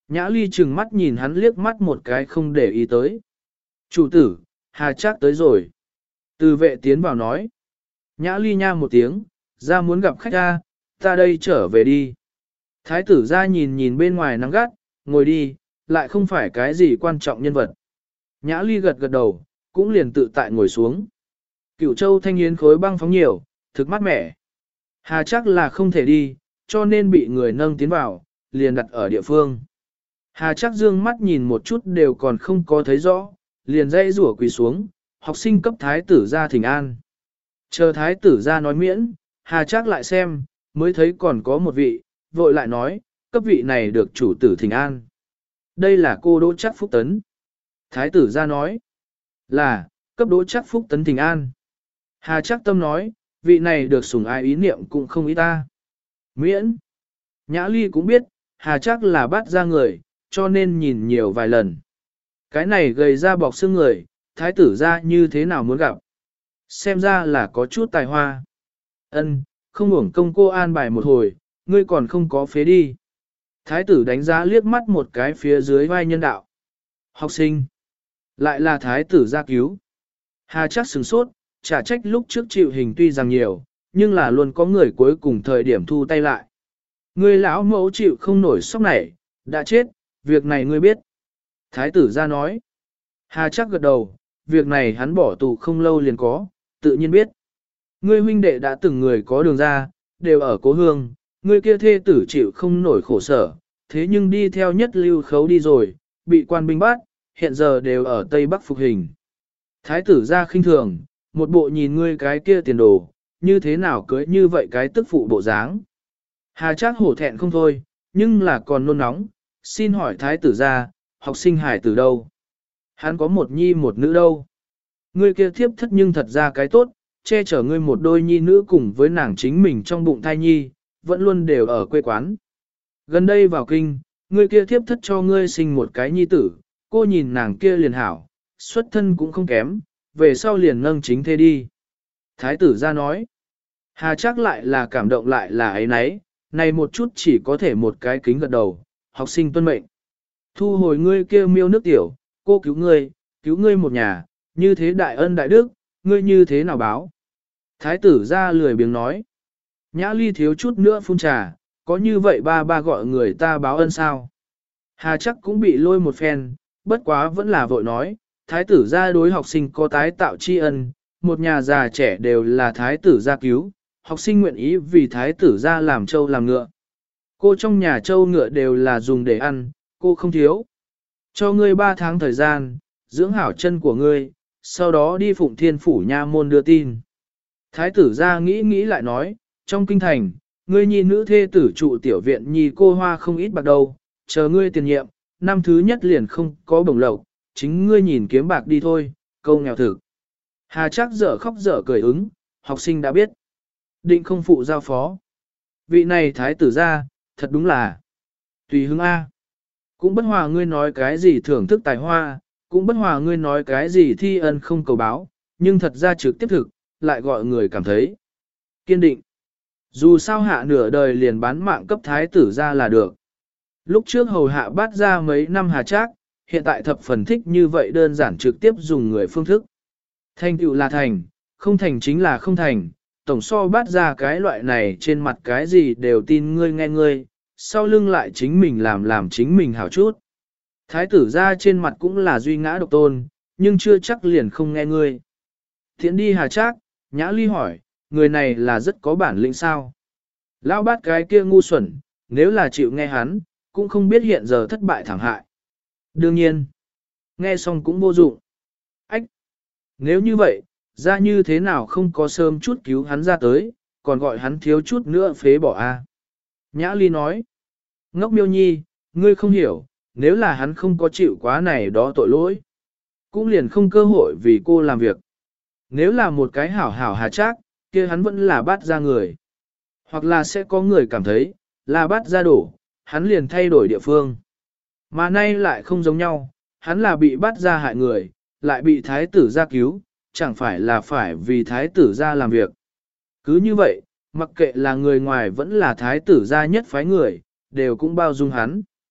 Nhã Ly trừng mắt nhìn hắn liếc mắt một cái không để ý tới. Chủ tử, Hà Trác tới rồi. Từ vệ tiến vào nói. Nhã Ly nha một tiếng, ra muốn gặp khách ta đây trở về đi. Thái tử ra nhìn nhìn bên ngoài nắng gắt, ngồi đi, lại không phải cái gì quan trọng nhân vật. Nhã Ly gật gật đầu, cũng liền tự tại ngồi xuống. Cửu Châu thanh yến khối băng phóng nhiều, thực mát mẻ. Hà Trác là không thể đi, cho nên bị người nâng tiến vào, liền đặt ở địa phương. Hà Trác dương mắt nhìn một chút đều còn không có thấy rõ, liền dây rủa quỳ xuống, học sinh cấp thái tử ra thỉnh an. Chờ thái tử ra nói miễn, Hà Trác lại xem, mới thấy còn có một vị, vội lại nói, cấp vị này được chủ tử thỉnh an. Đây là cô Đỗ Trác Phúc Tấn. Thái tử ra nói, là, cấp Đỗ Trác Phúc Tấn thỉnh an. Hà Trác tâm nói, vị này được sủng ái ý niệm cũng không ý ta. Miễn. Nhã Ly cũng biết, Hà Trác là bắt ra người, cho nên nhìn nhiều vài lần. Cái này gầy ra bọc xương người, thái tử ra như thế nào muốn gặp. Xem ra là có chút tài hoa. Ân, không uổng công cô an bài một hồi, ngươi còn không có phế đi. Thái tử đánh giá liếc mắt một cái phía dưới vai nhân đạo. Học sinh. Lại là thái tử ra cứu. Hà Trác sửng sốt, chả trách lúc trước chịu hình tuy rằng nhiều, nhưng là luôn có người cuối cùng thời điểm thu tay lại. Ngươi lão mẫu chịu không nổi sốc này, đã chết, việc này ngươi biết. Thái tử ra nói. Hà Trác gật đầu, việc này hắn bỏ tù không lâu liền có, tự nhiên biết. Ngươi huynh đệ đã từng người có đường ra, đều ở cố hương, ngươi kia thê tử chịu không nổi khổ sở, thế nhưng đi theo nhất lưu khấu đi rồi, bị quan binh bắt, hiện giờ đều ở Tây Bắc phục hình. Thái tử ra khinh thường, một bộ nhìn ngươi cái kia tiền đồ, như thế nào cưới như vậy cái tức phụ bộ dáng. Hà Trác hổ thẹn không thôi, nhưng là còn nôn nóng, xin hỏi thái tử ra, học sinh hải tử đâu? Hắn có một nhi một nữ đâu? Ngươi kia thiếp thất nhưng thật ra cái tốt, che chở ngươi một đôi nhi nữ cùng với nàng chính mình trong bụng thai nhi, vẫn luôn đều ở quê quán. Gần đây vào kinh, ngươi kia thiếp thất cho ngươi sinh một cái nhi tử, cô nhìn nàng kia liền hảo, xuất thân cũng không kém, về sau liền nâng chính thế đi. Thái tử ra nói, Hà Trác lại là cảm động lại là ấy nấy, này một chút chỉ có thể một cái kính gật đầu, học sinh tuân mệnh. Thu hồi ngươi kia miêu nước tiểu, cô cứu ngươi một nhà, như thế đại ân đại đức, ngươi như thế nào báo? Thái tử ra lười biếng nói. Nhã Ly thiếu chút nữa phun trà, có như vậy ba gọi người ta báo ân sao? Hà Trác cũng bị lôi một phen, bất quá vẫn là vội nói, thái tử ra đối học sinh có tái tạo tri ân, một nhà già trẻ đều là thái tử gia cứu, học sinh nguyện ý vì thái tử gia làm trâu làm ngựa. Cô trong nhà trâu ngựa đều là dùng để ăn, cô không thiếu. Cho ngươi 3 tháng thời gian, dưỡng hảo chân của ngươi, sau đó đi Phụng Thiên Phủ nha môn đưa tin. Thái tử gia nghĩ lại nói, trong kinh thành, ngươi nhi nữ thê tử trụ tiểu viện nhi cô hoa không ít bạc đâu, chờ ngươi tiền nhiệm, năm thứ nhất liền không có bổng lộc, chính ngươi nhìn kiếm bạc đi thôi, câu nghèo thực. Hà Trác dở khóc dở cười ứng, học sinh đã biết. Định không phụ giao phó. Vị này thái tử ra, thật đúng là tùy hứng A. Cũng bất hòa ngươi nói cái gì thưởng thức tài hoa, cũng bất hòa ngươi nói cái gì thi ân không cầu báo, nhưng thật ra trực tiếp thực, lại gọi người cảm thấy kiên định. Dù sao hạ nửa đời liền bán mạng cấp thái tử ra là được. Lúc trước hầu hạ bắt ra mấy năm Hà Trác, hiện tại thập phần thích như vậy đơn giản trực tiếp dùng người phương thức. Thành tựu là thành, không thành chính là không thành, tổng so bắt ra cái loại này trên mặt cái gì đều tin ngươi nghe ngươi, sau lưng lại chính mình làm chính mình hảo chút. Thái tử ra trên mặt cũng là duy ngã độc tôn, nhưng chưa chắc liền không nghe ngươi. Thiện đi Hà Trác, Nhã Ly hỏi, người này là rất có bản lĩnh sao? Lão bát cái kia ngu xuẩn, nếu là chịu nghe hắn, cũng không biết hiện giờ thất bại thảm hại. Đương nhiên, nghe xong cũng vô dụng. Ách! Nếu như vậy, ra như thế nào không có sớm chút cứu hắn ra tới, còn gọi hắn thiếu chút nữa phế bỏ a. Nhã Ly nói, ngốc miêu nhi, ngươi không hiểu, nếu là hắn không có chịu quá này đó tội lỗi, cũng liền không cơ hội vì cô làm việc. Nếu là một cái hảo Hà Trác, kia hắn vẫn là bắt ra người. Hoặc là sẽ có người cảm thấy, là bắt ra đổ, hắn liền thay đổi địa phương. Mà nay lại không giống nhau, hắn là bị bắt ra hại người, lại bị thái tử ra cứu, chẳng phải là phải vì thái tử ra làm việc. Cứ như vậy, mặc kệ là người ngoài vẫn là thái tử ra nhất phái người, đều cũng bao dung hắn.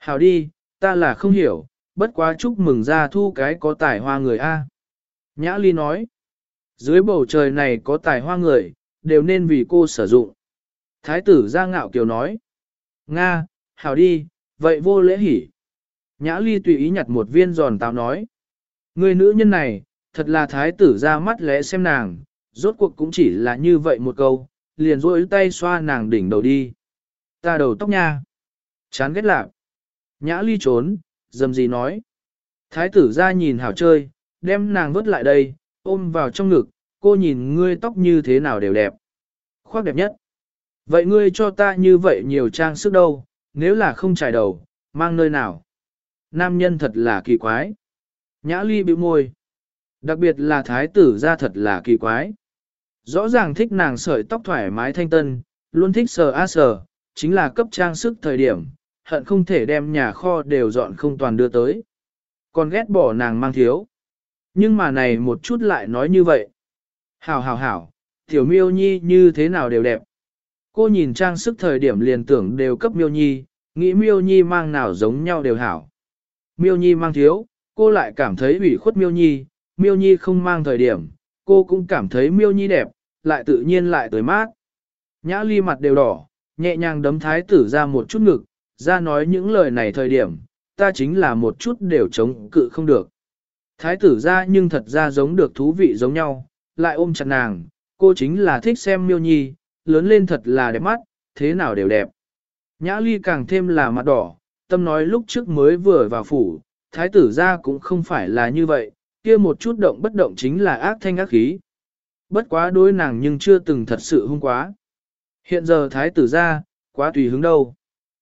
Hảo đi, ta là không hiểu, bất quá chúc mừng ra thu cái có tài hoa người A. Nhã Ly nói, dưới bầu trời này có tài hoa người, đều nên vì cô sử dụng. Thái tử ra ngạo kiều nói, Nga, hảo đi, vậy vô lễ hỉ. Nhã Ly tùy ý nhặt một viên giòn táo nói, người nữ nhân này, thật là thái tử ra mắt lẽ xem nàng, rốt cuộc cũng chỉ là như vậy một câu, liền rôi tay xoa nàng đỉnh đầu đi. Ta đầu tóc nha. Chán ghét lạc. Nhã Ly trốn, dầm gì nói. Thái tử ra nhìn hảo chơi, đem nàng vớt lại đây, ôm vào trong ngực, cô nhìn ngươi tóc như thế nào đều đẹp. Khoác đẹp nhất. Vậy ngươi cho ta như vậy nhiều trang sức đâu, nếu là không trải đầu, mang nơi nào. Nam nhân thật là kỳ quái. Nhã Ly bĩu môi. Đặc biệt là thái tử ra thật là kỳ quái. Rõ ràng thích nàng sợi tóc thoải mái thanh tân, luôn thích sờ a sờ, chính là cấp trang sức thời điểm, hận không thể đem nhà kho đều dọn không toàn đưa tới. Còn ghét bỏ nàng mang thiếu. Nhưng mà này một chút lại nói như vậy. Hảo hảo hảo, tiểu miêu nhi như thế nào đều đẹp. Cô nhìn trang sức thời điểm liền tưởng đều cấp miêu nhi, nghĩ miêu nhi mang nào giống nhau đều hảo. Miêu nhi mang thiếu, cô lại cảm thấy ủy khuất miêu nhi không mang thời điểm, cô cũng cảm thấy miêu nhi đẹp, lại tự nhiên lại tới mát. Nhã Ly mặt đều đỏ, nhẹ nhàng đấm thái tử ra một chút ngực, ra nói những lời này thời điểm, ta chính là một chút đều chống cự không được. Thái tử ra nhưng thật ra giống được thú vị giống nhau, lại ôm chặt nàng, cô chính là thích xem miêu nhi, lớn lên thật là đẹp mắt, thế nào đều đẹp. Nhã Ly càng thêm là mặt đỏ, tâm nói lúc trước mới vừa vào phủ, thái tử ra cũng không phải là như vậy, kia một chút động bất động chính là ác thanh ác khí. Bất quá đối nàng nhưng chưa từng thật sự hung quá. Hiện giờ thái tử ra, quá tùy hứng đâu.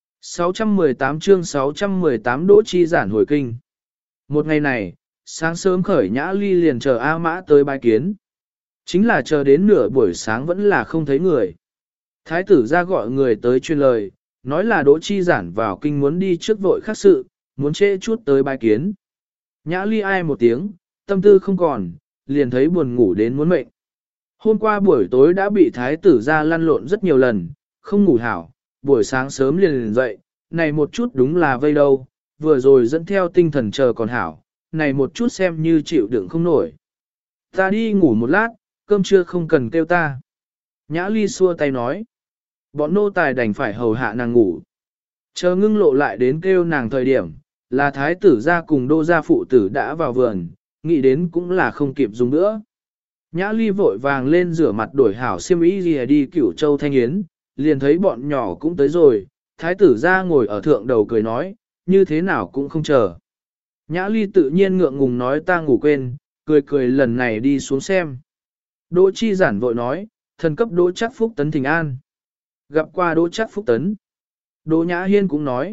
618 chương 618 Đỗ Chi giản hồi kinh. Một ngày này, sáng sớm khởi Nhã Ly liền chờ A Mã tới bái kiến. Chính là chờ đến nửa buổi sáng vẫn là không thấy người. Thái tử ra gọi người tới truyền lời, nói là Đỗ Chi giản vào kinh muốn đi trước vội khác sự, muốn trễ chút tới bái kiến. Nhã Ly ai một tiếng, tâm tư không còn, liền thấy buồn ngủ đến muốn mệnh. Hôm qua buổi tối đã bị thái tử ra lăn lộn rất nhiều lần, không ngủ hảo, buổi sáng sớm liền dậy, này một chút đúng là vây đâu, vừa rồi dẫn theo tinh thần chờ còn hảo, này một chút xem như chịu đựng không nổi. Ta đi ngủ một lát, cơm trưa không cần kêu ta. Nhã Ly xua tay nói, bọn nô tài đành phải hầu hạ nàng ngủ. Chờ ngưng lộ lại đến kêu nàng thời điểm, là thái tử ra cùng đô gia phụ tử đã vào vườn, nghĩ đến cũng là không kịp dùng nữa. Nhã Ly vội vàng lên rửa mặt đổi hảo xiêm y gì đi Cửu Châu Thanh Yến, liền thấy bọn nhỏ cũng tới rồi, thái tử ra ngồi ở thượng đầu cười nói, như thế nào cũng không chờ. Nhã Ly tự nhiên ngượng ngùng nói ta ngủ quên, cười cười lần này đi xuống xem. Đỗ Chi giản vội nói, thần cấp Đỗ Trác Phúc Tấn thỉnh an. Gặp qua Đỗ Trác Phúc Tấn. Đỗ Nhã Hiên cũng nói,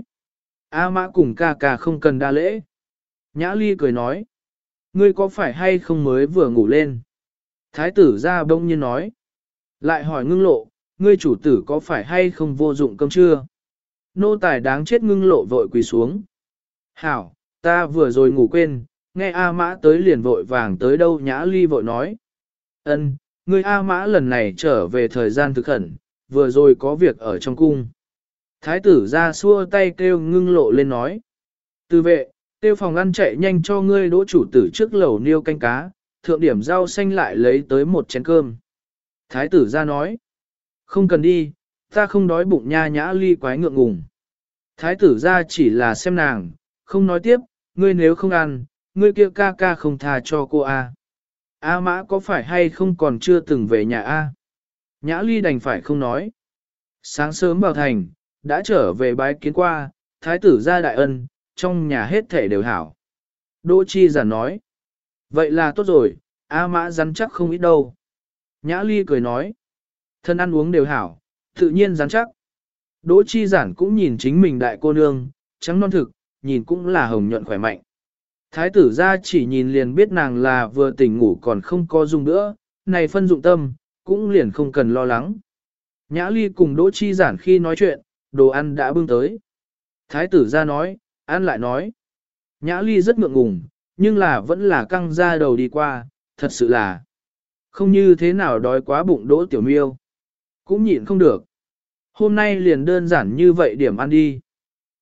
A Mã cùng ca ca không cần đa lễ. Nhã Ly cười nói, ngươi có phải hay không mới vừa ngủ lên? Thái tử ra bỗng nhiên nói, lại hỏi ngưng lộ, ngươi chủ tử có phải hay không vô dụng cơm trưa? Nô tài đáng chết ngưng lộ vội quỳ xuống. Hảo, ta vừa rồi ngủ quên, nghe A Mã tới liền vội vàng tới đâu Nhã Ly vội nói. Ân, ngươi A Mã lần này trở về thời gian thực khẩn, vừa rồi có việc ở trong cung. Thái tử ra xua tay kêu ngưng lộ lên nói. Từ vệ, tiêu phòng ăn chạy nhanh cho ngươi đỗ chủ tử trước lẩu niêu canh cá, thượng điểm rau xanh lại lấy tới một chén cơm. Thái tử ra nói. Không cần đi, ta không đói bụng nha Nhã Ly quái ngượng ngùng. Thái tử ra chỉ là xem nàng, không nói tiếp, ngươi nếu không ăn, ngươi kia ca ca không tha cho cô A. A Mã có phải hay không còn chưa từng về nhà A? Nhã Ly đành phải không nói. Sáng sớm vào thành, đã trở về bái kiến qua, thái tử ra đại ân, trong nhà hết thể đều hảo. Đỗ Chi giản nói. Vậy là tốt rồi, A Mã rắn chắc không ít đâu. Nhã Ly cười nói. Thân ăn uống đều hảo, tự nhiên rắn chắc. Đỗ Chi giản cũng nhìn chính mình đại cô nương, trắng non thực, nhìn cũng là hồng nhuận khỏe mạnh. Thái tử ra chỉ nhìn liền biết nàng là vừa tỉnh ngủ còn không có dùng nữa, này phân dụng tâm, cũng liền không cần lo lắng. Nhã Ly cùng Đỗ Chi giản khi nói chuyện, đồ ăn đã bưng tới. Thái tử ra nói, ăn lại nói. Nhã Ly rất ngượng ngùng, nhưng là vẫn là căng ra đầu đi qua, thật sự là không như thế nào đói quá bụng Đỗ Tiểu Miêu. Cũng nhịn không được. Hôm nay liền đơn giản như vậy điểm ăn đi.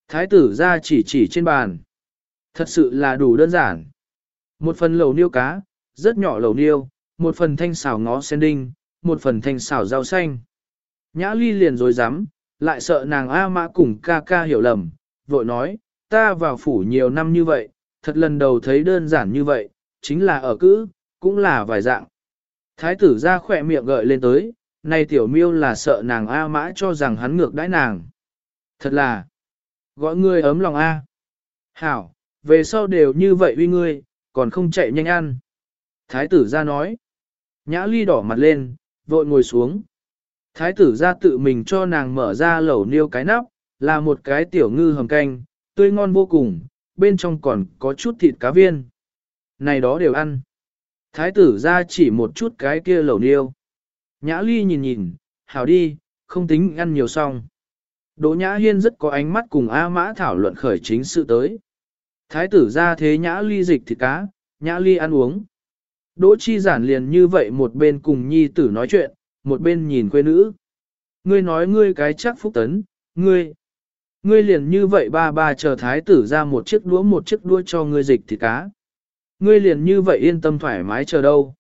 Thái tử ra chỉ trên bàn. Thật sự là đủ đơn giản. Một phần lẩu niêu cá, rất nhỏ lẩu niêu, một phần thanh xào ngó sen đinh, một phần thanh xào rau xanh. Nhã Ly liền dối rắm lại sợ nàng A Mã cùng ca ca hiểu lầm, vội nói, ta vào phủ nhiều năm như vậy, thật lần đầu thấy đơn giản như vậy, chính là ở cữ, cũng là vài dạng. Thái tử ra khỏe miệng gợi lên tới, này tiểu miêu là sợ nàng A Mã cho rằng hắn ngược đãi nàng. Thật là, gọi ngươi ấm lòng A. Hảo, về sau đều như vậy uy ngươi, còn không chạy nhanh ăn. Thái tử ra nói, Nhã Ly đỏ mặt lên, vội ngồi xuống. Thái tử ra tự mình cho nàng mở ra lẩu niêu cái nắp, là một cái tiểu ngư hầm canh, tươi ngon vô cùng, bên trong còn có chút thịt cá viên. Này đó đều ăn. Thái tử ra chỉ một chút cái kia lẩu niêu. Nhã Ly nhìn nhìn, hảo đi, không tính ăn nhiều xong. Đỗ Nhã Hiên rất có ánh mắt cùng A Mã thảo luận khởi chính sự tới. Thái tử ra thế Nhã Ly dịch thịt cá, Nhã Ly ăn uống. Đỗ Chi Giản liền như vậy một bên cùng nhi tử nói chuyện, một bên nhìn quê nữ. Ngươi nói ngươi cái chắc phúc tấn, ngươi liền như vậy ba chờ thái tử ra một chiếc đũa cho ngươi dịch thịt cá. Ngươi liền như vậy yên tâm thoải mái chờ đâu.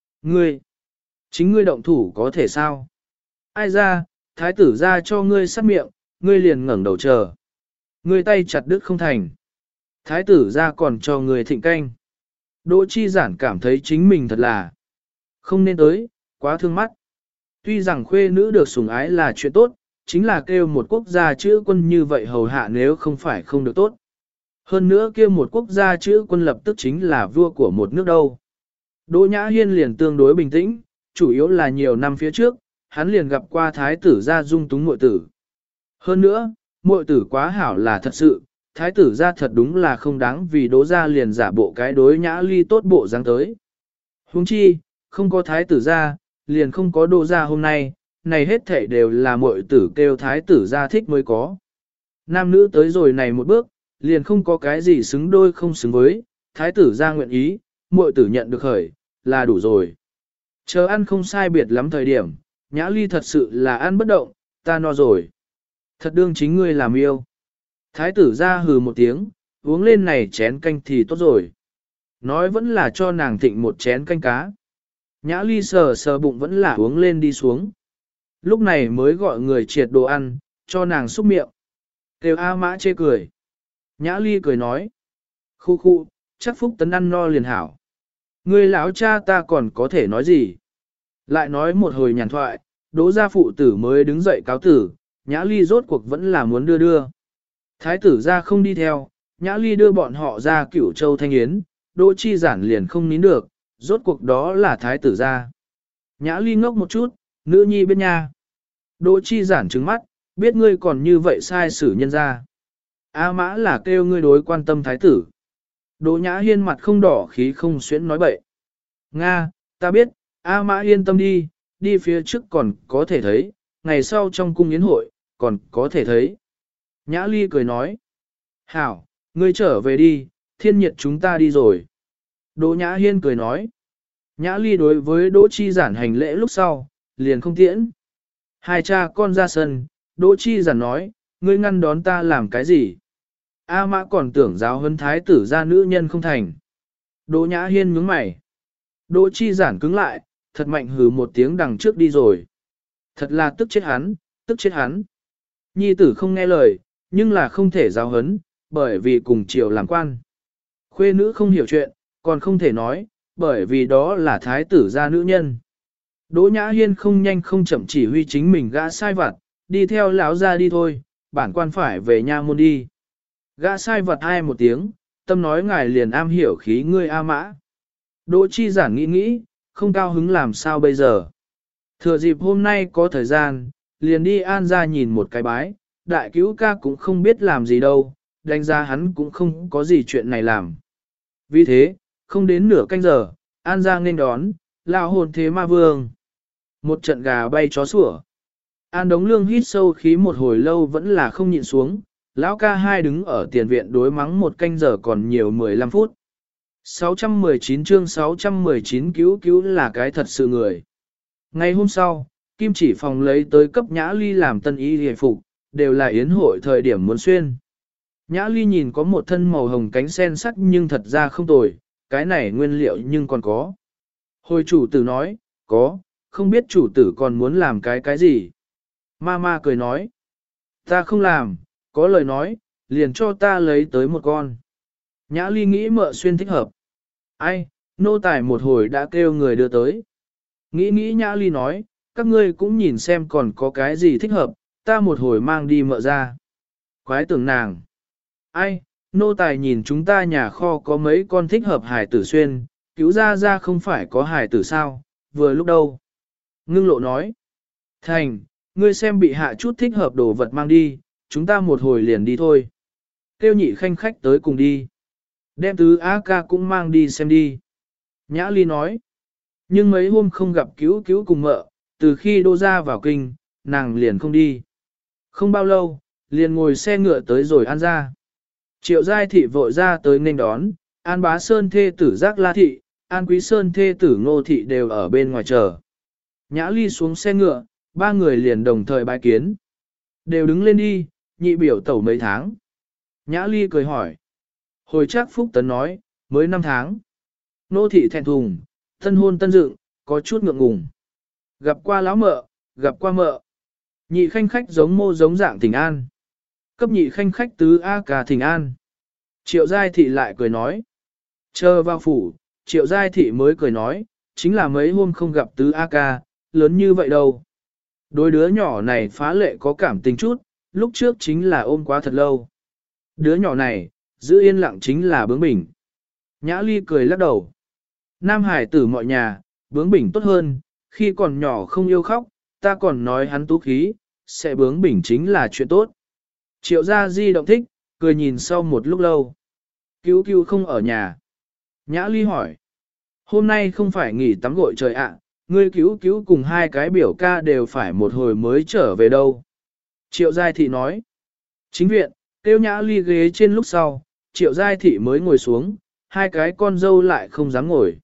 Chính ngươi động thủ có thể sao? Ai ra, thái tử ra cho ngươi sát miệng, ngươi liền ngẩng đầu chờ. Ngươi tay chặt đứt không thành. Thái tử ra còn cho ngươi thịnh canh. Đỗ Chi Giản cảm thấy chính mình thật là không nên tới, quá thương mắt. Tuy rằng khuê nữ được sủng ái là chuyện tốt, chính là kêu một quốc gia chữ quân như vậy hầu hạ nếu không phải không được tốt. Hơn nữa kêu một quốc gia chữ quân lập tức chính là vua của một nước đâu. Đỗ Nhã Hiên liền tương đối bình tĩnh, chủ yếu là nhiều năm phía trước, hắn liền gặp qua thái tử gia dung túng muội tử. Hơn nữa, muội tử quá hảo là thật sự, thái tử gia thật đúng là không đáng vì Đỗ gia liền giả bộ cái đối Nhã Ly tốt bộ dáng tới. Huống chi, không có thái tử gia, liền không có Đỗ gia hôm nay, này hết thảy đều là muội tử kêu thái tử gia thích mới có. Nam nữ tới rồi này một bước, liền không có cái gì xứng đôi không xứng với, thái tử gia nguyện ý, muội tử nhận được khởi, là đủ rồi. Chờ ăn không sai biệt lắm thời điểm, Nhã Ly thật sự là ăn bất động, ta no rồi. Thật đương chính ngươi làm yêu. Thái tử gia hừ một tiếng, uống lên này chén canh thì tốt rồi. Nói vẫn là cho nàng thịnh một chén canh cá. Nhã Ly sờ sờ bụng vẫn là uống lên đi xuống. Lúc này mới gọi người triệt đồ ăn, cho nàng xúc miệng. Kêu A Mã chê cười. Nhã Ly cười nói. Khu khu, chắc Phúc Tấn ăn no liền hảo. Người lão cha ta còn có thể nói gì? Lại nói một hồi nhàn thoại, Đỗ gia phụ tử mới đứng dậy cáo tử, Nhã Ly rốt cuộc vẫn là muốn đưa. Thái tử gia không đi theo, Nhã Ly đưa bọn họ ra Cửu Châu Thanh Yến, Đỗ Chi Giản liền không nín được, rốt cuộc đó là thái tử gia. Nhã Ly ngốc một chút, nữ nhi biết nha. Đỗ Chi Giản trừng mắt, biết ngươi còn như vậy sai xử nhân gia. A Mã là kêu ngươi đối quan tâm thái tử. Đỗ Nhã Hiên mặt không đỏ khí không xuyến nói bậy. Nga, ta biết, A Mã yên tâm đi phía trước còn có thể thấy, ngày sau trong cung yến hội, còn có thể thấy. Nhã Ly cười nói. Hảo, ngươi trở về đi, thiên nhiệt chúng ta đi rồi. Đỗ Nhã Hiên cười nói. Nhã Ly đối với Đỗ Chi Giản hành lễ lúc sau, liền không tiễn. Hai cha con ra sân, Đỗ Chi Giản nói, ngươi ngăn đón ta làm cái gì? A Mã còn tưởng giáo huấn thái tử ra nữ nhân không thành. Đỗ Nhã Hiên nhướng mày. Đỗ Chi Giản cứng lại, thật mạnh hừ một tiếng đằng trước đi rồi. Thật là tức chết hắn. Nhi tử không nghe lời, nhưng là không thể giáo huấn, bởi vì cùng triều làm quan. Khuê nữ không hiểu chuyện, còn không thể nói, bởi vì đó là thái tử gia nữ nhân. Đỗ Nhã Hiên không nhanh không chậm chỉ huy chính mình gã sai vặt, đi theo lão ra đi thôi, bản quan phải về nha môn đi. Gã sai vặt ai một tiếng, tâm nói ngài liền am hiểu khí ngươi A Mã. Đỗ Chi Giản nghĩ, không cao hứng làm sao bây giờ. Thừa dịp hôm nay có thời gian, liền đi An ra nhìn một cái bái, đại cứu ca cũng không biết làm gì đâu, đánh giá hắn cũng không có gì chuyện này làm. Vì thế, không đến nửa canh giờ, An ra nên đón, lão hồn thế ma vương. Một trận gà bay chó sủa. An Đống Lương hít sâu khí một hồi lâu vẫn là không nhịn xuống, lão ca hai đứng ở tiền viện đối mắng một canh giờ còn nhiều 15 phút. 619 chương 619 cứu là cái thật sự người. Ngày hôm sau, Kim Chỉ Phòng lấy tới cấp Nhã Ly làm tân y hề phục, đều là yến hội thời điểm muốn xuyên. Nhã Ly nhìn có một thân màu hồng cánh sen sắc nhưng thật ra không tồi, cái này nguyên liệu nhưng còn có. Hồi chủ tử nói, có, không biết chủ tử còn muốn làm cái gì. Mama cười nói, ta không làm, có lời nói, liền cho ta lấy tới một con. Nhã Ly nghĩ Mợ Xuyên thích hợp. Ai, nô tài một hồi đã kêu người đưa tới. Nghĩ Nhã Ly nói, các ngươi cũng nhìn xem còn có cái gì thích hợp, ta một hồi mang đi Mợ ra. Quái tưởng nàng. Ai, nô tài nhìn chúng ta nhà kho có mấy con thích hợp hài tử xuyên, cứu ra không phải có hài tử sao, vừa lúc đâu. Ngưng lộ nói. Thành, ngươi xem bị hạ chút thích hợp đồ vật mang đi, chúng ta một hồi liền đi thôi. Kêu nhị khanh khách tới cùng đi. Đem tứ á ca cũng mang đi xem đi. Nhã Ly nói. Nhưng mấy hôm không gặp cứu cùng Mợ, từ khi đô ra vào kinh, nàng liền không đi. Không bao lâu, liền ngồi xe ngựa tới rồi An ra. Triệu Giai Thị vội ra tới nên đón, An Bá Sơn thê tử Giác La Thị, An Quý Sơn thê tử Ngô Thị đều ở bên ngoài chờ. Nhã Ly xuống xe ngựa, ba người liền đồng thời bái kiến. Đều đứng lên đi, nhị biểu tẩu mấy tháng. Nhã Ly cười hỏi. Hồi chắc Phúc Tấn nói, mới 5 tháng. Ngô Thị thẹn thùng, tân hôn tân dựng, có chút ngượng ngùng. Gặp qua lão Mợ, gặp qua Mợ. Nhị khanh khách giống mô giống dạng thỉnh an. Cấp nhị khanh khách tứ A ca thỉnh an. Triệu Giai Thị lại cười nói. Chờ vào phủ, Triệu Giai Thị mới cười nói, chính là mấy hôm không gặp tứ A ca, lớn như vậy đâu. Đôi đứa nhỏ này phá lệ có cảm tình chút, lúc trước chính là ôm quá thật lâu. Đứa nhỏ này, giữ yên lặng chính là bướng bỉnh. Nhã Ly cười lắc đầu. Nam Hải tử mọi nhà, bướng bỉnh tốt hơn, khi còn nhỏ không yêu khóc, ta còn nói hắn tú khí, sẽ bướng bỉnh chính là chuyện tốt. Triệu gia di động thích, cười nhìn sau một lúc lâu. Cứu không ở nhà. Nhã Ly hỏi. Hôm nay không phải nghỉ tắm gội trời ạ, ngươi cứu cùng hai cái biểu ca đều phải một hồi mới trở về đâu. Triệu Giai Thị nói. Chính viện, kêu Nhã Ly ghế trên lúc sau, Triệu Giai Thị mới ngồi xuống, hai cái con dâu lại không dám ngồi.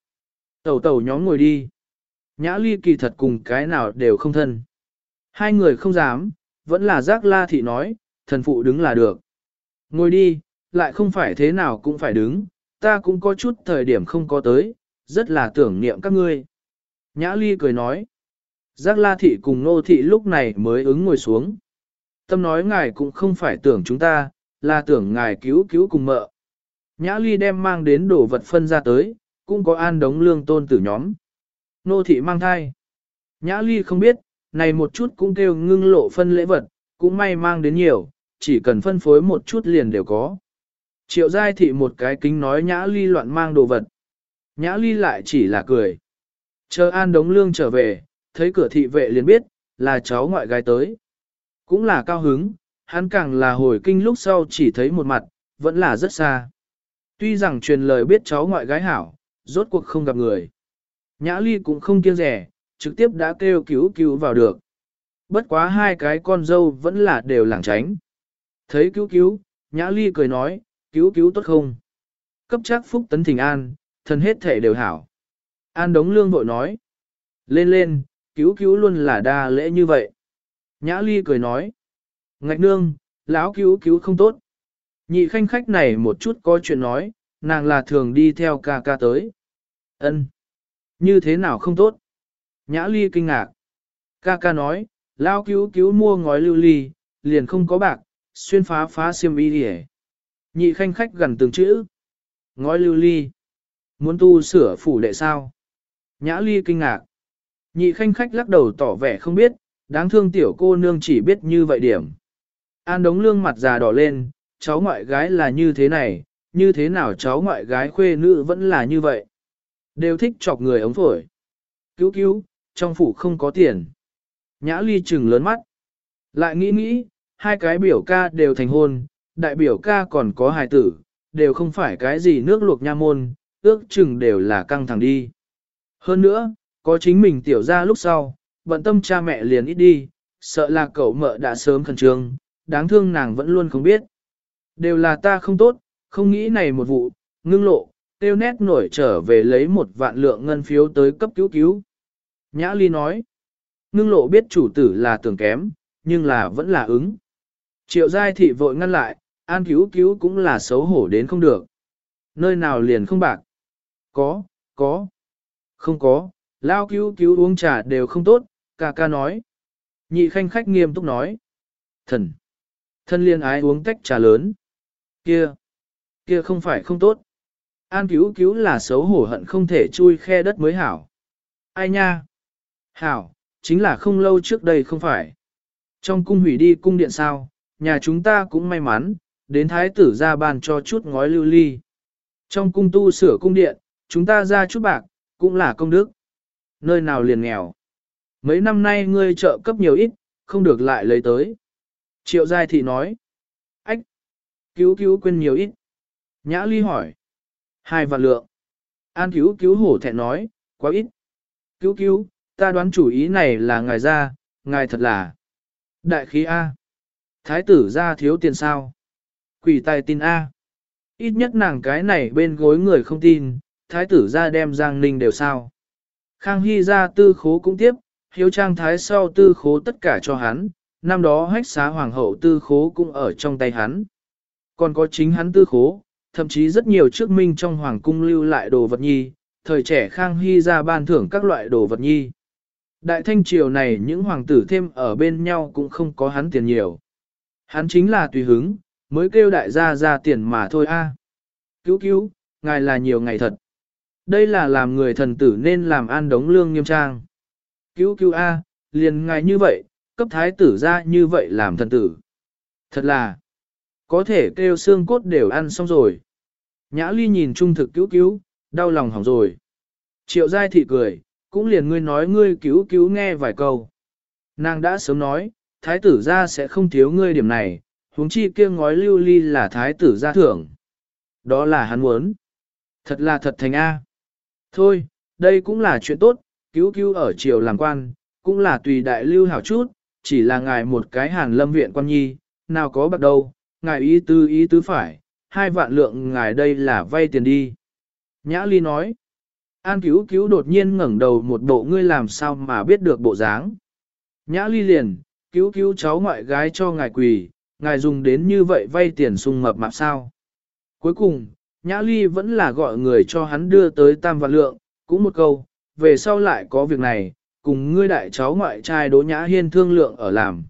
Tẩu nhóm ngồi đi. Nhã Ly kỳ thật cùng cái nào đều không thân. Hai người không dám, vẫn là Giác La Thị nói, thần phụ đứng là được. Ngồi đi, lại không phải thế nào cũng phải đứng, ta cũng có chút thời điểm không có tới, rất là tưởng niệm các ngươi. Nhã Ly cười nói. Giác La Thị cùng Nô Thị lúc này mới ứng ngồi xuống. Tâm nói ngài cũng không phải tưởng chúng ta, là tưởng ngài cứu cùng Mợ. Nhã Ly đem mang đến đồ vật phân ra tới, cũng có an đống lương tôn tử nhóm. Nô Thị mang thai. Nhã Ly không biết, này một chút cũng kêu ngưng lộ phân lễ vật, cũng may mang đến nhiều, chỉ cần phân phối một chút liền đều có. Triệu Giai Thị một cái kính nói Nhã Ly loạn mang đồ vật. Nhã Ly lại chỉ là cười. Chờ An Đống Lương trở về, thấy cửa thị vệ liền biết, là cháu ngoại gái tới. Cũng là cao hứng, hắn càng là hồi kinh lúc sau chỉ thấy một mặt, vẫn là rất xa. Tuy rằng truyền lời biết cháu ngoại gái hảo, rốt cuộc không gặp người. Nhã Ly cũng không kiêng rẻ, trực tiếp đã kêu cứu vào được. Bất quá hai cái con dâu vẫn là đều lảng tránh. Thấy cứu, Nhã Ly cười nói, cứu tốt không? Cấp chắc Phúc Tấn thỉnh an, thân hết thể đều hảo. An Đống Lương vội nói, lên, cứu luôn là đa lễ như vậy. Nhã Ly cười nói, ngạch nương, lão cứu không tốt. Nhị khanh khách này một chút có chuyện nói, nàng là thường đi theo ca tới. Ân, như thế nào không tốt? Nhã Ly kinh ngạc. Ca nói, lão cứu mua ngói lưu ly, liền không có bạc, xuyên phá xiêm y đi. Nhị khanh khách gần từng chữ. Ngói lưu ly. Muốn tu sửa phủ đệ sao? Nhã Ly kinh ngạc. Nhị khanh khách lắc đầu tỏ vẻ không biết, đáng thương tiểu cô nương chỉ biết như vậy điểm. An Đống Lương mặt già đỏ lên, cháu ngoại gái là như thế này, như thế nào cháu ngoại gái khuê nữ vẫn là như vậy. Đều thích chọc người ống phổi. Cứu, trong phủ không có tiền. Nhã Ly trừng lớn mắt. Lại nghĩ, hai cái biểu ca đều thành hôn, đại biểu ca còn có hài tử, đều không phải cái gì nước luộc nha môn, ước chừng đều là căng thẳng đi. Hơn nữa, có chính mình tiểu ra lúc sau, bận tâm cha mẹ liền ít đi, sợ là cậu Mợ đã sớm khẩn trương, đáng thương nàng vẫn luôn không biết. Đều là ta không tốt, không nghĩ này một vụ, ngưng lộ, tiêu nét nổi trở về lấy 1 vạn lượng ngân phiếu tới cấp cứu. Nhã Ly nói, ngưng lộ biết chủ tử là tưởng kém, nhưng là vẫn là ứng. Triệu Giai Thị vội ngăn lại, An cứu cứu cũng là xấu hổ đến không được. Nơi nào liền không bạc? Có. Không có, lao cứu cứu uống trà đều không tốt, ca ca nói. Nhị khanh khách nghiêm túc nói. Thân liên ái uống tách trà lớn. Kia không phải không tốt. An cứu cứu là xấu hổ hận không thể chui khe đất mới hảo. Ai nha? Hảo, chính là không lâu trước đây không phải. Trong cung hủy đi cung điện sao, nhà chúng ta cũng may mắn, đến thái tử ra bàn cho chút ngói lưu ly. Trong cung tu sửa cung điện, chúng ta ra chút bạc, cũng là công đức. Nơi nào liền nghèo. Mấy năm nay ngươi trợ cấp nhiều ít, không được lại lấy tới. Triệu Giai Thị nói. Ách! Cứu cứu quên nhiều ít. Nhã Ly hỏi. 2 vạn lượng. An cứu cứu hổ thẹn nói, quá ít. Cứu cứu, ta đoán chủ ý này là ngài ra, ngài thật là. Đại khí A. Thái tử ra thiếu tiền sao? Quỷ tài tin A. Ít nhất nàng cái này bên gối người không tin, thái tử ra đem Giang Ninh đều sao. Khang Hy ra tư khố cũng tiếp, hiếu trang thái sau tư khố tất cả cho hắn, năm đó hách xá hoàng hậu tư khố cũng ở trong tay hắn. Còn có chính hắn tư khố, thậm chí rất nhiều trước minh trong hoàng cung lưu lại đồ vật nhi, thời trẻ Khang Hy ra ban thưởng các loại đồ vật nhi. Đại thanh triều này những hoàng tử thêm ở bên nhau cũng không có hắn tiền nhiều. Hắn chính là tùy hứng, mới kêu đại gia ra tiền mà thôi a. Cứu cứu, ngài là nhiều ngày thật. Đây là làm người thần tử nên làm an đống lương nghiêm trang. Cứu cứu a, liền ngài như vậy, cấp thái tử ra như vậy làm thần tử. Thật là, có thể kêu xương cốt đều ăn xong rồi. Nhã Ly nhìn trung thực cứu cứu, đau lòng hỏng rồi. Triệu Giai Thị cười, cũng liền ngươi nói ngươi cứu cứu nghe vài câu. Nàng đã sớm nói, thái tử ra sẽ không thiếu ngươi điểm này, huống chi kia ngói lưu ly là thái tử ra thưởng. Đó là hắn muốn. Thật là thật thành A. Thôi, đây cũng là chuyện tốt, cứu cứu ở triều làm quan, cũng là tùy đại lưu hảo chút, chỉ là ngài một cái Hàn Lâm viện quan nhi, nào có bạc đâu, ngài ý tứ phải, 2 vạn lượng ngài đây là vay tiền đi. Nhã Ly nói, An cứu cứu đột nhiên ngẩng đầu một bộ ngươi làm sao mà biết được bộ dáng. Nhã Ly liền, cứu cứu cháu ngoại gái cho ngài quỳ, ngài dùng đến như vậy vay tiền sung mập mạp sao. Cuối cùng, Nhã Ly vẫn là gọi người cho hắn đưa tới 3 vạn lượng, cũng một câu, về sau lại có việc này, cùng ngươi đại cháu ngoại trai Đỗ Nhã Hiên thương lượng ở làm.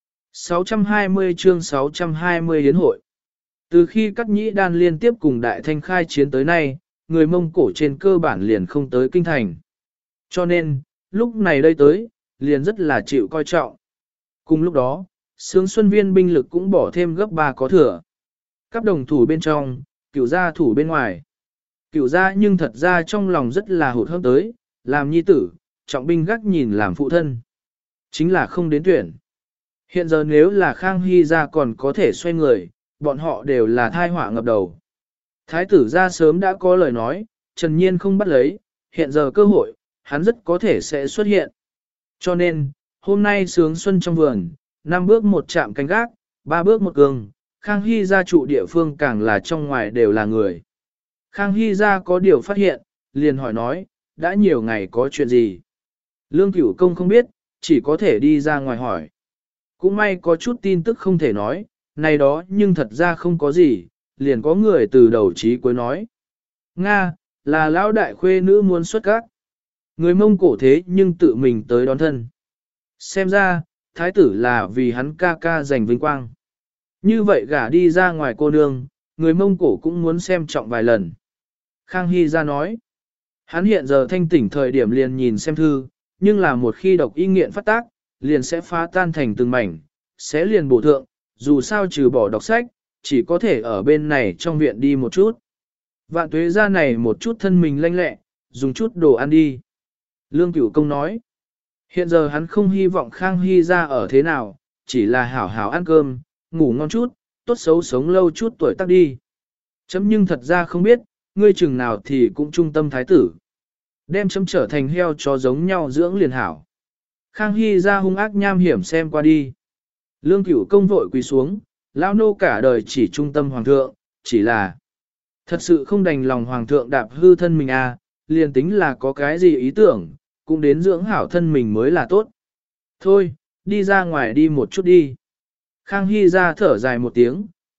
620 chương 620 yến hội. Từ khi các nhĩ đan liên tiếp cùng đại thanh khai chiến tới nay, người Mông Cổ trên cơ bản liền không tới kinh thành. Cho nên, lúc này đây tới, liền rất là chịu coi trọng. Cùng lúc đó, Sướng Xuân Viên binh lực cũng bỏ thêm gấp 3 có thừa. Các đồng thủ bên trong, Cửu gia thủ bên ngoài. Cửu gia nhưng thật ra trong lòng rất là hụt hẫng tới, làm nhi tử, trọng binh gác nhìn làm phụ thân. Chính là không đến tuyển. Hiện giờ nếu là Khang Hy gia còn có thể xoay người, bọn họ đều là thai họa ngập đầu. Thái tử gia sớm đã có lời nói, Trần Nhiên không bắt lấy, hiện giờ cơ hội, hắn rất có thể sẽ xuất hiện. Cho nên, hôm nay sướng xuân trong vườn, 5 bước một chạm canh gác, 3 bước một cường, Khang Hy gia trụ địa phương càng là trong ngoài đều là người. Khang Hy gia có điều phát hiện, liền hỏi nói, đã nhiều ngày có chuyện gì? Lương Cửu Công không biết, chỉ có thể đi ra ngoài hỏi. Cũng may có chút tin tức không thể nói, này đó nhưng thật ra không có gì, liền có người từ đầu chí cuối nói. Nga, là lão đại khuê nữ muốn xuất các. Người Mông Cổ thế nhưng tự mình tới đón thân. Xem ra, thái tử là vì hắn ca ca giành vinh quang. Như vậy gả đi ra ngoài cô nương, người Mông Cổ cũng muốn xem trọng vài lần. Khang Hy ra nói, hắn hiện giờ thanh tỉnh thời điểm liền nhìn xem thư, nhưng là một khi độc y nghiện phát tác, liền sẽ phá tan thành từng mảnh, sẽ liền bổ thượng, dù sao trừ bỏ đọc sách, chỉ có thể ở bên này trong viện đi một chút. Vạn tuế ra này một chút thân mình lanh lẹ, dùng chút đồ ăn đi. Lương Cửu Công nói, hiện giờ hắn không hy vọng Khang Hy ra ở thế nào, chỉ là hảo hảo ăn cơm, ngủ ngon chút, tốt xấu sống lâu chút tuổi tác đi. Chấm nhưng thật ra không biết, ngươi chừng nào thì cũng trung tâm thái tử. Đem chấm trở thành heo chó giống nhau dưỡng liền hảo. Khang Hy ra hung ác nham hiểm xem qua đi. Lương Cửu Công vội quỳ xuống, lão nô cả đời chỉ trung tâm hoàng thượng, chỉ là thật sự không đành lòng hoàng thượng đạp hư thân mình à, liền tính là có cái gì ý tưởng, cũng đến dưỡng hảo thân mình mới là tốt. Thôi, đi ra ngoài đi một chút đi. Khang Hy ra thở dài một tiếng,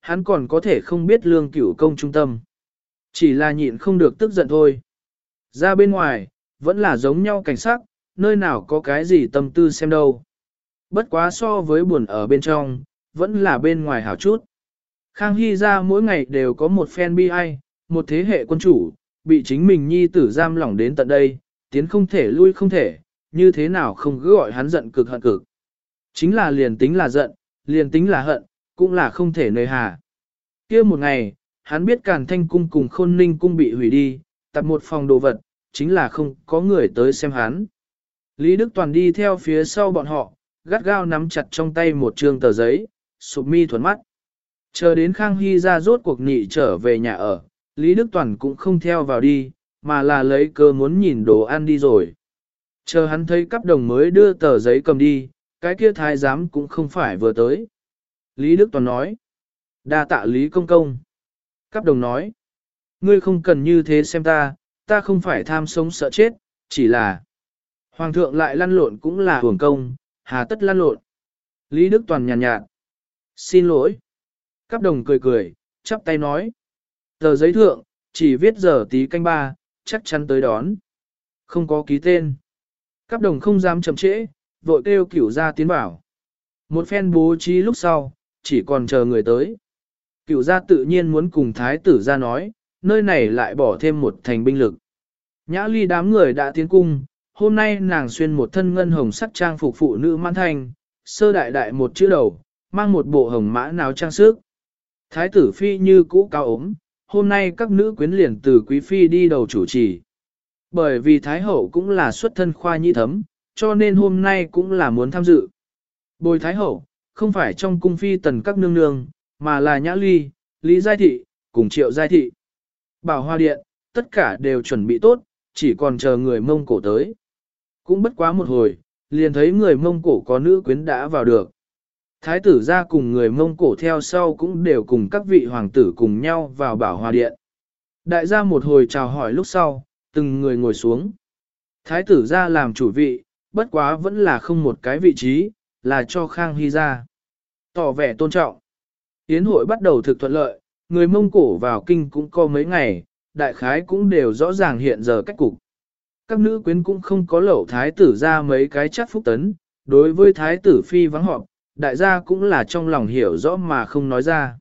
hắn còn có thể không biết lương cửu công trung tâm. Chỉ là nhịn không được tức giận thôi. Ra bên ngoài, vẫn là giống nhau cảnh sắc, nơi nào có cái gì tâm tư xem đâu. Bất quá so với buồn ở bên trong, vẫn là bên ngoài hảo chút. Khang Hy ra mỗi ngày đều có một fan bi ai, một thế hệ quân chủ, bị chính mình nhi tử giam lỏng đến tận đây, tiến không thể lui không thể, như thế nào không cứ gọi hắn giận cực hận cực. Chính là liền tính là giận, liền tính là hận, cũng là không thể nơi hà. Kia một ngày, hắn biết Càn Thanh cung cùng Khôn Ninh cung bị hủy đi, tập một phòng đồ vật, chính là không có người tới xem hắn. Lý Đức Toàn đi theo phía sau bọn họ, gắt gao nắm chặt trong tay một trương tờ giấy, sụp mi thuần mắt. Chờ đến Khang Hy ra rốt cuộc nị trở về nhà ở, Lý Đức Toàn cũng không theo vào đi, mà là lấy cơ muốn nhìn đồ ăn đi rồi. Chờ hắn thấy cắp đồng mới đưa tờ giấy cầm đi, cái kia thái giám cũng không phải vừa tới. Lý Đức Toàn nói, đa tạ Lý Công Công. Cắp đồng nói, ngươi không cần như thế xem ta không phải tham sống sợ chết, chỉ là Hoàng thượng lại lăn lộn cũng là hưởng công, hà tất lăn lộn. Lý Đức Toàn nhàn nhạt, xin lỗi. Cáp đồng cười cười, chắp tay nói. Tờ giấy thượng, chỉ viết giờ tí canh ba, chắc chắn tới đón. Không có ký tên. Cáp đồng không dám chậm trễ, vội kêu cửu gia tiến bảo. Một phen bố trí lúc sau, chỉ còn chờ người tới. Cửu gia tự nhiên muốn cùng thái tử gia nói, nơi này lại bỏ thêm một thành binh lực. Nhã Ly đám người đã tiến cung, hôm nay nàng xuyên một thân ngân hồng sắc trang phục phụ nữ mãn thanh, sơ đại đại một chữ đầu, mang một bộ hồng mã nào trang sức. Thái tử phi như cũ cao ốm, hôm nay các nữ quyến liền từ quý phi đi đầu chủ trì. Bởi vì thái hậu cũng là xuất thân khoa nhi thấm, cho nên hôm nay cũng là muốn tham dự. Bồi thái hậu, không phải trong cung phi tần các nương nương, mà là Nhã Ly, Lý Giai Thị, cùng Triệu Giai Thị. Bảo Hoa Điện, tất cả đều chuẩn bị tốt, chỉ còn chờ người Mông Cổ tới. Cũng bất quá một hồi, liền thấy người Mông Cổ có nữ quyến đã vào được. Thái tử ra cùng người Mông Cổ theo sau cũng đều cùng các vị hoàng tử cùng nhau vào Bảo Hoa Điện. Đại gia một hồi chào hỏi lúc sau, từng người ngồi xuống. Thái tử ra làm chủ vị, bất quá vẫn là không một cái vị trí, là cho Khang Hy ra. Tỏ vẻ tôn trọng. Yến hội bắt đầu thực thuận lợi, người Mông Cổ vào kinh cũng có mấy ngày, đại khái cũng đều rõ ràng hiện giờ cách cục. Các nữ quyến cũng không có lẩu thái tử ra mấy cái chắc phúc tấn, đối với thái tử phi vắng họp, đại gia cũng là trong lòng hiểu rõ mà không nói ra.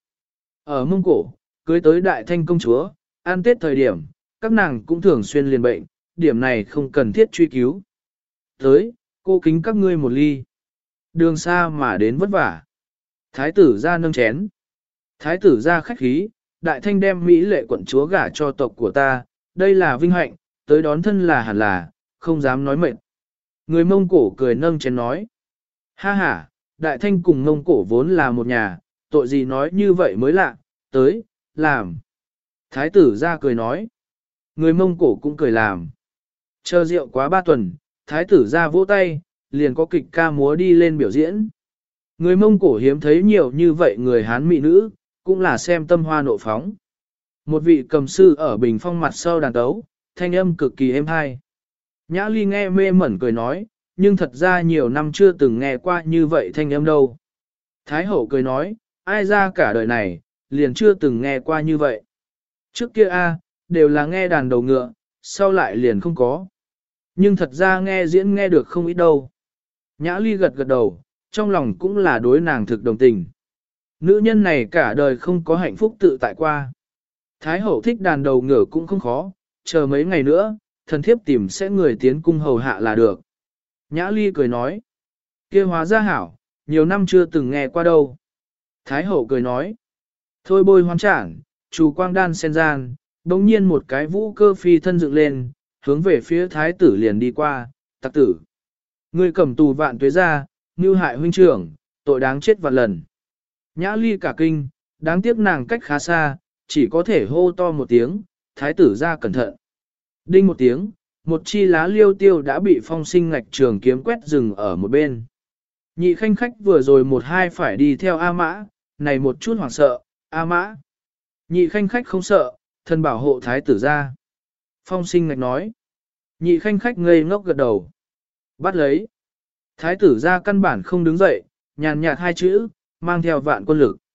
Ở Mông Cổ, cưới tới đại thanh công chúa, ăn tết thời điểm, các nàng cũng thường xuyên liền bệnh, điểm này không cần thiết truy cứu. Tới, cô kính các ngươi một ly. Đường xa mà đến vất vả. Thái tử ra nâng chén. Thái tử ra khách khí, đại thanh đem Mỹ lệ quận chúa gả cho tộc của ta, đây là vinh hạnh, tới đón thân là hẳn là, không dám nói mệt. Người Mông Cổ cười nâng chén nói. Ha ha, đại thanh cùng Mông Cổ vốn là một nhà, tội gì nói như vậy mới lạ, tới, làm. Thái tử ra cười nói. Người Mông Cổ cũng cười làm. Chờ rượu quá 3 tuần, thái tử ra vỗ tay, liền có kịch ca múa đi lên biểu diễn. Người Mông Cổ hiếm thấy nhiều như vậy người Hán mỹ nữ, cũng là xem tâm hoa nộ phóng. Một vị cầm sư ở bình phong mặt sau đàn tấu, thanh âm cực kỳ êm hay. Nhã Ly nghe mê mẩn cười nói, nhưng thật ra nhiều năm chưa từng nghe qua như vậy thanh âm đâu. Thái hậu cười nói, ai ra cả đời này, liền chưa từng nghe qua như vậy. Trước kia đều là nghe đàn đầu ngựa, sau lại liền không có. Nhưng thật ra nghe diễn nghe được không ít đâu. Nhã Ly gật gật đầu, trong lòng cũng là đối nàng thực đồng tình. Nữ nhân này cả đời không có hạnh phúc tự tại qua. Thái hậu thích đàn đầu ngựa cũng không khó, chờ mấy ngày nữa, thần thiếp tìm sẽ người tiến cung hầu hạ là được. Nhã Ly cười nói, kia hóa ra hảo, nhiều năm chưa từng nghe qua đâu. Thái hậu cười nói, thôi bôi hoan trảng, chủ quang đan sen gian, bỗng nhiên một cái vũ cơ phi thân dựng lên, hướng về phía thái tử liền đi qua, tặc tử. Ngươi cầm tù vạn tuế ra, mưu hại huynh trưởng, tội đáng chết vạn lần. Nhã Ly cả kinh, đáng tiếc nàng cách khá xa, chỉ có thể hô to một tiếng, thái tử ra cẩn thận. Đinh một tiếng, một chi lá liêu tiêu đã bị phong sinh ngạch trường kiếm quét rừng ở một bên. Nhị khanh khách vừa rồi một hai phải đi theo A Mã, này một chút hoảng sợ, A Mã. Nhị khanh khách không sợ, thân bảo hộ thái tử ra. Phong sinh ngạch nói. Nhị khanh khách ngây ngốc gật đầu. Bắt lấy. Thái tử ra căn bản không đứng dậy, nhàn nhạt hai chữ, mang theo vạn quân lực.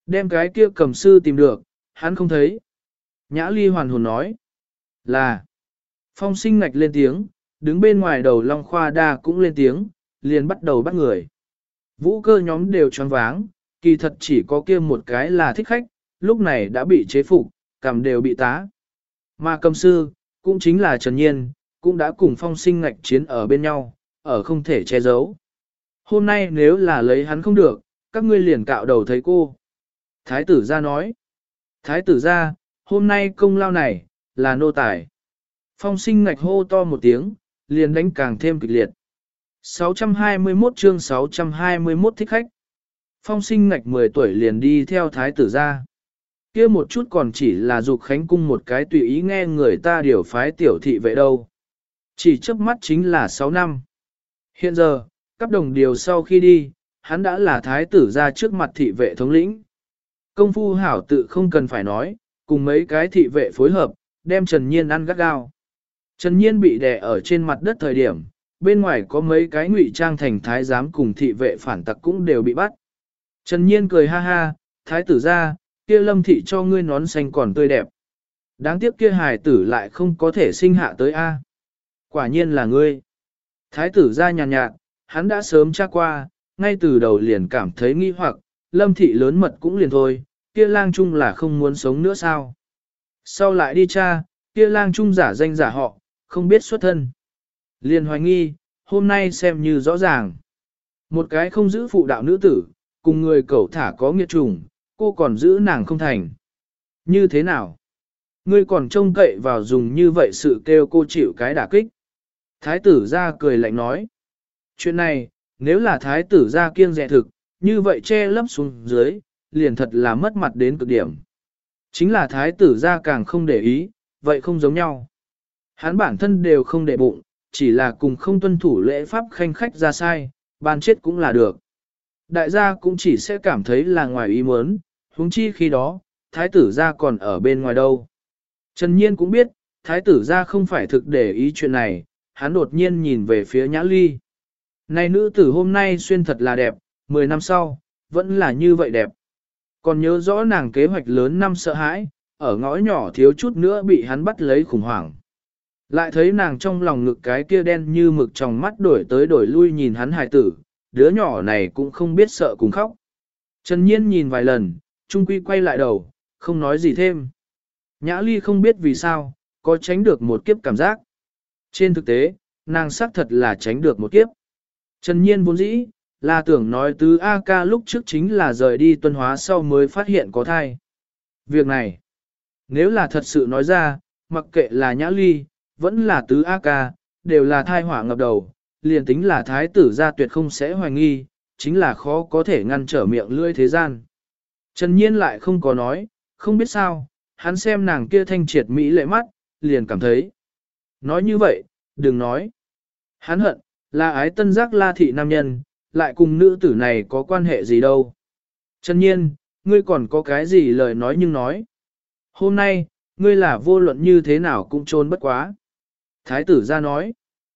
Đem cái kia cầm sư tìm được, hắn không thấy. Nhã Ly hoàn hồn nói. Là. Phong Sinh Ngạch lên tiếng, đứng bên ngoài đầu Long Khoa Đa cũng lên tiếng, liền bắt đầu bắt người. Vũ cơ nhóm đều choáng váng, kỳ thật chỉ có kia một cái là thích khách, lúc này đã bị chế phục, cầm đều bị tá. Mà cầm sư, cũng chính là Trần Nhiên, cũng đã cùng Phong Sinh Ngạch chiến ở bên nhau, ở không thể che giấu. Hôm nay nếu là lấy hắn không được, các ngươi liền cạo đầu thấy cô. Thái tử gia nói. Thái tử gia, hôm nay công lao này, là nô tài. Phong Sinh Ngạch hô to một tiếng, liền đánh càng thêm kịch liệt. 621 chương 621 thích khách. Phong Sinh Ngạch 10 tuổi liền đi theo thái tử gia. Kia một chút còn chỉ là dục khánh cung một cái tùy ý nghe người ta điều phái tiểu thị vệ đâu. Chỉ chớp mắt chính là 6 năm. Hiện giờ, các đồng điều sau khi đi, hắn đã là thái tử gia trước mặt thị vệ thống lĩnh. Công phu hảo tự không cần phải nói, cùng mấy cái thị vệ phối hợp, đem Trần Nhiên ăn gắt gao. Trần Nhiên bị đè ở trên mặt đất thời điểm, bên ngoài có mấy cái ngụy trang thành thái giám cùng thị vệ phản tặc cũng đều bị bắt. Trần Nhiên cười ha ha, thái tử ra, kia Lâm thị cho ngươi nón xanh còn tươi đẹp. Đáng tiếc kia hài tử lại không có thể sinh hạ tới A. Quả nhiên là ngươi. Thái tử ra nhàn nhạt, hắn đã sớm tra qua, ngay từ đầu liền cảm thấy nghi hoặc, Lâm thị lớn mật cũng liền thôi, kia lang trung là không muốn sống nữa sao. Sau lại đi tra, kia lang trung giả danh giả họ, không biết xuất thân. Liền hoài nghi, hôm nay xem như rõ ràng. Một cái không giữ phụ đạo nữ tử, cùng người cẩu thả có nghiệt trùng, cô còn giữ nàng không thành. Như thế nào? Ngươi còn trông cậy vào dùng như vậy sự kêu cô chịu cái đả kích. Thái tử ra cười lạnh nói. Chuyện này, nếu là thái tử ra kiêng dè thực, như vậy che lấp xuống dưới, liền thật là mất mặt đến cực điểm. Chính là thái tử ra càng không để ý, vậy không giống nhau. Hắn bản thân đều không để bụng, chỉ là cùng không tuân thủ lễ pháp khanh khách ra sai, ban chết cũng là được. Đại gia cũng chỉ sẽ cảm thấy là ngoài ý muốn, huống chi khi đó, thái tử gia còn ở bên ngoài đâu. Trần Nhiên cũng biết, thái tử gia không phải thực để ý chuyện này, hắn đột nhiên nhìn về phía Nhã Ly. Này nữ tử hôm nay xuyên thật là đẹp, 10 năm sau, vẫn là như vậy đẹp. Còn nhớ rõ nàng kế hoạch lớn năm sợ hãi, ở ngõ nhỏ thiếu chút nữa bị hắn bắt lấy khủng hoảng. Lại thấy nàng trong lòng ngực cái kia đen như mực trong mắt đổi tới đổi lui nhìn hắn hài tử, đứa nhỏ này cũng không biết sợ cùng khóc. Trần Nhiên nhìn vài lần, trung quy quay lại đầu, không nói gì thêm. Nhã Ly không biết vì sao, có tránh được một kiếp cảm giác. Trên thực tế, nàng xác thật là tránh được một kiếp. Trần Nhiên vốn dĩ, là tưởng nói tứ A ca lúc trước chính là rời đi tuân hóa sau mới phát hiện có thai. Việc này, nếu là thật sự nói ra, mặc kệ là Nhã Ly, vẫn là tứ A ca, đều là thai hỏa ngập đầu, liền tính là thái tử gia tuyệt không sẽ hoài nghi, chính là khó có thể ngăn trở miệng lưỡi thế gian. Trần Nhiên lại không có nói, không biết sao, hắn xem nàng kia thanh triệt mỹ lệ mắt, liền cảm thấy. Nói như vậy, đừng nói. Hắn hận, là ái tân giác la thị nam nhân, lại cùng nữ tử này có quan hệ gì đâu. Trần Nhiên, ngươi còn có cái gì lời nói nhưng nói. Hôm nay, ngươi là vô luận như thế nào cũng trốn bất quá. Thái tử ra nói.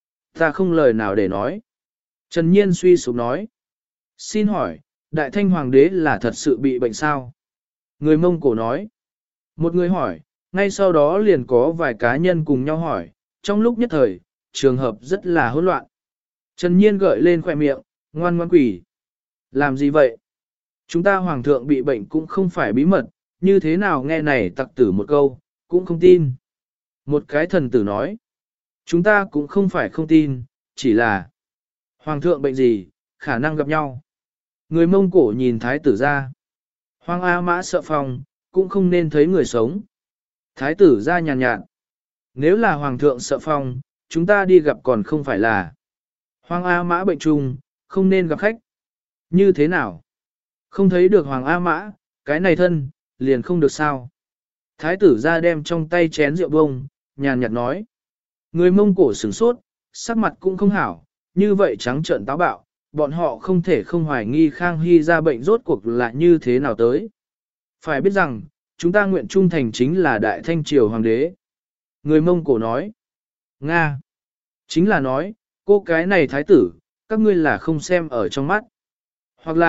Ta không lời nào để nói. Trần Nhiên suy sụp nói. Xin hỏi, Đại Thanh Hoàng đế là thật sự bị bệnh sao? Người Mông Cổ nói. Một người hỏi, ngay sau đó liền có vài cá nhân cùng nhau hỏi, trong lúc nhất thời, trường hợp rất là hỗn loạn. Trần Nhiên gợi lên khỏe miệng, ngoan ngoan quỷ. Làm gì vậy? Chúng ta Hoàng thượng bị bệnh cũng không phải bí mật, như thế nào nghe này tặc tử một câu, cũng không tin. Một cái thần tử nói. Chúng ta cũng không phải không tin, chỉ là Hoàng thượng bệnh gì, khả năng gặp nhau. Người Mông Cổ nhìn thái tử ra. Hoàng A Mã sợ phòng, cũng không nên thấy người sống. Thái tử ra nhàn nhạt. Nếu là Hoàng thượng sợ phong, chúng ta đi gặp còn không phải là. Hoàng A Mã bệnh trùng, không nên gặp khách. Như thế nào? Không thấy được Hoàng A Mã, cái này thân, liền không được sao. Thái tử ra đem trong tay chén rượu bông, nhàn nhạt nói. Người Mông Cổ sửng sốt, sắc mặt cũng không hảo, như vậy trắng trợn táo bạo, bọn họ không thể không hoài nghi Khang Hy ra bệnh rốt cuộc là như thế nào tới. Phải biết rằng, chúng ta nguyện trung thành chính là Đại Thanh Triều Hoàng đế. Người Mông Cổ nói, Nga, chính là nói, cô cái này thái tử, các ngươi là không xem ở trong mắt. Hoặc là,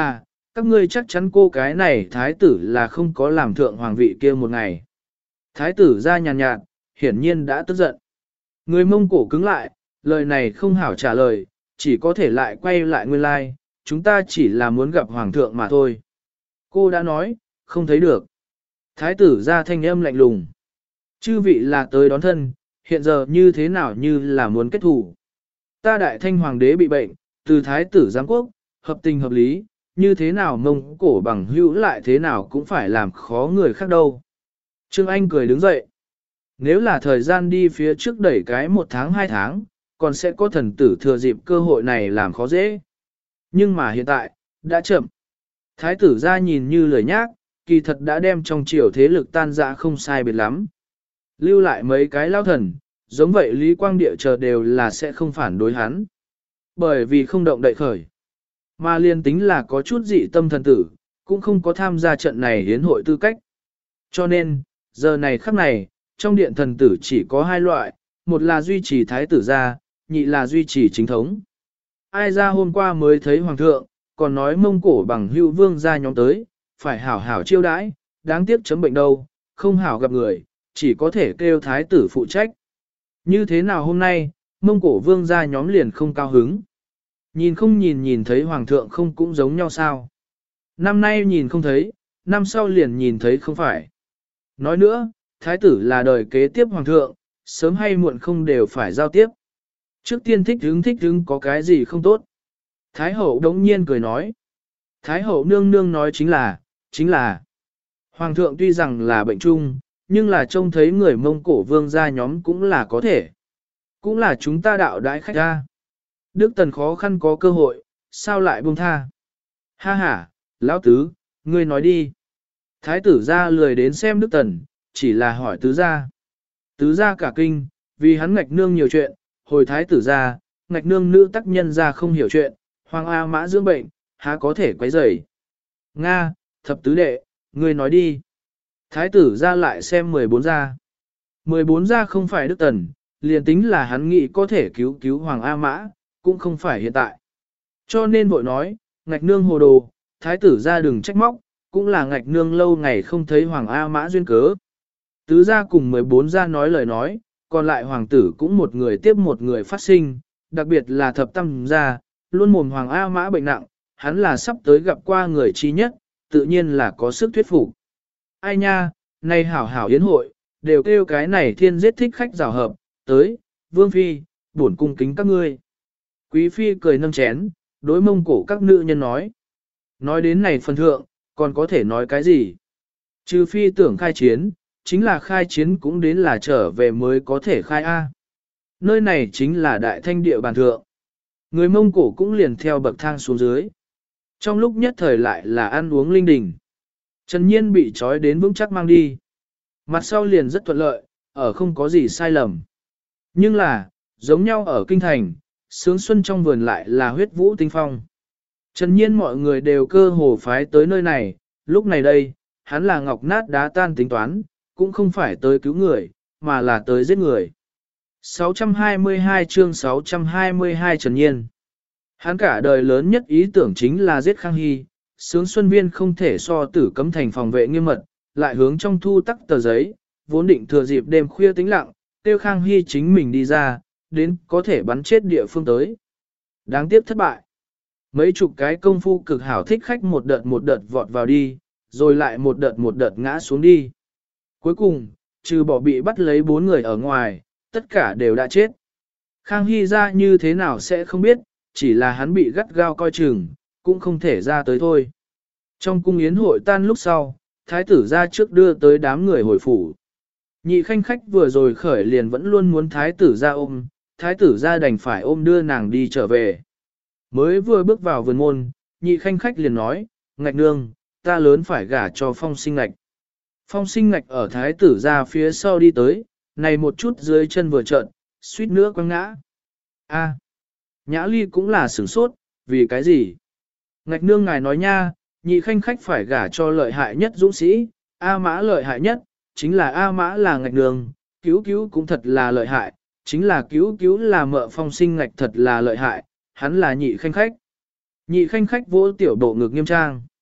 các ngươi chắc chắn cô cái này thái tử là không có làm thượng hoàng vị kia một ngày. Thái tử ra nhàn nhạt, hiển nhiên đã tức giận. Người Mông Cổ cứng lại, lời này không hảo trả lời, chỉ có thể lại quay lại nguyên lai, chúng ta chỉ là muốn gặp hoàng thượng mà thôi. Cô đã nói, không thấy được. Thái tử ra thanh âm lạnh lùng. Chư vị là tới đón thân, hiện giờ như thế nào như là muốn kết thủ. Ta đại thanh hoàng đế bị bệnh, từ thái tử giám quốc, hợp tình hợp lý, như thế nào Mông Cổ bằng hữu lại thế nào cũng phải làm khó người khác đâu. Trương Anh cười đứng dậy. Nếu là thời gian đi phía trước đẩy cái 1 tháng 2 tháng, còn sẽ có thần tử thừa dịp cơ hội này làm khó dễ. Nhưng mà hiện tại, đã chậm. Thái tử ra nhìn như lời nhác, kỳ thật đã đem trong triều thế lực tan rã không sai biệt lắm. Lưu lại mấy cái lao thần, giống vậy Lý Quang Địa chờ đều là sẽ không phản đối hắn. Bởi vì không động đậy khởi. Mà liên tính là có chút dị tâm thần tử, cũng không có tham gia trận này hiến hội tư cách. Cho nên, giờ này khắc này, trong điện thần tử chỉ có 2 loại, một là duy trì thái tử gia, nhị là duy trì chính thống. Ai ra hôm qua mới thấy hoàng thượng, còn nói Mông Cổ bằng hữu vương gia nhóm tới, phải hảo hảo chiêu đãi, đáng tiếc chấm bệnh đâu, không hảo gặp người, chỉ có thể kêu thái tử phụ trách. Như thế nào hôm nay, Mông Cổ vương gia nhóm liền không cao hứng. Nhìn không nhìn thấy hoàng thượng không cũng giống nhau sao. Năm nay nhìn không thấy, năm sau liền nhìn thấy không phải. Nói nữa, thái tử là đời kế tiếp hoàng thượng, sớm hay muộn không đều phải giao tiếp. Trước tiên thích hứng có cái gì không tốt. Thái hậu đống nhiên cười nói. Thái hậu nương nương nói chính là. Hoàng thượng tuy rằng là bệnh chung, nhưng là trông thấy người Mông Cổ vương gia nhóm cũng là có thể. Cũng là chúng ta đạo đãi khách ra. Đức Tần khó khăn có cơ hội, sao lại buông tha? Ha ha, lão tứ, ngươi nói đi. Thái tử ra lười đến xem Đức Tần, chỉ là hỏi tứ gia. Tứ gia cả kinh, vì hắn ngạch nương nhiều chuyện, hồi thái tử ra, ngạch nương nữ tác nhân ra không hiểu chuyện, hoàng A mã dưỡng bệnh, há có thể quấy rầy. Nga, thập tứ đệ, ngươi nói đi. Thái tử ra lại xem 14 gia. 14 gia không phải Đức Tần, liền tính là hắn nghĩ có thể cứu hoàng A mã, cũng không phải hiện tại. Cho nên vội nói, ngạch nương hồ đồ, thái tử ra đừng trách móc, cũng là ngạch nương lâu ngày không thấy hoàng A mã duyên cớ. Tứ gia cùng 14 gia nói lời nói, còn lại hoàng tử cũng một người tiếp một người phát sinh, đặc biệt là thập tam gia, luôn mồm hoàng A mã bệnh nặng, hắn là sắp tới gặp qua người chi nhất, tự nhiên là có sức thuyết phục. Ai nha, này hảo hảo yến hội, đều kêu cái này thiên giết thích khách rào hợp, tới, vương phi, bổn cung kính các ngươi. Quý phi cười nâng chén, đối Mông Cổ các nữ nhân nói. Nói đến này phần thượng, còn có thể nói cái gì? Trừ phi tưởng khai chiến, chính là khai chiến cũng đến là trở về mới có thể khai A. Nơi này chính là đại thanh địa bàn thượng. Người Mông Cổ cũng liền theo bậc thang xuống dưới. Trong lúc nhất thời lại là ăn uống linh đình. Trần Nhiên bị trói đến vững chắc mang đi. Mặt sau liền rất thuận lợi, ở không có gì sai lầm. Nhưng là, giống nhau ở kinh thành, sướng xuân trong vườn lại là huyết vũ tinh phong. Trần Nhiên mọi người đều cơ hồ phái tới nơi này, lúc này đây, hắn là ngọc nát đá tan tính toán, cũng không phải tới cứu người, mà là tới giết người. 622 chương 622 Trần Nhiên. Hắn cả đời lớn nhất ý tưởng chính là giết Khang Hy, sướng xuân viên không thể so tử cấm thành phòng vệ nghiêm mật, lại hướng trong thu tắc tờ giấy, vốn định thừa dịp đêm khuya tĩnh lặng, tiêu Khang Hy chính mình đi ra, đến có thể bắn chết địa phương tới. Đáng tiếc thất bại. Mấy chục cái công phu cực hảo thích khách một đợt vọt vào đi, rồi lại một đợt ngã xuống đi. Cuối cùng, trừ bỏ bị bắt lấy 4 người ở ngoài, tất cả đều đã chết. Khang Hy ra như thế nào sẽ không biết, chỉ là hắn bị gắt gao coi chừng, cũng không thể ra tới thôi. Trong cung yến hội tan lúc sau, thái tử ra trước đưa tới đám người hồi phủ. Nhị khanh khách vừa rồi khởi liền vẫn luôn muốn thái tử ra ôm, thái tử ra đành phải ôm đưa nàng đi trở về. Mới vừa bước vào vườn môn, nhị khanh khách liền nói, ngạch nương, ta lớn phải gả cho phong sinh ngạch. Phong sinh ngạch ở thái tử ra phía sau đi tới, này một chút dưới chân vừa trợn, suýt nữa quăng ngã. A, Nhã Ly cũng là sửng sốt, vì cái gì? Ngạch nương ngài nói nha, nhị khanh khách phải gả cho lợi hại nhất dũng sĩ, A Mã lợi hại nhất, chính là A Mã là ngạch nương, cứu cũng thật là lợi hại, chính là cứu là mợ phong sinh ngạch thật là lợi hại, hắn là nhị khanh khách. Nhị khanh khách vỗ tiểu bộ ngực nghiêm trang.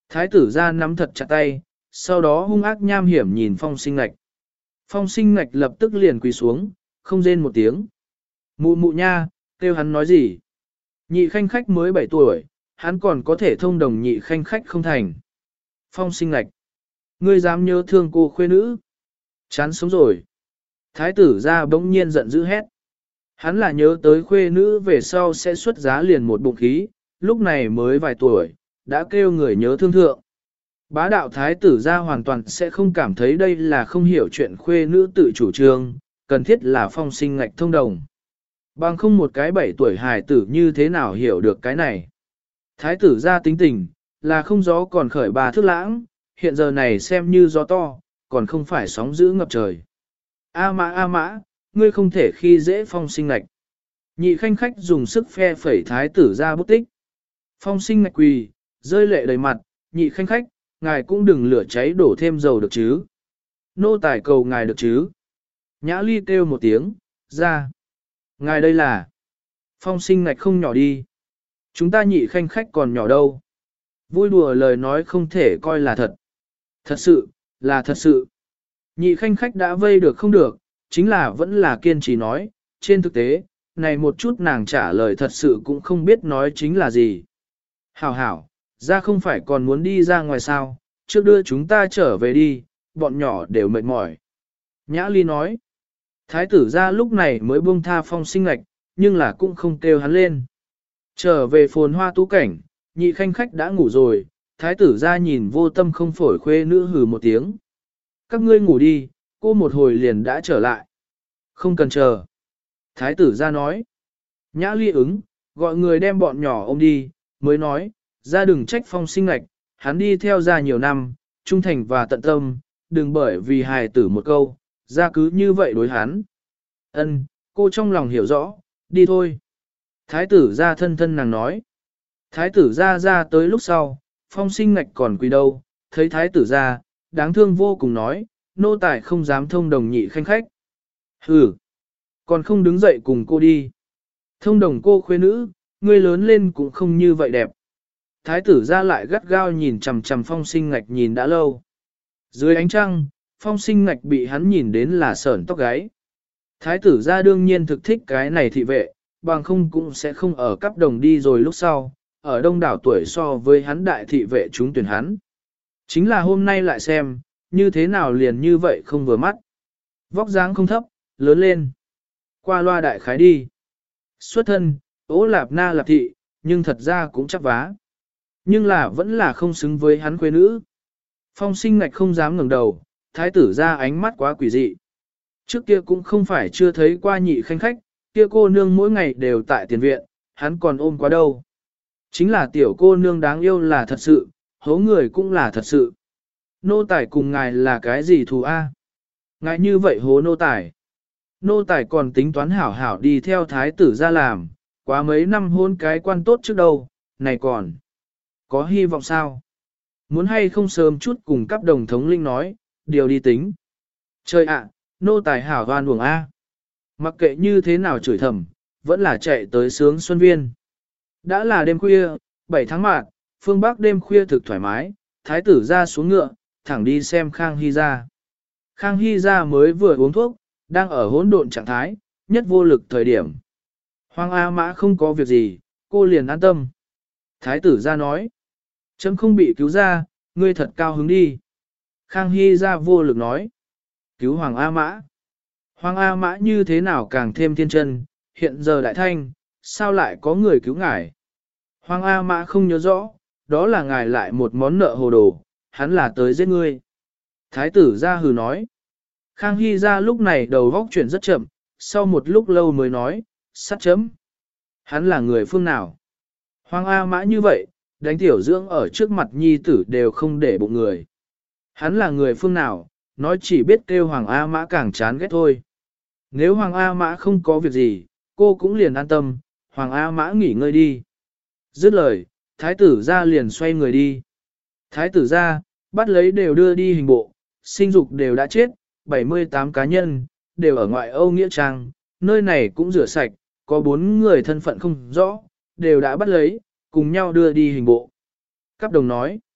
Thái tử ra nắm thật chặt tay, sau đó hung ác nham hiểm nhìn phong sinh ngạch. Phong sinh ngạch lập tức liền quỳ xuống, không rên một tiếng. Mụ mụ nha, kêu hắn nói gì? Nhị khanh khách mới 7 tuổi, hắn còn có thể thông đồng nhị khanh khách không thành. Phong sinh ngạch. Ngươi dám nhớ thương cô khuê nữ? Chán sống rồi. Thái tử ra bỗng nhiên giận dữ hét. Hắn là nhớ tới khuê nữ về sau sẽ xuất giá liền một bụng khí, lúc này mới vài tuổi, đã kêu người nhớ thương thượng. Bá đạo thái tử ra hoàn toàn sẽ không cảm thấy đây là không hiểu chuyện khuê nữ tự chủ trương, cần thiết là phong sinh ngạch thông đồng. Bằng không một cái 7 tuổi hài tử như thế nào hiểu được cái này. Thái tử ra tính tình, là không gió còn khởi bà thước lãng, hiện giờ này xem như gió to, còn không phải sóng dữ ngập trời. A mã, ngươi không thể khi dễ phong sinh ngạch. Nhị khanh khách dùng sức phe phẩy thái tử ra bút tích. Phong sinh ngạch quỳ, rơi lệ đầy mặt, nhị khanh khách, ngài cũng đừng lửa cháy đổ thêm dầu được chứ. Nô tài cầu ngài được chứ. Nhã ly kêu một tiếng, ra. Ngài đây là. Phong sinh ngạch không nhỏ đi. Chúng ta nhị khanh khách còn nhỏ đâu. Vui đùa lời nói không thể coi là thật. Thật sự, là thật sự. Nhị khanh khách đã vây được không được, chính là vẫn là kiên trì nói, trên thực tế, này một chút nàng trả lời thật sự cũng không biết nói chính là gì. Hảo hảo, ra không phải còn muốn đi ra ngoài sao, trước đưa chúng ta trở về đi, bọn nhỏ đều mệt mỏi. Nhã ly nói, thái tử ra lúc này mới buông tha phong sinh ngạch, nhưng là cũng không kêu hắn lên. Trở về phồn hoa tú cảnh, nhị khanh khách đã ngủ rồi, thái tử ra nhìn vô tâm không phổi khuê nữ hừ một tiếng. Các ngươi ngủ đi, cô một hồi liền đã trở lại. Không cần chờ. Thái tử ra nói. Nhã ly ứng, gọi người đem bọn nhỏ ôm đi, mới nói, ra đừng trách phong sinh ngạch, hắn đi theo ra nhiều năm, trung thành và tận tâm, đừng bởi vì hài tử một câu, ra cứ như vậy đối hắn. Ân, cô trong lòng hiểu rõ, đi thôi. Thái tử ra thân thân nàng nói. Thái tử ra tới lúc sau, phong sinh ngạch còn quỳ đâu, thấy thái tử ra, đáng thương vô cùng nói, nô tài không dám thông đồng nhị khanh khách. Hừ, còn không đứng dậy cùng cô đi. Thông đồng cô khuê nữ, người lớn lên cũng không như vậy đẹp. Thái tử ra lại gắt gao nhìn chằm chằm phong sinh ngạch nhìn đã lâu. Dưới ánh trăng, phong sinh ngạch bị hắn nhìn đến là sởn tóc gáy. Thái tử ra đương nhiên thực thích cái này thị vệ, bằng không cũng sẽ không ở cấp đồng đi rồi lúc sau, ở đông đảo tuổi so với hắn đại thị vệ chúng tuyển hắn. Chính là hôm nay lại xem, như thế nào liền như vậy không vừa mắt. Vóc dáng không thấp, lớn lên. Qua loa đại khái đi. Xuất thân, ố lạp na lạp thị, nhưng thật ra cũng chắc vá. Nhưng là vẫn là không xứng với hắn quê nữ. Phong sinh ngạch không dám ngẩng đầu, thái tử ra ánh mắt quá quỷ dị. Trước kia cũng không phải chưa thấy qua nhị khanh khách, kia cô nương mỗi ngày đều tại tiền viện, hắn còn ôm quá đâu. Chính là tiểu cô nương đáng yêu là thật sự, hố người cũng là thật sự. Nô tài cùng ngài là cái gì thù a? Ngài như vậy hố nô tài. Nô tài còn tính toán hảo hảo đi theo thái tử ra làm, quá mấy năm hôn cái quan tốt trước đâu, này còn. Có hy vọng sao? Muốn hay không sớm chút cùng các đồng thống linh nói, điều đi tính. Trời ạ, nô tài hảo hoan buồng A. Mặc kệ như thế nào chửi thầm, vẫn là chạy tới sướng xuân viên. Đã là đêm khuya, 7 tháng mạt, phương Bắc đêm khuya thực thoải mái, thái tử ra xuống ngựa, thẳng đi xem Khang Hy ra. Khang Hy ra mới vừa uống thuốc, đang ở hỗn độn trạng thái, nhất vô lực thời điểm. Hoàng A Mã không có việc gì, cô liền an tâm. Thái tử ra nói, chấm không bị cứu ra, ngươi thật cao hứng đi. Khang Hy ra vô lực nói, cứu Hoàng A Mã. Hoàng A Mã như thế nào càng thêm thiên chân, hiện giờ đại thanh, sao lại có người cứu ngài? Hoàng A Mã không nhớ rõ, đó là ngài lại một món nợ hồ đồ, hắn là tới giết ngươi. Thái tử ra hừ nói. Khang Hy ra lúc này đầu góc chuyển rất chậm, sau một lúc lâu mới nói, sát chấm. Hắn là người phương nào? Hoàng A Mã như vậy, đánh tiểu dưỡng ở trước mặt nhi tử đều không để bụng người. Hắn là người phương nào, nói chỉ biết kêu Hoàng A Mã càng chán ghét thôi. Nếu Hoàng A Mã không có việc gì, cô cũng liền an tâm, Hoàng A Mã nghỉ ngơi đi. Dứt lời, thái tử ra liền xoay người đi. Thái tử ra, bắt lấy đều đưa đi hình bộ, sinh dục đều đã chết, 78 cá nhân, đều ở ngoại Âu Nghĩa Trang, nơi này cũng rửa sạch, có 4 người thân phận không rõ, đều đã bắt lấy, cùng nhau đưa đi hình bộ. Cáp đồng nói,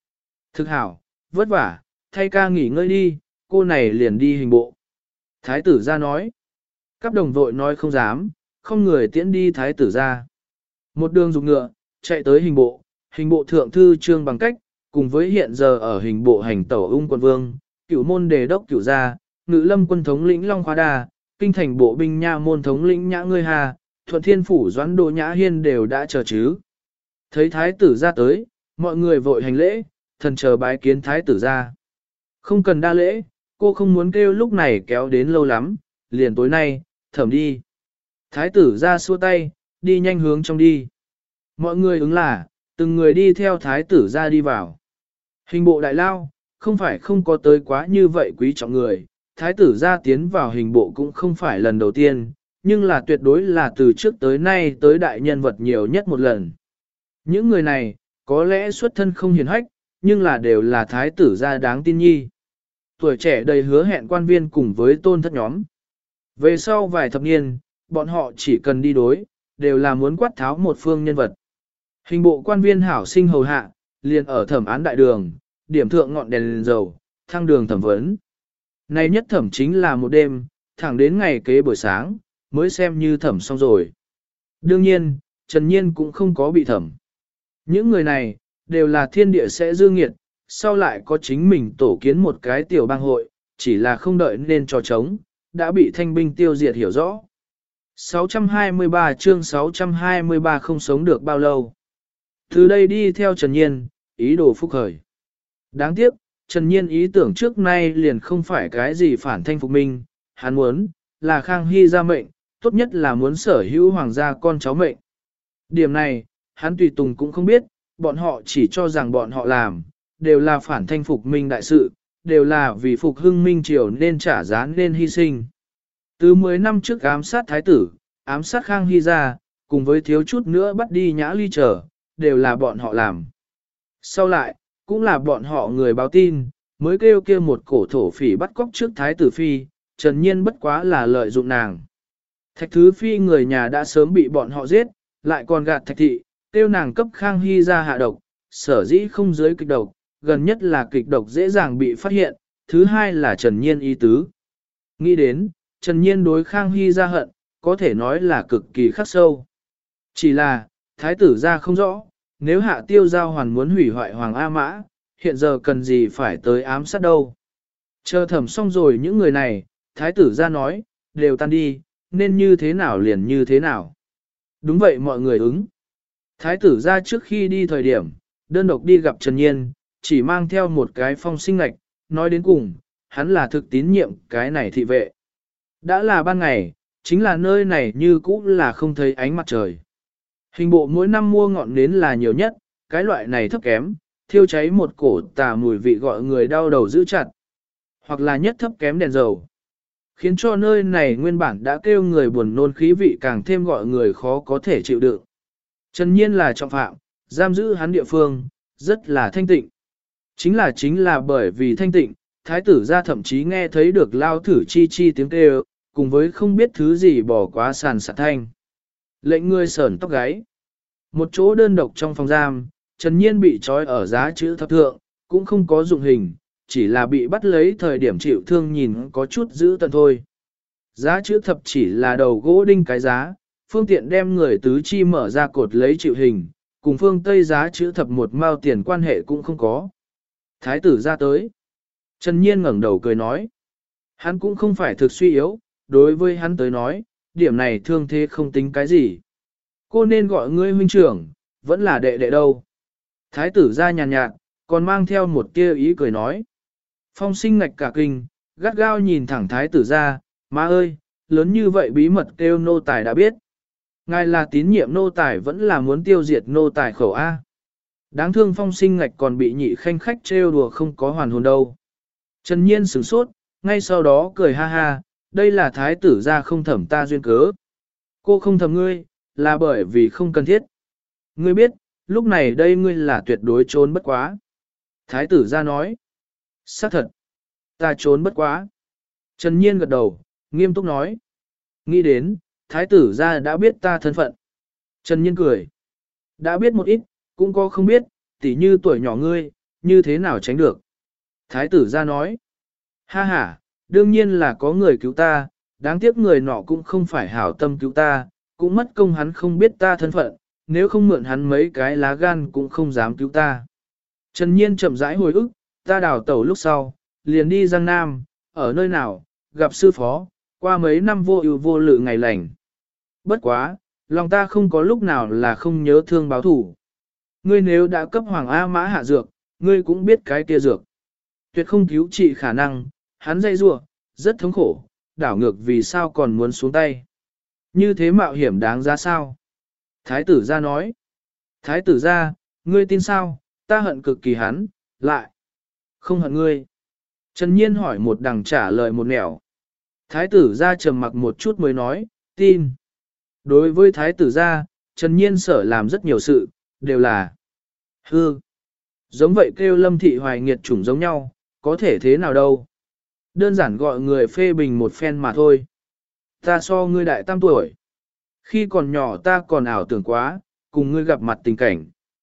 Thực hảo, vất vả, thay ca nghỉ ngơi đi, cô này liền đi hình bộ. Thái tử ra nói. Các đồng vội nói không dám, không người tiễn đi thái tử ra. Một đường dục ngựa, chạy tới hình bộ thượng thư trương bằng cách, cùng với hiện giờ ở hình bộ hành tẩu ung quân vương, cửu môn đề đốc cửu gia, ngự lâm quân thống lĩnh Long Khóa Đà, kinh thành bộ binh nha môn thống lĩnh Nhã Ngươi Hà, thuận thiên phủ doãn đô Nhã Hiên đều đã chờ chứ. Thấy thái tử ra tới, mọi người vội hành lễ, thần chờ bái kiến thái tử ra. Không cần đa lễ, cô không muốn kêu lúc này kéo đến lâu lắm, liền tối nay, thẩm đi. Thái tử ra xua tay, đi nhanh hướng trong đi. Mọi người ứng là, từng người đi theo thái tử ra đi vào. Hình bộ đại lao, không phải không có tới quá như vậy quý trọng người, thái tử ra tiến vào hình bộ cũng không phải lần đầu tiên, nhưng là tuyệt đối là từ trước tới nay tới đại nhân vật nhiều nhất một lần. Những người này, có lẽ xuất thân không hiền hách, nhưng là đều là thái tử gia đáng tin nhi. Tuổi trẻ đầy hứa hẹn quan viên cùng với tôn thất nhóm. Về sau vài thập niên, bọn họ chỉ cần đi đối, đều là muốn quát tháo một phương nhân vật. Hình bộ quan viên hảo sinh hầu hạ, liền ở thẩm án đại đường, điểm thượng ngọn đèn dầu, thăng đường thẩm vấn. Này nhất thẩm chính là một đêm, thẳng đến ngày kế buổi sáng, mới xem như thẩm xong rồi. Đương nhiên, Trần Nhiên cũng không có bị thẩm. Những người này, đều là thiên địa sẽ dư nghiệt, sau lại có chính mình tổ kiến một cái tiểu bang hội, chỉ là không đợi nên trò trống, đã bị thanh binh tiêu diệt hiểu rõ. 623 chương 623 không sống được bao lâu. Từ đây đi theo Trần Nhiên, ý đồ phúc khởi. Đáng tiếc, Trần Nhiên ý tưởng trước nay liền không phải cái gì phản thanh phục minh, hắn muốn, là Khang Hy ra mệnh, tốt nhất là muốn sở hữu hoàng gia con cháu mệnh. Điểm này, hắn tùy tùng cũng không biết, bọn họ chỉ cho rằng bọn họ làm, đều là phản thanh phục minh đại sự, đều là vì phục hưng minh triều nên trả giá nên hy sinh. Từ 10 năm trước ám sát thái tử, ám sát Khang Hy ra, cùng với thiếu chút nữa bắt đi Nhã Ly trở, đều là bọn họ làm. Sau lại, cũng là bọn họ người báo tin, mới kêu kia một cổ thổ phỉ bắt cóc trước thái tử phi, Trần Nhiên bất quá là lợi dụng nàng. Thạch Thứ Phi người nhà đã sớm bị bọn họ giết, lại còn gạt Thạch Thị, kêu nàng cấp Khang Hy ra hạ độc, sở dĩ không dưới kịch độc, gần nhất là kịch độc dễ dàng bị phát hiện, thứ hai là Trần Nhiên ý tứ. Nghĩ đến, Trần Nhiên đối Khang Hy ra hận, có thể nói là cực kỳ khắc sâu. Chỉ là, thái tử ra không rõ, nếu hạ tiêu giao hoàn muốn hủy hoại Hoàng A Mã, hiện giờ cần gì phải tới ám sát đâu. Chờ thẩm xong rồi những người này, thái tử ra nói, đều tan đi, nên như thế nào liền như thế nào. Đúng vậy mọi người ứng. Thái tử ra trước khi đi thời điểm, đơn độc đi gặp Trần Nhiên, chỉ mang theo một cái phong sinh ngạch, nói đến cùng, hắn là thực tín nhiệm cái này thị vệ. Đã là ban ngày, chính là nơi này như cũ là không thấy ánh mặt trời. Hình bộ mỗi năm mua ngọn nến là nhiều nhất, cái loại này thấp kém, thiêu cháy một cổ tà mùi vị gọi người đau đầu giữ chặt. Hoặc là nhất thấp kém đèn dầu. Khiến cho nơi này nguyên bản đã kêu người buồn nôn khí vị càng thêm gọi người khó có thể chịu đựng. Trần Nhiên là trọng phạm, giam giữ hắn địa phương, rất là thanh tịnh. Chính là bởi vì thanh tịnh, thái tử ra thậm chí nghe thấy được lao thử chi chi tiếng kêu, cùng với không biết thứ gì bỏ quá sàn sạt thanh. Lệnh người sởn tóc gáy. Một chỗ đơn độc trong phòng giam, Trần Nhiên bị trói ở giá chữ thập thượng, cũng không có dụng hình, chỉ là bị bắt lấy thời điểm chịu thương nhìn có chút giữ tận thôi. Giá chữ thập chỉ là đầu gỗ đinh cái giá, phương tiện đem người tứ chi mở ra cột lấy chịu hình, cùng phương Tây giá chữ thập một mao tiền quan hệ cũng không có. Thái tử ra tới. Trần Nhiên ngẩng đầu cười nói. Hắn cũng không phải thực suy yếu, đối với hắn tới nói, điểm này thương thế không tính cái gì. Cô nên gọi ngươi huynh trưởng, vẫn là đệ đệ đâu. Thái tử ra nhàn nhạt, còn mang theo một tia ý cười nói. Phong sinh ngạch cả kinh, gắt gao nhìn thẳng thái tử ra, má ơi, lớn như vậy bí mật kêu nô tài đã biết. Ngài là tín nhiệm nô tài vẫn là muốn tiêu diệt nô tài khẩu A. Đáng thương phong sinh ngạch còn bị nhị khanh khách trêu đùa không có hoàn hồn đâu. Trần Nhiên sửng sốt, ngay sau đó cười ha ha, đây là thái tử ra không thẩm ta duyên cớ. Cô không thẩm ngươi, là bởi vì không cần thiết. Ngươi biết, lúc này đây ngươi là tuyệt đối trốn bất quá. Thái tử ra nói. Xác thật. Ta trốn bất quá. Trần Nhiên gật đầu, nghiêm túc nói. Nghĩ đến, thái tử ra đã biết ta thân phận. Trần Nhiên cười. Đã biết một ít, cũng có không biết, tỉ như tuổi nhỏ ngươi, như thế nào tránh được? Thái tử ra nói, ha ha, đương nhiên là có người cứu ta, đáng tiếc người nọ cũng không phải hảo tâm cứu ta, cũng mất công hắn không biết ta thân phận, nếu không mượn hắn mấy cái lá gan cũng không dám cứu ta. Trần Nhiên chậm rãi hồi ức, ta đào tẩu lúc sau, liền đi Giang Nam, ở nơi nào, gặp sư phó, qua mấy năm vô ưu vô lự ngày lành. Bất quá, lòng ta không có lúc nào là không nhớ thương báo thủ. Ngươi nếu đã cấp Hoàng A Mã hạ dược, ngươi cũng biết cái kia dược. Tuyệt không cứu trị khả năng, hắn dây rua, rất thống khổ, đảo ngược vì sao còn muốn xuống tay. Như thế mạo hiểm đáng giá sao? Thái tử ra nói. Thái tử ra, ngươi tin sao, ta hận cực kỳ hắn, lại. Không hận ngươi. Trần Nhiên hỏi một đằng trả lời một nẻo. Thái tử ra trầm mặc một chút mới nói, tin. Đối với thái tử ra, Trần Nhiên sở làm rất nhiều sự, đều là hư. Giống vậy kêu Lâm Thị Hoài nghiệt chủng giống nhau, có thể thế nào đâu. Đơn giản gọi người phê bình một phen mà thôi. Ta so ngươi đại tam tuổi. Khi còn nhỏ ta còn ảo tưởng quá, cùng ngươi gặp mặt tình cảnh.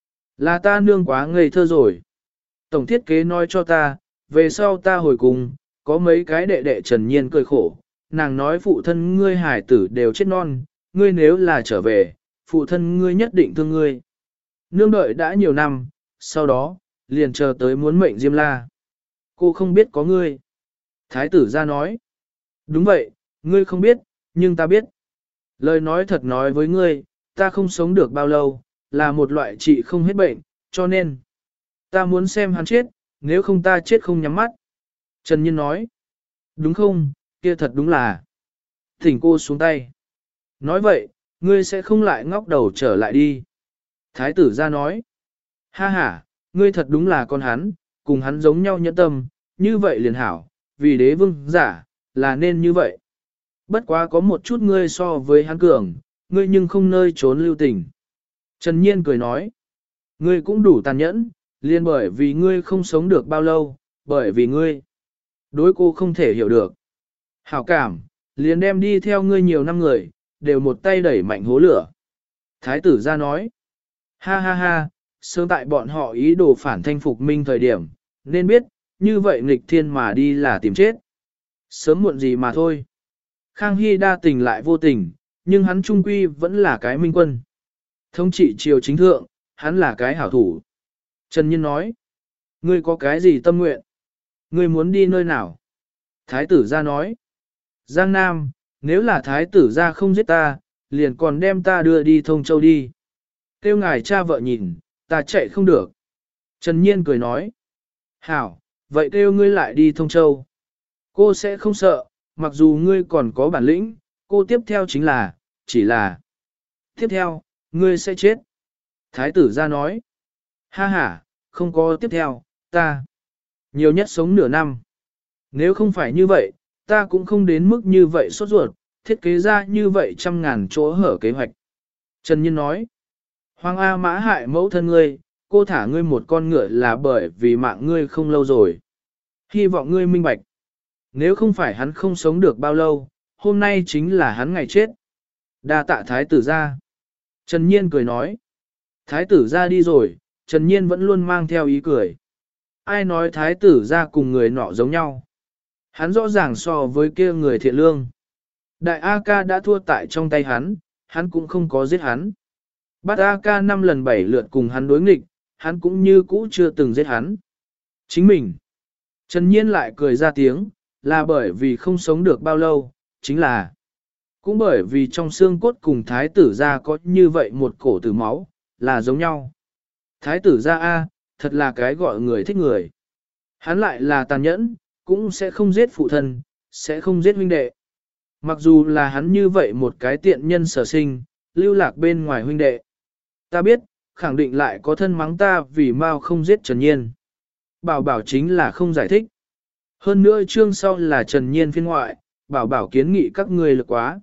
Là ta nương quá ngây thơ rồi. Tổng thiết kế nói cho ta, về sau ta hồi cùng, có mấy cái đệ đệ Trần Nhiên cười khổ. Nàng nói phụ thân ngươi hải tử đều chết non, ngươi nếu là trở về, phụ thân ngươi nhất định thương ngươi. Nương đợi đã nhiều năm, sau đó, liền chờ tới muốn mệnh Diêm La. Cô không biết có ngươi. Thái tử ra nói. Đúng vậy, ngươi không biết, nhưng ta biết. Lời nói thật nói với ngươi, ta không sống được bao lâu, là một loại trị không hết bệnh, cho nên ta muốn xem hắn chết, nếu không ta chết không nhắm mắt. Trần Nhiên nói. Đúng không, kia thật đúng là. Thỉnh cô xuống tay. Nói vậy, ngươi sẽ không lại ngóc đầu trở lại đi. Thái tử ra nói. Ha ha, ngươi thật đúng là con hắn, cùng hắn giống nhau nhẫn tâm, như vậy liền hảo, vì đế vương giả, là nên như vậy. Bất quá có một chút ngươi so với hắn cường, ngươi nhưng không nơi trốn lưu tình. Trần Nhiên cười nói, ngươi cũng đủ tàn nhẫn, liền bởi vì ngươi không sống được bao lâu, bởi vì ngươi đối cô không thể hiểu được. Hảo cảm, liền đem đi theo ngươi nhiều năm người, đều một tay đẩy mạnh hố lửa. Thái tử ra nói, ha ha ha, sớm tại bọn họ ý đồ phản thanh phục minh thời điểm, nên biết, như vậy nghịch thiên mà đi là tìm chết. Sớm muộn gì mà thôi. Khang Hy đa tình lại vô tình, nhưng hắn trung quy vẫn là cái minh quân. Thống trị triều chính thượng, hắn là cái hảo thủ. Trần Nhiên nói, ngươi có cái gì tâm nguyện? Ngươi muốn đi nơi nào? Thái tử ra nói, Giang Nam, nếu là thái tử ra không giết ta, liền còn đem ta đưa đi Thông Châu đi. Kêu ngài cha vợ nhìn, ta chạy không được. Trần Nhiên cười nói, hảo, vậy kêu ngươi lại đi Thông Châu. Cô sẽ không sợ, mặc dù ngươi còn có bản lĩnh, cô tiếp theo chính là, chỉ là. Tiếp theo, ngươi sẽ chết. Thái tử ra nói, ha ha, không có tiếp theo, ta. Nhiều nhất sống nửa năm. Nếu không phải như vậy, ta cũng không đến mức như vậy sốt ruột, thiết kế ra như vậy 100.000 chỗ hở kế hoạch. Trần Nhiên nói, Hoàng A Mã hại mẫu thân ngươi, cô thả ngươi một con ngựa là bởi vì mạng ngươi không lâu rồi. Hy vọng ngươi minh bạch. Nếu không phải hắn không sống được bao lâu, hôm nay chính là hắn ngày chết. Đa tạ thái tử ra. Trần Nhiên cười nói. Thái tử ra đi rồi, Trần Nhiên vẫn luôn mang theo ý cười. Ai nói thái tử ra cùng người nọ giống nhau. Hắn rõ ràng so với kia người thiện lương. Đại A Ca đã thua tại trong tay hắn cũng không có giết hắn. Bắt A Ca 5 lần 7 lượt cùng hắn đối nghịch, hắn cũng như cũ chưa từng giết hắn. Chính mình. Trần Nhiên lại cười ra tiếng, là bởi vì không sống được bao lâu, chính là cũng bởi vì trong xương cốt cùng thái tử gia có như vậy một cổ tử máu, là giống nhau. Thái tử gia A, thật là cái gọi người thích người. Hắn lại là tàn nhẫn, cũng sẽ không giết phụ thân, sẽ không giết huynh đệ. Mặc dù là hắn như vậy một cái tiện nhân sở sinh, lưu lạc bên ngoài huynh đệ. Ta biết, khẳng định lại có thân mắng ta vì mau không giết Trần Nhiên. Bảo bảo chính là không giải thích. Hơn nữa chương sau là Trần Nhiên phiên ngoại, bảo bảo kiến nghị các ngươi lực quá.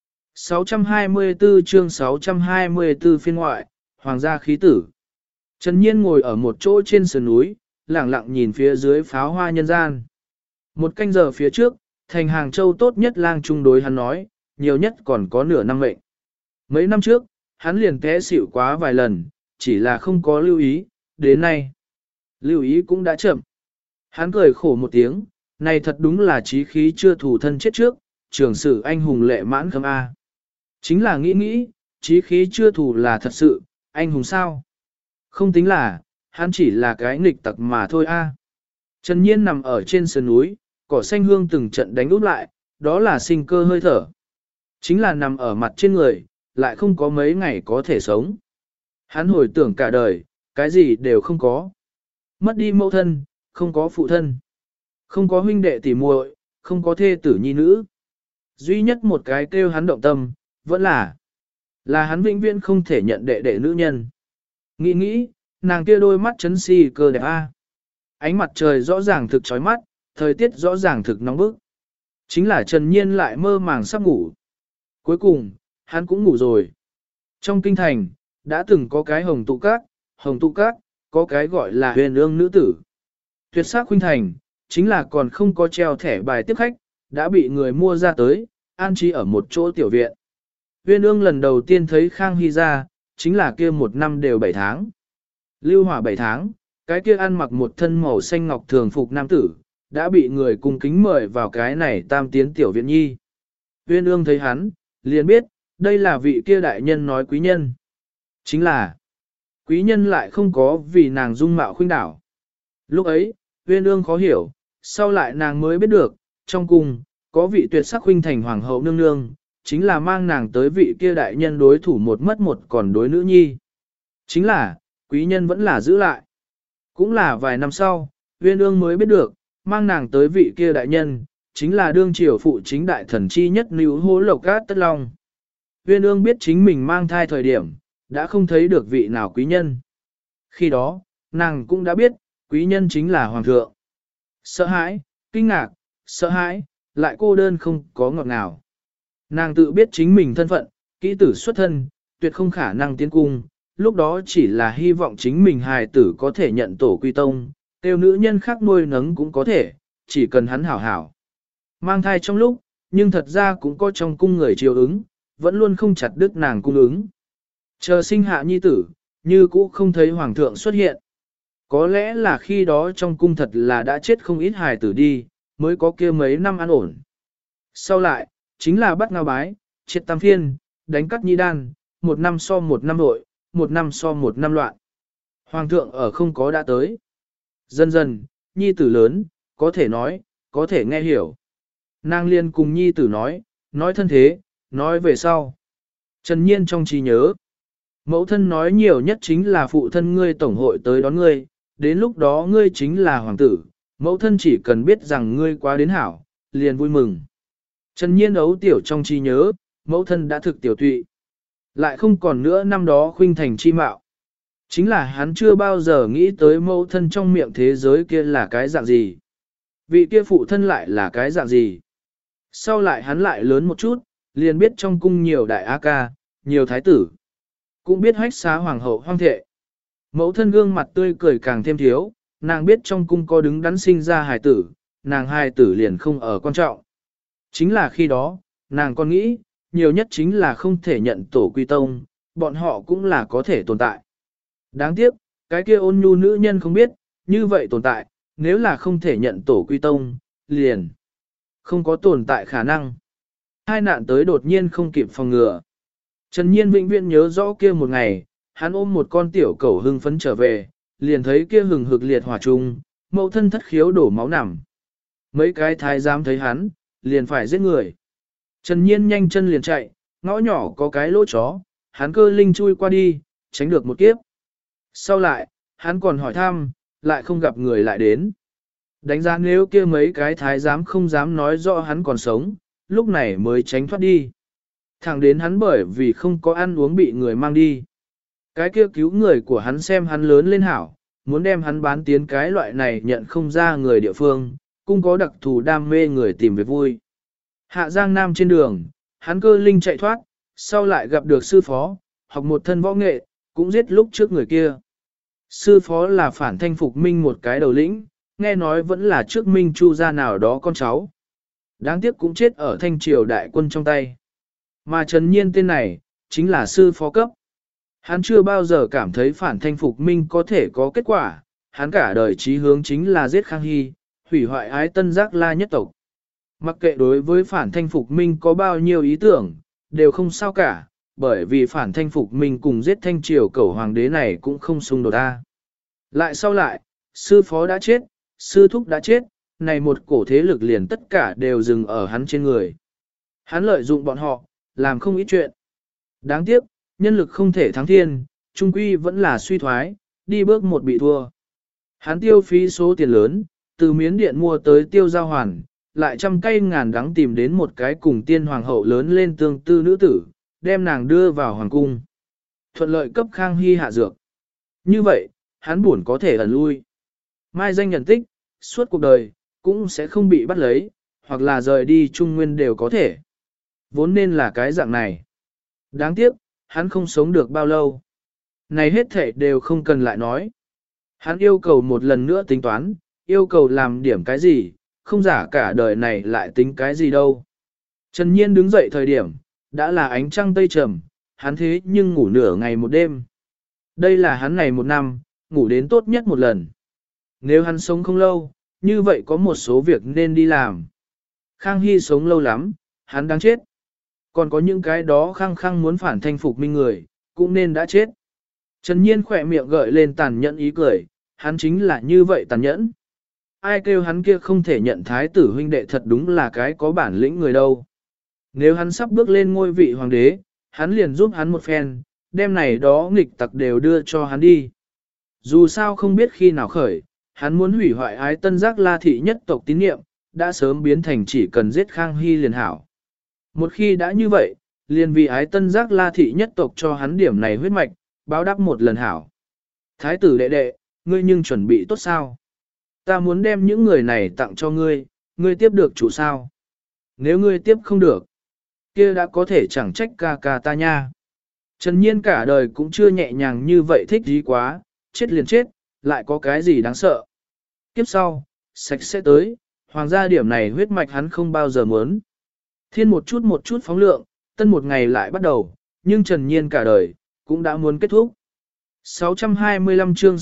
624 chương 624 phiên ngoại, Hoàng gia khí tử. Trần Nhiên ngồi ở một chỗ trên sườn núi, lặng lặng nhìn phía dưới pháo hoa nhân gian. Một canh giờ phía trước, thành Hàng Châu tốt nhất lang trung đối hắn nói, nhiều nhất còn có nửa năm mệnh. Mấy năm trước, hắn liền té xỉu quá vài lần, chỉ là không có lưu ý, đến nay. Lưu ý cũng đã chậm. Hắn cười khổ một tiếng, này thật đúng là chí khí chưa thủ thân chết trước, trường sử anh hùng lệ mãn khâm A. Chính là nghĩ, chí khí chưa thủ là thật sự, anh hùng sao? Không tính là, hắn chỉ là cái nghịch tặc mà thôi A. Trần Nhiên nằm ở trên sườn núi, cỏ xanh hương từng trận đánh úp lại, đó là sinh cơ hơi thở. Chính là nằm ở mặt trên người, lại không có mấy ngày có thể sống. Hắn hồi tưởng cả đời, cái gì đều không có. Mất đi mẫu thân, không có phụ thân. Không có huynh đệ tỉ muội, không có thê tử nhi nữ. Duy nhất một cái kêu hắn động tâm, vẫn là hắn vĩnh viễn không thể nhận đệ đệ nữ nhân. Nghĩ, nàng kia đôi mắt chấn si cơ đẹp a. Ánh mặt trời rõ ràng thực chói mắt, thời tiết rõ ràng thực nóng bức. Chính là Trần Nhiên lại mơ màng sắp ngủ. Cuối cùng, hắn cũng ngủ rồi. Trong kinh thành, đã từng có cái hồng tụ các, có cái gọi là huyền ương nữ tử. Tuyệt sắc khuynh thành, chính là còn không có treo thẻ bài tiếp khách, đã bị người mua ra tới, an trí ở một chỗ tiểu viện. Huyền ương lần đầu tiên thấy Khang Hy ra, chính là kia một năm đều 7 tháng. Lưu hỏa 7 tháng, cái kia ăn mặc một thân màu xanh ngọc thường phục nam tử, đã bị người cung kính mời vào cái này tam tiến tiểu viện nhi. Uyên ương thấy hắn, liền biết, đây là vị kia đại nhân nói quý nhân. Chính là, quý nhân lại không có vì nàng dung mạo khuynh đảo. Lúc ấy, Uyên ương khó hiểu, sau lại nàng mới biết được, trong cung, có vị tuyệt sắc khuynh thành hoàng hậu nương nương, chính là mang nàng tới vị kia đại nhân đối thủ một mất một còn đối nữ nhi. Chính là, quý nhân vẫn là giữ lại. Cũng là vài năm sau, Uyên ương mới biết được, mang nàng tới vị kia đại nhân, chính là đương triều phụ chính đại thần chi nhất Lưu Hố Lộc Cát Tất Long. Uyên ương biết chính mình mang thai thời điểm, đã không thấy được vị nào quý nhân. Khi đó, nàng cũng đã biết, quý nhân chính là hoàng thượng. Sợ hãi, kinh ngạc, sợ hãi, lại cô đơn không có ngọt ngào. Nàng tự biết chính mình thân phận, kỹ tử xuất thân, tuyệt không khả năng tiến cung, lúc đó chỉ là hy vọng chính mình hài tử có thể nhận tổ quy tông, tiêu nữ nhân khác nuôi nấng cũng có thể, chỉ cần hắn hảo hảo. Mang thai trong lúc, nhưng thật ra cũng có trong cung người chiều ứng, vẫn luôn không chặt đứt nàng cung ứng. Chờ sinh hạ nhi tử, như cũ không thấy hoàng thượng xuất hiện. Có lẽ là khi đó trong cung thật là đã chết không ít hài tử đi, mới có kia mấy năm an ổn. Sau lại, chính là bắt ngao bái, triệt tam phiên, đánh cắt nhi đan, một năm so một năm đội, một năm so một năm loạn. Hoàng thượng ở không có đã tới. Dần dần, nhi tử lớn, có thể nói, có thể nghe hiểu. Nàng liên cùng nhi tử nói thân thế, nói về sau. Trần Nhiên trong trí nhớ. Mẫu thân nói nhiều nhất chính là phụ thân ngươi tổng hội tới đón ngươi, đến lúc đó ngươi chính là hoàng tử, mẫu thân chỉ cần biết rằng ngươi quá đến hảo, liền vui mừng. Trần Nhiên ấu tiểu trong trí nhớ, mẫu thân đã thực tiểu tụy. Lại không còn nữa năm đó khuynh thành chi mạo. Chính là hắn chưa bao giờ nghĩ tới mẫu thân trong miệng thế giới kia là cái dạng gì. Vị kia phụ thân lại là cái dạng gì. Sau lại hắn lại lớn một chút, liền biết trong cung nhiều đại á ca, nhiều thái tử. Cũng biết hách xá hoàng hậu hoang thệ. Mẫu thân gương mặt tươi cười càng thêm thiếu, nàng biết trong cung có đứng đắn sinh ra hài tử, nàng hài tử liền không ở quan trọng. Chính là khi đó, nàng còn nghĩ, nhiều nhất chính là không thể nhận tổ quy tông, bọn họ cũng là có thể tồn tại. Đáng tiếc, cái kia ôn nhu nữ nhân không biết, như vậy tồn tại, nếu là không thể nhận tổ quy tông, liền không có tồn tại khả năng. Hai nạn tới đột nhiên không kịp phòng ngừa. Trần Nhiên vĩnh viễn nhớ rõ kia một ngày, hắn ôm một con tiểu cẩu hưng phấn trở về, liền thấy kia hừng hực liệt hỏa trung, mẫu thân thất khiếu đổ máu nằm. Mấy cái thái giám thấy hắn, liền phải giết người. Trần Nhiên nhanh chân liền chạy, ngõ nhỏ có cái lỗ chó, hắn cơ linh chui qua đi, tránh được một kiếp. Sau lại, hắn còn hỏi thăm, lại không gặp người lại đến. Đánh giá nếu kia mấy cái thái giám không dám nói rõ hắn còn sống, lúc này mới tránh thoát đi. Thẳng đến hắn bởi vì không có ăn uống bị người mang đi. Cái kia cứu người của hắn xem hắn lớn lên hảo, muốn đem hắn bán tiến cái loại này nhận không ra người địa phương, cũng có đặc thù đam mê người tìm về vui. Hạ Giang Nam trên đường, hắn cơ linh chạy thoát, sau lại gặp được sư phó, học một thân võ nghệ, cũng giết lúc trước người kia. Sư phó là phản thanh phục minh một cái đầu lĩnh, nghe nói vẫn là trước minh chu gia nào đó con cháu. Đáng tiếc cũng chết ở thanh triều đại quân trong tay. Mà Trần Nhiên tên này, chính là sư phó cấp. Hắn chưa bao giờ cảm thấy phản thanh phục minh có thể có kết quả, hắn cả đời chí hướng chính là giết Khang Hy, hủy hoại Ái Tân Giác La nhất tộc. Mặc kệ đối với phản thanh phục minh có bao nhiêu ý tưởng, đều không sao cả, bởi vì phản thanh phục minh cùng giết thanh triều cẩu hoàng đế này cũng không xung đột ta. Lại sau lại, sư phó đã chết, sư thúc đã chết, này một cổ thế lực liền tất cả đều dừng ở hắn trên người. Hắn lợi dụng bọn họ, làm không ít chuyện. Đáng tiếc, nhân lực không thể thắng thiên, trung quy vẫn là suy thoái, đi bước một bị thua. Hắn tiêu phí số tiền lớn, từ Miến Điện mua tới Tiêu Giao Hoàn, lại trăm cây ngàn đắng tìm đến một cái cùng tiên hoàng hậu lớn lên tương tư nữ tử, đem nàng đưa vào hoàng cung. Thuận lợi cấp Khang Hy hạ dược. Như vậy, hắn buồn có thể ẩn lui. Mai danh nhận tích, suốt cuộc đời, cũng sẽ không bị bắt lấy, hoặc là rời đi Trung Nguyên đều có thể. Vốn nên là cái dạng này. Đáng tiếc, hắn không sống được bao lâu. Này hết thể đều không cần lại nói. Hắn yêu cầu một lần nữa tính toán, yêu cầu làm điểm cái gì, không giả cả đời này lại tính cái gì đâu. Trần Nhiên đứng dậy thời điểm, đã là ánh trăng tây trầm, hắn thế nhưng ngủ nửa ngày một đêm. Đây là hắn này một năm, ngủ đến tốt nhất một lần. Nếu hắn sống không lâu, như vậy có một số việc nên đi làm. Khang Hy sống lâu lắm, hắn đáng chết. Còn có những cái đó khăng khăng muốn phản thanh phục minh người, cũng nên đã chết. Trần Nhiên khỏe miệng gợi lên tàn nhẫn ý cười, hắn chính là như vậy tàn nhẫn. Ai kêu hắn kia không thể nhận thái tử huynh đệ thật đúng là cái có bản lĩnh người đâu. Nếu hắn sắp bước lên ngôi vị hoàng đế, hắn liền giúp hắn một phen, đem này đó nghịch tặc đều đưa cho hắn đi. Dù sao không biết khi nào khởi, hắn muốn hủy hoại Ái Tân Giác La thị nhất tộc tín niệm, đã sớm biến thành chỉ cần giết Khang Hy liền hảo. Một khi đã như vậy, liền vì Ái Tân Giác La thị nhất tộc cho hắn điểm này huyết mạch, báo đáp một lần hảo. Thái tử đệ đệ, ngươi nhưng chuẩn bị tốt sao? Ta muốn đem những người này tặng cho ngươi, ngươi tiếp được chủ sao? Nếu ngươi tiếp không được, kia đã có thể chẳng trách ca ca ta nha. Trần Nhiên cả đời cũng chưa nhẹ nhàng như vậy thích gì quá, chết liền chết, lại có cái gì đáng sợ. Kiếp sau, sạch sẽ tới, hoàng gia điểm này huyết mạch hắn không bao giờ muốn. Thiên một chút phóng lượng, tân một ngày lại bắt đầu, nhưng Trần Nhiên cả đời, cũng đã muốn kết thúc. 625 chương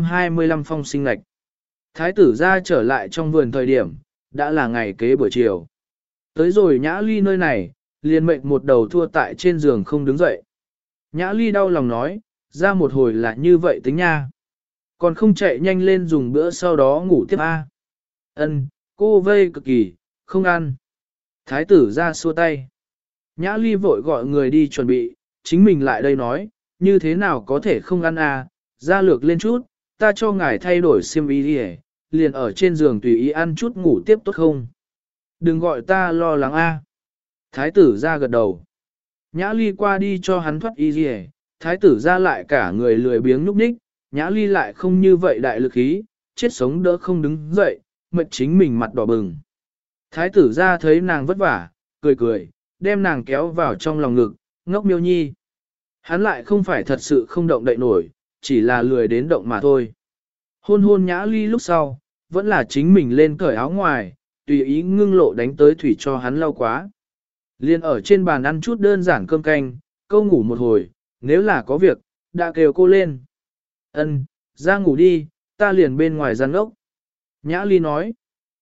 625 phong sinh lạch. Thái tử ra trở lại trong vườn thời điểm, đã là ngày kế buổi chiều. Tới rồi Nhã Ly nơi này, liền mệnh một đầu thua tại trên giường không đứng dậy. Nhã Ly đau lòng nói, ra một hồi là như vậy tính nha. Còn không chạy nhanh lên dùng bữa sau đó ngủ tiếp a. Ân, cô vây cực kỳ, không ăn. Thái tử ra xua tay. Nhã Ly vội gọi người đi chuẩn bị, chính mình lại đây nói, như thế nào có thể không ăn à, ra lược lên chút, ta cho ngài thay đổi xiêm y đi liền ở trên giường tùy ý ăn chút ngủ tiếp tốt không? Đừng gọi ta lo lắng a. Thái tử ra gật đầu. Nhã Ly qua đi cho hắn thoát y đi thái tử ra lại cả người lười biếng núp ních, Nhã Ly lại không như vậy đại lực khí, chết sống đỡ không đứng dậy, mệt chính mình mặt đỏ bừng. Thái tử ra thấy nàng vất vả, cười cười, đem nàng kéo vào trong lòng ngực, ngốc miêu nhi. Hắn lại không phải thật sự không động đậy nổi, chỉ là lười đến động mà thôi. Hôn hôn Nhã Ly lúc sau, vẫn là chính mình lên cởi áo ngoài, tùy ý ngưng lộ đánh tới thủy cho hắn lau quá. Liên ở trên bàn ăn chút đơn giản cơm canh, câu ngủ một hồi, nếu là có việc, đã kêu cô lên. Ân, ra ngủ đi, ta liền bên ngoài gian ốc. Nhã Ly nói.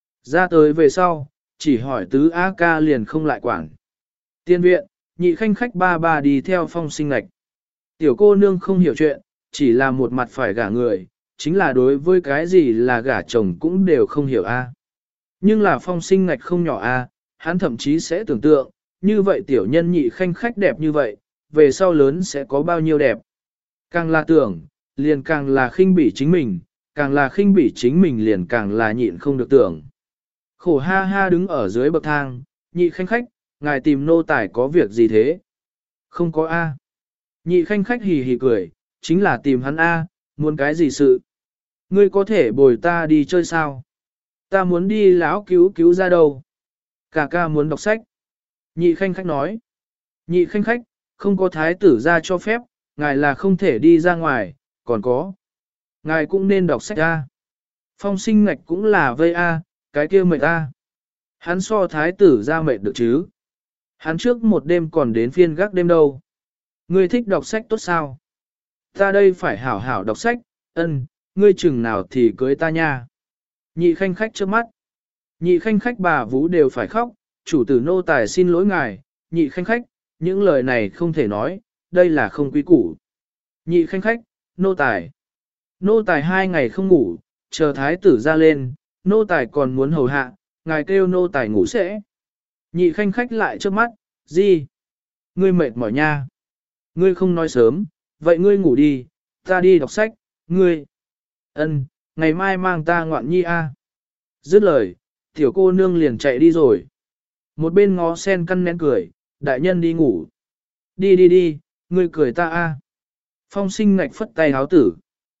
Ra tới về sau, chỉ hỏi tứ A ca liền không lại quản. Tiên viện, nhị khanh khách ba ba đi theo phong sinh lạch. Tiểu cô nương không hiểu chuyện, chỉ là một mặt phải gả người, chính là đối với cái gì là gả chồng cũng đều không hiểu a. Nhưng là phong sinh ngạch không nhỏ a, hắn thậm chí sẽ tưởng tượng, như vậy tiểu nhân nhị khanh khách đẹp như vậy, về sau lớn sẽ có bao nhiêu đẹp. Càng là tưởng, liền càng là khinh bỉ chính mình, càng là khinh bỉ chính mình liền càng là nhịn không được tưởng. Khổ ha ha đứng ở dưới bậc thang, nhị khanh khách, ngài tìm nô tài có việc gì thế? Không có a. Nhị khanh khách hì hì cười, chính là tìm hắn a, muốn cái gì sự? Ngươi có thể bồi ta đi chơi sao? Ta muốn đi lão cứu cứu ra đâu? Cả ca muốn đọc sách. Nhị khanh khách nói. Nhị khanh khách, không có thái tử ra cho phép, ngài là không thể đi ra ngoài, còn có. Ngài cũng nên đọc sách a. Phong sinh ngạch cũng là vây a, cái kia mệt a. Hắn so thái tử ra mệt được chứ. Hắn trước một đêm còn đến phiên gác đêm đâu. Ngươi thích đọc sách tốt sao? Ta đây phải hảo hảo đọc sách, ân, ngươi chừng nào thì cưới ta nha. Nhị khanh khách trước mắt. Nhị khanh khách bà Vũ đều phải khóc, chủ tử nô tài xin lỗi ngài, nhị khanh khách, những lời này không thể nói, đây là không quý củ. Nhị khanh khách, nô tài. Nô tài 2 ngày không ngủ, chờ thái tử ra lên, nô tài còn muốn hầu hạ, ngài kêu nô tài ngủ sẽ. Nhị khanh khách lại trước mắt, gì? Ngươi mệt mỏi nha. Ngươi không nói sớm, vậy ngươi ngủ đi, ta đi đọc sách, ngươi. Ân, ngày mai mang ta ngoạn nhi a. Dứt lời, tiểu cô nương liền chạy đi rồi. Một bên ngó sen căn nén cười, đại nhân đi ngủ. Đi đi đi, ngươi cười ta a. Phong sinh ngạch phất tay háo tử.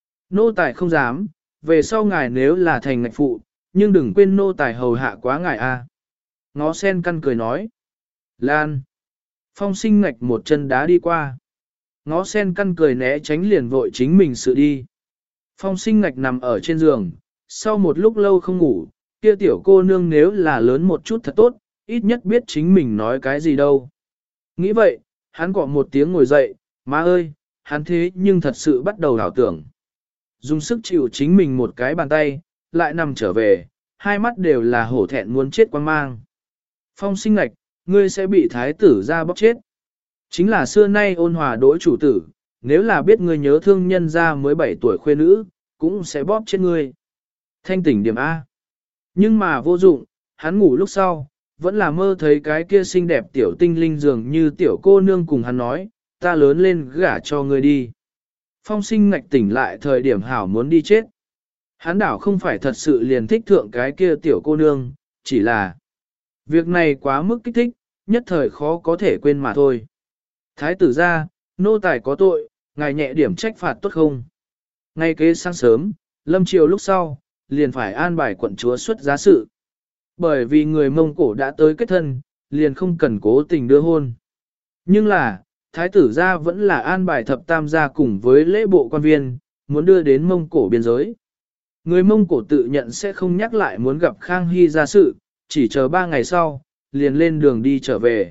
Nô tài không dám, về sau ngài nếu là thành ngạch phụ, nhưng đừng quên nô tài hầu hạ quá ngài a. Ngó sen căn cười nói. Lan. Phong sinh ngạch một chân đá đi qua. Ngó sen căn cười né tránh liền vội chính mình sự đi. Phong sinh ngạch nằm ở trên giường, sau một lúc lâu không ngủ, kia tiểu cô nương nếu là lớn một chút thật tốt, ít nhất biết chính mình nói cái gì đâu. Nghĩ vậy, hắn gọi một tiếng ngồi dậy, má ơi, hắn thế nhưng thật sự bắt đầu đảo tưởng. Dùng sức chịu chính mình một cái bàn tay, lại nằm trở về, hai mắt đều là hổ thẹn muốn chết quang mang. Phong sinh ngạch, ngươi sẽ bị thái tử ra bóc chết. Chính là xưa nay ôn hòa đối chủ tử, nếu là biết ngươi nhớ thương nhân ra mới 7 tuổi khuê nữ, cũng sẽ bóp chết ngươi. Thanh tỉnh điểm A. Nhưng mà vô dụng, hắn ngủ lúc sau, vẫn là mơ thấy cái kia xinh đẹp tiểu tinh linh dường như tiểu cô nương cùng hắn nói, ta lớn lên gả cho ngươi đi. Phong sinh ngạch tỉnh lại thời điểm hảo muốn đi chết. Hắn đảo không phải thật sự liền thích thượng cái kia tiểu cô nương, chỉ là việc này quá mức kích thích, nhất thời khó có thể quên mà thôi. Thái tử ra, nô tài có tội, ngài nhẹ điểm trách phạt tốt không? Ngay kế sáng sớm, lâm chiều lúc sau, liền phải an bài quận chúa xuất giá sự. Bởi vì người Mông Cổ đã tới kết thân, liền không cần cố tình đưa hôn. Nhưng là, thái tử gia vẫn là an bài thập tam gia cùng với lễ bộ quan viên, muốn đưa đến Mông Cổ biên giới. Người Mông Cổ tự nhận sẽ không nhắc lại muốn gặp Khang Hy ra sự, chỉ chờ 3 ngày sau, liền lên đường đi trở về.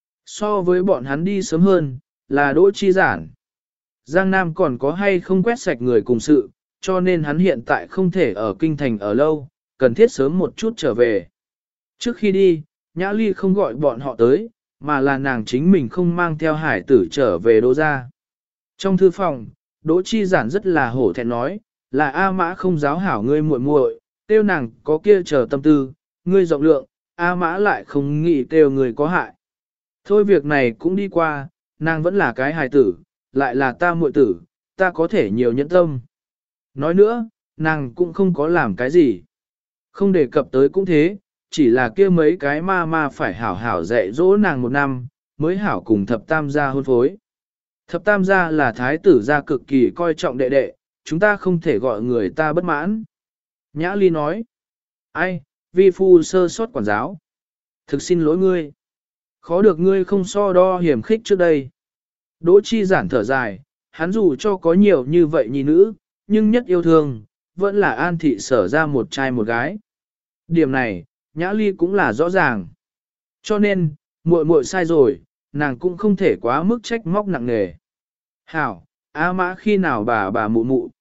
So với bọn hắn đi sớm hơn, là Đỗ Chi Giản. Giang Nam còn có hay không quét sạch người cùng sự, cho nên hắn hiện tại không thể ở kinh thành ở lâu, cần thiết sớm một chút trở về. Trước khi đi, Nhã Ly không gọi bọn họ tới, mà là nàng chính mình không mang theo hải tử trở về Đỗ gia. Trong thư phòng, Đỗ Chi Giản rất là hổ thẹn nói, là A Mã không giáo hảo ngươi muội muội, tiêu nàng có kia chờ tâm tư, ngươi rộng lượng, A Mã lại không nghĩ tiêu người có hại. Thôi việc này cũng đi qua, nàng vẫn là cái hài tử, lại là ta muội tử, ta có thể nhiều nhẫn tâm. Nói nữa, nàng cũng không có làm cái gì. Không đề cập tới cũng thế, chỉ là kia mấy cái ma phải hảo hảo dạy dỗ nàng 1 năm, mới hảo cùng thập tam gia hôn phối. Thập tam gia là thái tử gia cực kỳ coi trọng đệ đệ, chúng ta không thể gọi người ta bất mãn. Nhã Ly nói, ai, vi phu sơ sót quản giáo. Thực xin lỗi ngươi. Khó được ngươi không so đo hiểm khích trước đây. Đỗ Chi Giản thở dài, hắn dù cho có nhiều như vậy nhi nữ, nhưng nhất yêu thương, vẫn là An thị sở ra một trai một gái. Điểm này, Nhã Ly cũng là rõ ràng. Cho nên, muội muội sai rồi, nàng cũng không thể quá mức trách móc nặng nề. Hảo, A Mã khi nào bà mụ mụ.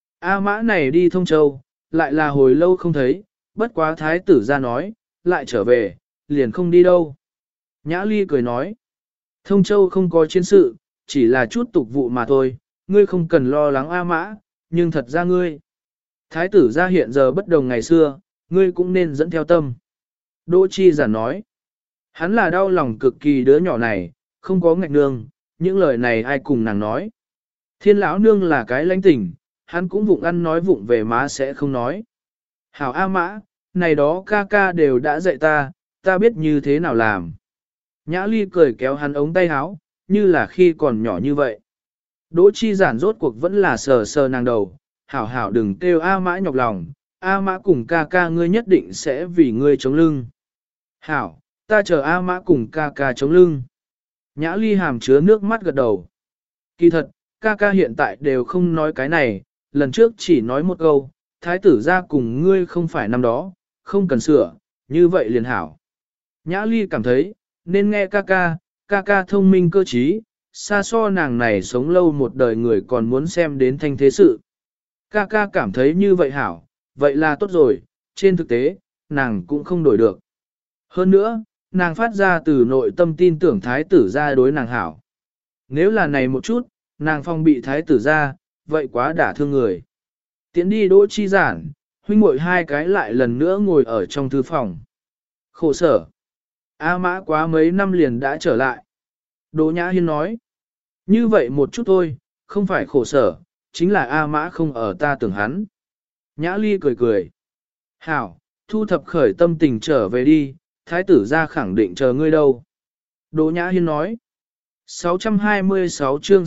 A Mã này đi Thông Châu, lại là hồi lâu không thấy, bất quá thái tử ra nói, lại trở về, liền không đi đâu. Nhã Ly cười nói, Thông Châu không có chiến sự, chỉ là chút tục vụ mà thôi, ngươi không cần lo lắng A Mã, nhưng thật ra ngươi. Thái tử ra hiện giờ bất đồng ngày xưa, ngươi cũng nên dẫn theo tâm. Đỗ Chi Giản nói, hắn là đau lòng cực kỳ đứa nhỏ này, không có ngạch nương, những lời này ai cùng nàng nói. Thiên lão nương là cái lãnh tình, hắn cũng vụng ăn nói vụng về má sẽ không nói. Hảo A Mã, này đó ca ca đều đã dạy ta biết như thế nào làm. Nhã Ly cười kéo hắn ống tay áo, như là khi còn nhỏ như vậy. Đỗ Chi Giản rốt cuộc vẫn là sờ sờ nàng đầu, hảo đừng kêu A Mã nhọc lòng, A Mã cùng ca ca ngươi nhất định sẽ vì ngươi chống lưng. Hảo, ta chờ A Mã cùng ca ca chống lưng. Nhã Ly hàm chứa nước mắt gật đầu. Kỳ thật, ca ca hiện tại đều không nói cái này, lần trước chỉ nói một câu, thái tử ra cùng ngươi không phải năm đó, không cần sửa, như vậy liền hảo. Nhã Ly cảm thấy, nên nghe ca ca thông minh cơ trí, xa so nàng này sống lâu một đời người còn muốn xem đến thanh thế sự. Ca ca cảm thấy như vậy hảo, vậy là tốt rồi, trên thực tế, nàng cũng không đổi được. Hơn nữa, nàng phát ra từ nội tâm tin tưởng thái tử ra đối nàng hảo. Nếu là này một chút, nàng phong bị thái tử ra, vậy quá đả thương người. Tiến đi Đỗ Chi Giản, huynh muội hai cái lại lần nữa ngồi ở trong thư phòng. Khổ sở. A Mã quá mấy năm liền đã trở lại. Đỗ Nhã Hiên nói. Như vậy một chút thôi, không phải khổ sở, chính là A Mã không ở ta tưởng hắn. Nhã Ly cười cười. Hảo, thu thập khởi tâm tình trở về đi, thái tử ra khẳng định chờ ngươi đâu. Đỗ Nhã Hiên nói. 626 chương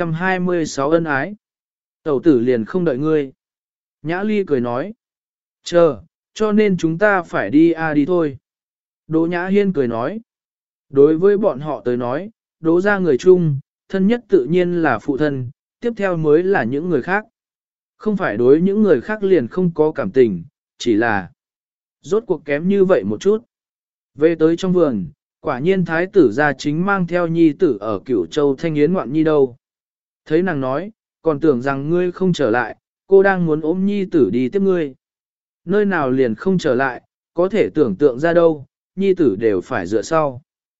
626 ân ái. Tẩu tử liền không đợi ngươi. Nhã Ly cười nói. Chờ, cho nên chúng ta phải đi đi thôi. Đỗ Nhã Hiên cười nói. Đối với bọn họ tới nói, đỗ ra người chung, thân nhất tự nhiên là phụ thân, tiếp theo mới là những người khác. Không phải đối những người khác liền không có cảm tình, chỉ là rốt cuộc kém như vậy một chút. Về tới trong vườn, quả nhiên thái tử gia chính mang theo nhi tử ở Cửu Châu Thanh Yến ngoạn nhi đâu. Thấy nàng nói, còn tưởng rằng ngươi không trở lại, cô đang muốn ôm nhi tử đi tiếp ngươi. Nơi nào liền không trở lại, có thể tưởng tượng ra đâu, nhi tử đều phải dựa sau.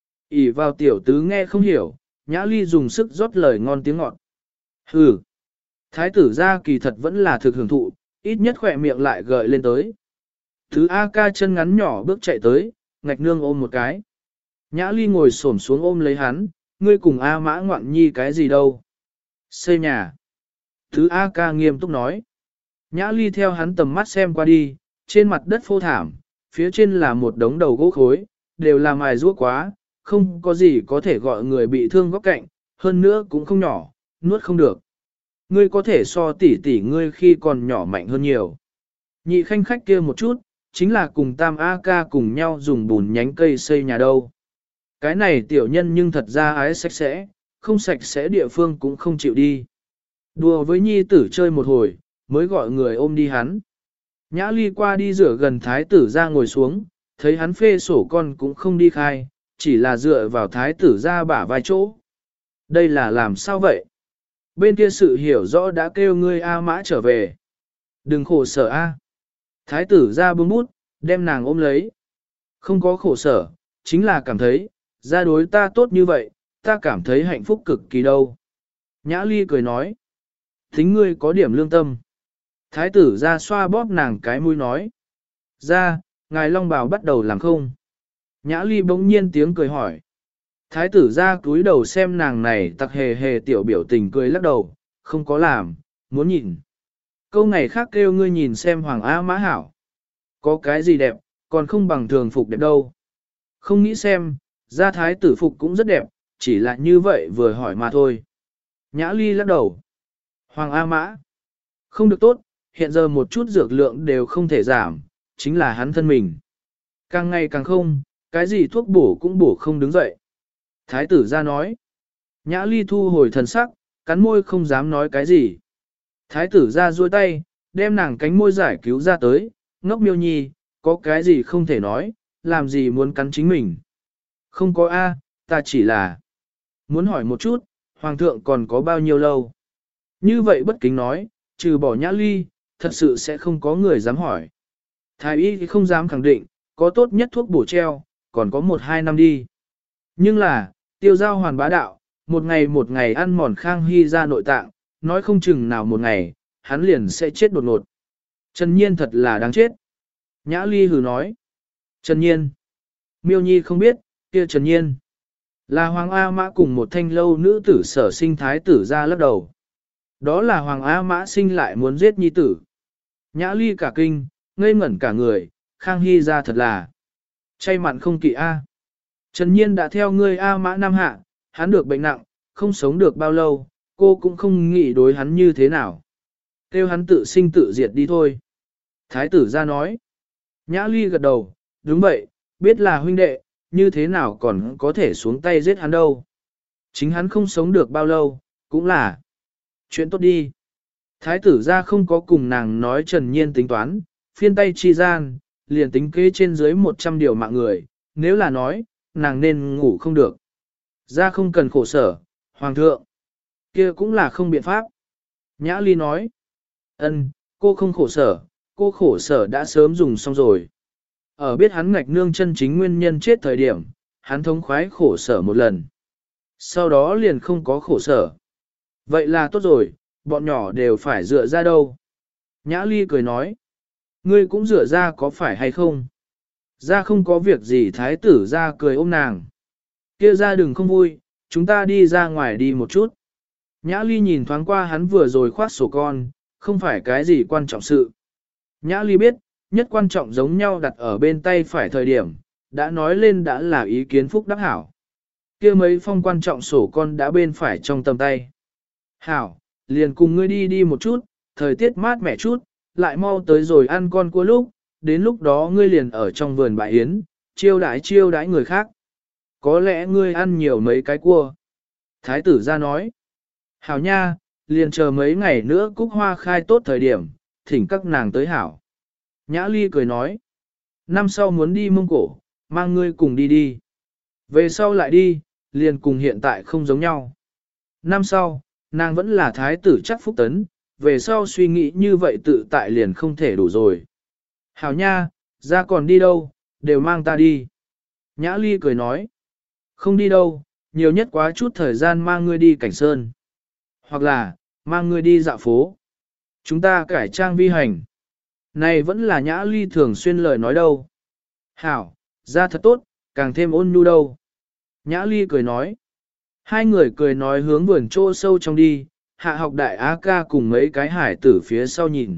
ỷ vào tiểu tứ nghe không hiểu, Nhã Ly dùng sức rót lời ngon tiếng ngọt. Hừ, thái tử gia kỳ thật vẫn là thực hưởng thụ, ít nhất khỏe miệng lại gợi lên tới. Thứ A ca chân ngắn nhỏ bước chạy tới, ngạch nương ôm một cái. Nhã Ly ngồi xổm xuống ôm lấy hắn, ngươi cùng A Mã ngoạn nhi cái gì đâu. Xây nhà. Thứ A ca nghiêm túc nói. Nhã Ly theo hắn tầm mắt xem qua đi, trên mặt đất phô thảm, phía trên là một đống đầu gỗ khối, đều là mài rũa quá, không có gì có thể gọi người bị thương góc cạnh, hơn nữa cũng không nhỏ, nuốt không được. Ngươi có thể so tỉ tỉ ngươi khi còn nhỏ mạnh hơn nhiều. Nhị khanh khách kia một chút, chính là cùng Tam A ca cùng nhau dùng bùn nhánh cây xây nhà đâu. Cái này tiểu nhân nhưng thật ra ái sạch sẽ, không sạch sẽ địa phương cũng không chịu đi. Đùa với nhi tử chơi một hồi, mới gọi người ôm đi hắn. Nhã Ly qua đi rửa gần thái tử ra ngồi xuống, thấy hắn phê sổ con cũng không đi khai, chỉ là dựa vào thái tử ra bả vai chỗ. Đây là làm sao vậy? Bên kia sự hiểu rõ đã kêu ngươi A Mã trở về. Đừng khổ sở A. Thái tử ra bưng bút, đem nàng ôm lấy. Không có khổ sở, chính là cảm thấy, ra đối ta tốt như vậy, ta cảm thấy hạnh phúc cực kỳ đâu. Nhã Ly cười nói. Thính ngươi có điểm lương tâm. Thái tử ra xoa bóp nàng cái mũi nói. Ra, ngài Long Bào bắt đầu làm không? Nhã Ly bỗng nhiên tiếng cười hỏi. Thái tử ra cúi đầu xem nàng này tặc hề hề tiểu biểu tình cười lắc đầu, không có làm, muốn nhìn. Câu ngày khác kêu ngươi nhìn xem Hoàng A Mã hảo. Có cái gì đẹp, còn không bằng thường phục đẹp đâu. Không nghĩ xem, ra thái tử phục cũng rất đẹp, chỉ là như vậy vừa hỏi mà thôi. Nhã Ly lắc đầu. Hoàng A Mã. Không được tốt, hiện giờ một chút dược lượng đều không thể giảm, chính là hắn thân mình. Càng ngày càng không, cái gì thuốc bổ cũng bổ không đứng dậy. Thái tử ra nói. Nhã Ly thu hồi thần sắc, cắn môi không dám nói cái gì. Thái tử ra duỗi tay, đem nàng cánh môi giải cứu ra tới, ngốc miêu nhi, có cái gì không thể nói, làm gì muốn cắn chính mình. Không có A, ta chỉ là muốn hỏi một chút, hoàng thượng còn có bao nhiêu lâu. Như vậy bất kính nói, trừ bỏ Nhã Ly, thật sự sẽ không có người dám hỏi. Thái y thì không dám khẳng định, có tốt nhất thuốc bổ treo, còn có 1-2 năm đi. Nhưng là, tiêu giao hoàn bá đạo, một ngày ăn mòn Khang Hy ra nội tạng, nói không chừng nào một ngày, hắn liền sẽ chết đột ngột. Trần Nhiên thật là đáng chết. Nhã Ly hừ nói. Trần Nhiên. Miêu Nhi không biết, kia Trần Nhiên. Là Hoàng A Mã cùng một thanh lâu nữ tử sở sinh thái tử ra lắc đầu. Đó là Hoàng A Mã sinh lại muốn giết Nhi tử. Nhã Ly cả kinh, ngây ngẩn cả người, Khang Hy ra thật là chay mặn không kỵ A. Trần Nhiên đã theo ngươi A Mã Nam Hạ, hắn được bệnh nặng, không sống được bao lâu, cô cũng không nghĩ đối hắn như thế nào. Kêu hắn tự sinh tự diệt đi thôi. Thái tử ra nói. Nhã Ly gật đầu, đúng vậy, biết là huynh đệ, như thế nào còn có thể xuống tay giết hắn đâu. Chính hắn không sống được bao lâu, cũng là chuyện tốt đi. Thái tử ra không có cùng nàng nói Trần Nhiên tính toán, phiên tay chi gian, liền tính kế trên dưới 100 điều mạng người, nếu là nói, nàng nên ngủ không được. Ra không cần khổ sở, hoàng thượng, kia cũng là không biện pháp. Nhã Ly nói, Ân, cô không khổ sở, cô khổ sở đã sớm dùng xong rồi. Ở biết hắn ngạch nương chân chính nguyên nhân chết thời điểm, hắn thống khoái khổ sở một lần. Sau đó liền không có khổ sở. Vậy là tốt rồi, bọn nhỏ đều phải dựa ra đâu. Nhã Ly cười nói. Ngươi cũng dựa ra có phải hay không? Ra không có việc gì thái tử ra cười ôm nàng. Kia ra đừng không vui, chúng ta đi ra ngoài đi một chút. Nhã Ly nhìn thoáng qua hắn vừa rồi khoát sổ con, không phải cái gì quan trọng sự. Nhã Ly biết, nhất quan trọng giống nhau đặt ở bên tay phải thời điểm, đã nói lên đã là ý kiến phúc đắc hảo. Kia mấy phong quan trọng sổ con đã bên phải trong tầm tay. Hảo, liền cùng ngươi đi đi một chút, thời tiết mát mẻ chút, lại mau tới rồi ăn con cua lúc, đến lúc đó ngươi liền ở trong vườn bãi yến, chiêu đãi người khác. Có lẽ ngươi ăn nhiều mấy cái cua. Thái tử ra nói. Hảo nha, liền chờ mấy ngày nữa cúc hoa khai tốt thời điểm, thỉnh các nàng tới hảo. Nhã Ly cười nói. Năm sau muốn đi Mông Cổ, mang ngươi cùng đi đi. Về sau lại đi, liền cùng hiện tại không giống nhau. Năm sau, nàng vẫn là thái tử chắc phúc tấn, về sau suy nghĩ như vậy tự tại liền không thể đủ rồi. Hảo nha, ra còn đi đâu, đều mang ta đi. Nhã Ly cười nói. Không đi đâu, nhiều nhất quá chút thời gian mang ngươi đi cảnh sơn. Hoặc là, mang ngươi đi dạo phố. Chúng ta cải trang vi hành. Này vẫn là Nhã Ly thường xuyên lời nói đâu. Hảo, ra thật tốt, càng thêm ôn nhu đâu. Nhã Ly cười nói. Hai người cười nói hướng vườn chỗ sâu trong đi, Hạ Học Đại Á ca cùng mấy cái hải tử phía sau nhìn.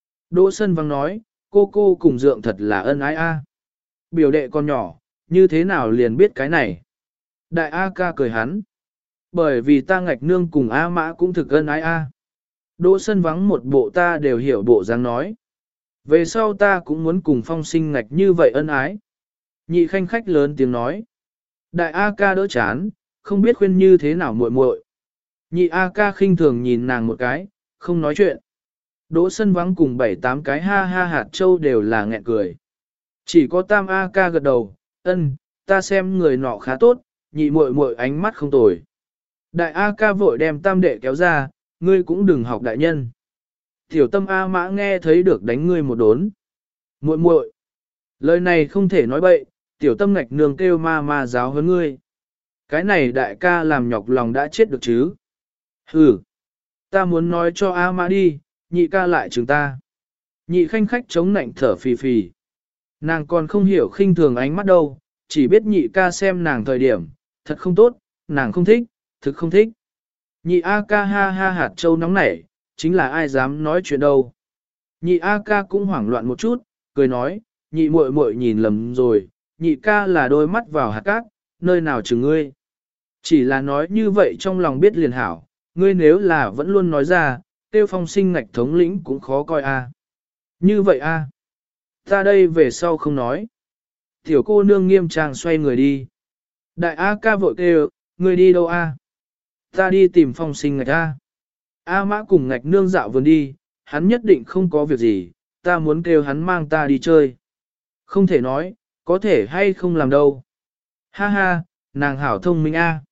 Đỗ Sân Vắng nói, cô cùng Dượng thật là ân ái a. Biểu đệ con nhỏ, như thế nào liền biết cái này. Đại A ca cười hắn. Bởi vì ta ngạch nương cùng A mã cũng thực ân ái a. Đỗ Sân Vắng một bộ ta đều hiểu bộ dáng nói. Về sau ta cũng muốn cùng Phong Sinh ngạch như vậy ân ái. Nhị khanh khách lớn tiếng nói. Đại A ca đỡ chán, không biết khuyên như thế nào muội muội. Nhị A ca khinh thường nhìn nàng một cái, không nói chuyện. Đỗ Sân Vắng cùng 7-8 cái ha ha hạt châu đều là nghẹn cười. Chỉ có Tam A ca gật đầu, ân, ta xem người nọ khá tốt, nhị muội muội ánh mắt không tồi. Đại A ca vội đem Tam đệ kéo ra, ngươi cũng đừng học đại nhân. Tiểu Tâm A mã nghe thấy được đánh ngươi một đốn. Muội muội, lời này không thể nói bậy, Tiểu Tâm ngạch nương kêu ma giáo hơn ngươi. Cái này đại ca làm nhọc lòng đã chết được chứ. Hừ, ta muốn nói cho A mã đi, nhị ca lại chừng ta. Nhị khanh khách chống nạnh thở phì phì. Nàng còn không hiểu khinh thường ánh mắt đâu, chỉ biết nhị ca xem nàng thời điểm, thật không tốt, nàng không thích, thực không thích. Nhị A ca ha ha hạt châu nóng nảy, chính là ai dám nói chuyện đâu. Nhị A ca cũng hoảng loạn một chút, cười nói, nhị muội muội nhìn lầm rồi, nhị ca là đôi mắt vào hạt cát, nơi nào chừng ngươi. Chỉ là nói như vậy trong lòng biết liền hảo, ngươi nếu là vẫn luôn nói ra, tiêu Phong Sinh ngạch thống lĩnh cũng khó coi a. Như vậy a, ta đây về sau không nói. Tiểu cô nương nghiêm trang xoay người đi. Đại A ca vội kêu, ngươi đi đâu a? Ta đi tìm Phong Sinh ngạch a. A mã cùng ngạch nương dạo vườn đi, hắn nhất định không có việc gì, ta muốn kêu hắn mang ta đi chơi. Không thể nói, có thể hay không làm đâu. Ha ha, nàng hảo thông minh a.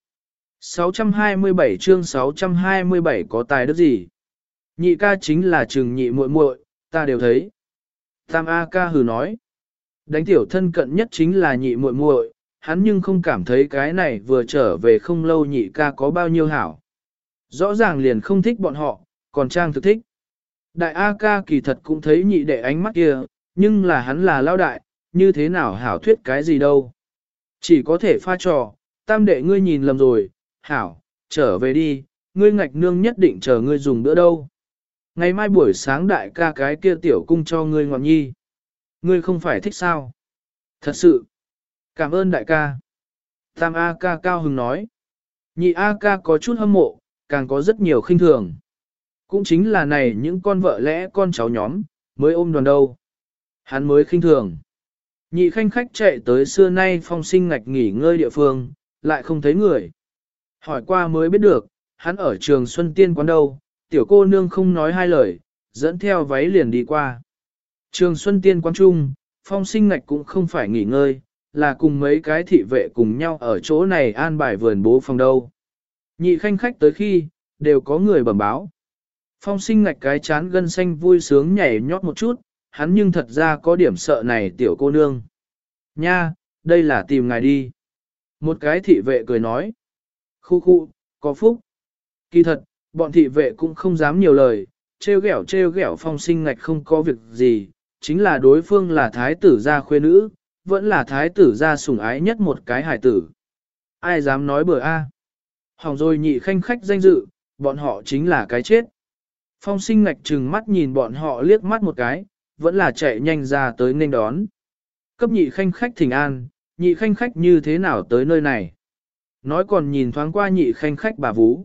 627 chương 627 có tài đức gì? Nhị ca chính là trừng nhị muội muội, ta đều thấy. Tam A ca hừ nói. Đánh tiểu thân cận nhất chính là nhị muội muội, hắn nhưng không cảm thấy cái này vừa trở về không lâu nhị ca có bao nhiêu hảo. Rõ ràng liền không thích bọn họ, còn trang thực thích. Đại A ca kỳ thật cũng thấy nhị đệ ánh mắt kia, nhưng là hắn là lao đại, như thế nào hảo thuyết cái gì đâu. Chỉ có thể pha trò, tam đệ ngươi nhìn lầm rồi, hảo, trở về đi, ngươi ngạch nương nhất định chờ ngươi dùng bữa đâu. Ngày mai buổi sáng đại ca cái kia tiểu cung cho ngươi ngọn nhi. Ngươi không phải thích sao? Thật sự. Cảm ơn đại ca. Tam A ca cao hứng nói. Nhị A ca có chút hâm mộ, càng có rất nhiều khinh thường. Cũng chính là này những con vợ lẽ con cháu nhóm, mới ôm đoàn đâu. Hắn mới khinh thường. Nhị khanh khách chạy tới xưa nay Phong Sinh ngạch nghỉ ngơi địa phương, lại không thấy người. Hỏi qua mới biết được, hắn ở trường Xuân Tiên quán đâu, tiểu cô nương không nói hai lời, dẫn theo váy liền đi qua. Trường Xuân Tiên quán trung, Phong Sinh ngạch cũng không phải nghỉ ngơi, là cùng mấy cái thị vệ cùng nhau ở chỗ này an bài vườn bố phòng đâu. Nhị khanh khách tới khi, đều có người bẩm báo. Phong sinh ngạch cái chán gân xanh vui sướng nhảy nhót một chút, hắn nhưng thật ra có điểm sợ này tiểu cô nương. Nha, đây là tìm ngài đi. Một cái thị vệ cười nói. Khu khu, có phúc. Kỳ thật, bọn thị vệ cũng không dám nhiều lời, trêu ghẹo phong sinh ngạch không có việc gì, chính là đối phương là thái tử gia khuê nữ, vẫn là thái tử gia sủng ái nhất một cái hải tử. Ai dám nói bừa a? Hỏng rồi nhị khanh khách danh dự, bọn họ chính là cái chết. Phong sinh ngạch trừng mắt nhìn bọn họ liếc mắt một cái, vẫn là chạy nhanh ra tới nên đón. Cấp nhị khanh khách thỉnh an, nhị khanh khách như thế nào tới nơi này? Nói còn nhìn thoáng qua nhị khanh khách bà Vú.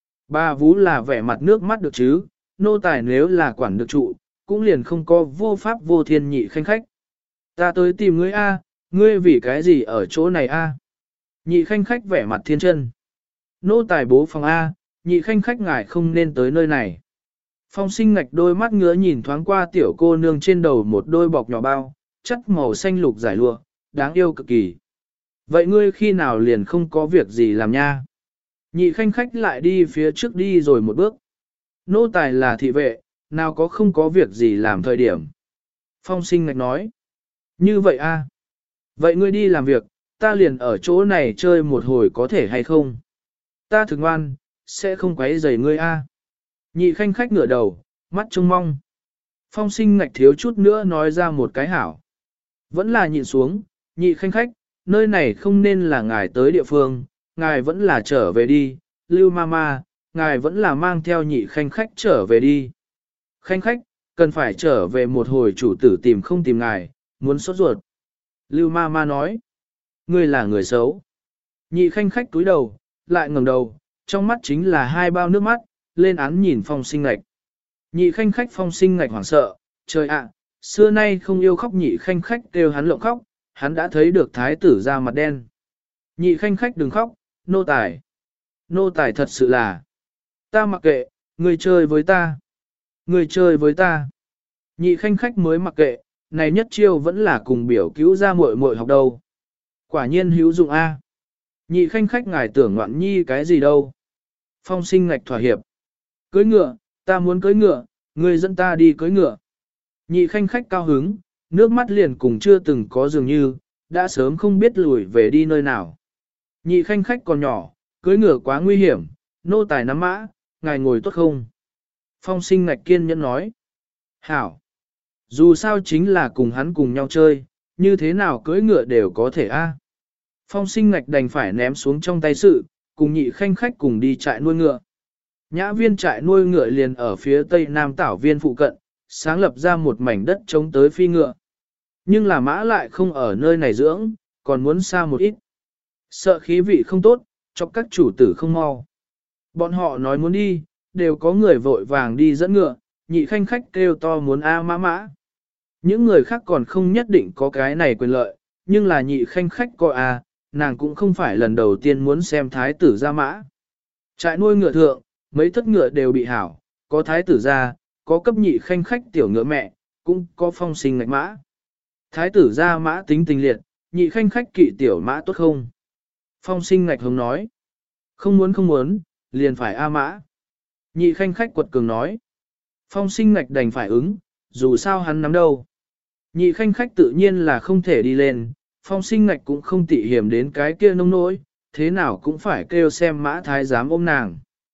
Bà Vú là vẻ mặt nước mắt được chứ, nô tài nếu là quản được trụ, cũng liền không có vô pháp vô thiên nhị khanh khách. Ta tới tìm ngươi a, ngươi vì cái gì ở chỗ này a? Nhị khanh khách vẻ mặt thiên chân. Nô tài bố phòng a, nhị khanh khách ngài không nên tới nơi này. Phong sinh ngạch đôi mắt ngứa nhìn thoáng qua tiểu cô nương trên đầu một đôi bọc nhỏ bao, chất màu xanh lục giải lụa, đáng yêu cực kỳ. Vậy ngươi khi nào liền không có việc gì làm nha? Nhị khanh khách lại đi phía trước đi rồi một bước. Nô tài là thị vệ, nào có không có việc gì làm thời điểm. Phong sinh ngạch nói. Như vậy a? Vậy ngươi đi làm việc, ta liền ở chỗ này chơi một hồi có thể hay không? Ta thực ngoan, sẽ không quấy rầy ngươi a. Nhị khanh khách ngửa đầu, mắt trông mong. Phong sinh ngạch thiếu chút nữa nói ra một cái hảo. Vẫn là nhịn xuống, nhị khanh khách, nơi này không nên là ngài tới địa phương, ngài vẫn là trở về đi, Lưu Mama, ngài vẫn là mang theo nhị khanh khách trở về đi. Khanh khách, cần phải trở về một hồi chủ tử tìm không tìm ngài, muốn sốt ruột. Lưu Mama nói, ngươi là người xấu. Nhị khanh khách túi đầu, lại ngẩng đầu, trong mắt chính là hai bao nước mắt, lên án nhìn phong sinh ngạch. Nhị khanh khách phong sinh ngạch hoảng sợ, trời ạ, xưa nay không yêu khóc nhị khanh khách kêu hắn lộng khóc, hắn đã thấy được thái tử ra mặt đen. Nhị khanh khách đừng khóc, nô tài. Nô tài thật sự là, ta mặc kệ, người chơi với ta. Người chơi với ta. Nhị khanh khách mới mặc kệ, này nhất chiêu vẫn là cùng biểu cứu ra muội muội học đâu. Quả nhiên hữu dụng A. Nhị khanh khách ngài tưởng ngoạn nhi cái gì đâu. Phong sinh ngạch thỏa hiệp. Cưới ngựa, ta muốn cưới ngựa, người dẫn ta đi cưới ngựa. Nhị khanh khách cao hứng, nước mắt liền cùng chưa từng có dường như, đã sớm không biết lùi về đi nơi nào. Nhị khanh khách còn nhỏ, cưới ngựa quá nguy hiểm, nô tài nắm mã, ngài ngồi tốt không? Phong sinh ngạch kiên nhẫn nói. Hảo. Dù sao chính là cùng hắn cùng nhau chơi, như thế nào cưới ngựa đều có thể a. Phong sinh ngạch đành phải ném xuống trong tay sự, cùng nhị khanh khách cùng đi trại nuôi ngựa. Nhã viên trại nuôi ngựa liền ở phía tây nam tảo viên phụ cận, sáng lập ra một mảnh đất trống tới phi ngựa. Nhưng là mã lại không ở nơi này dưỡng, còn muốn xa một ít. Sợ khí vị không tốt, cho các chủ tử không mau. Bọn họ nói muốn đi, đều có người vội vàng đi dẫn ngựa, nhị khanh khách kêu to muốn a mã mã. Những người khác còn không nhất định có cái này quyền lợi, nhưng là nhị khanh khách coi a, nàng cũng không phải lần đầu tiên muốn xem thái tử ra mã. Trại nuôi ngựa thượng, mấy thất ngựa đều bị hảo, có thái tử ra, có cấp nhị khanh khách tiểu ngựa mẹ, cũng có phong sinh ngạch mã. Thái tử ra mã tính tình liệt, nhị khanh khách kỵ tiểu mã tốt không? Phong sinh ngạch hống nói. Không muốn, liền phải A mã. Nhị khanh khách quật cường nói. Phong sinh ngạch đành phải ứng, dù sao hắn nắm đâu. Nhị khanh khách tự nhiên là không thể đi lên, phong sinh ngạch cũng không tị hiểm đến cái kia nông nỗi, thế nào cũng phải kêu xem mã thái giám ôm nàng.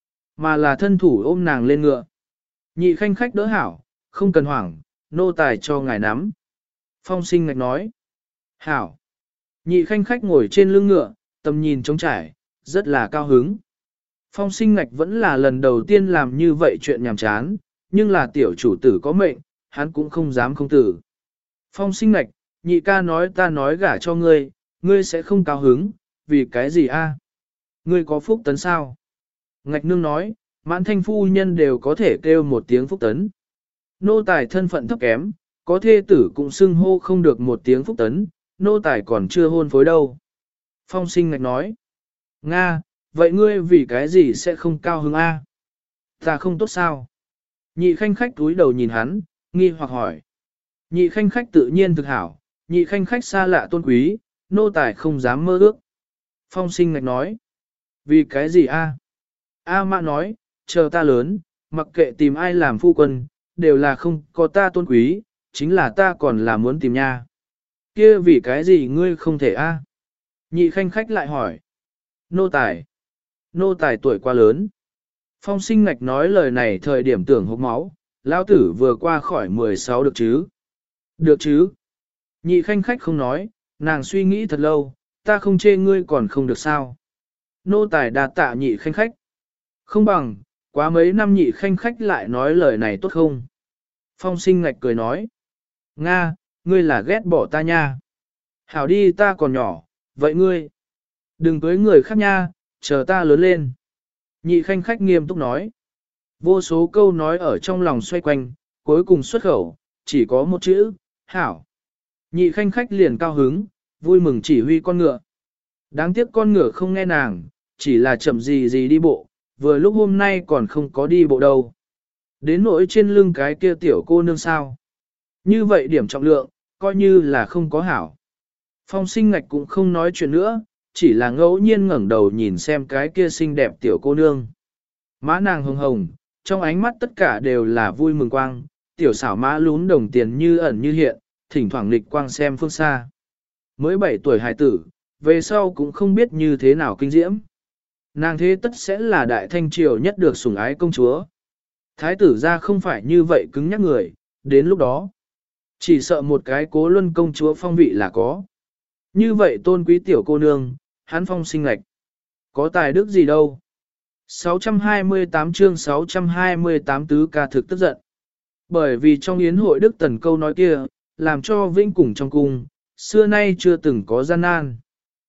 Mà là thân thủ ôm nàng lên ngựa. Nhị khanh khách đỡ hảo, không cần hoảng, nô tài cho ngài nắm. Phong sinh ngạch nói. Hảo. Nhị khanh khách ngồi trên lưng ngựa, tầm nhìn trống trải, rất là cao hứng. Phong sinh ngạch vẫn là lần đầu tiên làm như vậy chuyện nhàm chán, nhưng là tiểu chủ tử có mệnh, hắn cũng không dám không tử. Phong sinh ngạch, nhị ca nói ta nói gả cho ngươi, ngươi sẽ không cao hứng, vì cái gì a? Ngươi có phúc tấn sao? Ngạch nương nói, mãn thanh phu nhân đều có thể kêu một tiếng phúc tấn. Nô tài thân phận thấp kém, có thê tử cũng xưng hô không được một tiếng phúc tấn, nô tài còn chưa hôn phối đâu. Phong sinh ngạch nói, Nga, vậy ngươi vì cái gì sẽ không cao hứng a? Ta không tốt sao? Nhị khanh khách túi đầu nhìn hắn, nghi hoặc hỏi. Nhị khanh khách tự nhiên thực hảo, nhị khanh khách xa lạ tôn quý, nô tài không dám mơ ước. Phong sinh ngạch nói, vì cái gì a? A mã nói, chờ ta lớn, Mặc kệ tìm ai làm phu quân, đều là không có ta tôn quý, chính là ta còn là muốn tìm nha. Kia vì cái gì ngươi không thể a? Nhị khanh khách lại hỏi. Nô tài. Nô tài tuổi quá lớn. Phong sinh ngạch nói lời này thời điểm tưởng hốc máu, lão tử vừa qua khỏi 16 được chứ? Được chứ? Nhị khanh khách không nói, nàng suy nghĩ thật lâu, ta không chê ngươi còn không được sao? Nô tài đa tạ nhị khanh khách. Không bằng, quá mấy năm nhị khanh khách lại nói lời này tốt không? Phong sinh ngạch cười nói. Nga, ngươi là ghét bỏ ta nha. Hảo đi ta còn nhỏ, vậy ngươi? Đừng cưới người khác nha, chờ ta lớn lên. Nhị khanh khách nghiêm túc nói. Vô số câu nói ở trong lòng xoay quanh, cuối cùng xuất khẩu, chỉ có một chữ, hảo. Nhị khanh khách liền cao hứng, vui mừng chỉ huy con ngựa. Đáng tiếc con ngựa không nghe nàng, chỉ là chậm gì gì đi bộ, vừa lúc hôm nay còn không có đi bộ đâu. Đến nỗi trên lưng cái kia tiểu cô nương sao. Như vậy điểm trọng lượng, coi như là không có hảo. Phong sinh ngạch cũng không nói chuyện nữa, chỉ là ngẫu nhiên ngẩng đầu nhìn xem cái kia xinh đẹp tiểu cô nương. Má nàng hồng hồng, trong ánh mắt tất cả đều là vui mừng quang, tiểu xảo má lún đồng tiền như ẩn như hiện, thỉnh thoảng lịch quang xem phương xa. Mới 7 tuổi hài tử, về sau cũng không biết như thế nào kinh diễm. Nàng thế tất sẽ là đại thanh triều nhất được sủng ái công chúa. Thái tử ra không phải như vậy cứng nhắc người, đến lúc đó. Chỉ sợ một cái Cố Luân công chúa phong vị là có. Như vậy tôn quý tiểu cô nương, hắn phong sinh lệch. Có tài đức gì đâu. 628 chương 628 tứ ca thực tức giận. Bởi vì trong yến hội Đức Tần câu nói kia, làm cho Vĩnh cùng trong cung, xưa nay chưa từng có gian nan.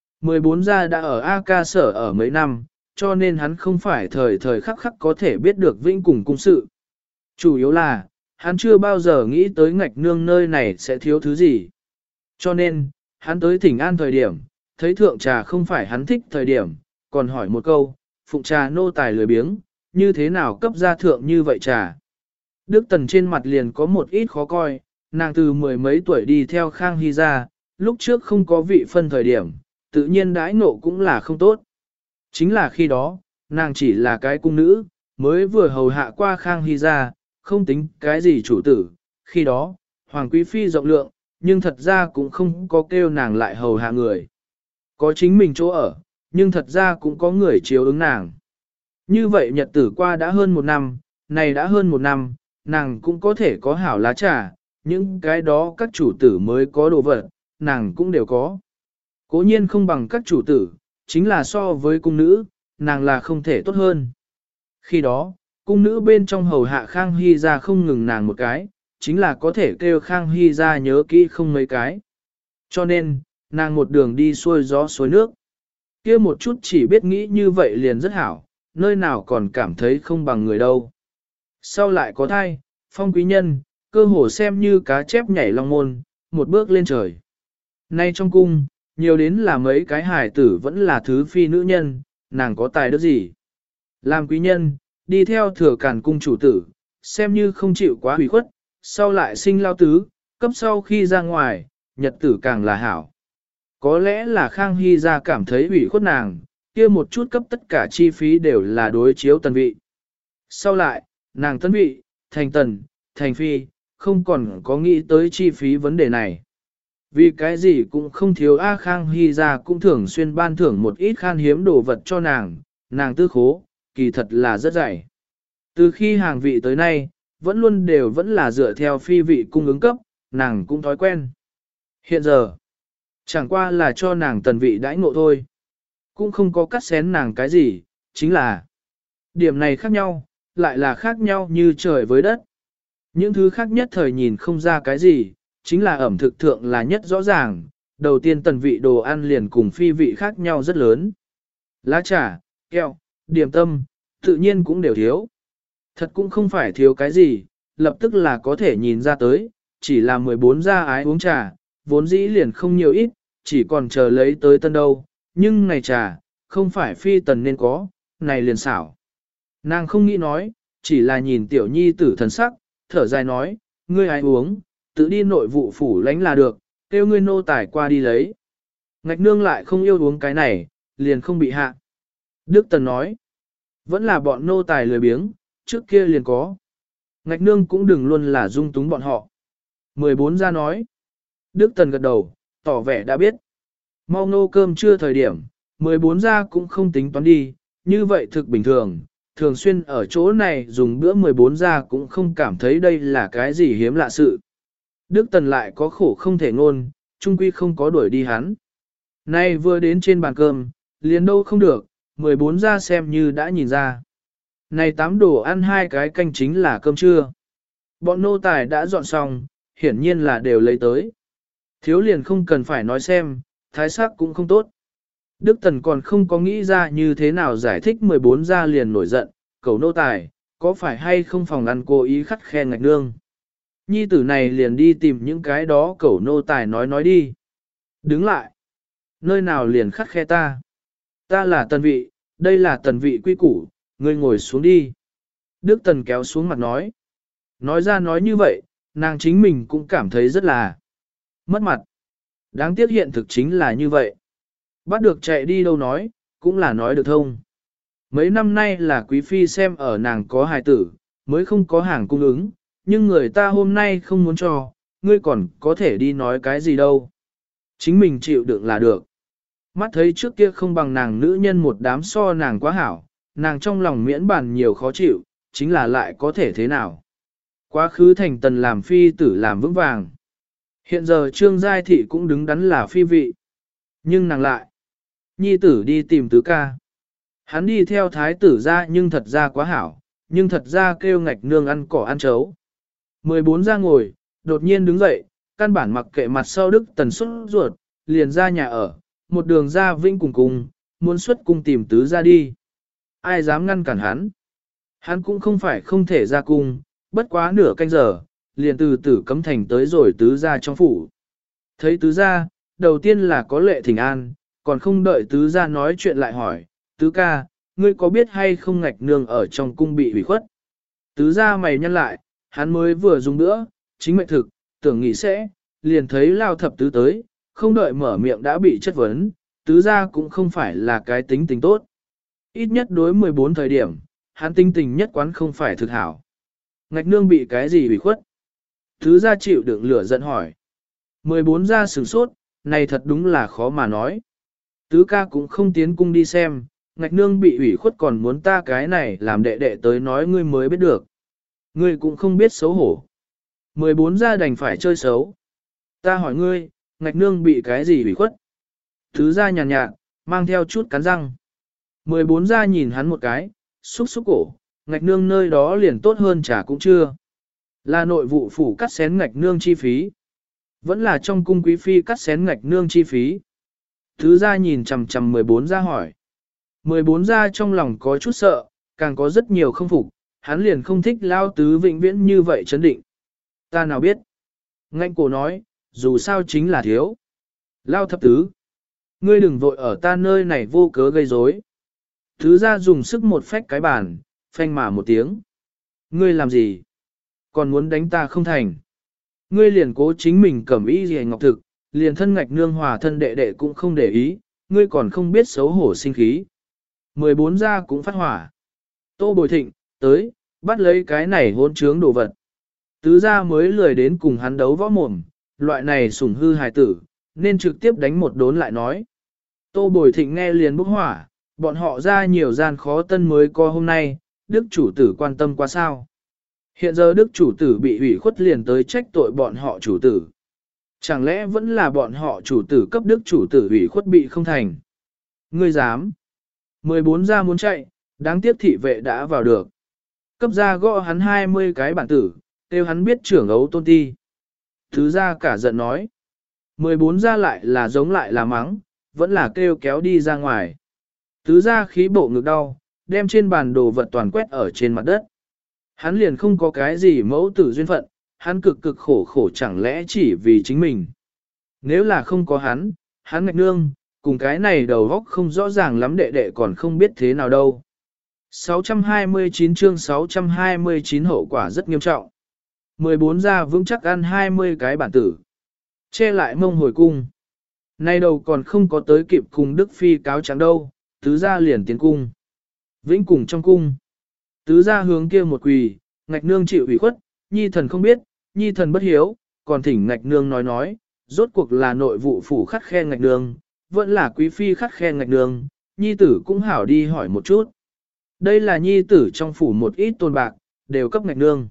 14 gia đã ở A ca sở ở mấy năm, cho nên hắn không phải thời thời khắc khắc có thể biết được Vĩnh cùng cung sự. Chủ yếu là, hắn chưa bao giờ nghĩ tới ngạch nương nơi này sẽ thiếu thứ gì. Cho nên, hắn tới thỉnh an thời điểm, thấy thượng trà không phải hắn thích thời điểm, còn hỏi một câu, phụng trà nô tài lười biếng, như thế nào cấp ra thượng như vậy trà. Đức Tần trên mặt liền có một ít khó coi, nàng từ mười mấy tuổi đi theo Khang Hy ra, lúc trước không có vị phân thời điểm, tự nhiên đãi ngộ cũng là không tốt. Chính là khi đó, nàng chỉ là cái cung nữ, mới vừa hầu hạ qua Khang Hy ra, không tính cái gì chủ tử, khi đó, Hoàng Quý Phi rộng lượng, nhưng thật ra cũng không có kêu nàng lại hầu hạ người. Có chính mình chỗ ở, nhưng thật ra cũng có người chiếu ứng nàng. Như vậy nhật tử qua đã hơn một năm, này đã hơn một năm, nàng cũng có thể có hảo lá trà, những cái đó các chủ tử mới có đồ vật, nàng cũng đều có. Cố nhiên không bằng các chủ tử, chính là so với cung nữ, nàng là không thể tốt hơn. Khi đó, cung nữ bên trong hầu hạ Khang Hy ra không ngừng nàng một cái, chính là có thể kêu Khang Hy ra nhớ kỹ không mấy cái. Cho nên, nàng một đường đi xuôi gió xuôi nước. Kia một chút chỉ biết nghĩ như vậy liền rất hảo, nơi nào còn cảm thấy không bằng người đâu. Sau lại có thai, phong quý nhân, cơ hồ xem như cá chép nhảy long môn, một bước lên trời. Nay trong cung, nhiều đến là mấy cái hài tử vẫn là thứ phi nữ nhân, nàng có tài đức gì. Làm quý nhân, đi theo thừa càn cung chủ tử, xem như không chịu quá hủy khuất, sau lại sinh lao tứ, cấp sau khi ra ngoài, nhật tử càng là hảo. Có lẽ là Khang Hy ra cảm thấy hủy khuất nàng, kia một chút cấp tất cả chi phí đều là đối chiếu tần vị. Sau lại, nàng tấn vị, thành tần, thành phi, không còn có nghĩ tới chi phí vấn đề này. Vì cái gì cũng không thiếu A Khang Hy ra cũng thường xuyên ban thưởng một ít khan hiếm đồ vật cho nàng tư khố, kỳ thật là rất dày. Từ khi hàng vị tới nay, vẫn luôn vẫn là dựa theo phi vị cung ứng cấp, nàng cũng thói quen. Hiện giờ, chẳng qua là cho nàng tần vị đãi ngộ thôi. Cũng không có cắt xén nàng cái gì, chính là điểm này khác nhau, lại là khác nhau như trời với đất. Những thứ khác nhất thời nhìn không ra cái gì, chính là ẩm thực thượng là nhất rõ ràng. Đầu tiên tần vị đồ ăn liền cùng phi vị khác nhau rất lớn. Lá trà, kẹo, điểm tâm, tự nhiên cũng đều thiếu. Thật cũng không phải thiếu cái gì, lập tức là có thể nhìn ra tới, chỉ là 14 gia ái uống trà, vốn dĩ liền không nhiều ít, chỉ còn chờ lấy tới tân đâu, nhưng này trà, không phải phi tần nên có, này liền xảo. Nàng không nghĩ nói, chỉ là nhìn tiểu nhi tử thần sắc, thở dài nói, ngươi ái uống, tự đi nội vụ phủ lánh là được, kêu ngươi nô tài qua đi lấy. Ngạch nương lại không yêu uống cái này, liền không bị hạ. Đức Tần nói, vẫn là bọn nô tài lười biếng, trước kia liền có. Ngạch nương cũng đừng luôn là dung túng bọn họ. 14 gia nói. Đức Tần gật đầu, tỏ vẻ đã biết. Mau nô cơm trưa thời điểm, 14 gia cũng không tính toán đi, như vậy thực bình thường, thường xuyên ở chỗ này dùng bữa 14 gia cũng không cảm thấy đây là cái gì hiếm lạ sự. Đức Tần lại có khổ không thể ngôn, trung quy không có đuổi đi hắn. Nay vừa đến trên bàn cơm, liền đâu không được, 14 gia xem như đã nhìn ra. Này 8 đồ ăn 2 cái canh chính là cơm trưa. Bọn nô tài đã dọn xong, hiển nhiên là đều lấy tới. Thiếu liền không cần phải nói xem, thái sắc cũng không tốt. Đức Tần còn không có nghĩ ra như thế nào giải thích 14 gia liền nổi giận, cầu nô tài, có phải hay không phòng ăn cố ý khắt khe ngạch nương. Nhi tử này liền đi tìm những cái đó cầu nô tài nói đi. Đứng lại. Nơi nào liền khắt khe ta. Ta là tần vị, đây là tần vị quy củ, ngươi ngồi xuống đi. Đức Tần kéo xuống mặt nói. Nói ra nói như vậy, nàng chính mình cũng cảm thấy rất là mất mặt. Đáng tiếc hiện thực chính là như vậy. Bắt được chạy đi đâu nói, cũng là nói được thông. Mấy năm nay là quý phi xem ở nàng có hài tử, mới không có hàng cung ứng, nhưng người ta hôm nay không muốn cho, ngươi còn có thể đi nói cái gì đâu. Chính mình chịu đựng là được. Mắt thấy trước kia không bằng nàng nữ nhân một đám so nàng quá hảo, nàng trong lòng miễn bàn nhiều khó chịu, chính là lại có thể thế nào. Quá khứ thành tần làm phi tử làm vững vàng. Hiện giờ Trương Giai Thị cũng đứng đắn là phi vị. Nhưng nàng lại, nhi tử đi tìm tứ ca. Hắn đi theo thái tử ra nhưng thật ra quá hảo, nhưng thật ra kêu ngạch nương ăn cỏ ăn chấu. 14 ra ngồi, đột nhiên đứng dậy, căn bản mặc kệ mặt sau Đức Tần xuất ruột, liền ra nhà ở, một đường ra vinh cùng, muốn xuất cung tìm tứ ra đi. Ai dám ngăn cản hắn? Hắn cũng không phải không thể ra cung, bất quá nửa canh giờ, liền từ Tử Cấm Thành tới rồi tứ ra trong phủ. Thấy tứ ra, đầu tiên là có lệ thỉnh an, còn không đợi tứ ra nói chuyện lại hỏi, tứ ca, ngươi có biết hay không ngạch nương ở trong cung bị hủy khuất? Tứ ra mày nhăn lại, hắn mới vừa dùng nữa, chính mệnh thực, tưởng nghĩ sẽ, liền thấy lao thập tứ tới, không đợi mở miệng đã bị chất vấn, tứ ra cũng không phải là cái tính tình tốt. Ít nhất đối 14 thời điểm, hắn tinh tình nhất quán không phải thực hảo. Ngạch nương bị cái gì bị khuất? Tứ ra chịu đựng lửa giận hỏi. 14 ra sửng sốt, này thật đúng là khó mà nói. Tứ ca cũng không tiến cung đi xem, ngạch nương bị ủy khuất còn muốn ta cái này làm đệ đệ tới nói ngươi mới biết được. Ngươi cũng không biết xấu hổ. 14 ra đành phải chơi xấu. Ta hỏi ngươi, ngạch nương bị cái gì ủy khuất? Tứ ra nhàn nhạt, mang theo chút cắn răng. 14 ra nhìn hắn một cái, xúc xúc cổ, ngạch nương nơi đó liền tốt hơn chả cũng chưa. Là nội vụ phủ cắt xén ngạch nương chi phí. Vẫn là trong cung quý phi cắt xén ngạch nương chi phí. Thứ ra nhìn chằm chằm 14 ra hỏi. 14 ra trong lòng có chút sợ, càng có rất nhiều không phục, hắn liền không thích lao tứ vĩnh viễn như vậy chấn định. Ta nào biết. Ngạnh cổ nói, dù sao chính là thiếu. Lao thập tứ. Ngươi đừng vội ở ta nơi này vô cớ gây rối. Thứ ra dùng sức một phách cái bàn, phanh mà một tiếng. Ngươi làm gì? Còn muốn đánh ta không thành. Ngươi liền cố chính mình cẩm ý gì ngọc thực, liền thân ngạch nương hòa thân đệ đệ cũng không để ý, ngươi còn không biết xấu hổ sinh khí. 14 gia cũng phát hỏa. Tô Bồi Thịnh, tới, bắt lấy cái này hôn trướng đồ vật. Tứ gia mới lười đến cùng hắn đấu võ mồm, loại này sủng hư hài tử, nên trực tiếp đánh một đốn lại nói. Tô Bồi Thịnh nghe liền bốc hỏa, bọn họ ra nhiều gian khó tân mới có hôm nay, đức chủ tử quan tâm quá sao. Hiện giờ đức chủ tử bị ủy khuất liền tới trách tội bọn họ chủ tử. Chẳng lẽ vẫn là bọn họ chủ tử cấp đức chủ tử ủy khuất bị không thành? Ngươi dám? 14 gia muốn chạy, đáng tiếc thị vệ đã vào được. Cấp gia gõ hắn 20 cái bản tử, kêu hắn biết trưởng ấu tôn ti. Thứ gia cả giận nói. 14 gia lại là giống lại là mắng, vẫn là kêu kéo đi ra ngoài. Tứ gia khí bộ ngực đau, đem trên bàn đồ vật toàn quét ở trên mặt đất. Hắn liền không có cái gì mẫu tử duyên phận, hắn cực cực khổ khổ chẳng lẽ chỉ vì chính mình. Nếu là không có hắn ngạch nương, cùng cái này đầu góc không rõ ràng lắm đệ đệ còn không biết thế nào đâu. 629 chương 629 hậu quả rất nghiêm trọng. 14 gia vững chắc ăn 20 cái bản tử. Che lại mông hồi cung. Nay đầu còn không có tới kịp cùng Đức Phi cáo trắng đâu, tứ gia liền tiến cung. Vĩnh cùng trong cung. Tứ ra hướng kia một quỳ, ngạch nương chịu ủy khuất, nhi thần không biết, nhi thần bất hiếu, còn thỉnh ngạch nương nói, rốt cuộc là nội vụ phủ khắt khe ngạch nương, vẫn là quý phi khắt khe ngạch nương, nhi tử cũng hảo đi hỏi một chút. Đây là nhi tử trong phủ một ít tôn bạc, đều cấp ngạch nương.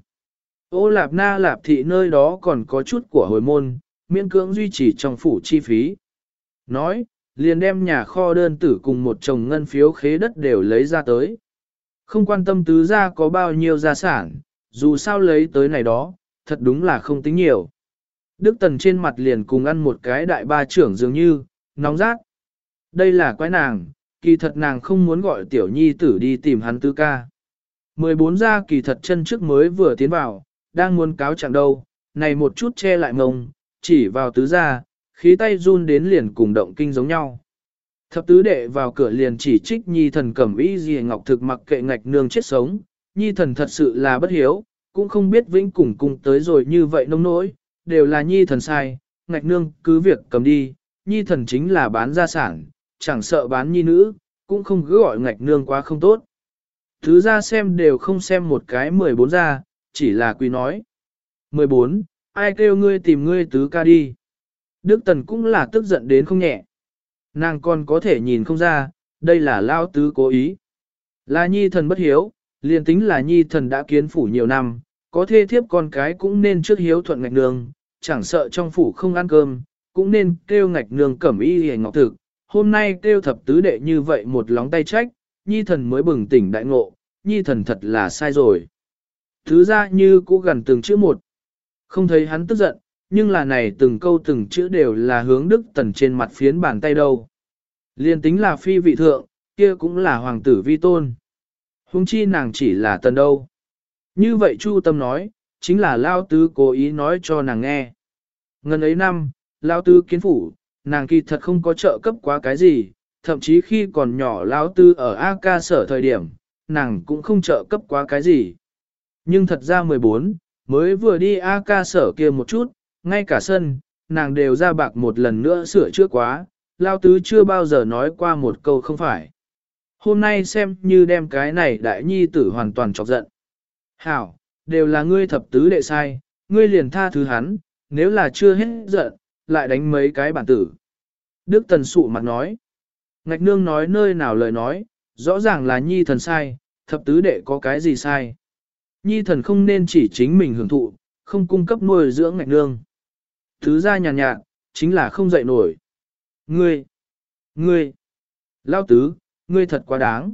Ô lạp na lạp thị nơi đó còn có chút của hồi môn, miễn cưỡng duy trì trong phủ chi phí. Nói, liền đem nhà kho đơn tử cùng một chồng ngân phiếu khế đất đều lấy ra tới. Không quan tâm tứ gia có bao nhiêu gia sản, dù sao lấy tới này đó, thật đúng là không tính nhiều. Đức Tần trên mặt liền cùng ăn một cái đại ba trưởng dường như, nóng rát. Đây là quái nàng, kỳ thật nàng không muốn gọi tiểu nhi tử đi tìm hắn tứ ca. 14 gia kỳ thật chân trước mới vừa tiến vào, đang muốn cáo trạng đâu, này một chút che lại mông, chỉ vào tứ gia, khí tay run đến liền cùng động kinh giống nhau. Thập tứ đệ vào cửa liền chỉ trích nhi thần cẩm y gì ngọc thực mặc kệ ngạch nương chết sống, nhi thần thật sự là bất hiếu, cũng không biết vĩnh cùng cùng tới rồi như vậy nông nỗi, đều là nhi thần sai, ngạch nương cứ việc cầm đi, nhi thần chính là bán gia sản, chẳng sợ bán nhi nữ, cũng không cứ gọi ngạch nương quá không tốt. Thứ ra xem đều không xem một cái 14 ra, chỉ là quý nói. 14, ai kêu ngươi tìm ngươi tứ ca đi. Đức Tần cũng là tức giận đến không nhẹ. Nàng còn có thể nhìn không ra, đây là lao tứ cố ý. Là nhi thần bất hiếu, liền tính là nhi thần đã kiến phủ nhiều năm, có thê thiếp con cái cũng nên trước hiếu thuận ngạch nương, chẳng sợ trong phủ không ăn cơm, cũng nên kêu ngạch nương cẩm y hề ngọc thực. Hôm nay kêu thập tứ đệ như vậy một lóng tay trách, nhi thần mới bừng tỉnh đại ngộ, nhi thần thật là sai rồi. Thứ ra như cũ gần từng chữ một. Không thấy hắn tức giận, nhưng là này từng câu từng chữ đều là hướng Đức Tần trên mặt phiến bàn tay đâu. Liên tính là phi vị thượng, kia cũng là hoàng tử vi tôn. Huống chi nàng chỉ là tần đâu. Như vậy Chu Tâm nói, chính là Lao Tứ cố ý nói cho nàng nghe. Ngân ấy năm, Lao Tứ kiến phủ, nàng kỳ thật không có trợ cấp quá cái gì, thậm chí khi còn nhỏ Lao Tứ ở A ca sở thời điểm, nàng cũng không trợ cấp quá cái gì. Nhưng thật ra 14, mới vừa đi A ca sở kia một chút, ngay cả sân, nàng đều ra bạc một lần nữa sửa chữa quá, Lao Tứ chưa bao giờ nói qua một câu không phải. Hôm nay xem như đem cái này đại nhi tử hoàn toàn chọc giận. Hảo, đều là ngươi thập tứ đệ sai, ngươi liền tha thứ hắn, nếu là chưa hết giận, lại đánh mấy cái bản tử. Đức Tần sụ mặt nói. Ngạch nương nói nơi nào lời nói, rõ ràng là nhi thần sai, thập tứ đệ có cái gì sai. Nhi thần không nên chỉ chính mình hưởng thụ, không cung cấp nuôi dưỡng ngạch nương. Thứ ra nhàn nhạt, chính là không dậy nổi. Ngươi, Lao Tứ, ngươi thật quá đáng.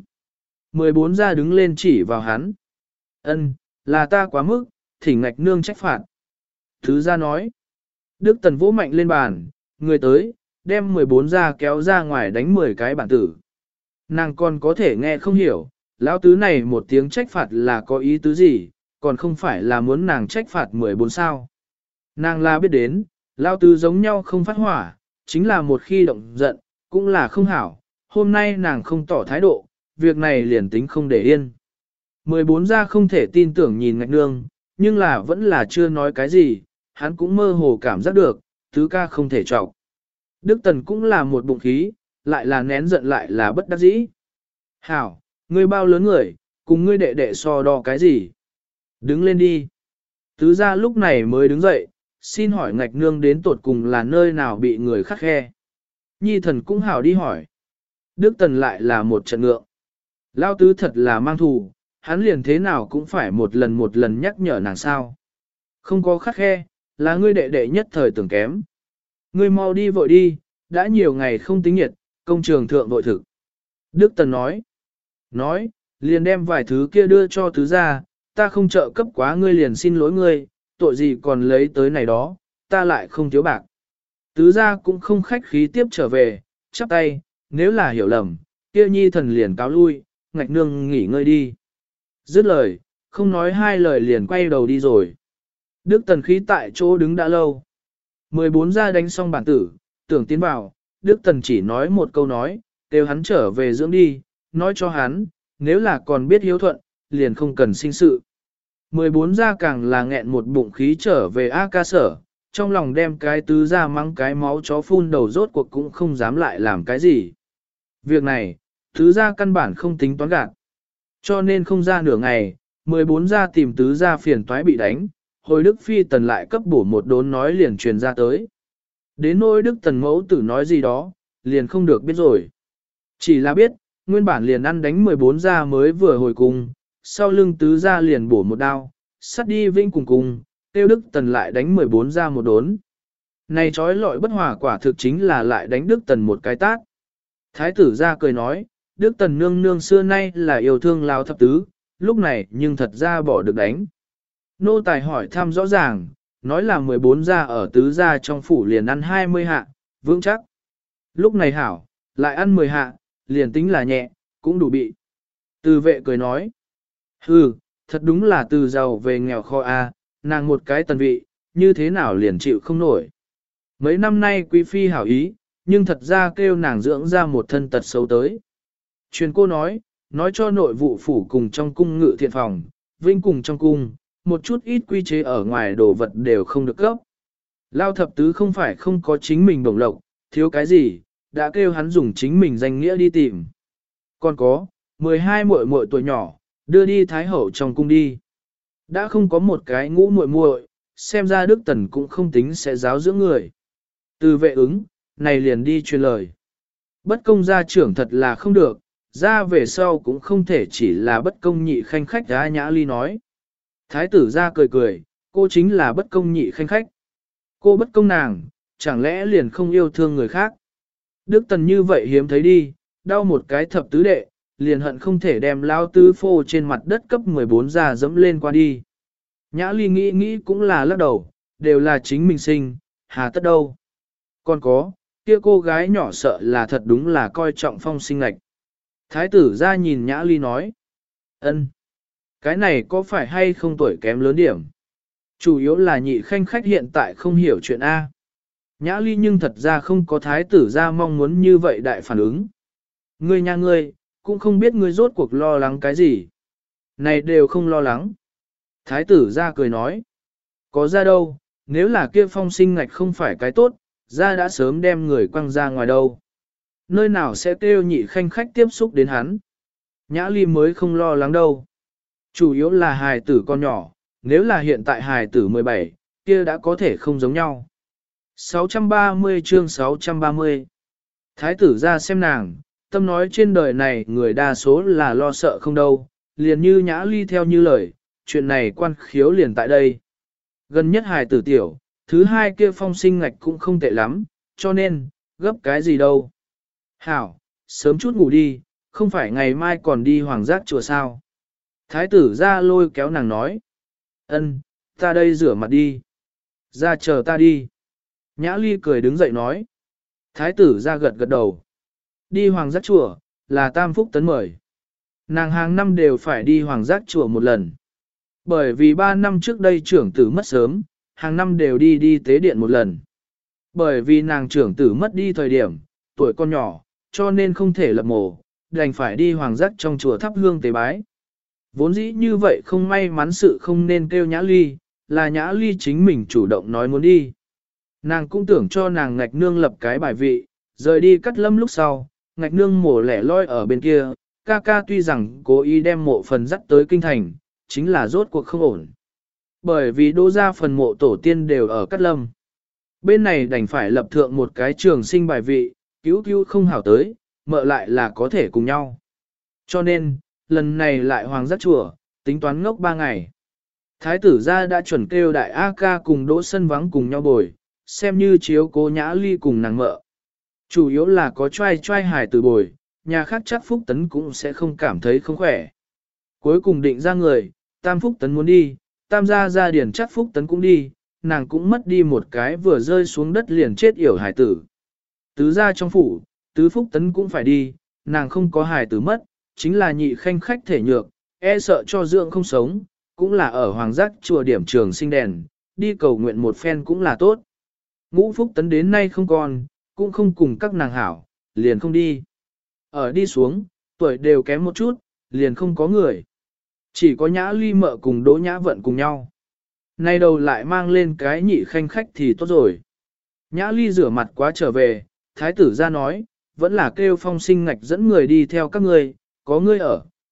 14 ra đứng lên chỉ vào hắn. Ân, là ta quá mức, thỉnh ngạch nương trách phạt. Thứ ra nói. Đức Tần vỗ mạnh lên bàn, người tới, đem 14 ra kéo ra ngoài đánh 10 cái bản tử. Nàng còn có thể nghe không hiểu, lão tứ này một tiếng trách phạt là có ý tứ gì, còn không phải là muốn nàng trách phạt 14 sao. Nàng là biết đến, lão tứ giống nhau không phát hỏa, chính là một khi động giận, cũng là không hảo. Hôm nay nàng không tỏ thái độ, việc này liền tính không để yên. 14 ra không thể tin tưởng nhìn ngạch nương, nhưng là vẫn là chưa nói cái gì, hắn cũng mơ hồ cảm giác được, tứ ca không thể trọc. Đức Tần cũng là một bụng khí, lại là nén giận lại là bất đắc dĩ. Hảo, ngươi bao lớn người, cùng ngươi đệ đệ so đo cái gì? Đứng lên đi. Tứ ra lúc này mới đứng dậy, xin hỏi ngạch nương đến tột cùng là nơi nào bị người khắc khe. Nhi thần cũng hảo đi hỏi. Đức Tần lại là một trận ngượng. Lao tứ thật là mang thù, hắn liền thế nào cũng phải một lần nhắc nhở nàng sao. Không có khắc khe, là ngươi đệ đệ nhất thời tưởng kém. Ngươi mau đi vội đi, đã nhiều ngày không tính nhiệt, công trường thượng vội thực. Đức Tần nói, liền đem vài thứ kia đưa cho tứ gia, ta không trợ cấp quá ngươi liền xin lỗi ngươi, tội gì còn lấy tới này đó, ta lại không thiếu bạc. Tứ gia cũng không khách khí tiếp trở về, chắp tay, nếu là hiểu lầm, kia nhi thần liền cáo lui, ngạch nương nghỉ ngơi đi. Dứt lời, không nói hai lời liền quay đầu đi rồi. Đức Tần khí tại chỗ đứng đã lâu. 14 gia đánh xong bản tử, tưởng tiến vào, Đức Tần chỉ nói một câu nói, kêu hắn trở về dưỡng đi, nói cho hắn, nếu là còn biết hiếu thuận, liền không cần sinh sự. 14 gia càng là nghẹn một bụng khí trở về A ca sở, trong lòng đem cái tứ gia mắng cái máu chó phun đầu rốt cuộc cũng không dám lại làm cái gì. Việc này, tứ gia căn bản không tính toán gạt. Cho nên không ra nửa ngày, 14 gia tìm tứ gia phiền toái bị đánh, hồi Đức Phi Tần lại cấp bổ một đốn nói liền truyền ra tới. Đến nỗi Đức Tần mẫu tử nói gì đó, liền không được biết rồi. Chỉ là biết, nguyên bản liền ăn đánh 14 gia mới vừa hồi cùng, sau lưng tứ gia liền bổ một đao, sắt đi vinh cùng, tiêu Đức Tần lại đánh 14 gia một đốn. Này trói lọi bất hòa quả thực chính là lại đánh Đức Tần một cái tát. Thái tử ra cười nói, Đức Tần nương nương xưa nay là yêu thương lao thập tứ, lúc này nhưng thật ra bỏ được đánh. Nô tài hỏi thăm rõ ràng, nói là 14 gia ở tứ gia trong phủ liền ăn 20 hạ, vững chắc. Lúc này hảo, lại ăn 10 hạ, liền tính là nhẹ, cũng đủ bị. Từ vệ cười nói, hừ, thật đúng là từ giàu về nghèo kho a, nàng một cái tần vị, như thế nào liền chịu không nổi. Mấy năm nay quý phi hảo ý, nhưng thật ra kêu nàng dưỡng ra một thân tật xấu tới. Truyền cô nói cho nội vụ phủ cùng trong cung ngự thiện phòng, vinh cùng trong cung, một chút ít quy chế ở ngoài đồ vật đều không được cấp. Lao thập tứ không phải không có chính mình bổng lộc, thiếu cái gì, đã kêu hắn dùng chính mình danh nghĩa đi tìm. Còn có, 12 muội muội tuổi nhỏ, đưa đi thái hậu trong cung đi. Đã không có một cái ngũ muội muội, xem ra Đức Tần cũng không tính sẽ giáo dưỡng người. Từ vệ ứng, này liền đi truyền lời. Bất công gia trưởng thật là không được, ra về sau cũng không thể chỉ là bất công nhị khanh khách ra Nhã Ly nói. Thái tử ra cười cười, cô chính là bất công nhị khanh khách. Cô bất công nàng, chẳng lẽ liền không yêu thương người khác. Đức Tần như vậy hiếm thấy đi, đau một cái thập tứ đệ, liền hận không thể đem lao tứ phô trên mặt đất cấp 14 ra dẫm lên qua đi. Nhã Ly nghĩ cũng là lắc đầu, đều là chính mình sinh, hà tất đâu. Còn có, kia cô gái nhỏ sợ là thật đúng là coi trọng Phong Sinh lệch. Thái tử ra nhìn Nhã Ly nói, ân, cái này có phải hay không tuổi kém lớn điểm? Chủ yếu là nhị khanh khách hiện tại không hiểu chuyện A. Nhã Ly nhưng thật ra không có thái tử ra mong muốn như vậy đại phản ứng. Ngươi nha ngươi, cũng không biết ngươi rốt cuộc lo lắng cái gì. Này đều không lo lắng. Thái tử ra cười nói, có ra đâu, nếu là kia Phong Sinh ngạch không phải cái tốt, ra đã sớm đem người quăng ra ngoài đâu. Nơi nào sẽ kêu nhị khanh khách tiếp xúc đến hắn. Nhã Ly mới không lo lắng đâu. Chủ yếu là hài tử con nhỏ, nếu là hiện tại hài tử 17, kia đã có thể không giống nhau. 630 chương 630 Thái tử ra xem nàng, tâm nói trên đời này người đa số là lo sợ không đâu, liền như Nhã Ly theo như lời, chuyện này quan khiếu liền tại đây. Gần nhất hài tử tiểu, thứ hai kia Phong Sinh ngạch cũng không tệ lắm, cho nên, gấp cái gì đâu. Hảo, sớm chút ngủ đi, không phải ngày mai còn đi hoàng giác chùa sao. Thái tử ra lôi kéo nàng nói. Ân, ta đây rửa mặt đi. Ra chờ ta đi. Nhã Ly cười đứng dậy nói. Thái tử ra gật gật đầu. Đi hoàng giác chùa, là tam phúc tấn mời. Nàng hàng năm đều phải đi hoàng giác chùa một lần. Bởi vì 3 năm trước đây trưởng tử mất sớm, hàng năm đều đi tế điện một lần. Bởi vì nàng trưởng tử mất đi thời điểm, tuổi con nhỏ, cho nên không thể lập mồ, đành phải đi hoàng giác trong chùa thắp hương tế bái. Vốn dĩ như vậy không may mắn sự không nên kêu Nhã Ly, là Nhã Ly chính mình chủ động nói muốn đi. Nàng cũng tưởng cho nàng ngạch nương lập cái bài vị, rời đi Cát Lâm lúc sau, ngạch nương mổ lẻ loi ở bên kia, ca ca tuy rằng cố ý đem mộ phần dắt tới kinh thành, chính là rốt cuộc không ổn. Bởi vì đô gia phần mộ tổ tiên đều ở Cát Lâm. Bên này đành phải lập thượng một cái trường sinh bài vị, cứu cứu không hảo tới, mợ lại là có thể cùng nhau. Cho nên, lần này lại hoàng giác chùa, tính toán ngốc 3 ngày. Thái tử gia đã chuẩn kêu đại A ca cùng Đỗ Sân Vắng cùng nhau bồi, xem như chiếu cố Nhã Ly cùng nàng mợ. Chủ yếu là có trai hài tử bồi, nhà khác chắc Phúc Tấn cũng sẽ không cảm thấy không khỏe. Cuối cùng định ra người, Tam Phúc Tấn muốn đi, Tam gia điển chắc Phúc Tấn cũng đi, nàng cũng mất đi một cái vừa rơi xuống đất liền chết yểu hài tử. Tứ gia trong phủ, Tứ Phúc Tấn cũng phải đi, nàng không có hài tử mất, chính là nhị khanh khách thể nhược, e sợ cho dưỡng không sống, cũng là ở hoàng giác chùa điểm trường sinh đèn, đi cầu nguyện một phen cũng là tốt. Ngũ Phúc Tấn đến nay không còn, cũng không cùng các nàng hảo, liền không đi. Ở đi xuống, tuổi đều kém một chút, liền không có người. Chỉ có Nhã Ly mợ cùng Đỗ Nhã Vận cùng nhau. Nay đầu lại mang lên cái nhị khanh khách thì tốt rồi. Nhã Ly rửa mặt quá trở về, thái tử ra nói, vẫn là kêu Phong Sinh ngạch dẫn người đi theo các ngươi, có ngươi ở,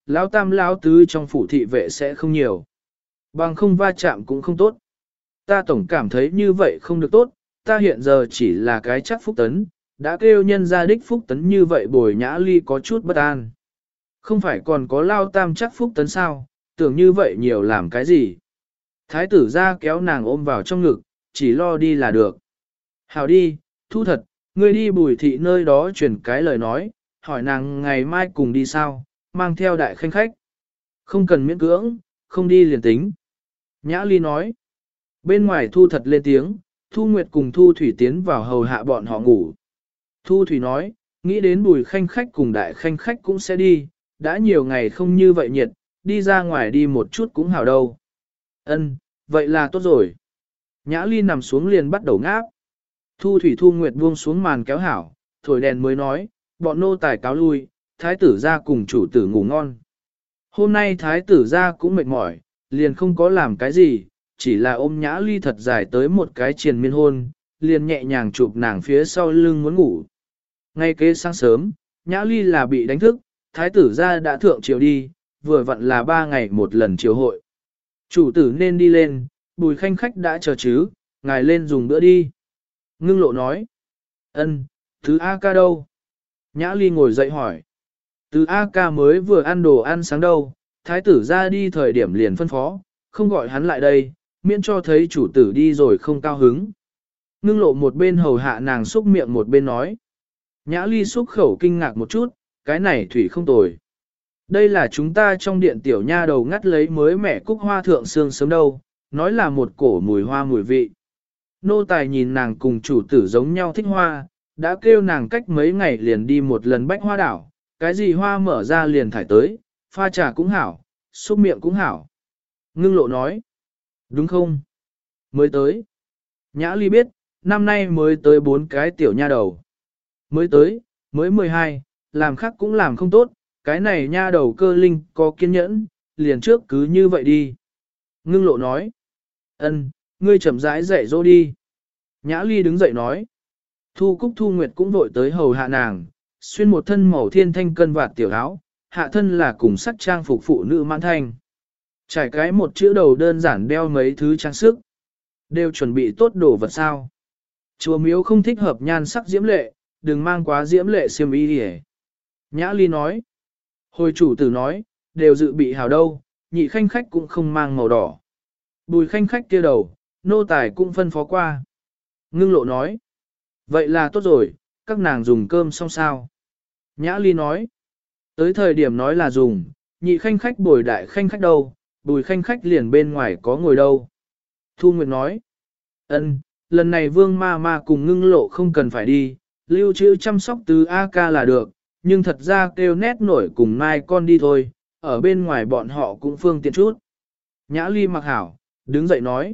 lão tam lão tứ trong phủ thị vệ sẽ không nhiều. Bằng không va chạm cũng không tốt. Ta tổng cảm thấy như vậy không được tốt, ta hiện giờ chỉ là cái chắc phúc tấn, đã kêu nhân ra đích phúc tấn như vậy bồi Nhã Ly có chút bất an. Không phải còn có lao tam chắc phúc tấn sao, tưởng như vậy nhiều làm cái gì. Thái tử ra kéo nàng ôm vào trong ngực, chỉ lo đi là được. Hảo đi, thu thật, ngươi đi Bùi thị nơi đó truyền cái lời nói, hỏi nàng ngày mai cùng đi sao, mang theo đại khanh khách. Không cần miễn cưỡng, không đi liền tính. Nhã Ly nói. Bên ngoài Thu thật lên tiếng, Thu Nguyệt cùng Thu Thủy tiến vào hầu hạ bọn họ ngủ. Thu Thủy nói, nghĩ đến Bùi khanh khách cùng đại khanh khách cũng sẽ đi, đã nhiều ngày không như vậy nhiệt, đi ra ngoài đi một chút cũng hảo đâu. Ân, vậy là tốt rồi. Nhã Ly nằm xuống liền bắt đầu ngáp. Thu Thủy Thu Nguyệt buông xuống màn kéo hảo, thổi đèn mới nói, bọn nô tài cáo lui, thái tử ra cùng chủ tử ngủ ngon. Hôm nay thái tử ra cũng mệt mỏi, liền không có làm cái gì, chỉ là ôm Nhã Ly thật dài tới một cái triền miên hôn, liền nhẹ nhàng chụp nàng phía sau lưng muốn ngủ. Ngay kế sáng sớm, Nhã Ly là bị đánh thức, thái tử ra đã thượng triều đi, vừa vặn là 3 ngày một lần triều hội. Chủ tử nên đi lên, Bùi khanh khách đã chờ chứ, ngài lên dùng bữa đi. Ngưng lộ nói. Ân, thứ A ca đâu? Nhã Ly ngồi dậy hỏi. Từ A ca mới vừa ăn đồ ăn sáng đâu, thái tử ra đi thời điểm liền phân phó, không gọi hắn lại đây, miễn cho thấy chủ tử đi rồi không cao hứng. Ngưng lộ một bên hầu hạ nàng xúc miệng một bên nói. Nhã Ly xúc khẩu kinh ngạc một chút, cái này thủy không tồi. Đây là chúng ta trong điện tiểu nha đầu ngắt lấy mới mẻ cúc hoa thượng sương sớm đâu, nói là một cổ mùi hoa mùi vị. Nô tài nhìn nàng cùng chủ tử giống nhau thích hoa, đã kêu nàng cách mấy ngày liền đi một lần bách hoa đảo, cái gì hoa mở ra liền thải tới, pha trà cũng hảo, xúc miệng cũng hảo. Ngưng lộ nói, đúng không? Mới tới. Nhã Ly biết, năm nay mới tới 4 cái tiểu nha đầu. Mới tới, mới 12, làm khác cũng làm không tốt, cái này nha đầu cơ linh có kiên nhẫn, liền trước cứ như vậy đi. Ngưng lộ nói, ân, ngươi chậm rãi dạy dỗ đi. Nhã Ly đứng dậy nói, Thu Cúc Thu Nguyệt cũng vội tới hầu hạ nàng, xuyên một thân màu thiên thanh cân vạt tiểu áo, hạ thân là cùng sắc trang phục phụ nữ mãn thanh. Trải cái một chữ đầu đơn giản đeo mấy thứ trang sức. Đều chuẩn bị tốt đồ vật sao. Chùa miếu không thích hợp nhan sắc diễm lệ, đừng mang quá diễm lệ xiêm y hề. Nhã Ly nói. Hồi chủ tử nói, đều dự bị hào đâu, nhị khanh khách cũng không mang màu đỏ. Bùi khanh khách kia đầu, nô tài cũng phân phó qua. Ngưng lộ nói. Vậy là tốt rồi, các nàng dùng cơm xong sao. Nhã Ly nói. Tới thời điểm nói là dùng, nhị khanh khách bồi đại khanh khách đâu, bùi khanh khách liền bên ngoài có ngồi đâu. Thu Nguyệt nói. Ân, lần này vương ma ma cùng ngưng lộ không cần phải đi, lưu trữ chăm sóc từ AK là được, nhưng thật ra kêu nét nổi cùng mai con đi thôi, ở bên ngoài bọn họ cũng phương tiện chút. Nhã Ly mặc hảo, đứng dậy nói.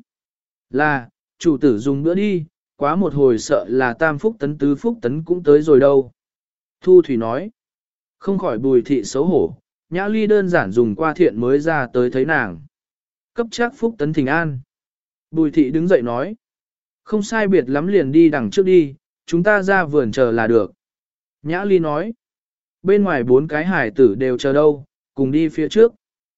Là, chủ tử dùng bữa đi, quá một hồi sợ là tam phúc tấn tứ phúc tấn cũng tới rồi đâu. Thu Thủy nói. Không khỏi Bùi thị xấu hổ, Nhã Ly đơn giản dùng qua thiện mới ra tới thấy nàng. Cấp chắc phúc tấn thỉnh an. Bùi thị đứng dậy nói. Không sai biệt lắm liền đi đằng trước đi, chúng ta ra vườn chờ là được. Nhã Ly nói. Bên ngoài 4 cái hải tử đều chờ đâu, cùng đi phía trước.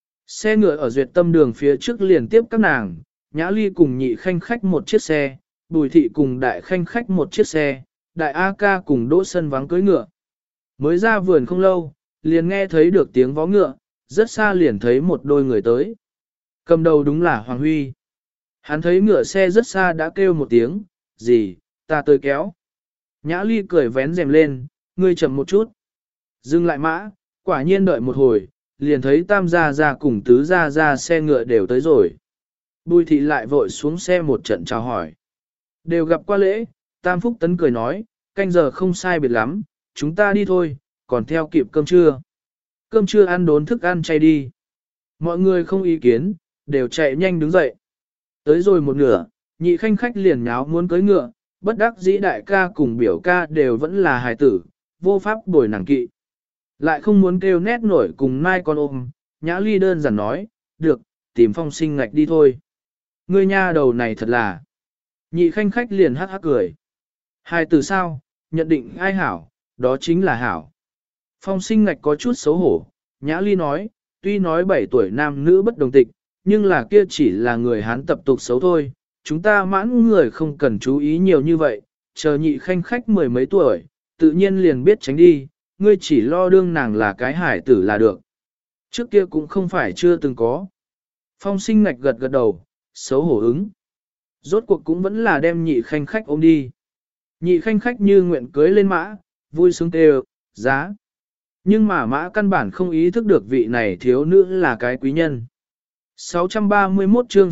Xe ngựa ở duyệt tâm đường phía trước liền tiếp các nàng, Nhã Ly cùng nhị khanh khách một chiếc xe, Bùi thị cùng đại khanh khách một chiếc xe, đại A ca cùng đỗ sân vắng cưới ngựa. Mới ra vườn không lâu, liền nghe thấy được tiếng vó ngựa, rất xa liền thấy một đôi người tới. Cầm đầu đúng là Hoàng Huy. Hắn thấy ngựa xe rất xa đã kêu một tiếng, gì, ta tới kéo. Nhã Ly cười vén rèm lên, ngươi chậm một chút. Dừng lại mã, quả nhiên đợi một hồi, liền thấy tam gia gia cùng tứ gia gia xe ngựa đều tới rồi. Bùi thị lại vội xuống xe một trận chào hỏi. Đều gặp qua lễ, tam phúc tấn cười nói, canh giờ không sai biệt lắm, chúng ta đi thôi, còn theo kịp cơm trưa. Cơm trưa ăn đốn thức ăn chay đi. Mọi người không ý kiến, đều chạy nhanh đứng dậy. Tới rồi một nửa, nhị khanh khách liền nháo muốn cưới ngựa, bất đắc dĩ đại ca cùng biểu ca đều vẫn là hài tử, vô pháp bồi nàng kỵ. Lại không muốn kêu nét nổi cùng mai con ôm, Nhã Ly đơn giản nói, được, tìm Phong Sinh Ngạch đi thôi. Ngươi nha đầu này thật là. Nhị khanh khách liền hắc hắc cười. Hài tử sao, nhận định ai hảo, đó chính là hảo. Phong Sinh Ngạch có chút xấu hổ, Nhã Ly nói, tuy nói 7 tuổi nam nữ bất đồng tịch, nhưng là kia chỉ là người Hán tập tục xấu thôi, chúng ta mãn người không cần chú ý nhiều như vậy, chờ nhị khanh khách mười mấy tuổi, tự nhiên liền biết tránh đi, ngươi chỉ lo đương nàng là cái hải tử là được. Trước kia cũng không phải chưa từng có. Phong sinh ngạch gật gật đầu, xấu hổ ứng. Rốt cuộc cũng vẫn là đem nhị khanh khách ôm đi. Nhị khanh khách như nguyện cưới lên mã, vui sướng kêu, giá. Nhưng mà mã căn bản không ý thức được vị này thiếu nữ là cái quý nhân. 631 chương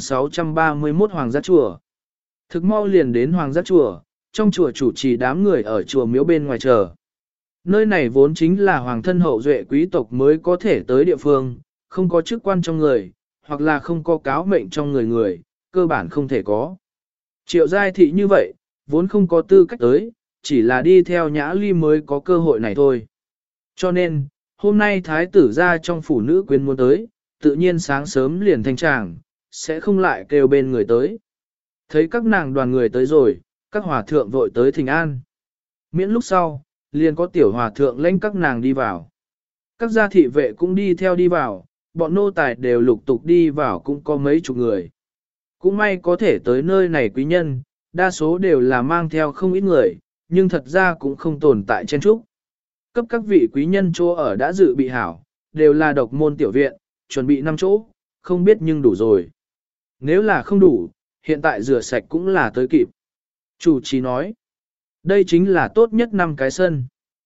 631 Hoàng giác chùa. Thực mau liền đến Hoàng giác chùa, trong chùa chủ trì đám người ở chùa miếu bên ngoài chờ. Nơi này vốn chính là hoàng thân hậu duệ quý tộc mới có thể tới địa phương, không có chức quan trong người, hoặc là không có cáo mệnh trong người, cơ bản không thể có. Triệu giai thị như vậy, vốn không có tư cách tới, chỉ là đi theo Nhã Ly mới có cơ hội này thôi. Cho nên, hôm nay thái tử ra trong phủ nữ quyến muốn tới, tự nhiên sáng sớm liền thanh tràng, sẽ không lại kêu bên người tới. Thấy các nàng đoàn người tới rồi, các hòa thượng vội tới thỉnh an. Miễn lúc sau, liền có tiểu hòa thượng lãnh các nàng đi vào. Các gia thị vệ cũng đi theo đi vào, bọn nô tài đều lục tục đi vào cũng có mấy chục người. Cũng may có thể tới nơi này quý nhân, đa số đều là mang theo không ít người, nhưng thật ra cũng không tồn tại chen trúc. Cấp các vị quý nhân chỗ ở đã dự bị hảo, đều là độc môn tiểu viện, chuẩn bị 5 chỗ, không biết nhưng đủ rồi. Nếu là không đủ, hiện tại rửa sạch cũng là tới kịp. Chủ trì nói, đây chính là tốt nhất 5 cái sân.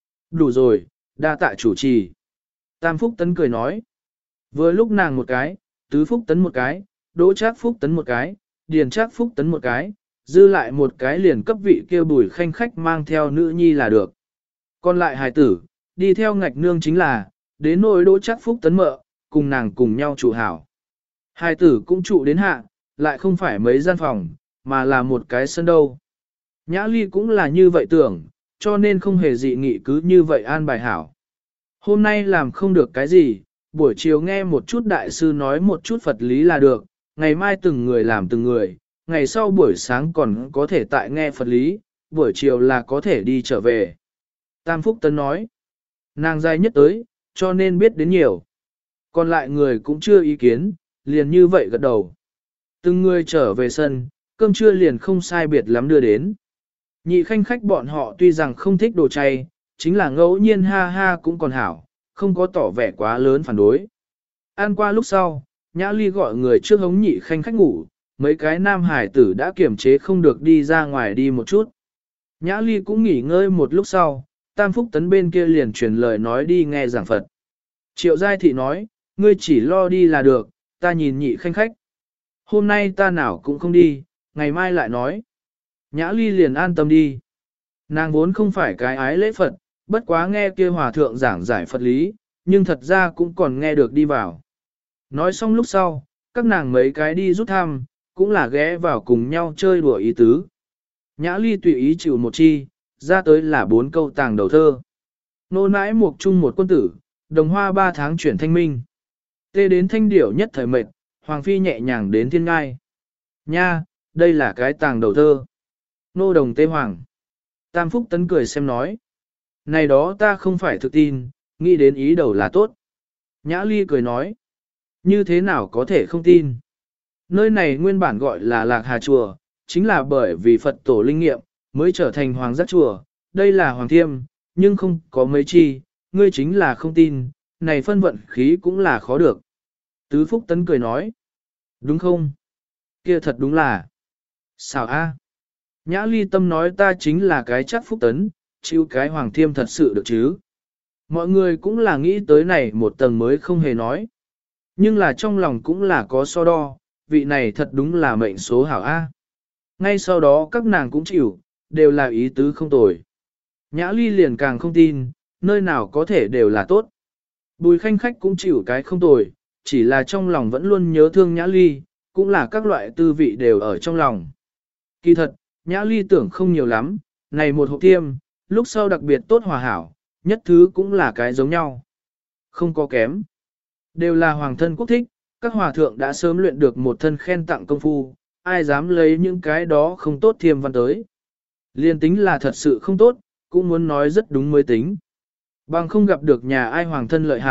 Đủ rồi, đa tạ chủ trì. Tam Phúc Tấn cười nói, vừa lúc nàng một cái, Tứ Phúc Tấn một cái, Đỗ Trác Phúc Tấn một cái, Điền Trác Phúc Tấn một cái, dư lại một cái liền cấp vị kia Bùi khanh khách mang theo nữ nhi là được. Còn lại hài tử, đi theo ngạch nương chính là, đến nỗi Đỗ Trác Phúc Tấn mợ, cùng nàng cùng nhau trụ hảo. Hài tử cũng trụ đến hạ, lại không phải mấy gian phòng, mà là một cái sân đâu. Nhã Ly cũng là như vậy tưởng, cho nên không hề dị nghị cứ như vậy an bài hảo. Hôm nay làm không được cái gì, buổi chiều nghe một chút đại sư nói một chút Phật lý là được, ngày mai từng người làm từng người, ngày sau buổi sáng còn có thể tại nghe Phật lý, buổi chiều là có thể đi trở về. Tam Phúc Tấn nói, nàng dài nhất tới, cho nên biết đến nhiều. Còn lại người cũng chưa ý kiến, liền như vậy gật đầu. Từng người trở về sân, cơm trưa liền không sai biệt lắm đưa đến. Nhị khanh khách bọn họ tuy rằng không thích đồ chay, chính là ngẫu nhiên ha ha cũng còn hảo, không có tỏ vẻ quá lớn phản đối. Ăn qua lúc sau, Nhã Ly gọi người trước hống nhị khanh khách ngủ, mấy cái nam hải tử đã kiềm chế không được đi ra ngoài đi một chút. Nhã Ly cũng nghỉ ngơi một lúc sau, Tam Phúc Tấn bên kia liền truyền lời nói đi nghe giảng Phật. Triệu Giai Thị nói, ngươi chỉ lo đi là được, ta nhìn nhị khanh khách. Hôm nay ta nào cũng không đi, ngày mai lại nói. Nhã Ly liền an tâm đi. Nàng vốn không phải cái ái lễ Phật, bất quá nghe kia hòa thượng giảng giải Phật lý, nhưng thật ra cũng còn nghe được đi vào. Nói xong lúc sau, các nàng mấy cái đi rút thăm, cũng là ghé vào cùng nhau chơi đùa ý tứ. Nhã Ly tùy ý chịu một chi, ra tới là 4 câu tàng đầu thơ. Nô nãi mục chung một quân tử, đồng hoa 3 tháng chuyển thanh minh. Tê đến thanh điểu nhất thời mệt, Hoàng Phi nhẹ nhàng đến thiên ngai. Nha, đây là cái tàng đầu thơ. Nô đồng tê hoàng. Tam Phúc Tấn cười xem nói. Này đó ta không phải thực tin, nghĩ đến ý đầu là tốt. Nhã Ly cười nói. Như thế nào có thể không tin? Nơi này nguyên bản gọi là Lạc Hà Chùa, chính là bởi vì Phật tổ linh nghiệm, mới trở thành Hoàng giác Chùa. Đây là Hoàng Thiêm, nhưng không có mấy chi, ngươi chính là không tin, này phân vận khí cũng là khó được. Tứ Phúc Tấn cười nói. Đúng không? Kia thật đúng là. Sao a? Nhã Ly tâm nói ta chính là cái chắc Phúc Tấn, chịu cái Hoàng Thiêm thật sự được chứ. Mọi người cũng là nghĩ tới này một tầng mới không hề nói. Nhưng là trong lòng cũng là có so đo, vị này thật đúng là mệnh số hảo A. Ngay sau đó các nàng cũng chịu, đều là ý tứ không tồi. Nhã Ly liền càng không tin, nơi nào có thể đều là tốt. Bùi khanh khách cũng chịu cái không tồi, chỉ là trong lòng vẫn luôn nhớ thương Nhã Ly, cũng là các loại tư vị đều ở trong lòng. Kỳ thật, Nhã Ly tưởng không nhiều lắm, này một hộp tiêm, lúc sau đặc biệt tốt hòa hảo, nhất thứ cũng là cái giống nhau. Không có kém. Đều là hoàng thân quốc thích, các hòa thượng đã sớm luyện được một thân khen tặng công phu, ai dám lấy những cái đó không tốt thiêm văn tới. Liên tính là thật sự không tốt, cũng muốn nói rất đúng mới tính. Bằng không gặp được nhà ai hoàng thân lợi hại,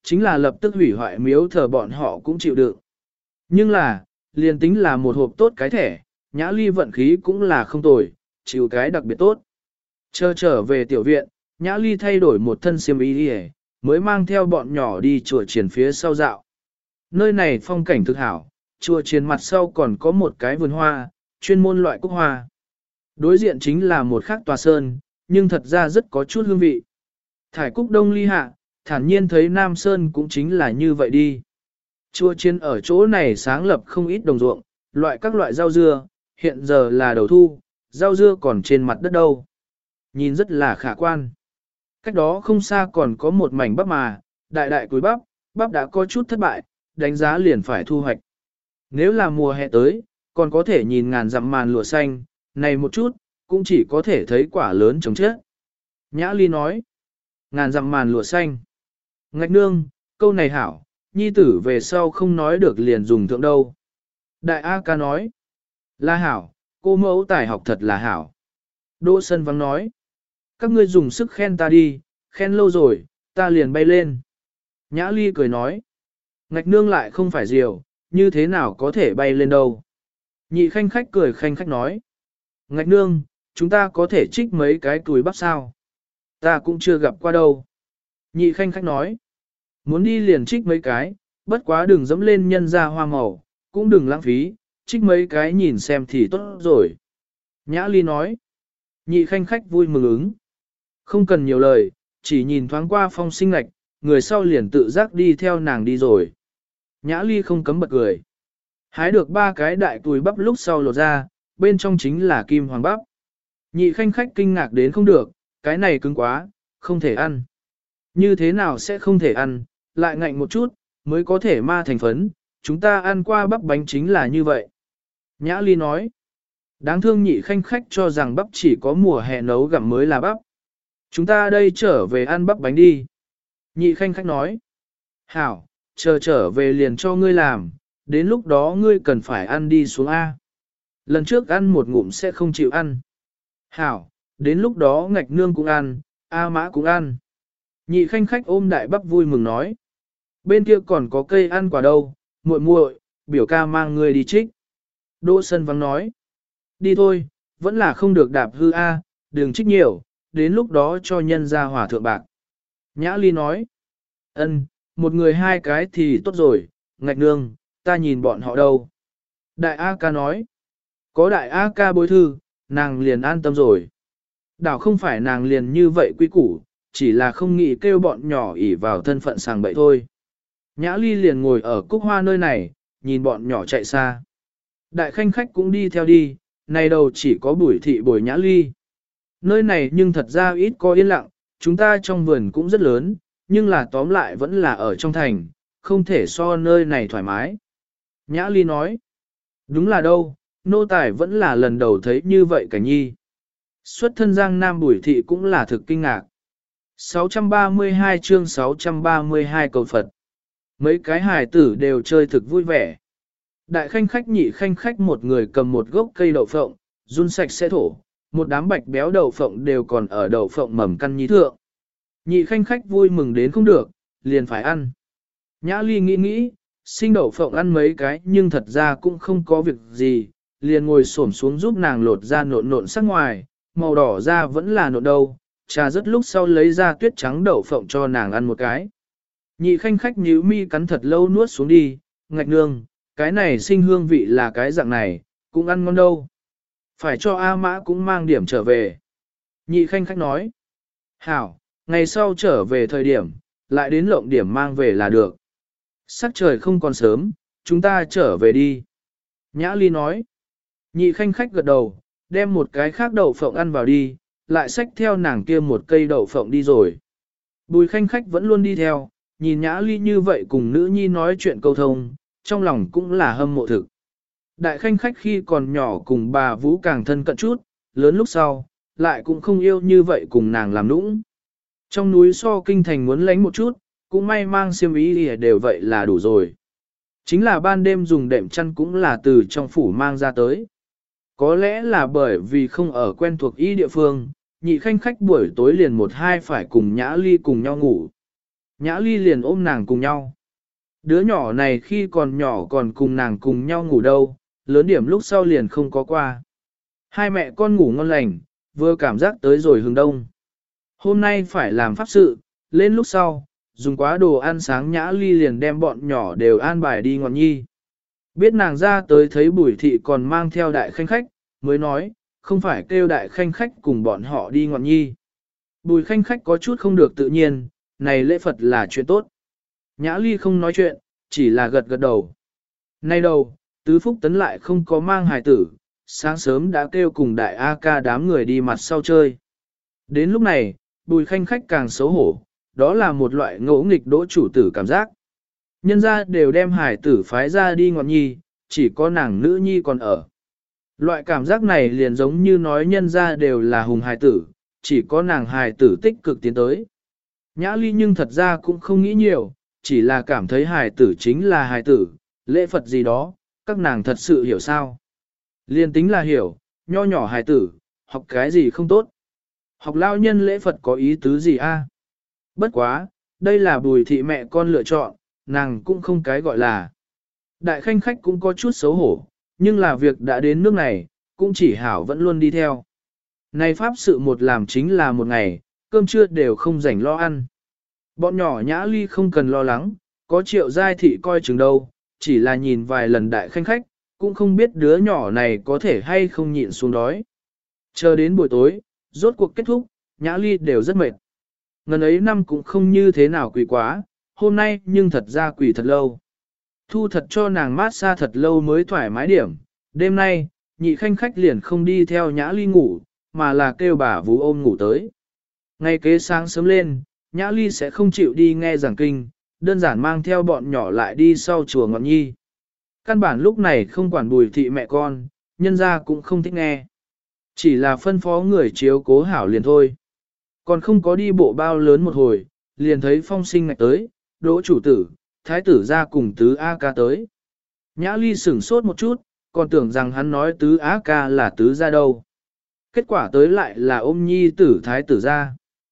chính là lập tức hủy hoại miếu thờ bọn họ cũng chịu đựng. Nhưng là, liền tính là một hộp tốt cái thẻ, Nhã Ly vận khí cũng là không tồi, chịu cái đặc biệt tốt. Chờ trở về tiểu viện, Nhã Ly thay đổi một thân xiêm y đi, mới mang theo bọn nhỏ đi chùa triển phía sau dạo. Nơi này phong cảnh thực hảo, chùa triển mặt sau còn có một cái vườn hoa, chuyên môn loại cúc hoa. Đối diện chính là một khác tòa sơn, nhưng thật ra rất có chút hương vị. Thải cúc đông ly hạ, thản nhiên thấy Nam Sơn cũng chính là như vậy đi. Chùa triển ở chỗ này sáng lập không ít đồng ruộng, loại các loại rau dưa, hiện giờ là đầu thu, rau dưa còn trên mặt đất đâu. Nhìn rất là khả quan. Cách đó không xa còn có một mảnh bắp mà, đại đại cúi bắp, bắp đã có chút thất bại, đánh giá liền phải thu hoạch. Nếu là mùa hè tới, còn có thể nhìn ngàn dặm màn lụa xanh, này một chút, cũng chỉ có thể thấy quả lớn trồng chết. Nhã Ly nói, ngàn dặm màn lụa xanh. Ngạch nương, câu này hảo, nhi tử về sau không nói được liền dùng thượng đâu. Đại A ca nói, là hảo, cô mẫu tài học thật là hảo. Đỗ Sân Vắng nói, các ngươi dùng sức khen ta đi, khen lâu rồi, ta liền bay lên. Nhã Ly cười nói, ngạch nương lại không phải diều, như thế nào có thể bay lên đâu. Nhị khanh khách cười khanh khách nói, ngạch nương, chúng ta có thể trích mấy cái túi bắp sao? Ta cũng chưa gặp qua đâu. Nhị khanh khách nói, muốn đi liền trích mấy cái, bất quá đừng dẫm lên nhân ra hoa màu, cũng đừng lãng phí, trích mấy cái nhìn xem thì tốt rồi. Nhã Ly nói, nhị khanh khách vui mừng ứng. Không cần nhiều lời, chỉ nhìn thoáng qua Phong Sinh Ngạch, người sau liền tự giác đi theo nàng đi rồi. Nhã Ly không cấm bật cười. Hái được 3 cái đại túi bắp lúc sau lột ra, bên trong chính là kim hoàng bắp. Nhị khanh khách kinh ngạc đến không được, cái này cứng quá, không thể ăn. Như thế nào sẽ không thể ăn, lại ngạnh một chút, mới có thể ma thành phấn, chúng ta ăn qua bắp bánh chính là như vậy. Nhã Ly nói, đáng thương nhị khanh khách cho rằng bắp chỉ có mùa hè nấu gặm mới là bắp. Chúng ta đây trở về ăn bắp bánh đi. Nhị khanh khách nói, hảo, chờ trở về liền cho ngươi làm, đến lúc đó ngươi cần phải ăn đi xuống A. Lần trước ăn một ngụm sẽ không chịu ăn. Hảo, đến lúc đó ngạch nương cũng ăn, A mã cũng ăn. Nhị khanh khách ôm đại bắp vui mừng nói, bên kia còn có cây ăn quả đâu, muội muội, biểu ca mang ngươi đi trích. Đỗ Sân Vắng nói, đi thôi, vẫn là không được đạp hư A, đừng trích nhiều, đến lúc đó cho nhân ra hỏa thượng bạc. Nhã Ly nói, ân, một người 2 cái thì tốt rồi, ngạch nương, ta nhìn bọn họ đâu. Đại A ca nói, có đại A ca bối thư, nàng liền an tâm rồi. Đảo không phải nàng liền như vậy quý củ, chỉ là không nghĩ kêu bọn nhỏ ỉ vào thân phận sàng bậy thôi. Nhã Ly liền ngồi ở cúc hoa nơi này, nhìn bọn nhỏ chạy xa. Đại khanh khách cũng đi theo đi, này đầu chỉ có Bùi thị bồi Nhã Ly. Nơi này nhưng thật ra ít có yên lặng, chúng ta trong vườn cũng rất lớn, nhưng là tóm lại vẫn là ở trong thành, không thể so nơi này thoải mái. Nhã Ly nói, đúng là đâu, nô tài vẫn là lần đầu thấy như vậy cảnh nhi. Xuất thân Giang Nam Bùi thị cũng là thực kinh ngạc. 632 chương 632 cầu Phật. Mấy cái hài tử đều chơi thực vui vẻ. Đại khanh khách nhị khanh khách một người cầm một gốc cây đậu phộng, run sạch sẽ thổ, một đám bạch béo đậu phộng đều còn ở đậu phộng mầm căn nhí thượng. Nhị khanh khách vui mừng đến không được, liền phải ăn. Nhã Ly nghĩ, sinh đậu phộng ăn mấy cái nhưng thật ra cũng không có việc gì, liền ngồi xổm xuống giúp nàng lột ra nộn sắc ngoài, màu đỏ ra vẫn là nộn đâu, trà rất lúc sau lấy ra tuyết trắng đậu phộng cho nàng ăn một cái. Nhị khanh khách nhíu mi cắn thật lâu nuốt xuống đi, ngạch nương, cái này sinh hương vị là cái dạng này, cũng ăn ngon đâu. Phải cho A Mã cũng mang điểm trở về. Nhị khanh khách nói, hảo, ngày sau trở về thời điểm, lại đến lộng điểm mang về là được. Sắc trời không còn sớm, chúng ta trở về đi. Nhã Ly nói, nhị khanh khách gật đầu, đem một cái khác đậu phộng ăn vào đi, lại xách theo nàng kia một cây đậu phộng đi rồi. Bùi khanh khách vẫn luôn đi theo, nhìn Nhã Ly như vậy cùng nữ nhi nói chuyện câu thông, trong lòng cũng là hâm mộ thực. Đại khanh khách khi còn nhỏ cùng bà Vũ càng thân cận chút, lớn lúc sau, lại cũng không yêu như vậy cùng nàng làm nũng. Trong núi so kinh thành muốn lánh một chút, cũng may mang xiêm y đều vậy là đủ rồi. Chính là ban đêm dùng đệm chăn cũng là từ trong phủ mang ra tới. Có lẽ là bởi vì không ở quen thuộc y địa phương, nhị khanh khách buổi tối liền 1-2 phải cùng Nhã Ly cùng nhau ngủ. Nhã Ly liền ôm nàng cùng nhau. Đứa nhỏ này khi còn nhỏ còn cùng nàng cùng nhau ngủ đâu, lớn điểm lúc sau liền không có qua. Hai mẹ con ngủ ngon lành, vừa cảm giác tới rồi hướng đông. Hôm nay phải làm pháp sự, lên lúc sau, dùng quá đồ ăn sáng Nhã Ly liền đem bọn nhỏ đều an bài đi ngọn nhi. Biết nàng ra tới thấy Bùi thị còn mang theo đại khanh khách, mới nói, không phải kêu đại khanh khách cùng bọn họ đi ngọn nhi. Bùi khanh khách có chút không được tự nhiên, này lễ Phật là chuyện tốt. Nhã Ly không nói chuyện, chỉ là gật gật đầu. Nay đầu, tứ phúc tấn lại không có mang hài tử, sáng sớm đã kêu cùng đại A ca đám người đi mặt sau chơi. Đến lúc này, bùi khanh khách càng xấu hổ, đó là một loại ngỗ nghịch đỗ chủ tử cảm giác. Nhân ra đều đem hài tử phái ra đi ngọn nhi, chỉ có nàng nữ nhi còn ở. Loại cảm giác này liền giống như nói nhân ra đều là hùng hài tử, chỉ có nàng hài tử tích cực tiến tới. Nhã Ly nhưng thật ra cũng không nghĩ nhiều, chỉ là cảm thấy hài tử chính là hài tử, lễ Phật gì đó, các nàng thật sự hiểu sao. Liên tính là hiểu, nho nhỏ hài tử, học cái gì không tốt. Học lao nhân lễ Phật có ý tứ gì a? Bất quá, đây là Bùi thị mẹ con lựa chọn, nàng cũng không cái gọi là. Đại khanh khách cũng có chút xấu hổ, nhưng là việc đã đến nước này, cũng chỉ hảo vẫn luôn đi theo. Này pháp sự một làm chính là một ngày, cơm trưa đều không rảnh lo ăn. Bọn nhỏ Nhã Ly không cần lo lắng, có Triệu Giai thị coi chừng đâu, chỉ là nhìn vài lần đại khanh khách, cũng không biết đứa nhỏ này có thể hay không nhịn xuống đói. Chờ đến buổi tối, rốt cuộc kết thúc, Nhã Ly đều rất mệt. Ngần ấy năm cũng không như thế nào quỳ quá, hôm nay nhưng thật ra quỳ thật lâu. Thu thật cho nàng mát xa thật lâu mới thoải mái điểm. Đêm nay, nhị khanh khách liền không đi theo Nhã Ly ngủ, mà là kêu bà vú ôm ngủ tới. Ngay kế sáng sớm lên, Nhã Ly sẽ không chịu đi nghe giảng kinh, đơn giản mang theo bọn nhỏ lại đi sau chùa Ngọn Nhi. Căn bản lúc này không quản Bùi thị mẹ con, nhân ra cũng không thích nghe. Chỉ là phân phó người chiếu cố hảo liền thôi. Còn không có đi bộ bao lớn một hồi, liền thấy Phong Sinh ngạch tới, Đỗ chủ tử, thái tử ra cùng tứ A ca tới. Nhã Ly sửng sốt một chút, còn tưởng rằng hắn nói tứ A ca là tứ ra đâu. Kết quả tới lại là ôm nhi tử thái tử ra.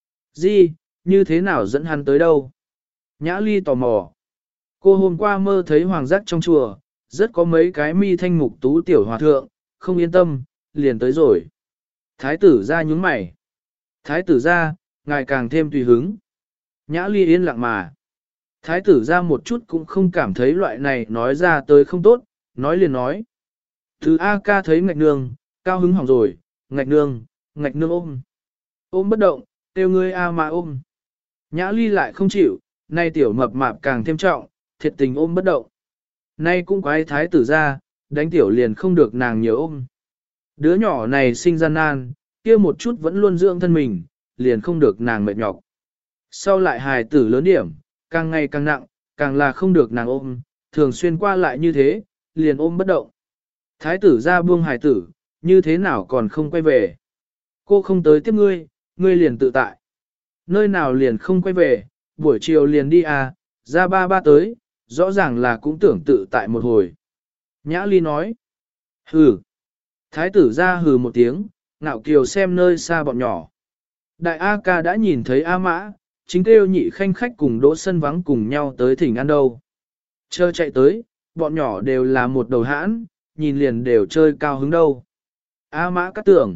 Gì, như thế nào dẫn hắn tới đâu? Nhã Ly tò mò. Cô hôm qua mơ thấy hoàng giác trong chùa, rất có mấy cái mi thanh mục tú tiểu hòa thượng, không yên tâm, liền tới rồi. Thái tử ra nhúng mày. Thái tử ra, ngài càng thêm tùy hứng. Nhã Ly yên lặng mà. Thái tử ra một chút cũng không cảm thấy loại này nói ra tới không tốt, nói liền nói. Thứ A ca thấy ngạch nương, cao hứng hỏng rồi, ngạch nương ôm. Ôm bất động, tiêu ngươi A mà ôm. Nhã Ly lại không chịu, nay tiểu mập mạp càng thêm trọng, thiệt tình ôm bất động. Nay cũng quái thái tử ra, đánh tiểu liền không được nàng nhiều ôm. Đứa nhỏ này sinh gian nan, kia một chút vẫn luôn dưỡng thân mình, liền không được nàng mệt nhọc. Sau lại hài tử lớn điểm, càng ngày càng nặng, càng là không được nàng ôm, thường xuyên qua lại như thế, liền ôm bất động. Thái tử ra buông hài tử, như thế nào còn không quay về. Cô không tới tiếp ngươi, ngươi liền tự tại. Nơi nào liền không quay về, buổi chiều liền đi à, ra ba tới, rõ ràng là cũng tưởng tự tại một hồi. Nhã Ly nói, hừ. Thái tử ra hừ một tiếng, ngạo kiều xem nơi xa bọn nhỏ. Đại A ca đã nhìn thấy A mã, chính kêu nhị khanh khách cùng đỗ sân vắng cùng nhau tới thỉnh ăn đâu. Chờ chạy tới, bọn nhỏ đều là một đầu hãn, nhìn liền đều chơi cao hứng đâu. A mã cắt tưởng.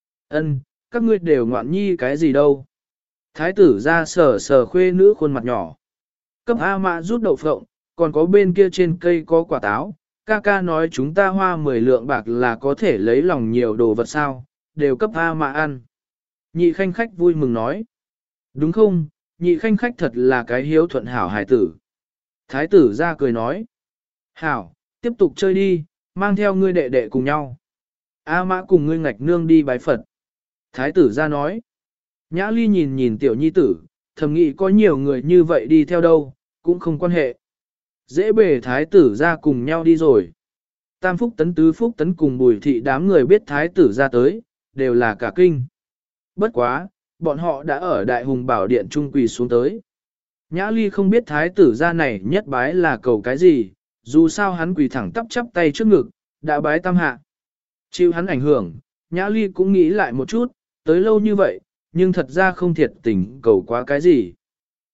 Ân, các ngươi đều ngoạn nhi cái gì đâu. Thái tử ra sờ sờ khuê nữ khuôn mặt nhỏ. Cấp A mã rút đậu phộng, còn có bên kia trên cây có quả táo. Ca ca nói chúng ta hoa 10 lượng bạc là có thể lấy lòng nhiều đồ vật sao, đều cấp A mã ăn. Nhị khanh khách vui mừng nói. Đúng không, nhị khanh khách thật là cái hiếu thuận hảo hải tử. Thái tử ra cười nói. Hảo, tiếp tục chơi đi, mang theo ngươi đệ đệ cùng nhau. A mã cùng ngươi ngạch nương đi bái Phật. Thái tử ra nói. Nhã Ly nhìn nhìn tiểu nhi tử, thầm nghĩ có nhiều người như vậy đi theo đâu, cũng không quan hệ. Dễ bề thái tử ra cùng nhau đi rồi. Tam phúc tấn tứ phúc tấn cùng Bùi thị đám người biết thái tử ra tới, đều là cả kinh. Bất quá, bọn họ đã ở đại hùng bảo điện trung quỳ xuống tới. Nhã Ly không biết thái tử ra này nhất bái là cầu cái gì, dù sao hắn quỳ thẳng tắp chắp tay trước ngực, đã bái tam hạ. Chịu hắn ảnh hưởng, Nhã Ly cũng nghĩ lại một chút, tới lâu như vậy, nhưng thật ra không thiệt tình cầu quá cái gì.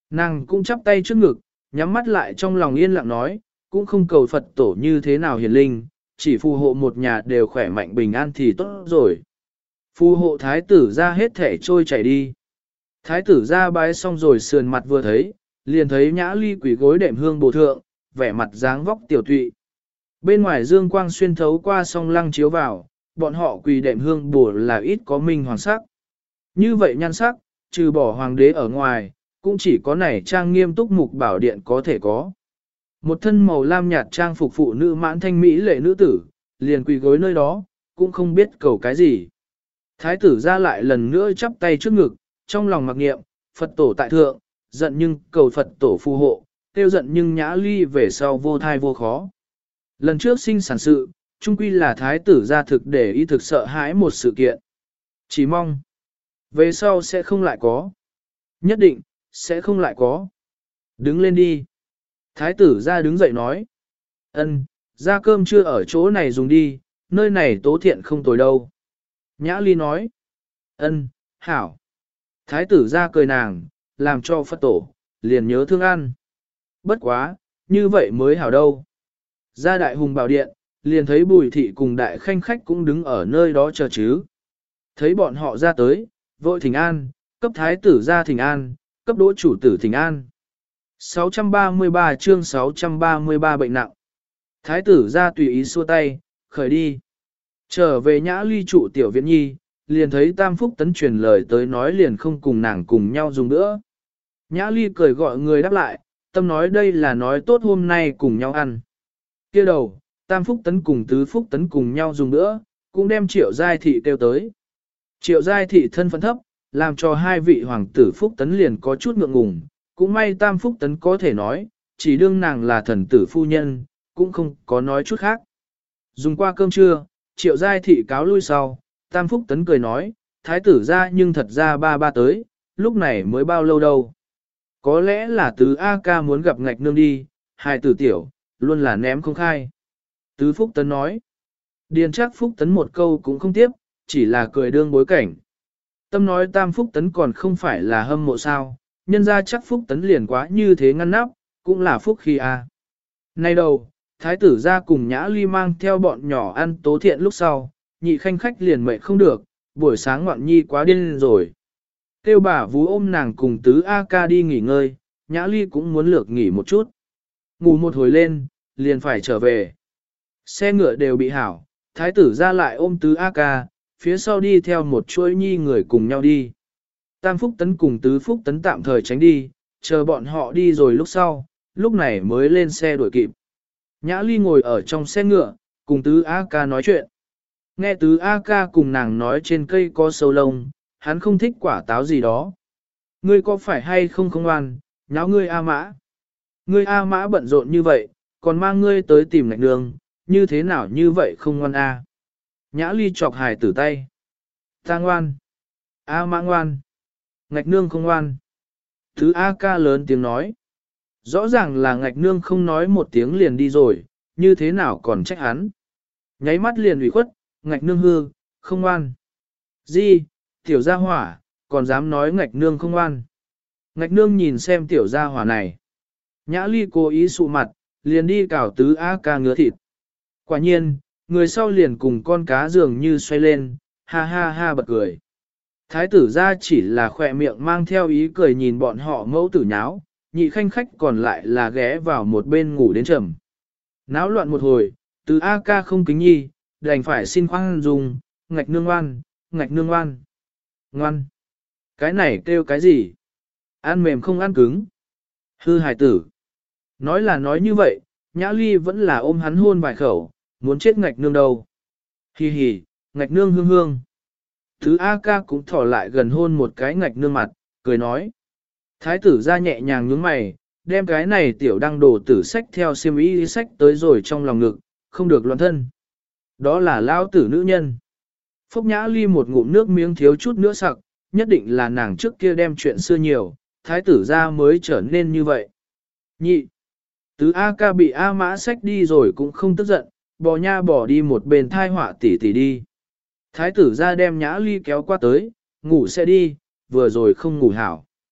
Nàng cũng chắp tay trước ngực, nhắm mắt lại trong lòng yên lặng nói, cũng không cầu Phật tổ như thế nào hiền linh, chỉ phù hộ một nhà đều khỏe mạnh bình an thì tốt rồi. Phù hộ thái tử ra hết thể trôi chảy đi. Thái tử ra bái xong rồi sườn mặt vừa thấy, liền thấy Nhã Ly quỷ gối đệm hương bồ thượng, vẻ mặt dáng vóc tiểu tụy. Bên ngoài dương quang xuyên thấu qua song lăng chiếu vào, bọn họ quỳ đệm hương bồ là ít có minh hoàng sắc. Như vậy nhan sắc, trừ bỏ hoàng đế ở ngoài, cũng chỉ có này trang nghiêm túc mục bảo điện có thể có. Một thân màu lam nhạt trang phục phụ nữ mãn thanh mỹ lệ nữ tử, liền quỳ gối nơi đó, cũng không biết cầu cái gì. Thái tử ra lại lần nữa chắp tay trước ngực, trong lòng mặc niệm, Phật tổ tại thượng, giận nhưng cầu Phật tổ phù hộ, tiêu giận nhưng Nhã Ly về sau vô thai vô khó. Lần trước sinh sản sự, chung quy là thái tử ra thực để ý thực sợ hãi một sự kiện. Chỉ mong, về sau sẽ không lại có. Nhất định, sẽ không lại có. Đứng lên đi. Thái tử ra đứng dậy nói. Ân, ra cơm chưa ở chỗ này dùng đi, nơi này tố thiện không tồi đâu. Nhã Ly nói. Ân, hảo. Thái tử ra cười nàng, làm cho Phật tổ, liền nhớ thương ăn. Bất quá, như vậy mới hảo đâu. Ra đại hùng bảo điện, liền thấy Bùi thị cùng đại khanh khách cũng đứng ở nơi đó chờ chứ. Thấy bọn họ ra tới, vội thỉnh an, cấp thái tử ra thỉnh an, cấp đỗ chủ tử thỉnh an. 633 chương 633 bệnh nặng. Thái tử ra tùy ý xua tay, khởi đi. Trở về Nhã Ly trụ tiểu viện nhi, liền thấy Tam Phúc Tấn truyền lời tới nói liền không cùng nàng cùng nhau dùng nữa. Nhã Ly cười gọi người đáp lại, tâm nói đây là nói tốt hôm nay cùng nhau ăn. Kia đầu, Tam Phúc Tấn cùng Tứ Phúc Tấn cùng nhau dùng nữa, cũng đem Triệu Giai Thị kêu tới. Triệu Giai Thị thân phận thấp, làm cho hai vị hoàng tử Phúc Tấn liền có chút ngượng ngùng, cũng may Tam Phúc Tấn có thể nói, chỉ đương nàng là thần tử phu nhân, cũng không có nói chút khác. Dùng qua cơm trưa, Triệu Giai Thị cáo lui sau, Tam Phúc Tấn cười nói, thái tử ra nhưng thật ra ba tới, lúc này mới bao lâu đâu. Có lẽ là Tứ A Ca muốn gặp ngạch nương đi, hai tử tiểu, luôn là ném không khai. Tứ Phúc Tấn nói, Điền chắc Phúc Tấn một câu cũng không tiếp, chỉ là cười đương bối cảnh. Tâm nói Tam Phúc Tấn còn không phải là hâm mộ sao, nhân ra chắc Phúc Tấn liền quá như thế ngăn nắp, cũng là phúc khi a. Nay đầu, thái tử ra cùng Nhã Ly mang theo bọn nhỏ ăn tố thiện lúc sau, nhị khanh khách liền mệt không được, buổi sáng ngoạn nhi quá điên rồi. Kêu bà vú ôm nàng cùng Tứ A Ca đi nghỉ ngơi, Nhã Ly cũng muốn lược nghỉ một chút. Ngủ một hồi lên, liền phải trở về. Xe ngựa đều bị hảo, thái tử ra lại ôm Tứ A Ca, phía sau đi theo một chuỗi nhi người cùng nhau đi. Tam Phúc Tấn cùng Tứ Phúc Tấn tạm thời tránh đi, chờ bọn họ đi rồi lúc sau, lúc này mới lên xe đuổi kịp. Nhã Ly ngồi ở trong xe ngựa, cùng Tứ A Ca nói chuyện. Nghe Tứ A Ca cùng nàng nói trên cây có sâu lông, hắn không thích quả táo gì đó. Ngươi có phải hay không không ngoan, nháo ngươi A Mã. Ngươi A Mã bận rộn như vậy, còn mang ngươi tới tìm ngạch đường, như thế nào như vậy không ngoan A. Nhã Ly chọc hài tử tay. Ta ngoan. A Mã ngoan. Ngạch nương không ngoan. Thứ A Ca lớn tiếng nói. Rõ ràng là ngạch nương không nói một tiếng liền đi rồi, như thế nào còn trách hắn. Nháy mắt liền ủy khuất, ngạch nương hư, không ngoan. Di, tiểu gia hỏa, còn dám nói ngạch nương không ngoan. Ngạch nương nhìn xem tiểu gia hỏa này. Nhã Ly cố ý sụ mặt, liền đi cào Tứ A Ca ngứa thịt. Quả nhiên, người sau liền cùng con cá dường như xoay lên, ha ha ha bật cười. Thái tử ra chỉ là khỏe miệng mang theo ý cười nhìn bọn họ mẫu tử nháo, nhị khanh khách còn lại là ghé vào một bên ngủ đến trầm. Náo loạn một hồi, Tứ A Ca không kính nhi, đành phải xin khoan dung, ngạch nương ngoan, ngạch nương ngoan. Ngoan. Cái này kêu cái gì? Ăn mềm không ăn cứng. Hư hài tử. Nói là nói như vậy, Nhã Ly vẫn là ôm hắn hôn vài khẩu, muốn chết ngạch nương đâu. Hi hi, ngạch nương hương hương. Thứ A Ca cũng thỏ lại gần hôn một cái ngạch nương mặt, cười nói. Thái tử ra nhẹ nhàng nhướng mày, đem cái này tiểu đăng đồ tử sách theo xiêm y sách tới rồi trong lòng ngực, không được loạn thân. Đó là lao tử nữ nhân. Phúc Nhã Ly một ngụm nước miếng thiếu chút nữa sặc, nhất định là nàng trước kia đem chuyện xưa nhiều, thái tử ra mới trở nên như vậy. Nhị. Tứ A Ca bị A Mã sách đi rồi cũng không tức giận, bò nha bỏ đi một bên thai họa tỉ tỉ đi. Thái tử ra đem Nhã Ly kéo qua tới, ngủ sẽ đi, vừa rồi không ngủ hảo.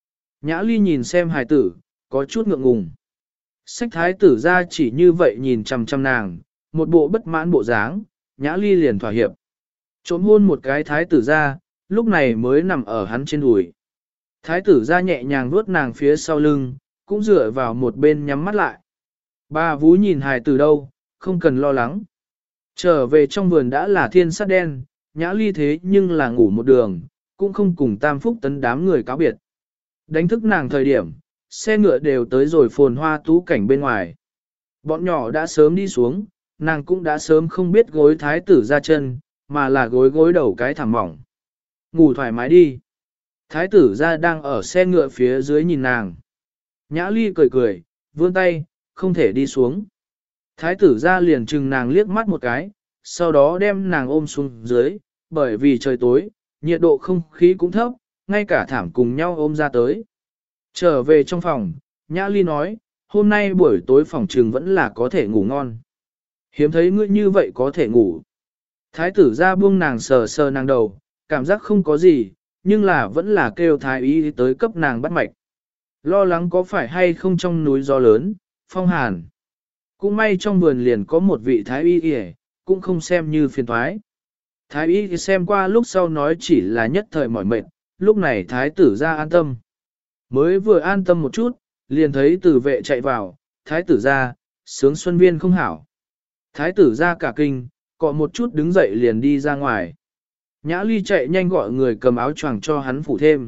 Nhã Ly nhìn xem hài tử, có chút ngượng ngùng. Sách thái tử ra chỉ như vậy nhìn chằm chằm nàng, một bộ bất mãn bộ dáng, Nhã Ly liền thỏa hiệp. Trốn hôn một cái thái tử ra, lúc này mới nằm ở hắn trên đùi. Thái tử ra nhẹ nhàng vuốt nàng phía sau lưng, cũng dựa vào một bên nhắm mắt lại. Bà Vú nhìn hài tử đâu, không cần lo lắng. Trở về trong vườn đã là thiên sát đen, Nhã Ly thế nhưng là ngủ một đường, cũng không cùng Tam Phúc Tấn đám người cáo biệt. Đánh thức nàng thời điểm, xe ngựa đều tới rồi phồn hoa tú cảnh bên ngoài. Bọn nhỏ đã sớm đi xuống, nàng cũng đã sớm không biết gối thái tử ra chân, mà là gối gối đầu cái thảm mỏng. Ngủ thoải mái đi. Thái tử ra đang ở xe ngựa phía dưới nhìn nàng. Nhã Ly cười cười, vươn tay, không thể đi xuống. Thái tử ra liền chừng nàng liếc mắt một cái, sau đó đem nàng ôm xuống dưới, bởi vì trời tối, nhiệt độ không khí cũng thấp, ngay cả thảm cùng nhau ôm ra tới. Trở về trong phòng, Nhã Ly nói, hôm nay buổi tối phòng trường vẫn là có thể ngủ ngon. Hiếm thấy ngươi như vậy có thể ngủ. Thái tử ra buông nàng sờ sờ nàng đầu, cảm giác không có gì, nhưng là vẫn là kêu thái y tới cấp nàng bắt mạch. Lo lắng có phải hay không trong núi gió lớn, phong hàn. Cũng may trong vườn liền có một vị thái y kìa, cũng không xem như phiền toái. Thái y xem qua lúc sau nói chỉ là nhất thời mỏi mệt, lúc này thái tử ra an tâm. Mới vừa an tâm một chút, liền thấy tử vệ chạy vào, thái tử ra, sướng xuân viên không hảo. Thái tử ra cả kinh, cọ một chút đứng dậy liền đi ra ngoài. Nhã Ly chạy nhanh gọi người cầm áo choàng cho hắn phủ thêm.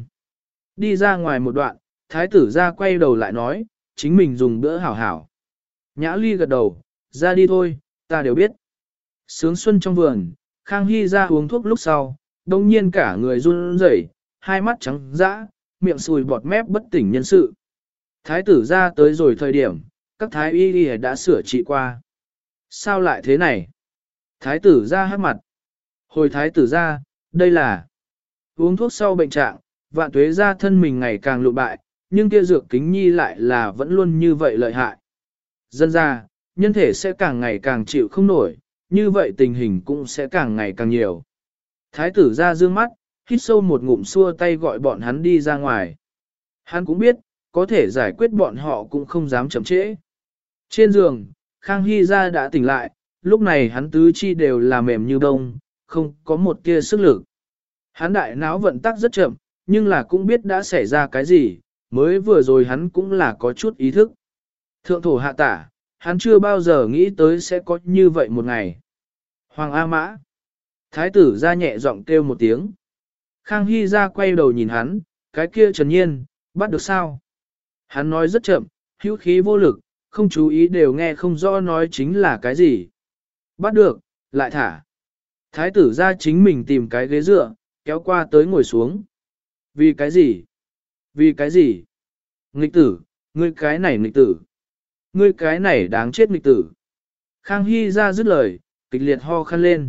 Đi ra ngoài một đoạn, thái tử ra quay đầu lại nói, chính mình dùng bữa hảo hảo. Nhã Ly gật đầu, ra đi thôi, ta đều biết. Sướng xuân trong vườn, Khang Hy ra uống thuốc lúc sau, đông nhiên cả người run rẩy, hai mắt trắng dã, miệng sùi bọt mép bất tỉnh nhân sự. Thái tử ra tới rồi thời điểm, các thái y đã sửa trị qua. Sao lại thế này? Thái tử ra hát mặt. Hồi thái tử ra, đây là uống thuốc sau bệnh trạng, vạn tuế ra thân mình ngày càng lụ bại, nhưng kia dược kính nhi lại là vẫn luôn như vậy lợi hại. Dân ra, nhân thể sẽ càng ngày càng chịu không nổi, như vậy tình hình cũng sẽ càng ngày càng nhiều. Thái tử ra dương mắt, hít sâu một ngụm xua tay gọi bọn hắn đi ra ngoài. Hắn cũng biết, có thể giải quyết bọn họ cũng không dám chậm trễ. Trên giường, Khang Hy ra đã tỉnh lại, lúc này hắn tứ chi đều là mềm như bông, không có một tia sức lực. Hắn đại não vận tắc rất chậm, nhưng là cũng biết đã xảy ra cái gì, mới vừa rồi hắn cũng là có chút ý thức. Thượng thổ hạ tả, hắn chưa bao giờ nghĩ tới sẽ có như vậy một ngày. Hoàng A Mã. Thái tử ra nhẹ giọng kêu một tiếng. Khang Hy ra quay đầu nhìn hắn, cái kia Trần Nhiên, bắt được sao? Hắn nói rất chậm, hữu khí vô lực, không chú ý đều nghe không rõ nói chính là cái gì. Bắt được, lại thả. Thái tử ra chính mình tìm cái ghế dựa, kéo qua tới ngồi xuống. Vì cái gì? Vì cái gì? Nghịch tử, ngươi cái này nghịch tử. Ngươi cái này đáng chết nghịch tử. Khang Hy ra dứt lời, kịch liệt ho khăn lên.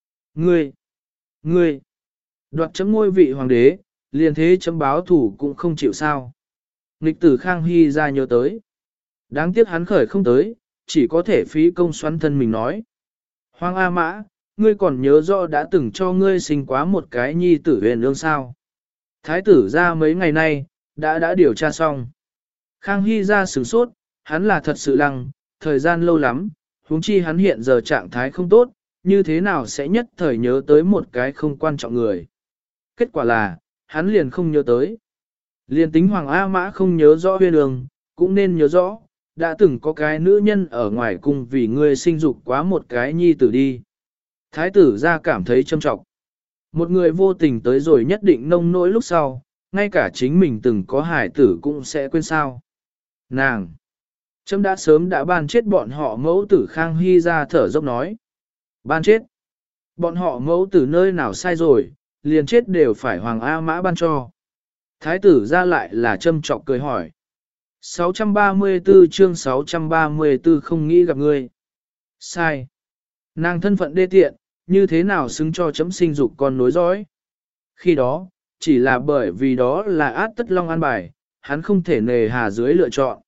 Ngươi, đoạt chấm ngôi vị hoàng đế, liền thế chấm báo thủ cũng không chịu sao. Nghịch tử Khang Hy ra nhớ tới. Đáng tiếc hắn khởi không tới, chỉ có thể phí công xoắn thân mình nói. Hoàng A Mã, ngươi còn nhớ rõ đã từng cho ngươi sinh quá một cái nhi tử huyền ương sao. Thái tử ra mấy ngày nay, đã điều tra xong. Khang Hy ra sửng sốt, hắn là thật sự lăng, thời gian lâu lắm, huống chi hắn hiện giờ trạng thái không tốt, như thế nào sẽ nhất thời nhớ tới một cái không quan trọng người. Kết quả là, hắn liền không nhớ tới. Liền tính Hoàng A Mã không nhớ rõ huyền ương, cũng nên nhớ rõ, đã từng có cái nữ nhân ở ngoài cung vì ngươi sinh dục quá một cái nhi tử đi. Thái tử ra cảm thấy châm trọng. Một người vô tình tới rồi nhất định nông nỗi lúc sau, ngay cả chính mình từng có hài tử cũng sẽ quên sao. Nàng! Chấm đã sớm đã ban chết bọn họ mẫu tử Khang Hy ra thở dốc nói. Ban chết! Bọn họ mẫu tử nơi nào sai rồi, liền chết đều phải Hoàng A Mã ban cho. Thái tử ra lại là châm trọng cười hỏi. 634 chương 634 không nghĩ gặp ngươi. Sai. Nàng thân phận đê tiện, như thế nào xứng cho chấm sinh dục con nối dõi. Khi đó, chỉ là bởi vì đó là át tất long an bài, hắn không thể nề hà dưới lựa chọn.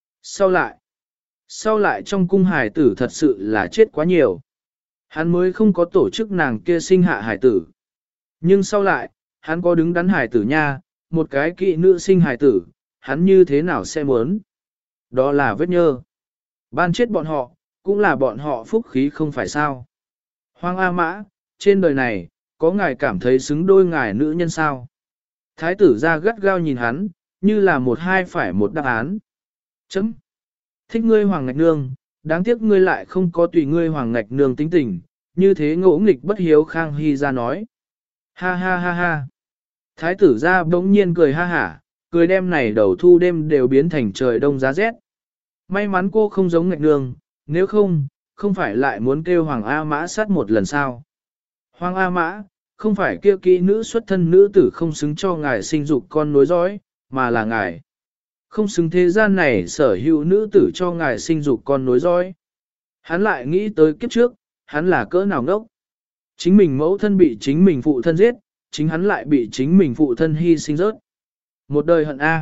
Sau lại trong cung hải tử thật sự là chết quá nhiều. Hắn mới không có tổ chức nàng kia sinh hạ hải tử. Nhưng sau lại, hắn có đứng đắn hải tử nha, một cái kỵ nữ sinh hải tử, hắn như thế nào sẽ muốn? Đó là vết nhơ. Ban chết bọn họ, cũng là bọn họ phúc khí không phải sao. Hoàng A Mã, trên đời này, có ngài cảm thấy xứng đôi ngài nữ nhân sao? Thái tử ra gắt gao nhìn hắn, như là một hai phải một đáp án. Chấm. Thích ngươi Hoàng Ngạch Nương, đáng tiếc ngươi lại không có tùy ngươi Hoàng Ngạch Nương tính tình, như thế ngỗ nghịch bất hiếu Khang Hy ra nói. Ha ha ha ha. Thái tử ra bỗng nhiên cười ha hả, cười đêm này đầu thu đêm đều biến thành trời đông giá rét. May mắn cô không giống Ngạch Nương, nếu không, không phải lại muốn kêu Hoàng A Mã sát một lần sao. Hoàng A Mã, không phải kêu kỹ nữ xuất thân nữ tử không xứng cho ngài sinh dục con nối dõi, mà là ngài. Không xứng thế gian này sở hữu nữ tử cho ngài sinh dục con nối dõi. Hắn lại nghĩ tới kiếp trước, hắn là cỡ nào ngốc. Chính mình mẫu thân bị chính mình phụ thân giết, chính hắn lại bị chính mình phụ thân hy sinh rớt. Một đời hận A.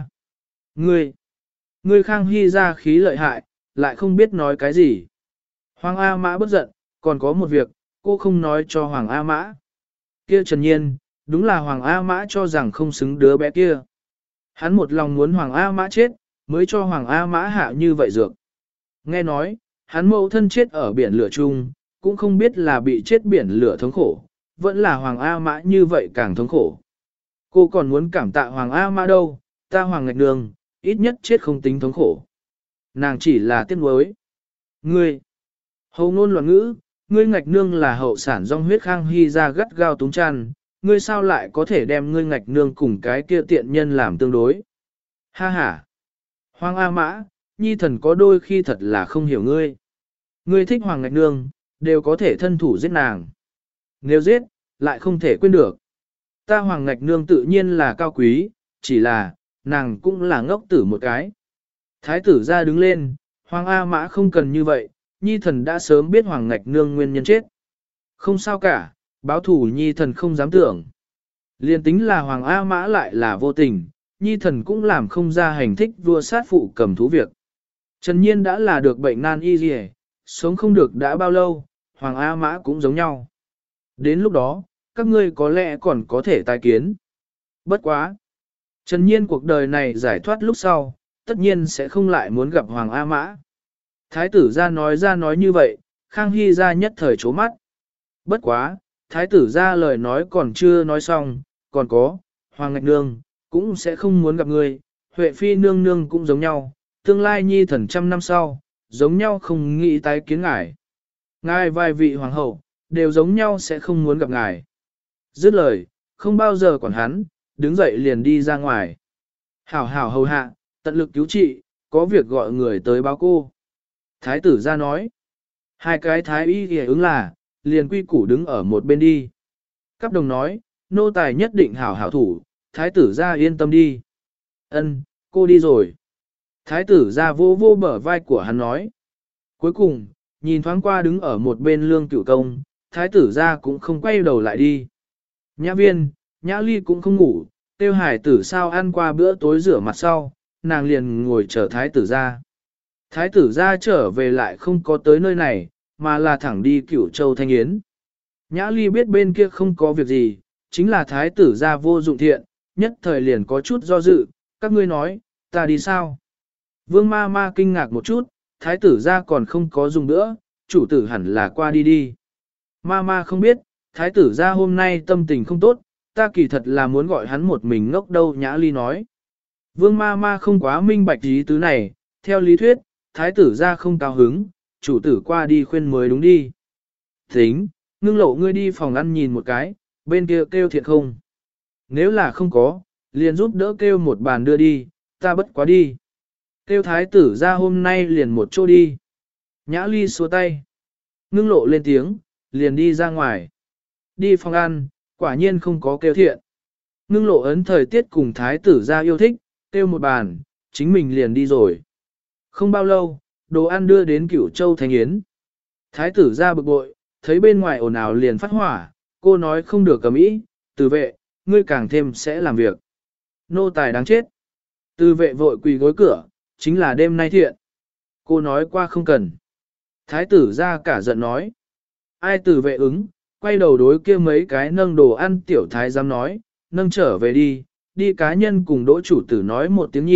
Ngươi Khang Hy ra khí lợi hại, lại không biết nói cái gì. Hoàng A Mã bất giận, còn có một việc, cô không nói cho Hoàng A Mã. Kia Trần Nhiên, đúng là Hoàng A Mã cho rằng không xứng đứa bé kia. Hắn một lòng muốn Hoàng A Mã chết, mới cho Hoàng A Mã hạ như vậy dược. Nghe nói, hắn mẫu thân chết ở biển lửa chung, cũng không biết là bị chết biển lửa thống khổ, vẫn là Hoàng A Mã như vậy càng thống khổ. Cô còn muốn cảm tạ Hoàng A Mã đâu, ta Hoàng Ngạch Nương, ít nhất chết không tính thống khổ. Nàng chỉ là tiếc nuối. Ngươi, hầu ngôn loạn ngữ, ngươi Ngạch Nương là hậu sản dòng huyết Khang Hy ra gắt gao túng chăn, ngươi sao lại có thể đem ngươi Ngạch Nương cùng cái kia tiện nhân làm tương đối. Ha ha. Hoàng A Mã, nhi thần có đôi khi thật là không hiểu ngươi. Ngươi thích Hoàng Ngạch Nương, đều có thể thân thủ giết nàng. Nếu giết, lại không thể quên được. Ta Hoàng Ngạch Nương tự nhiên là cao quý, chỉ là, nàng cũng là ngốc tử một cái. Thái tử ra đứng lên, Hoàng A Mã không cần như vậy, nhi thần đã sớm biết Hoàng Ngạch Nương nguyên nhân chết. Không sao cả, báo thủ nhi thần không dám tưởng. Liên tính là Hoàng A Mã lại là vô tình, nhi thần cũng làm không ra hành thích vua sát phụ cầm thú việc. Trần Nhiên đã là được bệnh nan y gì, sống không được đã bao lâu, Hoàng A Mã cũng giống nhau. Đến lúc đó, các ngươi có lẽ còn có thể tái kiến. Bất quá. Trần Nhiên cuộc đời này giải thoát lúc sau, tất nhiên sẽ không lại muốn gặp Hoàng A Mã. Thái tử ra nói như vậy, Khang Hy ra nhất thời chố mắt. Bất quá, thái tử ra lời nói còn chưa nói xong, còn có, Hoàng Ngạch Nương, cũng sẽ không muốn gặp ngươi, Huệ Phi nương nương cũng giống nhau, tương lai nhi thần trăm năm sau, giống nhau không nghĩ tái kiến ngài. Ngài vài vị hoàng hậu, đều giống nhau sẽ không muốn gặp ngài. Dứt lời, không bao giờ quản hắn, đứng dậy liền đi ra ngoài. Hảo hảo hầu hạ, tận lực cứu trị, có việc gọi người tới báo cô. Thái tử ra nói. Hai cái thái y ghề ứng là, liền quy củ đứng ở một bên đi. Cáp đồng nói, nô tài nhất định hảo hảo thủ, thái tử ra yên tâm đi. Ân, cô đi rồi. Thái tử ra vô vô bờ vai của hắn nói. Cuối cùng, nhìn thoáng qua đứng ở một bên lương cửu công, thái tử ra cũng không quay đầu lại đi. Nhã viên, nhã ly cũng không ngủ, tiêu hải tử sao ăn qua bữa tối rửa mặt sau, nàng liền ngồi chờ thái tử ra. Thái tử ra trở về lại không có tới nơi này, mà là thẳng đi Cửu Châu Thanh Yến. Nhã ly biết bên kia không có việc gì, chính là thái tử ra vô dụng thiện, nhất thời liền có chút do dự, các ngươi nói, ta đi sao? Vương ma ma kinh ngạc một chút, thái tử ra còn không có dùng nữa, chủ tử hẳn là qua đi đi. Ma ma không biết, thái tử ra hôm nay tâm tình không tốt, ta kỳ thật là muốn gọi hắn một mình ngốc đâu Nhã ly nói. Vương ma ma không quá minh bạch ý tứ này, theo lý thuyết, thái tử ra không cao hứng, chủ tử qua đi khuyên mới đúng đi. Tính, ngưng lộ ngươi đi phòng ăn nhìn một cái, bên kia kêu thiện không. Nếu là không có, liền giúp đỡ kêu một bàn đưa đi, ta bất quá đi. Kêu thái tử ra hôm nay liền một chỗ đi. Nhã ly xua tay. Ngưng lộ lên tiếng, liền đi ra ngoài. Đi phòng ăn, quả nhiên không có kêu thiện. Ngưng lộ ấn thời tiết cùng thái tử ra yêu thích, kêu một bàn, chính mình liền đi rồi. Không bao lâu, đồ ăn đưa đến Cửu Châu Thanh Yến. Thái tử ra bực bội, thấy bên ngoài ồn ào liền phát hỏa, cô nói không được cầm ý, từ vệ, ngươi càng thêm sẽ làm việc. Nô tài đáng chết. Từ vệ vội quỳ gối cửa, chính là đêm nay thiện. Cô nói qua không cần. Thái tử ra cả giận nói. Ai từ vệ ứng, quay đầu đối kia mấy cái nâng đồ ăn tiểu thái giám nói, nâng trở về đi, đi cá nhân cùng đỗ chủ tử nói một tiếng nhi,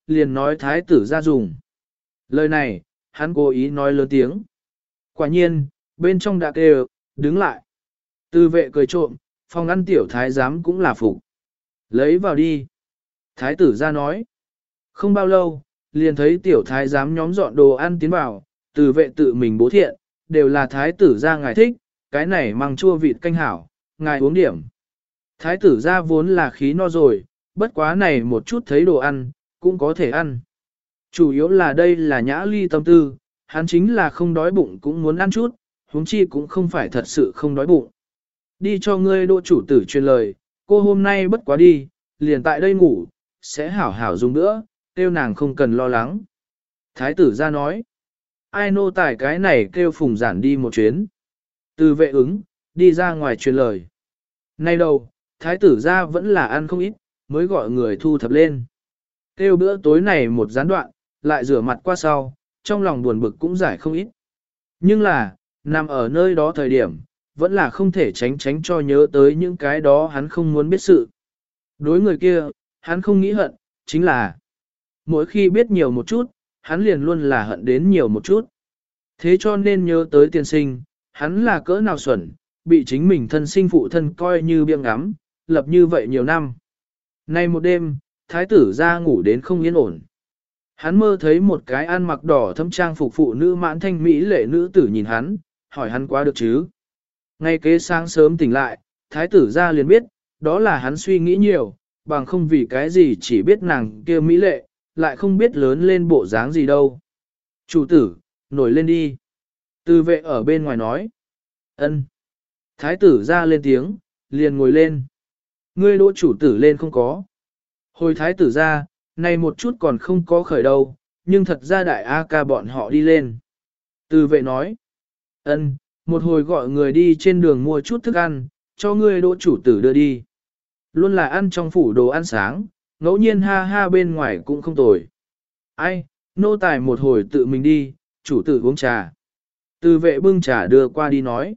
liền nói thái tử ra dùng. Lời này, hắn cố ý nói lớn tiếng. Quả nhiên, bên trong đã kêu, đứng lại. Tư vệ cười trộm, phòng ăn tiểu thái giám cũng là phục. Lấy vào đi. Thái tử ra nói. Không bao lâu, liền thấy tiểu thái giám nhóm dọn đồ ăn tiến vào, từ vệ tự mình bố thiện, đều là thái tử ra ngài thích, cái này măng chua vịt canh hảo, ngài uống điểm. Thái tử ra vốn là khí no rồi, bất quá này một chút thấy đồ ăn, cũng có thể ăn. Chủ yếu là đây là nhã ly tâm tư, hắn chính là không đói bụng cũng muốn ăn chút, huống chi cũng không phải thật sự không đói bụng. Đi cho ngươi đỗ chủ tử truyền lời, cô hôm nay bất quá đi, liền tại đây ngủ, sẽ hảo hảo dùng nữa, kêu nàng không cần lo lắng. Thái tử ra nói, ai nô tài cái này kêu phùng giản đi một chuyến. Từ vệ ứng, đi ra ngoài truyền lời. Nay đầu, thái tử ra vẫn là ăn không ít, mới gọi người thu thập lên. Kêu bữa tối này một gián đoạn, lại rửa mặt qua sau, trong lòng buồn bực cũng giải không ít. Nhưng là, nằm ở nơi đó thời điểm, vẫn là không thể tránh cho nhớ tới những cái đó hắn không muốn biết sự. Đối người kia, hắn không nghĩ hận, chính là mỗi khi biết nhiều một chút, hắn liền luôn là hận đến nhiều một chút. Thế cho nên nhớ tới tiên sinh, hắn là cỡ nào xuẩn, bị chính mình thân sinh phụ thân coi như biếng ngắm, lập như vậy nhiều năm. Nay một đêm, thái tử ra ngủ đến không yên ổn. Hắn mơ thấy một cái ăn mặc đỏ thâm trang phục phụ nữ mãn thanh mỹ lệ nữ tử nhìn hắn, hỏi hắn quá được chứ. Ngay kế sáng sớm tỉnh lại, thái tử ra liền biết, đó là hắn suy nghĩ nhiều, bằng không vì cái gì chỉ biết nàng kia mỹ lệ, lại không biết lớn lên bộ dáng gì đâu. Chủ tử, nổi lên đi. Từ vệ ở bên ngoài nói. Ân. Thái tử ra lên tiếng, liền ngồi lên. Ngươi đỗ chủ tử lên không có. Hồi thái tử ra, này một chút còn không có khởi đâu, nhưng thật ra đại A ca bọn họ đi lên. Từ vệ nói. Ân, một hồi gọi người đi trên đường mua chút thức ăn, cho ngươi đỗ chủ tử đưa đi. Luôn là ăn trong phủ đồ ăn sáng, ngẫu nhiên ha ha bên ngoài cũng không tồi. Ai, nô tài một hồi tự mình đi, chủ tử uống trà. Từ vệ bưng trà đưa qua đi nói.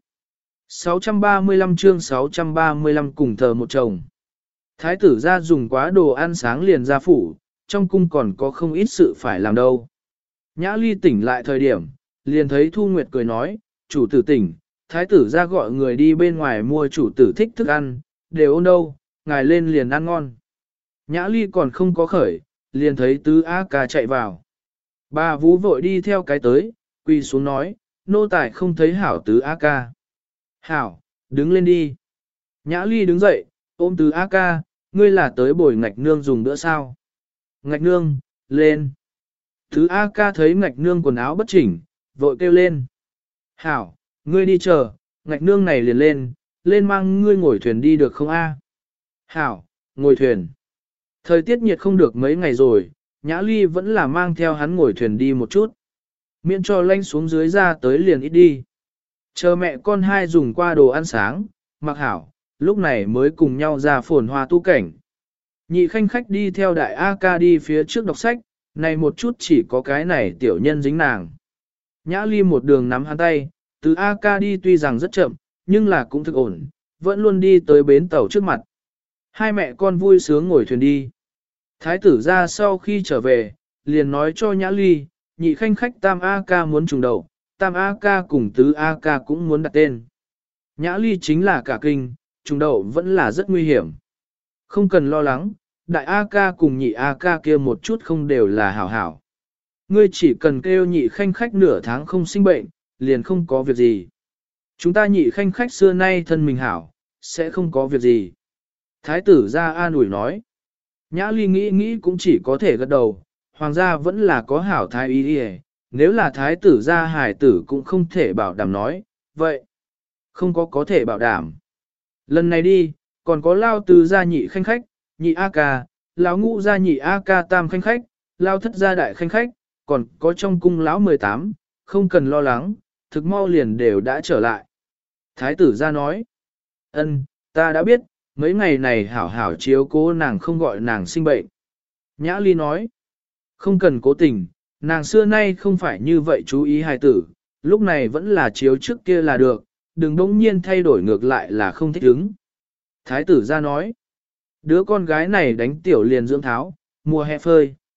635 chương 635 cùng thờ một chồng. Thái tử ra dùng quá đồ ăn sáng liền ra phủ, trong cung còn có không ít sự phải làm đâu. Nhã ly tỉnh lại thời điểm, liền thấy Thu Nguyệt cười nói, chủ tử tỉnh, thái tử ra gọi người đi bên ngoài mua chủ tử thích thức ăn, đều ôn đâu, ngài lên liền ăn ngon. Nhã ly còn không có khởi, liền thấy tứ A ca chạy vào. Bà vú vội đi theo cái tới, quỳ xuống nói, nô tài không thấy hảo tứ A ca. Hảo, đứng lên đi. Nhã ly đứng dậy, ôm tứ A ca, ngươi là tới bồi ngạch nương dùng bữa sao. Ngạch nương, lên. Tứ A ca thấy ngạch nương quần áo bất chỉnh, vội kêu lên. Hảo, ngươi đi chờ, ngạch nương này liền lên, lên mang ngươi ngồi thuyền đi được không a? Hảo, ngồi thuyền. Thời tiết nhiệt không được mấy ngày rồi, Nhã Ly vẫn là mang theo hắn ngồi thuyền đi một chút. Miễn cho lanh xuống dưới ra tới liền ít đi. Chờ mẹ con hai dùng qua đồ ăn sáng, mặc hảo, lúc này mới cùng nhau ra phồn hoa tu cảnh. Nhị khanh khách đi theo đại A ca đi phía trước đọc sách, này một chút chỉ có cái này tiểu nhân dính nàng. Nhã Ly một đường nắm hắn tay, từ A ca đi tuy rằng rất chậm, nhưng là cũng thực ổn, vẫn luôn đi tới bến tàu trước mặt. Hai mẹ con vui sướng ngồi thuyền đi. Thái tử ra sau khi trở về, liền nói cho Nhã Ly, nhị khanh khách Tam A ca muốn trùng đầu, Tam A ca cùng tứ A ca cũng muốn đặt tên. Nhã Ly chính là cả kinh, trùng đầu vẫn là rất nguy hiểm. Không cần lo lắng, đại A ca cùng nhị A ca kia một chút không đều là hảo hảo. Ngươi chỉ cần kêu nhị khanh khách nửa tháng không sinh bệnh, liền không có việc gì. Chúng ta nhị khanh khách xưa nay thân mình hảo, sẽ không có việc gì. Thái tử ra an ủi nói. Nhã Ly nghĩ nghĩ cũng chỉ có thể gật đầu, hoàng gia vẫn là có hảo thái ý đi, nếu là thái tử ra hải tử cũng không thể bảo đảm nói, vậy không có thể bảo đảm. Lần này đi, còn có lao tứ gia nhị khanh khách, nhị A ca, lão ngũ gia nhị A ca tam khanh khách, lao thất gia đại khanh khách, còn có trong cung lão 18, không cần lo lắng, thực mau liền đều đã trở lại. Thái tử ra nói, ân, ta đã biết, mấy ngày này hảo hảo chiếu cố nàng không gọi nàng sinh bệnh. Nhã Ly nói, không cần cố tình, nàng xưa nay không phải như vậy chú ý hài tử, lúc này vẫn là chiếu trước kia là được, đừng đống nhiên thay đổi ngược lại là không thích ứng. Thái tử ra nói, đứa con gái này đánh tiểu liền dưỡng tháo, mùa hè phơi,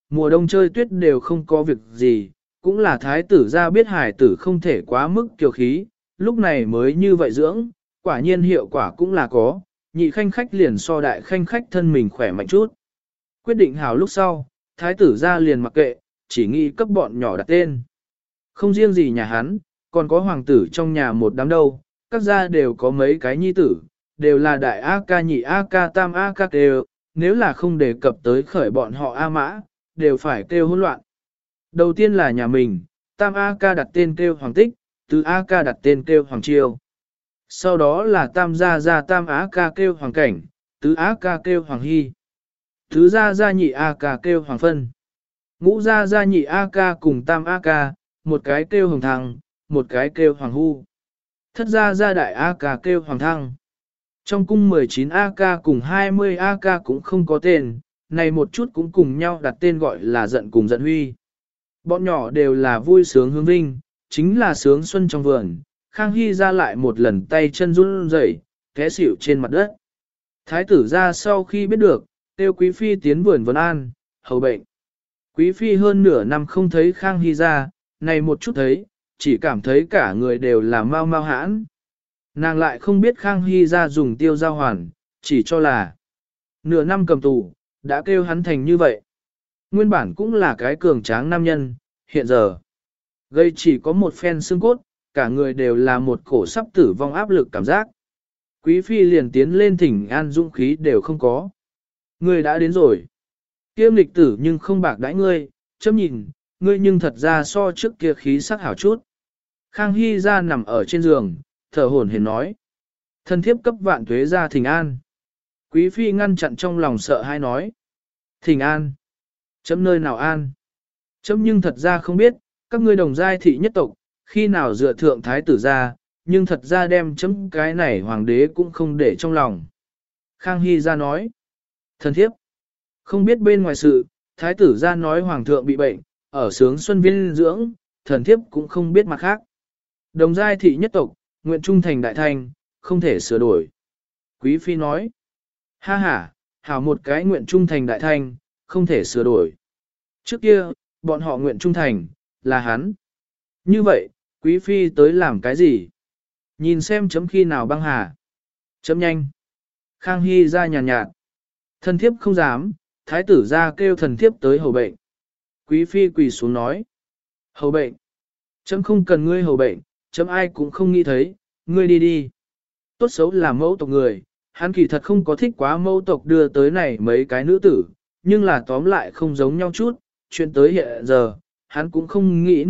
mùa đông chơi tuyết đều không có việc gì, cũng là thái tử ra biết hải tử không thể quá mức kiều khí, lúc này mới như vậy dưỡng, quả nhiên hiệu quả cũng là có, nhị khanh khách liền so đại khanh khách thân mình khỏe mạnh chút. Quyết định hào lúc sau, thái tử ra liền mặc kệ, chỉ nghĩ cấp bọn nhỏ đặt tên. Không riêng gì nhà hắn, còn có hoàng tử trong nhà một đám đâu, các gia đều có mấy cái nhi tử, đều là đại A ca nhị A ca tam A ca đều, nếu là không đề cập tới khởi bọn họ A mã, đều phải kêu hỗn loạn. Đầu tiên là nhà mình, tam A ca đặt tên kêu hoàng tích, tứ A ca đặt tên kêu hoàng chiêu. Sau đó là tam gia tam A ca kêu hoàng cảnh, tứ A ca kêu hoàng hy. Thứ gia nhị A ca kêu hoàng phân. Ngũ gia nhị A ca cùng tam A ca, một cái kêu hồng thăng, một cái kêu hoàng hu. Thất gia đại A ca kêu hoàng thăng. Trong cung 19 A ca cùng 20 A ca cũng không có tên, này một chút cũng cùng nhau đặt tên gọi là giận cùng giận huy. Bọn nhỏ đều là vui sướng hướng vinh, chính là sướng xuân trong vườn. Khang Hy ra lại một lần tay chân run rẩy, té xỉu trên mặt đất. Thái tử ra sau khi biết được, tiêu quý phi tiến vườn vấn an, hầu bệnh. Quý phi hơn nửa năm không thấy Khang Hy ra, này một chút thấy, chỉ cảm thấy cả người đều là mau mau hãn. Nàng lại không biết Khang Hy ra dùng tiêu giao hoàn, chỉ cho là nửa năm cầm tù, đã kêu hắn thành như vậy. Nguyên bản cũng là cái cường tráng nam nhân, hiện giờ gây chỉ có một phen xương cốt, cả người đều là một cổ sắp tử vong áp lực cảm giác. Quý phi liền tiến lên thỉnh an dũng khí đều không có. Ngươi đã đến rồi. Kiêm lịch tử nhưng không bạc đãi ngươi, chấm nhìn, ngươi nhưng thật ra so trước kia khí sắc hảo chút. Khang Hy ra nằm ở trên giường, thở hổn hển nói. Thân thiếp cấp vạn tuế ra thỉnh an. Quý phi ngăn chặn trong lòng sợ hãi nói. Thỉnh an. Chấm nơi nào an. Chấm nhưng thật ra không biết, các ngươi đồng giai thị nhất tộc, khi nào dựa thượng thái tử ra, nhưng thật ra đem chấm cái này hoàng đế cũng không để trong lòng. Khang Hy ra nói. Thân thiếp. Không biết bên ngoài sự, thái tử ra nói hoàng thượng bị bệnh, ở sướng xuân viên dưỡng, thần thiếp cũng không biết mặt khác. Đồng giai thị nhất tộc, nguyện trung thành đại thanh, không thể sửa đổi. Quý phi nói. Ha ha, hảo một cái nguyện trung thành đại thanh, không thể sửa đổi. Trước kia, bọn họ nguyện trung thành, là hắn. Như vậy, quý phi tới làm cái gì? Nhìn xem chấm khi nào băng hà. Chấm nhanh. Khang Hy ra nhàn nhạt. Thần thiếp không dám, thái tử ra kêu thần thiếp tới hầu bệnh. Quý phi quỳ xuống nói. Hầu bệnh. Chấm không cần ngươi hầu bệnh, chấm ai cũng không nghĩ thấy, ngươi đi đi. Tốt xấu là mẫu tộc người, hắn kỳ thật không có thích quá mẫu tộc đưa tới này mấy cái nữ tử, nhưng là tóm lại không giống nhau chút, chuyện tới hiện giờ, hắn cũng không nghĩ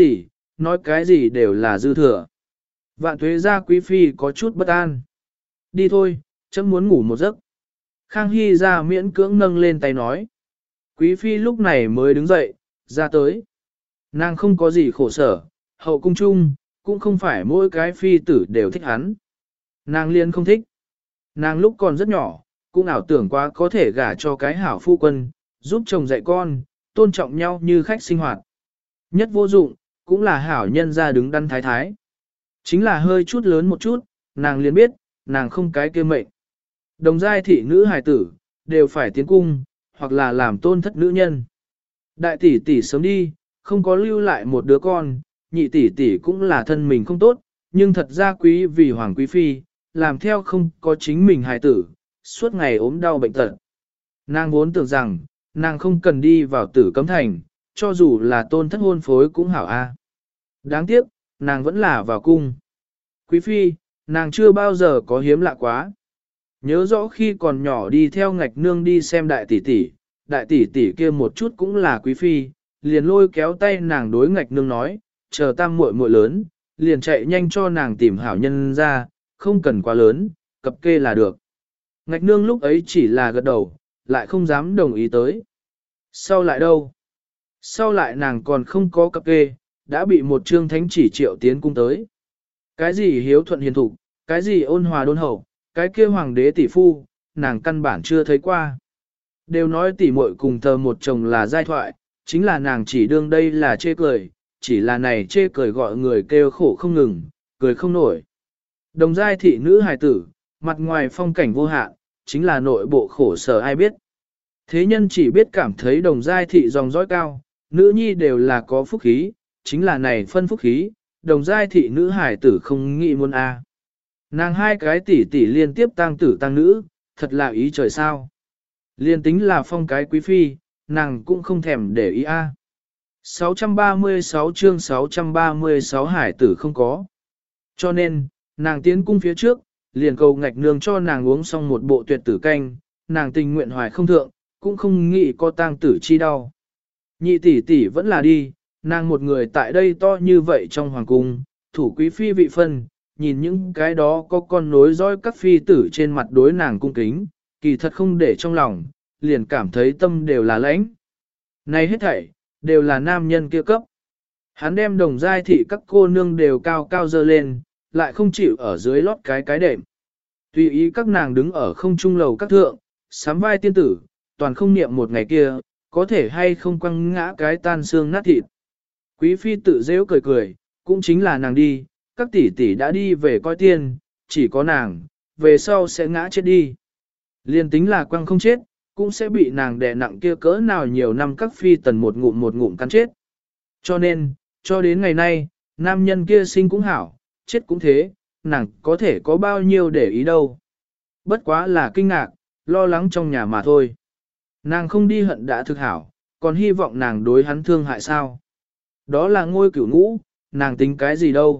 nói cái gì đều là dư thừa. Vạn tuế ra quý phi có chút bất an. Đi thôi, chấm muốn ngủ một giấc. Khang Hy ra miễn cưỡng nâng lên tay nói. Quý phi lúc này mới đứng dậy, ra tới. Nàng không có gì khổ sở, hậu cung chung, cũng không phải mỗi cái phi tử đều thích hắn. Nàng liên không thích. Nàng lúc còn rất nhỏ, cũng ảo tưởng quá có thể gả cho cái hảo phu quân, giúp chồng dạy con, tôn trọng nhau như khách sinh hoạt. Nhất vô dụng, cũng là hảo nhân ra đứng đắn thái thái. Chính là hơi chút lớn một chút, nàng liền biết, nàng không cái kia mệnh. Đồng giai thị nữ hài tử, đều phải tiến cung, hoặc là làm tôn thất nữ nhân. Đại tỷ tỷ sớm đi, không có lưu lại một đứa con, nhị tỷ tỷ cũng là thân mình không tốt, nhưng thật ra quý vì hoàng quý phi, làm theo không có chính mình hài tử, suốt ngày ốm đau bệnh tật. Nàng vốn tưởng rằng, nàng không cần đi vào tử cấm thành, cho dù là tôn thất hôn phối cũng hảo a. Đáng tiếc, nàng vẫn là vào cung. Quý phi, nàng chưa bao giờ có hiếm lạ quá. Nhớ rõ khi còn nhỏ đi theo ngạch nương đi xem đại tỷ tỷ kia một chút cũng là quý phi, liền lôi kéo tay nàng đối ngạch nương nói, chờ tam muội muội lớn, liền chạy nhanh cho nàng tìm hảo nhân ra, không cần quá lớn, cập kê là được. Ngạch nương lúc ấy chỉ là gật đầu, lại không dám đồng ý tới. Sau lại đâu? Sau lại nàng còn không có cập kê, đã bị một trương thánh chỉ triệu tiến cung tới. Cái gì hiếu thuận hiền thục, cái gì ôn hòa đôn hậu, cái kia hoàng đế tỷ phu, nàng căn bản chưa thấy qua. Đều nói tỷ muội cùng thờ một chồng là giai thoại, chính là nàng chỉ đương đây là chê cười, chỉ là này chê cười gọi người kêu khổ không ngừng, cười không nổi. Đồng giai thị nữ hài tử, mặt ngoài phong cảnh vô hạn, chính là nội bộ khổ sở ai biết. Thế nhân chỉ biết cảm thấy đồng giai thị dòng dõi cao, nữ nhi đều là có phúc khí, chính là này phân phúc khí, đồng giai thị nữ hải tử không nghĩ muốn a. Nàng hai cái tỷ tỷ liên tiếp tang tử tang nữ, thật là ý trời sao. Liên tính là phong cái quý phi, nàng cũng không thèm để ý a. 636 chương 636 hải tử không có. Cho nên, nàng tiến cung phía trước, liền cầu ngạch nương cho nàng uống xong một bộ tuyệt tử canh, nàng tình nguyện hoài không thượng, cũng không nghĩ có tang tử chi đau. Nhị tỷ tỷ vẫn là đi, nàng một người tại đây to như vậy trong hoàng cung, thủ quý phi vị phân, nhìn những cái đó có con nối dõi các phi tử trên mặt đối nàng cung kính, kỳ thật không để trong lòng, liền cảm thấy tâm đều là lãnh. Này hết thảy, đều là nam nhân kia cấp. Hắn đem đồng giai thị các cô nương đều cao cao dơ lên, lại không chịu ở dưới lót cái đệm. Tùy ý các nàng đứng ở không trung lầu các thượng, sám vai tiên tử, toàn không niệm một ngày kia, có thể hay không quăng ngã cái tan xương nát thịt. Quý phi tự dễ cười cười, cũng chính là nàng đi, các tỷ tỷ đã đi về coi tiên, chỉ có nàng, về sau sẽ ngã chết đi. Liên tính là quăng không chết, cũng sẽ bị nàng đè nặng kia cỡ nào nhiều năm các phi tần một ngụm cắn chết. Cho nên, cho đến ngày nay, nam nhân kia sinh cũng hảo, chết cũng thế, nàng có thể có bao nhiêu để ý đâu. Bất quá là kinh ngạc, lo lắng trong nhà mà thôi. Nàng không đi hận đã thực hảo, còn hy vọng nàng đối hắn thương hại sao. Đó là ngôi cửu ngũ, nàng tính cái gì đâu.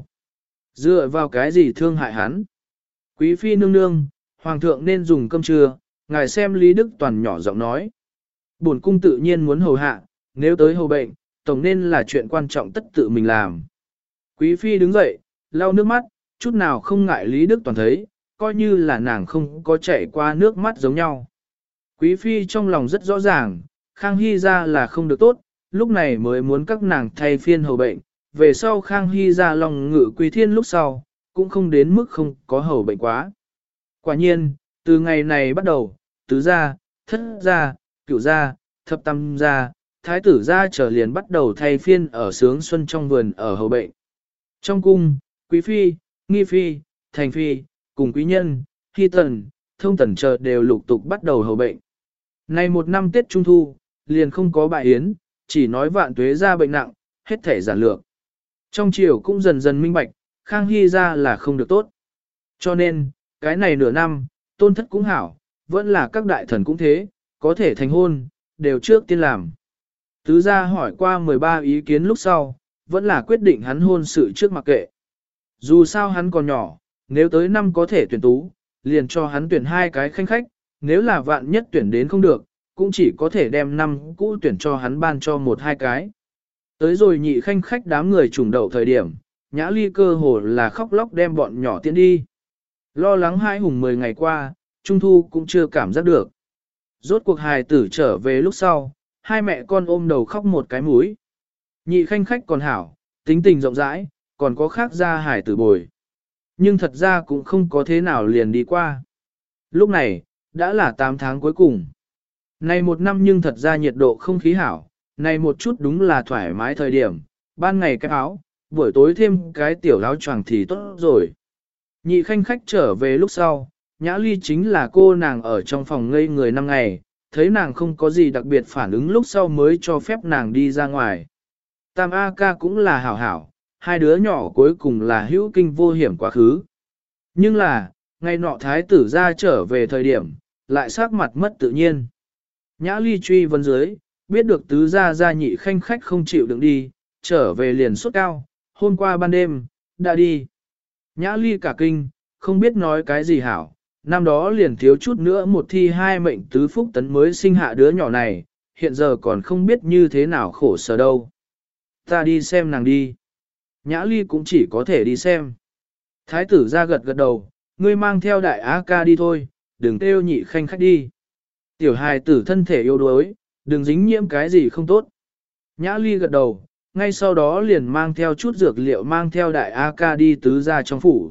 Dựa vào cái gì thương hại hắn. Quý phi nương nương, hoàng thượng nên dùng cơm trưa, ngài xem Lý Đức Toàn nhỏ giọng nói. Bổn cung tự nhiên muốn hầu hạ, nếu tới hầu bệnh, tổng nên là chuyện quan trọng tất tự mình làm. Quý phi đứng dậy, lau nước mắt, chút nào không ngại Lý Đức Toàn thấy, coi như là nàng không có chảy qua nước mắt giống nhau. Quý phi trong lòng rất rõ ràng, Khang Hy ra là không được tốt, lúc này mới muốn các nàng thay phiên hầu bệnh, về sau Khang Hy ra lòng ngự Quý Thiên lúc sau, cũng không đến mức không có hầu bệnh quá. Quả nhiên, từ ngày này bắt đầu, tứ gia, thất gia, cửu gia, thập tam gia, thái tử gia trở liền bắt đầu thay phiên ở sướng xuân trong vườn ở hầu bệnh. Trong cung, Quý phi, Nghi phi, Thành phi, cùng quý nhân, Hy tần, Thông tần chờ đều lục tục bắt đầu hầu bệnh. Này một năm Tết Trung Thu, liền không có bại yến, chỉ nói vạn tuế ra bệnh nặng, hết thể giản lược. Trong triều cũng dần dần minh bạch, Khang Hy ra là không được tốt. Cho nên, cái này nửa năm, tôn thất cũng hảo, vẫn là các đại thần cũng thế, có thể thành hôn, đều trước tiên làm. Tứ gia hỏi qua 13 ý kiến lúc sau, vẫn là quyết định hắn hôn sự trước mặc kệ. Dù sao hắn còn nhỏ, nếu tới năm có thể tuyển tú, liền cho hắn tuyển 2 cái khanh khách, nếu là vạn nhất tuyển đến không được, cũng chỉ có thể đem năm cũ tuyển cho hắn ban cho 1-2 cái. Tới rồi nhị khanh khách đám người trùng đậu thời điểm, Nhã Ly cơ hồ là khóc lóc đem bọn nhỏ tiễn đi. Lo lắng hai hùng 10 ngày qua, Trung Thu cũng chưa cảm giác được. Rốt cuộc hài tử trở về lúc sau, hai mẹ con ôm đầu khóc một cái múi. Nhị khanh khách còn hảo, tính tình rộng rãi, còn có khác ra hài tử bồi. Nhưng thật ra cũng không có thế nào liền đi qua. Lúc này, đã là 8 tháng cuối cùng. Này một năm nhưng thật ra nhiệt độ không khí hảo, này một chút đúng là thoải mái thời điểm, ban ngày cái áo, buổi tối thêm cái tiểu áo choàng thì tốt rồi. Nhị khanh khách trở về lúc sau, Nhã Ly chính là cô nàng ở trong phòng ngây người 5 ngày, thấy nàng không có gì đặc biệt phản ứng lúc sau mới cho phép nàng đi ra ngoài. Tam A ca cũng là hảo hảo, hai đứa nhỏ cuối cùng là hữu kinh vô hiểm quá khứ. Nhưng là, ngày nọ thái tử ra trở về thời điểm, lại sắc mặt mất tự nhiên. Nhã Ly truy vấn dưới, biết được tứ gia gia nhị khanh khách không chịu đựng đi, trở về liền sốt cao, hôm qua ban đêm, đã đi. Nhã Ly cả kinh, không biết nói cái gì hảo, năm đó liền thiếu chút nữa một thi 2 mệnh tứ phúc tấn mới sinh hạ đứa nhỏ này, hiện giờ còn không biết như thế nào khổ sở đâu. Ta đi xem nàng đi. Nhã Ly cũng chỉ có thể đi xem. Thái tử ra gật gật đầu, ngươi mang theo đại á ca đi thôi, đừng kêu nhị khanh khách đi. Tiểu hài tử thân thể yếu đuối, đừng dính nhiễm cái gì không tốt. Nhã Ly gật đầu, ngay sau đó liền mang theo chút dược liệu mang theo đại A ca đi tứ gia trong phủ.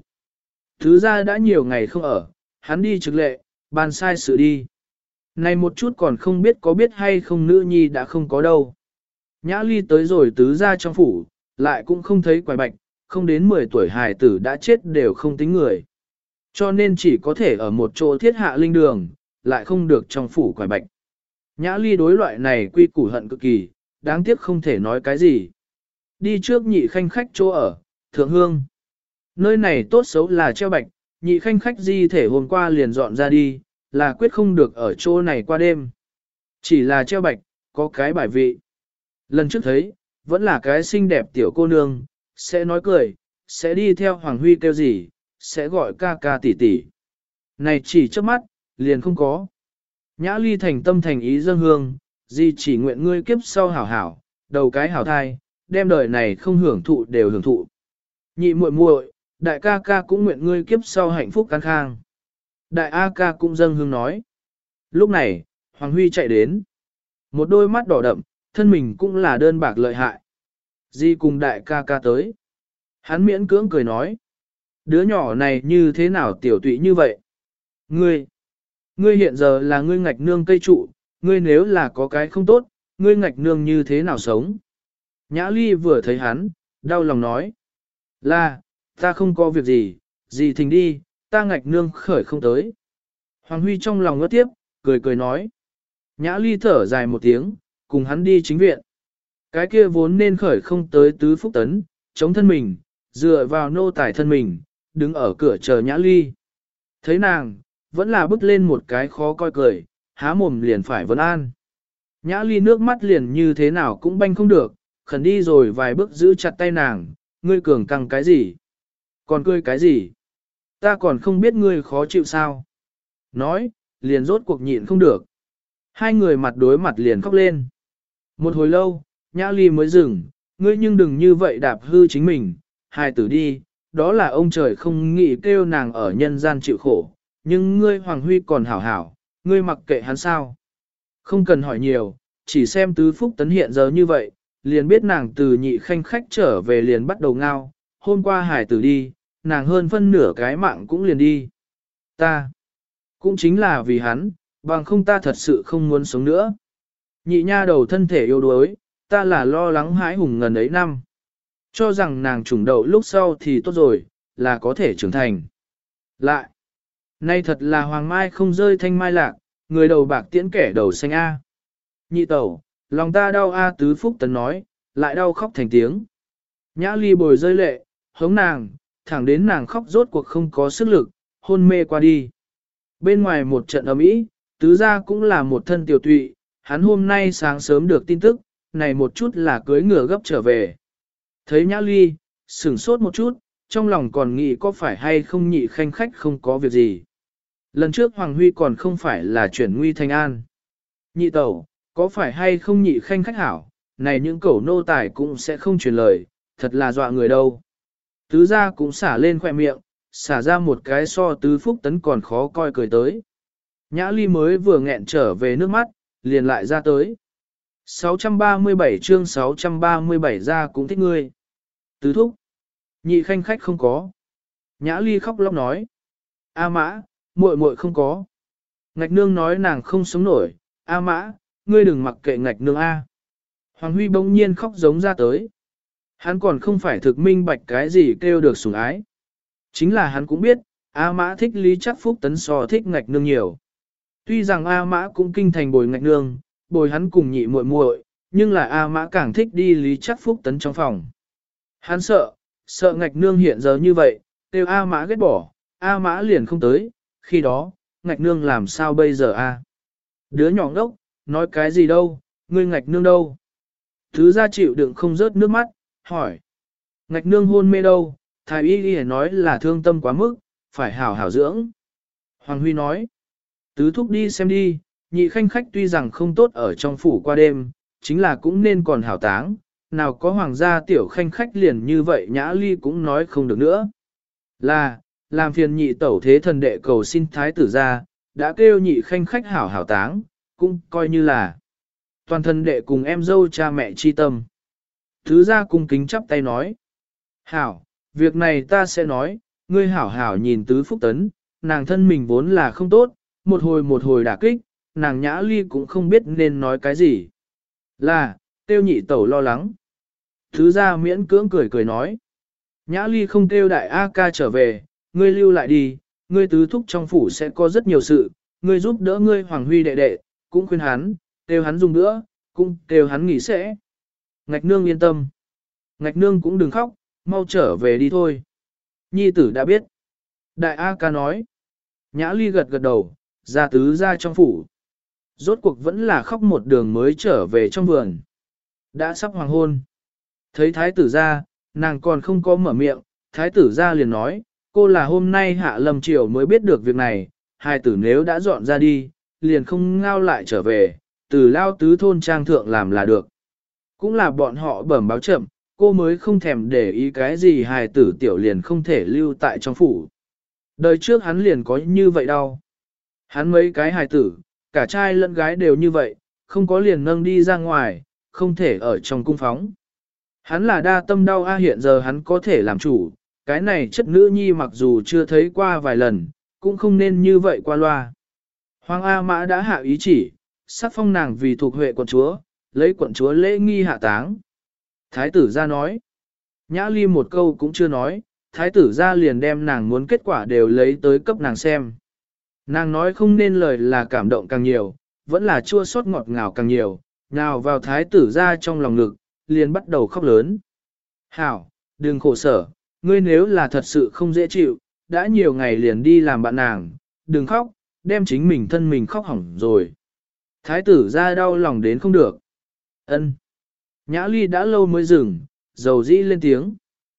Tứ gia đã nhiều ngày không ở, hắn đi trực lệ, ban sai sự đi. Này một chút còn không biết có biết hay không nữ nhi đã không có đâu. Nhã Ly tới rồi tứ gia trong phủ, lại cũng không thấy quài bạch, không đến 10 tuổi hài tử đã chết đều không tính người. Cho nên chỉ có thể ở một chỗ thiết hạ linh đường, lại không được trong phủ quài bạch. Nhã Ly đối loại này quy củ hận cực kỳ, đáng tiếc không thể nói cái gì. Đi trước nhị khanh khách chỗ ở, Thượng Hương. Nơi này tốt xấu là treo bạch, nhị khanh khách di thể hôm qua liền dọn ra đi, là quyết không được ở chỗ này qua đêm. Chỉ là treo bạch, có cái bài vị. Lần trước thấy, vẫn là cái xinh đẹp tiểu cô nương, sẽ nói cười, sẽ đi theo Hoàng Huy kêu gì, sẽ gọi ca ca tỷ tỷ. Này chỉ trước mắt, liền không có. Nhã Ly thành tâm thành ý dâng hương, di chỉ nguyện ngươi kiếp sau hảo hảo, đầu cái hảo thai, đem đời này không hưởng thụ đều hưởng thụ. Nhị muội muội, đại ca ca cũng nguyện ngươi kiếp sau hạnh phúc căng khang. Đại A ca cũng dâng hương nói. Lúc này, Hoàng Huy chạy đến. Một đôi mắt đỏ đậm, thân mình cũng là đơn bạc lợi hại. Di cùng đại ca ca tới. Hắn miễn cưỡng cười nói. Đứa nhỏ này như thế nào tiểu tụy như vậy? Ngươi hiện giờ là ngươi ngạch nương cây trụ, ngươi nếu là có cái không tốt, ngươi ngạch nương như thế nào sống? Nhã Ly vừa thấy hắn, đau lòng nói. Là, ta không có việc gì, gì thình đi, ta ngạch nương khởi không tới. Hoàng Huy trong lòng ngất tiếp, cười cười nói. Nhã Ly thở dài một tiếng, cùng hắn đi chính viện. Cái kia vốn nên khởi không tới tứ phúc tấn, chống thân mình, dựa vào nô tải thân mình, đứng ở cửa chờ Nhã Ly. Thấy nàng, vẫn là bước lên một cái khó coi cười, há mồm liền phải vấn an. Nhã Ly nước mắt liền như thế nào cũng banh không được, khẩn đi rồi vài bước giữ chặt tay nàng, ngươi cường căng cái gì? Còn cười cái gì? Ta còn không biết ngươi khó chịu sao? Nói, liền rốt cuộc nhịn không được. Hai người mặt đối mặt liền khóc lên. Một hồi lâu, Nhã Ly mới dừng, ngươi nhưng đừng như vậy đạp hư chính mình, hai tử đi, đó là ông trời không nghĩ kêu nàng ở nhân gian chịu khổ, nhưng ngươi Hoàng Huy còn hảo hảo, ngươi mặc kệ hắn sao. Không cần hỏi nhiều, chỉ xem tứ phúc tấn hiện giờ như vậy, liền biết nàng từ nhị khanh khách trở về liền bắt đầu ngao, hôm qua hải tử đi, nàng hơn phân nửa cái mạng cũng liền đi. Ta, cũng chính là vì hắn, bằng không ta thật sự không muốn sống nữa. Nhị nha đầu thân thể yếu đuối, ta là lo lắng hãi hùng ngần ấy năm. Cho rằng nàng trùng đậu lúc sau thì tốt rồi, là có thể trưởng thành. Lại, nay thật là hoàng mai không rơi thanh mai lạc, người đầu bạc tiễn kẻ đầu xanh A. Nhị tẩu, lòng ta đau A tứ phúc tấn nói, lại đau khóc thành tiếng. Nhã Ly bồi rơi lệ, hống nàng, thẳng đến nàng khóc rốt cuộc không có sức lực, hôn mê qua đi. Bên ngoài một trận ầm ĩ, tứ gia cũng là một thân tiểu tụy, hắn hôm nay sáng sớm được tin tức, này một chút là cưới ngựa gấp trở về. Thấy Nhã Ly, sửng sốt một chút, trong lòng còn nghĩ có phải hay không nhị khanh khách không có việc gì. Lần trước Hoàng Huy còn không phải là chuyển nguy thành an. Nhị tẩu, có phải hay không nhị khanh khách hảo, này những cẩu nô tài cũng sẽ không truyền lời, thật là dọa người đâu. Tứ gia cũng xả lên khoẻ miệng, xả ra một cái so tứ phúc tấn còn khó coi cười tới. Nhã Ly mới vừa nghẹn trở về nước mắt, liền lại ra tới. 637 chương 637 ra cũng thích ngươi. Tứ thúc. Nhị khanh khách không có. Nhã Ly khóc lóc nói. A mã, muội muội không có. Ngạch nương nói nàng không sống nổi. A mã, ngươi đừng mặc kệ ngạch nương A. Hoàng Huy bỗng nhiên khóc giống ra tới. Hắn còn không phải thực minh bạch cái gì kêu được sủng ái. Chính là hắn cũng biết, A mã thích Lý Chắc Phúc Tấn so thích ngạch nương nhiều. Tuy rằng A mã cũng kinh thành bồi ngạch nương, bồi hắn cùng nhị muội muội, nhưng là A mã càng thích đi Lý Chắc Phúc Tấn trong phòng. Hắn sợ ngạch nương hiện giờ như vậy, kêu A mã ghét bỏ, A mã liền không tới, khi đó, ngạch nương làm sao bây giờ a? Đứa nhỏ ngốc, nói cái gì đâu, ngươi ngạch nương đâu? Thứ gia chịu đựng không rớt nước mắt, hỏi. Ngạch nương hôn mê đâu, thái y đi nói là thương tâm quá mức, phải hảo hảo dưỡng. Hoàng Huy nói. Tứ thúc đi xem đi, nhị khanh khách tuy rằng không tốt ở trong phủ qua đêm, chính là cũng nên còn hảo táng, nào có hoàng gia tiểu khanh khách liền như vậy Nhã Ly cũng nói không được nữa. Là, làm phiền nhị tẩu thế thần đệ cầu xin thái tử ra, đã kêu nhị khanh khách hảo hảo táng, cũng coi như là toàn thần đệ cùng em dâu cha mẹ chi tâm. Thứ gia cung kính chắp tay nói. Hảo, việc này ta sẽ nói, ngươi hảo hảo nhìn tứ phúc tấn, nàng thân mình vốn là không tốt, một hồi đả kích, nàng Nhã Ly cũng không biết nên nói cái gì. Là, tiêu nhị tẩu lo lắng. Thứ gia miễn cưỡng cười nói. Nhã Ly không kêu đại A ca trở về, ngươi lưu lại đi, ngươi tứ thúc trong phủ sẽ có rất nhiều sự, ngươi giúp đỡ ngươi Hoàng Huy đệ đệ, cũng khuyên hắn, kêu hắn dùng nữa, cũng kêu hắn nghỉ sẽ. Ngạch nương yên tâm. Ngạch nương cũng đừng khóc, mau trở về đi thôi. Nhi tử đã biết. Đại A ca nói. Nhã ly gật gật đầu, ra tứ ra trong phủ. Rốt cuộc vẫn là khóc một đường mới trở về trong vườn. Đã sắp hoàng hôn. Thấy thái tử ra, nàng còn không có mở miệng, thái tử ra liền nói, cô là hôm nay hạ lâm triều mới biết được việc này, hai tử nếu đã dọn ra đi, liền không ngao lại trở về, từ lao tứ thôn trang thượng làm là được. Cũng là bọn họ bẩm báo chậm, cô mới không thèm để ý cái gì hài tử tiểu liền không thể lưu tại trong phủ. Đời trước hắn liền có như vậy đâu. Hắn mấy cái hài tử, cả trai lẫn gái đều như vậy, không có liền nâng đi ra ngoài, không thể ở trong cung phóng. Hắn là đa tâm đau hiện giờ hắn có thể làm chủ, cái này chất nữ nhi mặc dù chưa thấy qua vài lần, cũng không nên như vậy qua loa. Hoàng A Mã đã hạ ý chỉ, sắc phong nàng vì thuộc huệ quận chúa, lấy quận chúa lễ nghi hạ táng. Thái tử ra nói, Nhã Ly một câu cũng chưa nói, thái tử ra liền đem nàng muốn kết quả đều lấy tới cấp nàng xem. Nàng nói không nên lời là cảm động càng nhiều, vẫn là chua xót ngọt ngào càng nhiều, nào vào thái tử ra trong lòng ngực, liền bắt đầu khóc lớn. Hảo, đừng khổ sở, ngươi nếu là thật sự không dễ chịu, đã nhiều ngày liền đi làm bạn nàng, đừng khóc, đem chính mình thân mình khóc hỏng rồi. Thái tử ra đau lòng đến không được. Ân. Nhã Ly đã lâu mới dừng, dầu dĩ lên tiếng.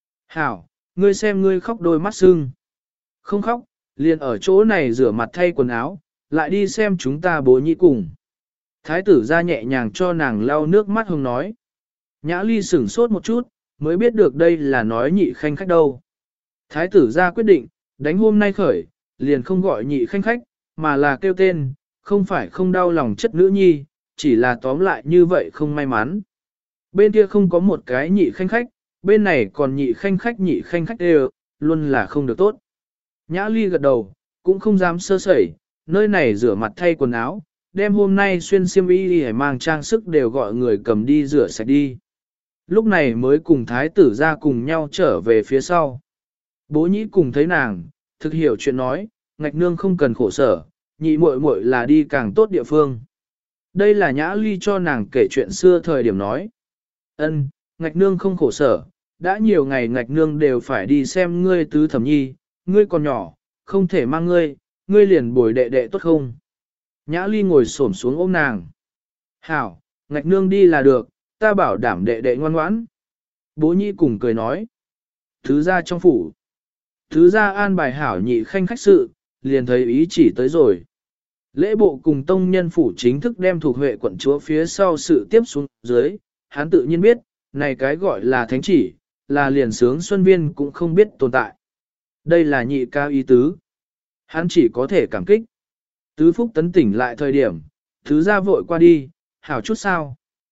Hảo, ngươi xem ngươi khóc đôi mắt sưng. Không khóc, liền ở chỗ này rửa mặt thay quần áo, lại đi xem chúng ta bố nhị cùng. Thái tử ra nhẹ nhàng cho nàng lau nước mắt hồng nói. Nhã Ly sửng sốt một chút, mới biết được đây là nói nhị khanh khách đâu. Thái tử ra quyết định, đánh hôm nay khởi, liền không gọi nhị khanh khách, mà là kêu tên, không phải không đau lòng chất nữ nhi, chỉ là tóm lại như vậy không may mắn. Bên kia không có một cái nhị khanh khách, bên này còn nhị khanh khách đều, luôn là không được tốt. Nhã Ly gật đầu, cũng không dám sơ sẩy, nơi này rửa mặt thay quần áo, đem hôm nay xuyên xiêm y để mang trang sức đều gọi người cầm đi rửa sạch đi. Lúc này mới cùng thái tử ra cùng nhau trở về phía sau. Bố nhĩ cùng thấy nàng, thực hiểu chuyện nói, ngạch nương không cần khổ sở, nhị muội muội là đi càng tốt địa phương. Đây là Nhã Ly cho nàng kể chuyện xưa thời điểm nói. Ân, ngạch nương không khổ sở, đã nhiều ngày ngạch nương đều phải đi xem ngươi tứ thẩm nhi, ngươi còn nhỏ, không thể mang ngươi, ngươi liền bồi đệ đệ tốt không? Nhã Ly ngồi xổm xuống ôm nàng. Hảo, ngạch nương đi là được, ta bảo đảm đệ đệ ngoan ngoãn. Bố nhi cùng cười nói. Thứ ra trong phủ. Thứ ra an bài hảo nhị khanh khách sự, liền thấy ý chỉ tới rồi. Lễ bộ cùng tông nhân phủ chính thức đem thuộc huệ quận chúa phía sau sự tiếp xuống dưới, hắn tự nhiên biết, này cái gọi là thánh chỉ, là liền sướng xuân viên cũng không biết tồn tại. Đây là nhị cao ý tứ. Hắn chỉ có thể cảm kích. Tứ Phúc tấn tỉnh lại thời điểm, thứ ra vội qua đi, hảo chút sao.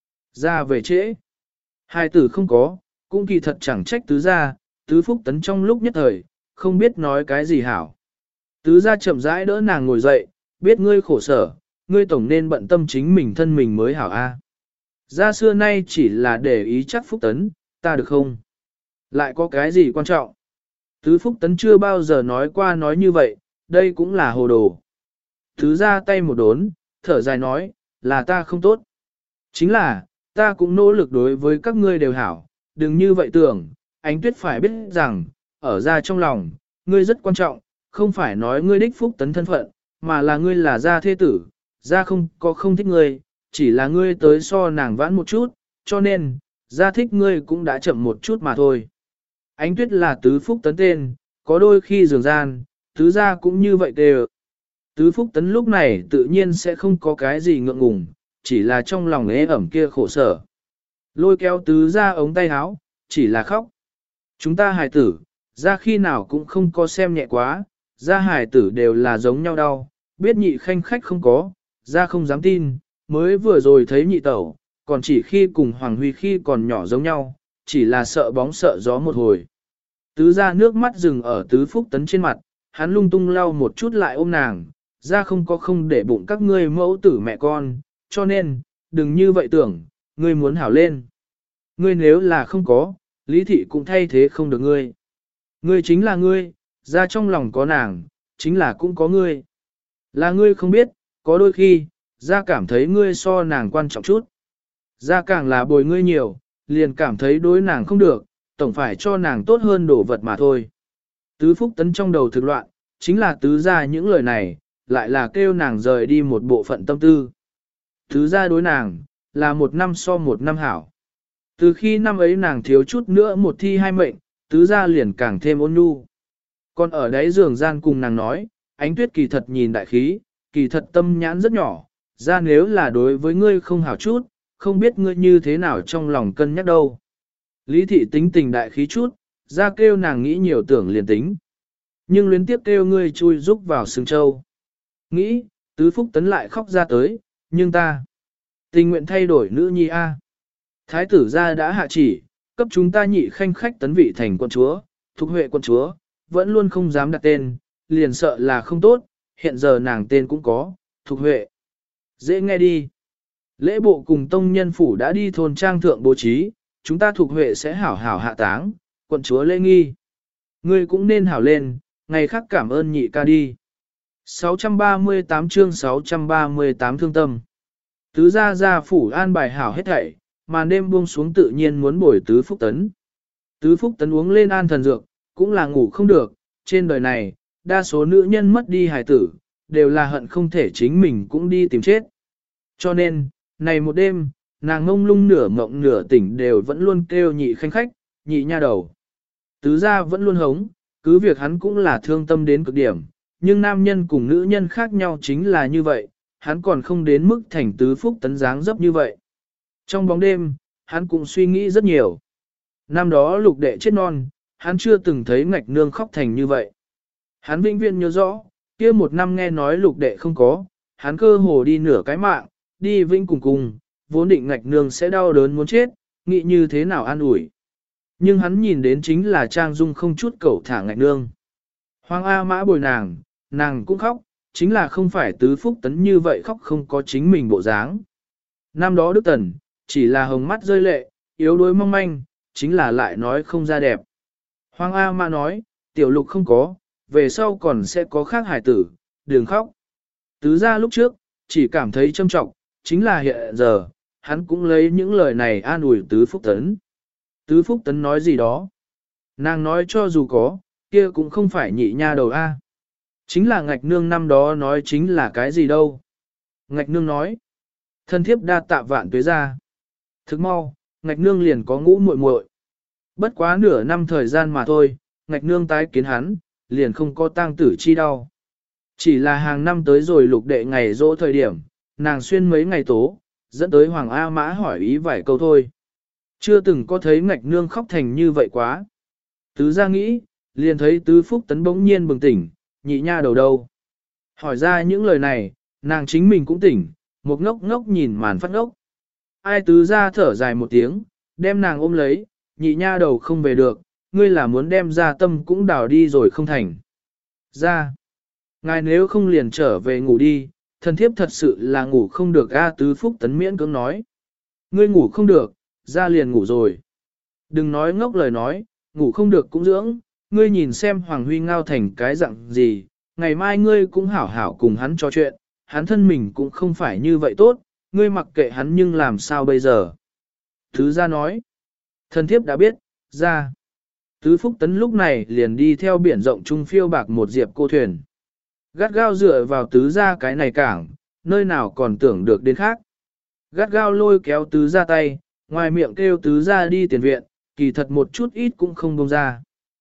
Ra về trễ. Hai tử không có, cũng kỳ thật chẳng trách tứ ra, Tứ Phúc tấn trong lúc nhất thời, không biết nói cái gì hảo. Tứ ra chậm rãi đỡ nàng ngồi dậy, biết ngươi khổ sở, ngươi tổng nên bận tâm chính mình thân mình mới hảo a. Ra xưa nay chỉ là để ý chắc Phúc tấn, ta được không? Lại có cái gì quan trọng? Tứ Phúc tấn chưa bao giờ nói qua nói như vậy, đây cũng là hồ đồ. Thứ ra tay một đốn, thở dài nói, là ta không tốt. Chính là, ta cũng nỗ lực đối với các ngươi đều hảo, đừng như vậy tưởng, ánh tuyết phải biết rằng, ở ra trong lòng, ngươi rất quan trọng, không phải nói ngươi đích Phúc tấn thân phận, mà là ngươi là gia thế tử, gia không có không thích ngươi, chỉ là ngươi tới so nàng vãn một chút, cho nên, gia thích ngươi cũng đã chậm một chút mà thôi. Ánh tuyết là tứ Phúc tấn tên, có đôi khi giường gian, tứ gia cũng như vậy đều. Tứ Phúc tấn lúc này tự nhiên sẽ không có cái gì ngượng ngùng, chỉ là trong lòng ế ẩm kia khổ sở. Lôi kéo tứ gia ống tay áo, chỉ là khóc. Chúng ta hài tử, ra khi nào cũng không có xem nhẹ quá, ra hài tử đều là giống nhau đau, biết nhị khanh khách không có, ra không dám tin, mới vừa rồi thấy nhị tẩu, còn chỉ khi cùng Hoàng Huy khi còn nhỏ giống nhau, chỉ là sợ bóng sợ gió một hồi. Tứ ra nước mắt dừng ở tứ Phúc tấn trên mặt, hắn lung tung lau một chút lại ôm nàng, ra không có không để bụng các ngươi mẫu tử mẹ con, cho nên, đừng như vậy tưởng, ngươi muốn hảo lên. Ngươi nếu là không có, lý thị cũng thay thế không được ngươi. Ngươi chính là ngươi, ra trong lòng có nàng, chính là cũng có ngươi. Là ngươi không biết, có đôi khi, ra cảm thấy ngươi so nàng quan trọng chút. Ra càng là bồi ngươi nhiều, liền cảm thấy đối nàng không được, tổng phải cho nàng tốt hơn đồ vật mà thôi. Tứ Phúc Tấn trong đầu thực loạn, chính là tứ ra những lời này, lại là kêu nàng rời đi một bộ phận tâm tư. Tứ ra đối nàng, là một năm so một năm hảo. Từ khi năm ấy nàng thiếu chút nữa một thi hai mệnh, tứ ra liền càng thêm ôn nhu. Còn ở đấy giường gian cùng nàng nói, Ánh Tuyết kỳ thật nhìn đại khí, kỳ thật tâm nhãn rất nhỏ, ra nếu là đối với ngươi không hảo chút, không biết ngươi như thế nào trong lòng cân nhắc đâu. Lý thị tính tình đại khí chút, ra kêu nàng nghĩ nhiều tưởng liền tính. Nhưng luyến tiếp kêu ngươi chui rúc vào sừng châu. Nghĩ, Tứ Phúc Tấn lại khóc ra tới, nhưng ta tình nguyện thay đổi nữ nhi A. Thái tử gia đã hạ chỉ, cấp chúng ta nhị khanh khách tấn vị thành quân chúa, Thục Huệ quân chúa, vẫn luôn không dám đặt tên, liền sợ là không tốt, hiện giờ nàng tên cũng có, Thục Huệ. Dễ nghe đi. Lễ bộ cùng tông nhân phủ đã đi thôn trang thượng bố trí, chúng ta Thục Huệ sẽ hảo hảo hạ táng, quận chúa lễ nghi. Ngươi cũng nên hảo lên, ngày khác cảm ơn nhị ca đi. 638 chương 638 thương tâm. Tứ gia phủ an bài hảo hết thảy, màn đêm buông xuống tự nhiên muốn bồi Tứ Phúc Tấn. Tứ Phúc Tấn uống lên an thần dược, cũng là ngủ không được, trên đời này, đa số nữ nhân mất đi hài tử, đều là hận không thể chính mình cũng đi tìm chết. Cho nên, này một đêm, nàng ngông lung nửa mộng nửa tỉnh đều vẫn luôn kêu nhị khanh khách, nhị nha đầu. Tứ gia vẫn luôn hống, cứ việc hắn cũng là thương tâm đến cực điểm, nhưng nam nhân cùng nữ nhân khác nhau chính là như vậy, hắn còn không đến mức thành Tứ Phúc Tấn dáng dấp như vậy. Trong bóng đêm, hắn cũng suy nghĩ rất nhiều. Năm đó lục đệ chết non, hắn chưa từng thấy ngạch nương khóc thành như vậy. Hắn vĩnh viễn nhớ rõ, kia một năm nghe nói lục đệ không có, hắn cơ hồ đi nửa cái mạng, đi vĩnh cùng, vốn định ngạch nương sẽ đau đớn muốn chết, nghĩ như thế nào an ủi. Nhưng hắn nhìn đến chính là Trang Dung không chút cẩu thả ngạch nương. Hoàng A Mã bồi nàng cũng khóc, chính là không phải Tứ Phúc Tấn như vậy khóc không có chính mình bộ dáng. Năm đó Đức Tần, chỉ là hồng mắt rơi lệ, yếu đuối mong manh, chính là lại nói không ra đẹp. Hoàng A Mã nói, tiểu lục không có, về sau còn sẽ có khác hải tử, đừng khóc. Tứ ra lúc trước, chỉ cảm thấy châm trọng, chính là hiện giờ, hắn cũng lấy những lời này an ủi Tứ Phúc Tấn. Tứ Phúc Tấn nói gì đó? Nàng nói cho dù có, kia cũng không phải nhị nha đầu A. Chính là ngạch nương năm đó nói chính là cái gì đâu. Ngạch nương nói, thân thiếp đa tạ vạn tuế ra. Thức mau, ngạch nương liền có ngũ muội muội. Bất quá nửa năm thời gian mà thôi, ngạch nương tái kiến hắn, liền không có tang tử chi đau. Chỉ là hàng năm tới rồi lục đệ ngày dỗ thời điểm, nàng xuyên mấy ngày tố, dẫn tới Hoàng A Mã hỏi ý vài câu thôi. Chưa từng có thấy ngạch nương khóc thành như vậy quá. Tứ ra nghĩ, liền thấy Tứ Phúc Tấn bỗng nhiên bừng tỉnh, nhị nha đầu đâu. Hỏi ra những lời này, nàng chính mình cũng tỉnh, một ngốc ngốc nhìn màn phát ngốc. Ai tứ ra thở dài một tiếng, đem nàng ôm lấy, nhị nha đầu không về được, ngươi là muốn đem ra tâm cũng đào đi rồi không thành. Ra, ngài nếu không liền trở về ngủ đi, thần thiếp thật sự là ngủ không được. A Tứ Phúc Tấn miễn cưỡng nói. Ngươi ngủ không được, ra liền ngủ rồi. Đừng nói ngốc lời nói, ngủ không được cũng dưỡng, ngươi nhìn xem Hoàng Huy ngao thành cái dạng gì, ngày mai ngươi cũng hảo hảo cùng hắn trò chuyện, hắn thân mình cũng không phải như vậy tốt, ngươi mặc kệ hắn nhưng làm sao bây giờ. Tứ gia nói, thần thiếp đã biết, ra. Tứ Phúc Tấn lúc này liền đi theo biển rộng trung phiêu bạc một diệp cô thuyền. Gắt gao dựa vào tứ gia cái này cảng, nơi nào còn tưởng được đến khác. Gắt gao lôi kéo tứ gia tay, ngoài miệng kêu tứ gia đi tiền viện, kỳ thật một chút ít cũng không buông ra.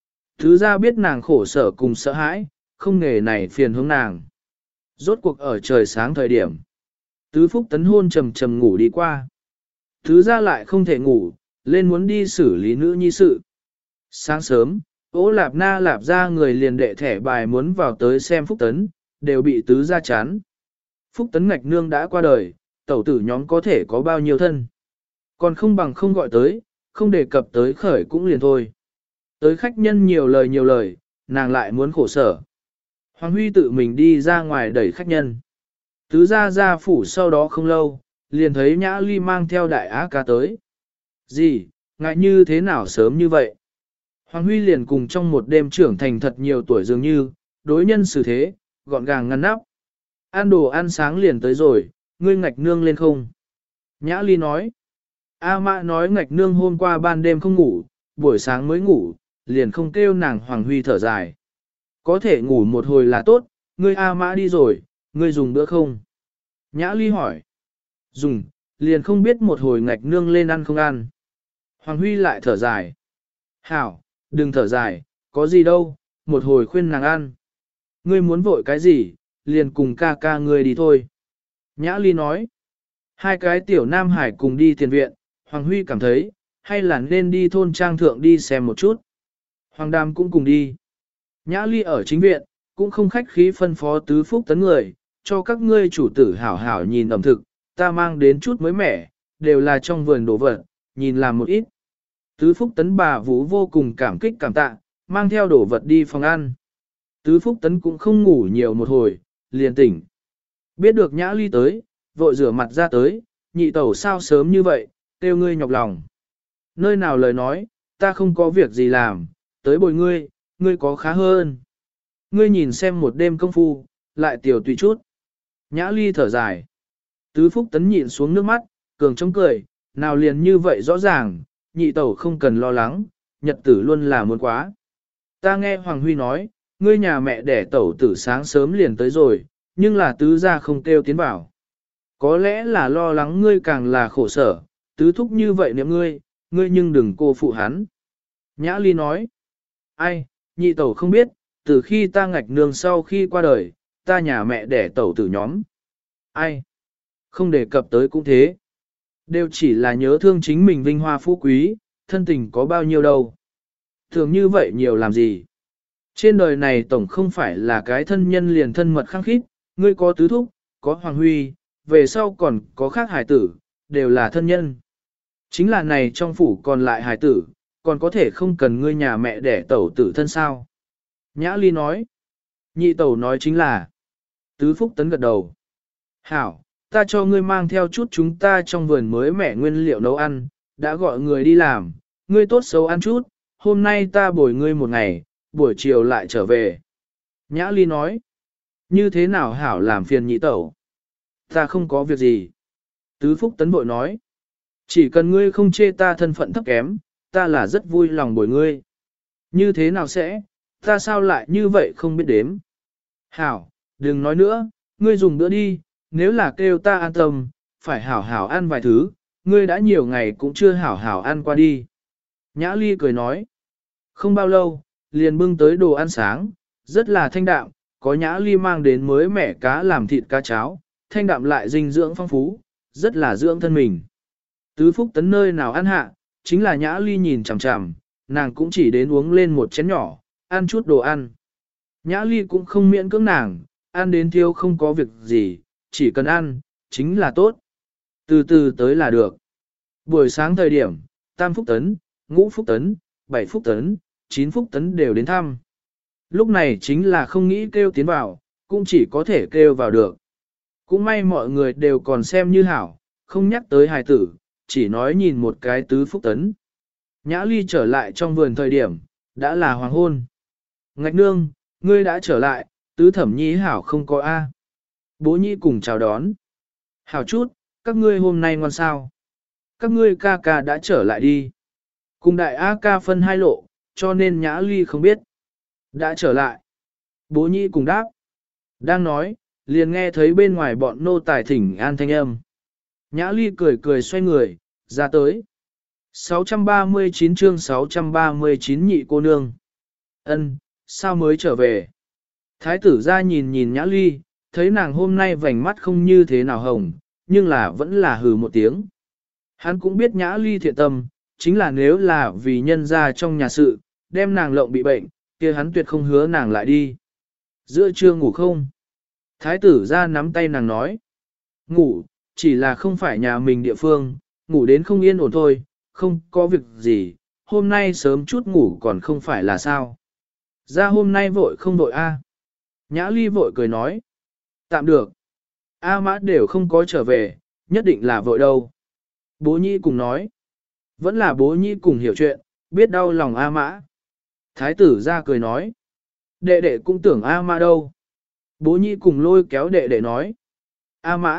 Tứ gia biết nàng khổ sở cùng sợ hãi, không nghề này phiền hướng nàng. Rốt cuộc ở trời sáng thời điểm. Tứ Phúc Tấn hôn trầm trầm ngủ đi qua. Tứ gia lại không thể ngủ, lên muốn đi xử lý nữ nhi sự. Sáng sớm, Ô Lạp Na Lạp ra người liền đệ thẻ bài muốn vào tới xem Phúc Tấn, đều bị tứ gia chán. Phúc Tấn ngạch nương đã qua đời, tẩu tử nhóm có thể có bao nhiêu thân. Còn không bằng không gọi tới, không đề cập tới khởi cũng liền thôi. Tới khách nhân nhiều lời, nàng lại muốn khổ sở. Hoàng Huy tự mình đi ra ngoài đẩy khách nhân. Tứ gia ra phủ sau đó không lâu, liền thấy Nhã Ly mang theo đại á ca tới. Gì, ngại như thế nào sớm như vậy? Hoàng Huy liền cùng trong một đêm trưởng thành thật nhiều tuổi dường như, đối nhân xử thế, gọn gàng ngăn nắp. Ăn đồ ăn sáng liền tới rồi, ngươi ngạch nương lên không? Nhã Ly nói. A Mã nói ngạch nương hôm qua ban đêm không ngủ, buổi sáng mới ngủ, liền không kêu nàng Hoàng Huy thở dài. Có thể ngủ một hồi là tốt, ngươi A Mã đi rồi, ngươi dùng bữa không? Nhã Ly hỏi. Dùng, liền không biết một hồi ngạch nương lên ăn không ăn. Hoàng Huy lại thở dài. Hảo, đừng thở dài, có gì đâu, một hồi khuyên nàng ăn. Ngươi muốn vội cái gì, liền cùng ca ca ngươi đi thôi. Nhã Ly nói. Hai cái tiểu nam hải cùng đi tiền viện, Hoàng Huy cảm thấy, hay là nên đi thôn trang thượng đi xem một chút. Hoàng Đàm cũng cùng đi. Nhã Ly ở chính viện, cũng không khách khí phân phó tứ phúc tấn người, cho các ngươi chủ tử hảo hảo nhìn ẩm thực, ta mang đến chút mới mẻ, đều là trong vườn đồ vật, nhìn làm một ít. Tứ phúc tấn bà Vũ vô cùng cảm kích cảm tạ, mang theo đồ vật đi phòng ăn. Tứ phúc tấn cũng không ngủ nhiều một hồi, liền tỉnh. Biết được Nhã Ly tới, vội rửa mặt ra tới, nhị tẩu sao sớm như vậy, kêu ngươi nhọc lòng. Nơi nào lời nói, ta không có việc gì làm, tới bồi ngươi, ngươi có khá hơn. Ngươi nhìn xem một đêm công phu, lại tiểu tùy chút. Nhã Ly thở dài. Tứ Phúc Tấn nhịn xuống nước mắt, cường chống cười, nào liền như vậy rõ ràng, nhị tẩu không cần lo lắng, nhật tử luôn là muốn quá. Ta nghe Hoàng Huy nói, ngươi nhà mẹ đẻ tẩu tử sáng sớm liền tới rồi, nhưng là tứ gia không kêu tiến vào. Có lẽ là lo lắng ngươi càng là khổ sở, tứ thúc như vậy niệm ngươi, ngươi nhưng đừng cô phụ hắn. Nhã Ly nói, ai, nhị tẩu không biết, từ khi ta ngạch nương sau khi qua đời, ta nhà mẹ đẻ tẩu tử nhóm. Ai, không đề cập tới cũng thế. Đều chỉ là nhớ thương chính mình vinh hoa phú quý, thân tình có bao nhiêu đâu. Thường như vậy nhiều làm gì. Trên đời này tổng không phải là cái thân nhân liền thân mật khăng khít, ngươi có tứ thúc, có Hoàng Huy, về sau còn có khác hài tử, đều là thân nhân. Chính là này trong phủ còn lại hài tử, còn có thể không cần ngươi nhà mẹ đẻ tẩu tử thân sao. Nhã Ly nói, nhị tẩu nói chính là, tứ phúc tấn gật đầu. Hảo, ta cho ngươi mang theo chút chúng ta trong vườn mới mẻ nguyên liệu nấu ăn, đã gọi người đi làm, ngươi tốt xấu ăn chút, hôm nay ta bồi ngươi một ngày, buổi chiều lại trở về. Nhã Ly nói, như thế nào hảo làm phiền nhị tẩu? Ta không có việc gì. Tứ Phúc Tấn bội nói, chỉ cần ngươi không chê ta thân phận thấp kém, ta là rất vui lòng bồi ngươi. Như thế nào sẽ, ta sao lại như vậy không biết đếm. Hảo, đừng nói nữa, ngươi dùng bữa đi, nếu là kêu ta an tâm, phải hảo hảo ăn vài thứ, ngươi đã nhiều ngày cũng chưa hảo hảo ăn qua đi. Nhã Ly cười nói, không bao lâu, liền bưng tới đồ ăn sáng, rất là thanh đạm, có Nhã Ly mang đến mới mẻ cá làm thịt cá cháo, thanh đạm lại dinh dưỡng phong phú, rất là dưỡng thân mình. Tứ Phúc Tấn nơi nào ăn hạ, chính là Nhã Ly nhìn chằm chằm, nàng cũng chỉ đến uống lên một chén nhỏ, ăn chút đồ ăn. Nhã Ly cũng không miễn cưỡng nàng, ăn đến thiếu không có việc gì, chỉ cần ăn, chính là tốt. Từ từ tới là được. Buổi sáng thời điểm, Tam Phúc Tấn, Ngũ Phúc Tấn, 7 Phúc Tấn, 9 Phúc Tấn đều đến thăm. Lúc này chính là không nghĩ kêu tiến vào, cũng chỉ có thể kêu vào được. Cũng may mọi người đều còn xem như hảo, không nhắc tới hài tử, chỉ nói nhìn một cái Tứ Phúc Tấn. Nhã Ly trở lại trong vườn thời điểm, đã là hoàng hôn. Ngạch nương, ngươi đã trở lại, Tứ Thẩm Nhi hảo không có A. Bố Nhi cùng chào đón. Hảo chút, các ngươi hôm nay ngoan sao. Các ngươi ca ca đã trở lại đi. Cùng đại A ca phân hai lộ, cho nên Nhã Ly không biết. Đã trở lại. Bố Nhi cùng đáp. Đang nói, liền nghe thấy bên ngoài bọn nô tài thỉnh an thanh âm. Nhã Ly cười cười xoay người, ra tới. 639 chương 639 nhị cô nương. Ân, sao mới trở về? Thái tử ra nhìn nhìn Nhã Ly, thấy nàng hôm nay vành mắt không như thế nào hồng, nhưng là vẫn là hừ một tiếng. Hắn cũng biết Nhã Ly thiện tâm, chính là nếu là vì nhân ra trong nhà sự, đem nàng lộng bị bệnh, kia hắn tuyệt không hứa nàng lại đi. Giữa trưa ngủ không? Thái tử ra nắm tay nàng nói. Ngủ, chỉ là không phải nhà mình địa phương, ngủ đến không yên ổn thôi, không có việc gì, hôm nay sớm chút ngủ còn không phải là sao. Ra hôm nay vội không vội a? Nhã Ly vội cười nói. Tạm được. A Mã đều không có trở về, nhất định là vội đâu. Bố Nhi cùng nói. Vẫn là bố Nhi cùng hiểu chuyện, biết đau lòng A Mã. Thái tử ra cười nói. Đệ đệ cũng tưởng A Mã đâu. Bố Nhi cùng lôi kéo đệ đệ nói. A Mã,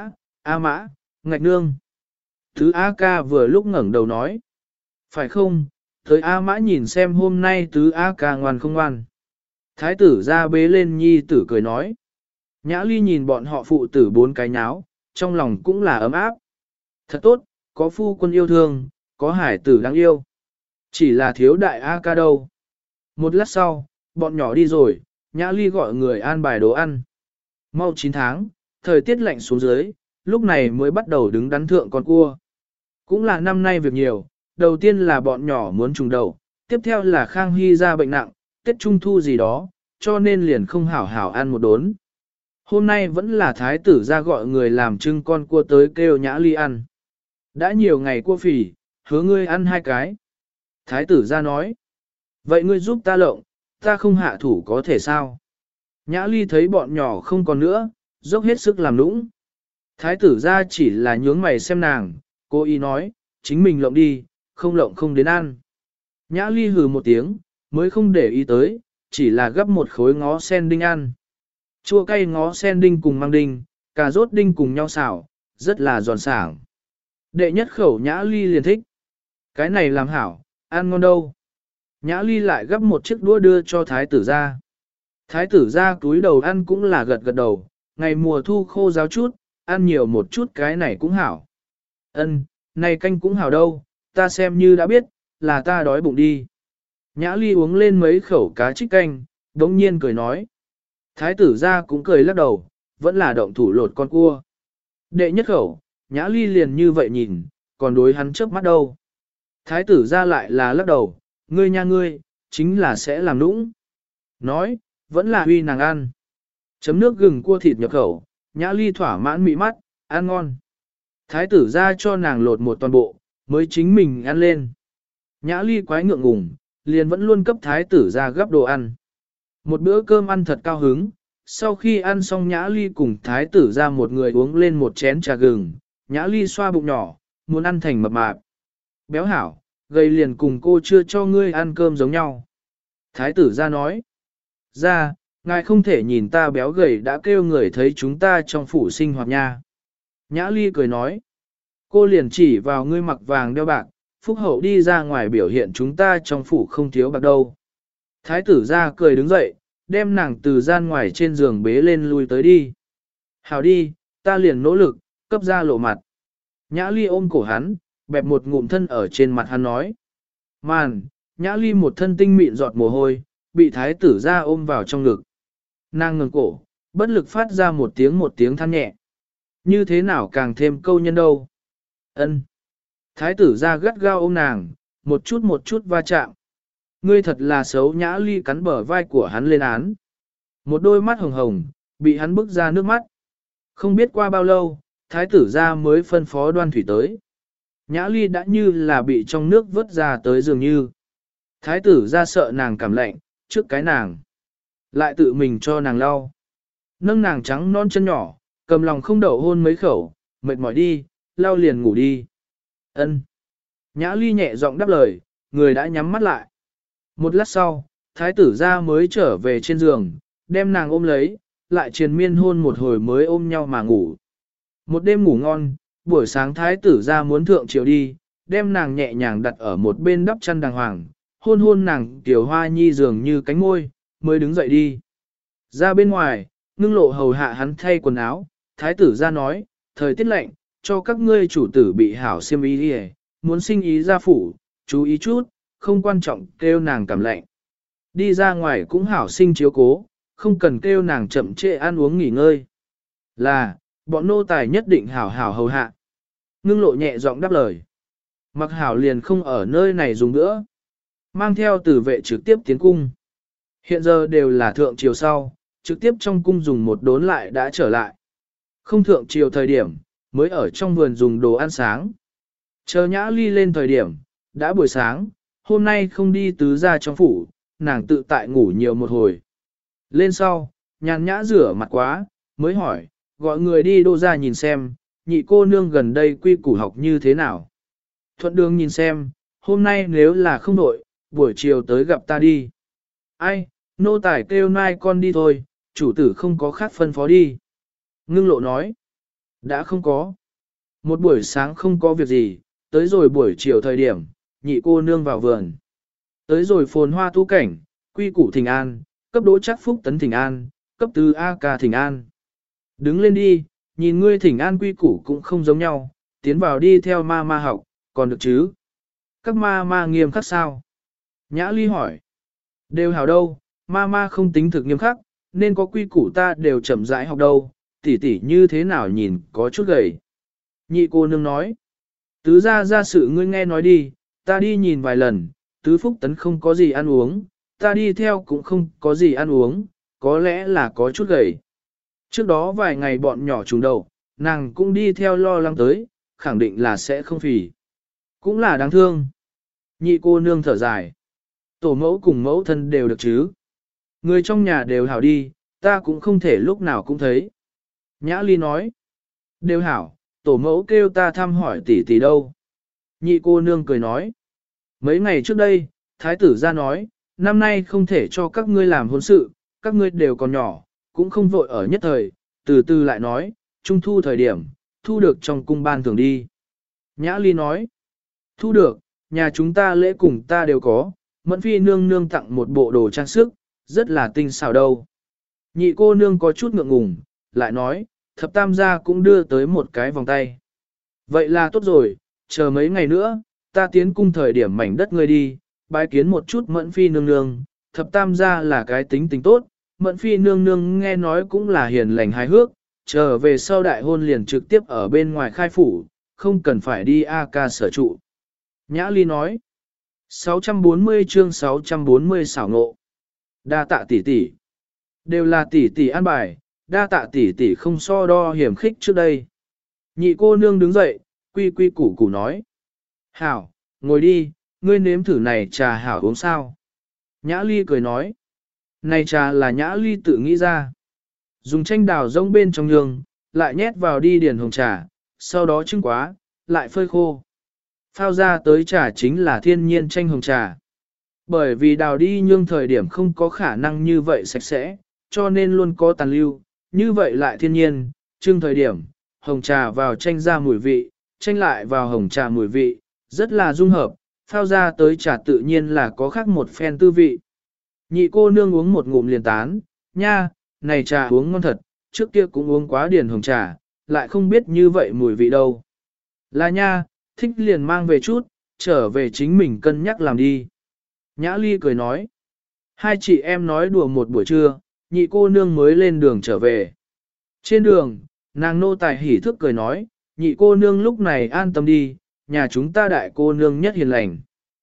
A Mã, ngạch nương. Thứ A Ca vừa lúc ngẩng đầu nói. Phải không, tới A Mã nhìn xem hôm nay tứ A Ca ngoan không ngoan. Thái tử ra bế lên nhi tử cười nói. Nhã Ly nhìn bọn họ phụ tử bốn cái nháo, trong lòng cũng là ấm áp. Thật tốt, có phu quân yêu thương, có hải tử đáng yêu. Chỉ là thiếu đại A Ca đâu. Một lát sau, bọn nhỏ đi rồi, Nhã Ly gọi người an bài đồ ăn. Mau 9 tháng, thời tiết lạnh xuống dưới, lúc này mới bắt đầu đứng đắn thượng con cua. Cũng là năm nay việc nhiều, đầu tiên là bọn nhỏ muốn trùng đầu, tiếp theo là Khang Hy ra bệnh nặng, Tết Trung Thu gì đó, cho nên liền không hảo hảo ăn một đốn. Hôm nay vẫn là thái tử ra gọi người làm trưng con cua tới kêu Nhã Ly ăn. Đã nhiều ngày cua phỉ, hứa ngươi ăn 2 cái. Thái tử ra nói, vậy ngươi giúp ta lộng, ta không hạ thủ có thể sao? Nhã Ly thấy bọn nhỏ không còn nữa, dốc hết sức làm nũng. Thái tử ra chỉ là nhướng mày xem nàng, cô ý nói, chính mình lộng đi, không lộng không đến ăn. Nhã Ly hừ một tiếng, mới không để ý tới, chỉ là gấp một khối ngó sen đinh ăn. Chua cay ngó sen đinh cùng mang đinh, cà rốt đinh cùng nhau xào, rất là giòn sảng. Đệ nhất khẩu Nhã Ly liền thích. Cái này làm hảo, ăn ngon đâu. Nhã Ly lại gấp một chiếc đũa đưa cho thái tử ra. Thái tử ra túi đầu ăn cũng là gật gật đầu, ngày mùa thu khô ráo chút, ăn nhiều một chút cái này cũng hảo. Ân, này canh cũng hảo đâu, ta xem như đã biết, là ta đói bụng đi. Nhã Ly uống lên mấy khẩu cá trích canh, đống nhiên cười nói. Thái tử ra cũng cười lắc đầu, vẫn là động thủ lột con cua. Đệ nhất khẩu, Nhã Ly liền như vậy nhìn, còn đối hắn chớp mắt đâu. Thái tử ra lại là lắc đầu, ngươi nha ngươi, chính là sẽ làm nũng. Nói, vẫn là huy nàng ăn. Chấm nước gừng cua thịt nhập khẩu, Nhã Ly thỏa mãn mị mắt, ăn ngon. Thái tử ra cho nàng lột một toàn bộ, mới chính mình ăn lên. Nhã Ly quái ngượng ngùng, liền vẫn luôn cấp thái tử ra gấp đồ ăn. Một bữa cơm ăn thật cao hứng, sau khi ăn xong Nhã Ly cùng thái tử ra một người uống lên một chén trà gừng, Nhã Ly xoa bụng nhỏ, muốn ăn thành mập mạp. Béo hảo, gầy liền cùng cô chưa cho ngươi ăn cơm giống nhau. Thái tử ra nói, ra, ngài không thể nhìn ta béo gầy đã kêu người thấy chúng ta trong phủ sinh hoạt nha. Nhã Ly cười nói, cô liền chỉ vào ngươi mặc vàng đeo bạc, phúc hậu đi ra ngoài biểu hiện chúng ta trong phủ không thiếu bạc đâu. Thái tử ra cười đứng dậy, đem nàng từ gian ngoài trên giường bế lên lui tới đi. Hảo đi, ta liền nỗ lực, cấp ra lộ mặt. Nhã Ly ôm cổ hắn, bẹp một ngụm thân ở trên mặt hắn nói. Màn, Nhã Ly một thân tinh mịn giọt mồ hôi, bị thái tử ra ôm vào trong ngực. Nàng ngừng cổ, bất lực phát ra một tiếng than nhẹ. Như thế nào càng thêm câu nhân đâu. Ân. Thái tử ra gắt gao ôm nàng, một chút va chạm. Ngươi thật là xấu. Nhã Ly cắn bờ vai của hắn lên án. Một đôi mắt hồng hồng, bị hắn bức ra nước mắt. Không biết qua bao lâu, thái tử ra mới phân phó Đoan Thủy tới. Nhã Ly đã như là bị trong nước vớt ra tới dường như. Thái tử ra sợ nàng cảm lạnh, trước cái nàng. Lại tự mình cho nàng lau. Nâng nàng trắng non chân nhỏ, cầm lòng không đậu hôn mấy khẩu, mệt mỏi đi, lau liền ngủ đi. Ân. Nhã Ly nhẹ giọng đáp lời, người đã nhắm mắt lại. Một lát sau, thái tử ra mới trở về trên giường, đem nàng ôm lấy, lại triền miên hôn một hồi mới ôm nhau mà ngủ. Một đêm ngủ ngon, buổi sáng thái tử ra muốn thượng triều đi, đem nàng nhẹ nhàng đặt ở một bên đắp chăn đàng hoàng, hôn hôn nàng tiểu hoa nhi dường như cánh môi, mới đứng dậy đi. Ra bên ngoài, ngưng lộ hầu hạ hắn thay quần áo, thái tử ra nói, thời tiết lạnh, cho các ngươi chủ tử bị hảo xiêm ý đi muốn sinh ý ra phủ, chú ý chút, không quan trọng kêu nàng cảm lạnh. Đi ra ngoài cũng hảo sinh chiếu cố, không cần kêu nàng chậm trễ ăn uống nghỉ ngơi. Là, bọn nô tài nhất định hảo hảo hầu hạ. Ngưng lộ nhẹ giọng đáp lời. Mặc hảo liền không ở nơi này dùng nữa. Mang theo tử vệ trực tiếp tiến cung. Hiện giờ đều là thượng triều sau, trực tiếp trong cung dùng một đốn lại đã trở lại. Không thượng triều thời điểm, mới ở trong vườn dùng đồ ăn sáng. Chờ Nhã Ly lên thời điểm, đã buổi sáng, hôm nay không đi tứ ra trong phủ, nàng tự tại ngủ nhiều một hồi. Lên sau, nhàn nhã rửa mặt quá, mới hỏi, gọi người đi đô ra nhìn xem, nhị cô nương gần đây quy củ học như thế nào. Thuận đường nhìn xem, hôm nay nếu là không đội, buổi chiều tới gặp ta đi. Ai, nô tài kêu nai con đi thôi, chủ tử không có khác phân phó đi. Ngưng lộ nói. Đã không có. Một buổi sáng không có việc gì, tới rồi buổi chiều thời điểm, nhị cô nương vào vườn. Tới rồi phồn hoa tu cảnh, quy củ thỉnh an, cấp đỗ chắc phúc tấn thỉnh an, cấp tứ A ca thỉnh an. Đứng lên đi, nhìn ngươi thỉnh an quy củ cũng không giống nhau, tiến vào đi theo ma ma học, còn được chứ? Các ma ma nghiêm khắc sao? Nhã Ly hỏi. Đều hảo đâu, ma ma không tính thực nghiêm khắc, nên có quy củ ta đều chậm rãi học đâu, tỷ tỷ như thế nào nhìn có chút gầy. Nhị cô nương nói. Tứ ra sự ngươi nghe nói đi, ta đi nhìn vài lần, tứ phúc tấn không có gì ăn uống, ta đi theo cũng không có gì ăn uống, có lẽ là có chút gầy. Trước đó vài ngày bọn nhỏ trùng đầu, nàng cũng đi theo lo lắng tới, khẳng định là sẽ không phì. Cũng là đáng thương. Nhị cô nương thở dài. Tổ mẫu cùng mẫu thân đều được chứ. Người trong nhà đều hảo đi, ta cũng không thể lúc nào cũng thấy. Nhã Ly nói. Đều hảo, tổ mẫu kêu ta thăm hỏi tỷ tỷ đâu. Nhị cô nương cười nói. Mấy ngày trước đây, thái tử ra nói, năm nay không thể cho các ngươi làm hôn sự, các ngươi đều còn nhỏ, cũng không vội ở nhất thời, từ từ lại nói, trung thu thời điểm, thu được trong cung ban thường đi. Nhã Ly nói, thu được, nhà chúng ta lễ cùng ta đều có, Mẫn Phi nương nương tặng một bộ đồ trang sức, rất là tinh xảo đâu. Nhị cô nương có chút ngượng ngùng, lại nói, thập tam gia cũng đưa tới một cái vòng tay. Vậy là tốt rồi, chờ mấy ngày nữa, ta tiến cung thời điểm mảnh đất ngươi đi, bái kiến một chút Mẫn Phi nương nương, thập tam gia là cái tính tình tốt, Mẫn Phi nương nương nghe nói cũng là hiền lành hài hước, trở về sau đại hôn liền trực tiếp ở bên ngoài khai phủ, không cần phải đi A ca sở trụ. Nhã Ly nói, 640 chương 640 xảo ngộ. Đa tạ tỷ tỷ. Đều là tỷ tỷ an bài, đa tạ tỷ tỷ không so đo hiểm khích trước đây. Nhị cô nương đứng dậy, quy quy củ củ nói. Hảo, ngồi đi, ngươi nếm thử này trà hảo uống sao. Nhã Ly cười nói. Này trà là Nhã Ly tự nghĩ ra. Dùng chanh đào rông bên trong nhương, lại nhét vào đi điền hồng trà, sau đó trưng quá, lại phơi khô. Phao ra tới trà chính là thiên nhiên chanh hồng trà. Bởi vì đào đi nhương thời điểm không có khả năng như vậy sạch sẽ, cho nên luôn có tàn lưu, như vậy lại thiên nhiên, trưng thời điểm, hồng trà vào chanh ra mùi vị, chanh lại vào hồng trà mùi vị, rất là dung hợp, phao ra tới trà tự nhiên là có khác một phen tư vị. Nhị cô nương uống một ngụm liền tán, nha, này trà uống ngon thật, trước kia cũng uống quá điền hồng trà, lại không biết như vậy mùi vị đâu. Là nha, thích liền mang về chút, trở về chính mình cân nhắc làm đi. Nhã Ly cười nói. Hai chị em nói đùa một buổi trưa, nhị cô nương mới lên đường trở về. Trên đường, nàng nô tài hỉ thức cười nói, nhị cô nương lúc này an tâm đi, nhà chúng ta đại cô nương nhất hiền lành.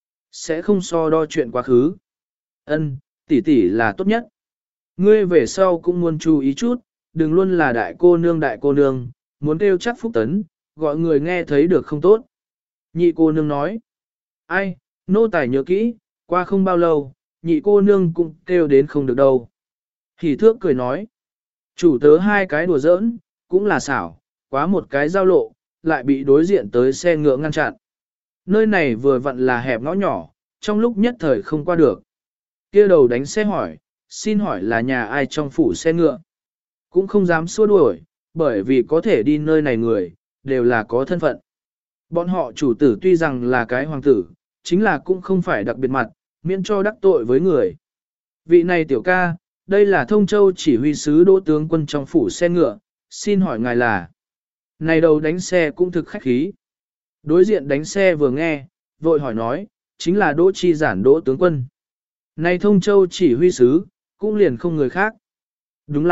Sẽ không so đo chuyện quá khứ. Ân, tỷ tỷ là tốt nhất. Ngươi về sau cũng muốn chú ý chút, đừng luôn là đại cô nương, muốn kêu chắc phúc tấn, gọi người nghe thấy được không tốt. Nhị cô nương nói, ai, nô tài nhớ kỹ, qua không bao lâu, nhị cô nương cũng kêu đến không được đâu. Hỉ thước cười nói, chủ tớ hai cái đùa giỡn, cũng là xảo, quá một cái giao lộ, lại bị đối diện tới xe ngựa ngăn chặn. Nơi này vừa vặn là hẹp ngõ nhỏ, trong lúc nhất thời không qua được. Kia đầu đánh xe hỏi, xin hỏi là nhà ai trong phủ xe ngựa. Cũng không dám xua đuổi, bởi vì có thể đi nơi này người, đều là có thân phận. Bọn họ chủ tử tuy rằng là cái hoàng tử, chính là cũng không phải đặc biệt mặt, miễn cho đắc tội với người. Vị này tiểu ca, đây là Thông Châu chỉ huy sứ đỗ tướng quân trong phủ xe ngựa, xin hỏi ngài là. Này đầu đánh xe cũng thực khách khí. Đối diện đánh xe vừa nghe, vội hỏi nói, chính là Đỗ Chi Giản Đỗ tướng quân. Này Thông Châu chỉ huy sứ, cũng liền không người khác. Đúng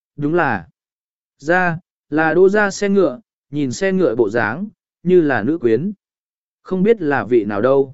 là. Ra, là Đỗ ra xe ngựa, nhìn xe ngựa bộ dáng, như là nữ quyến. Không biết là vị nào đâu.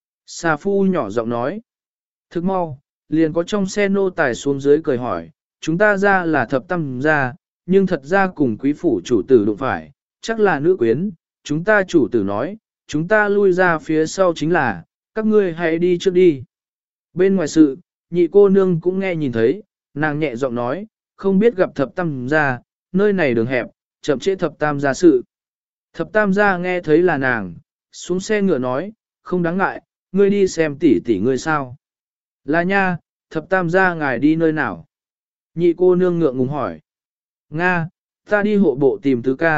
Xà phu nhỏ giọng nói. Thức mau, liền có trong xe nô tài xuống dưới cười hỏi, chúng ta ra là thập tam gia, nhưng thật ra cùng quý phủ chủ tử đụng phải, chắc là nữ quyến. Chúng ta chủ tử nói, chúng ta lui ra phía sau chính là, các ngươi hãy đi trước đi. Bên ngoài sự, nhị cô nương cũng nghe nhìn thấy, nàng nhẹ giọng nói, không biết gặp thập tam gia, nơi này đường hẹp, chậm trễ thập tam gia sự. Thập tam gia nghe thấy là nàng, xuống xe ngựa nói, không đáng ngại, ngươi đi xem tỷ tỷ ngươi sao. Là nha, thập tam gia ngài đi nơi nào? Nhị cô nương ngượng ngùng hỏi. Nga, ta đi hộ bộ tìm tứ ca,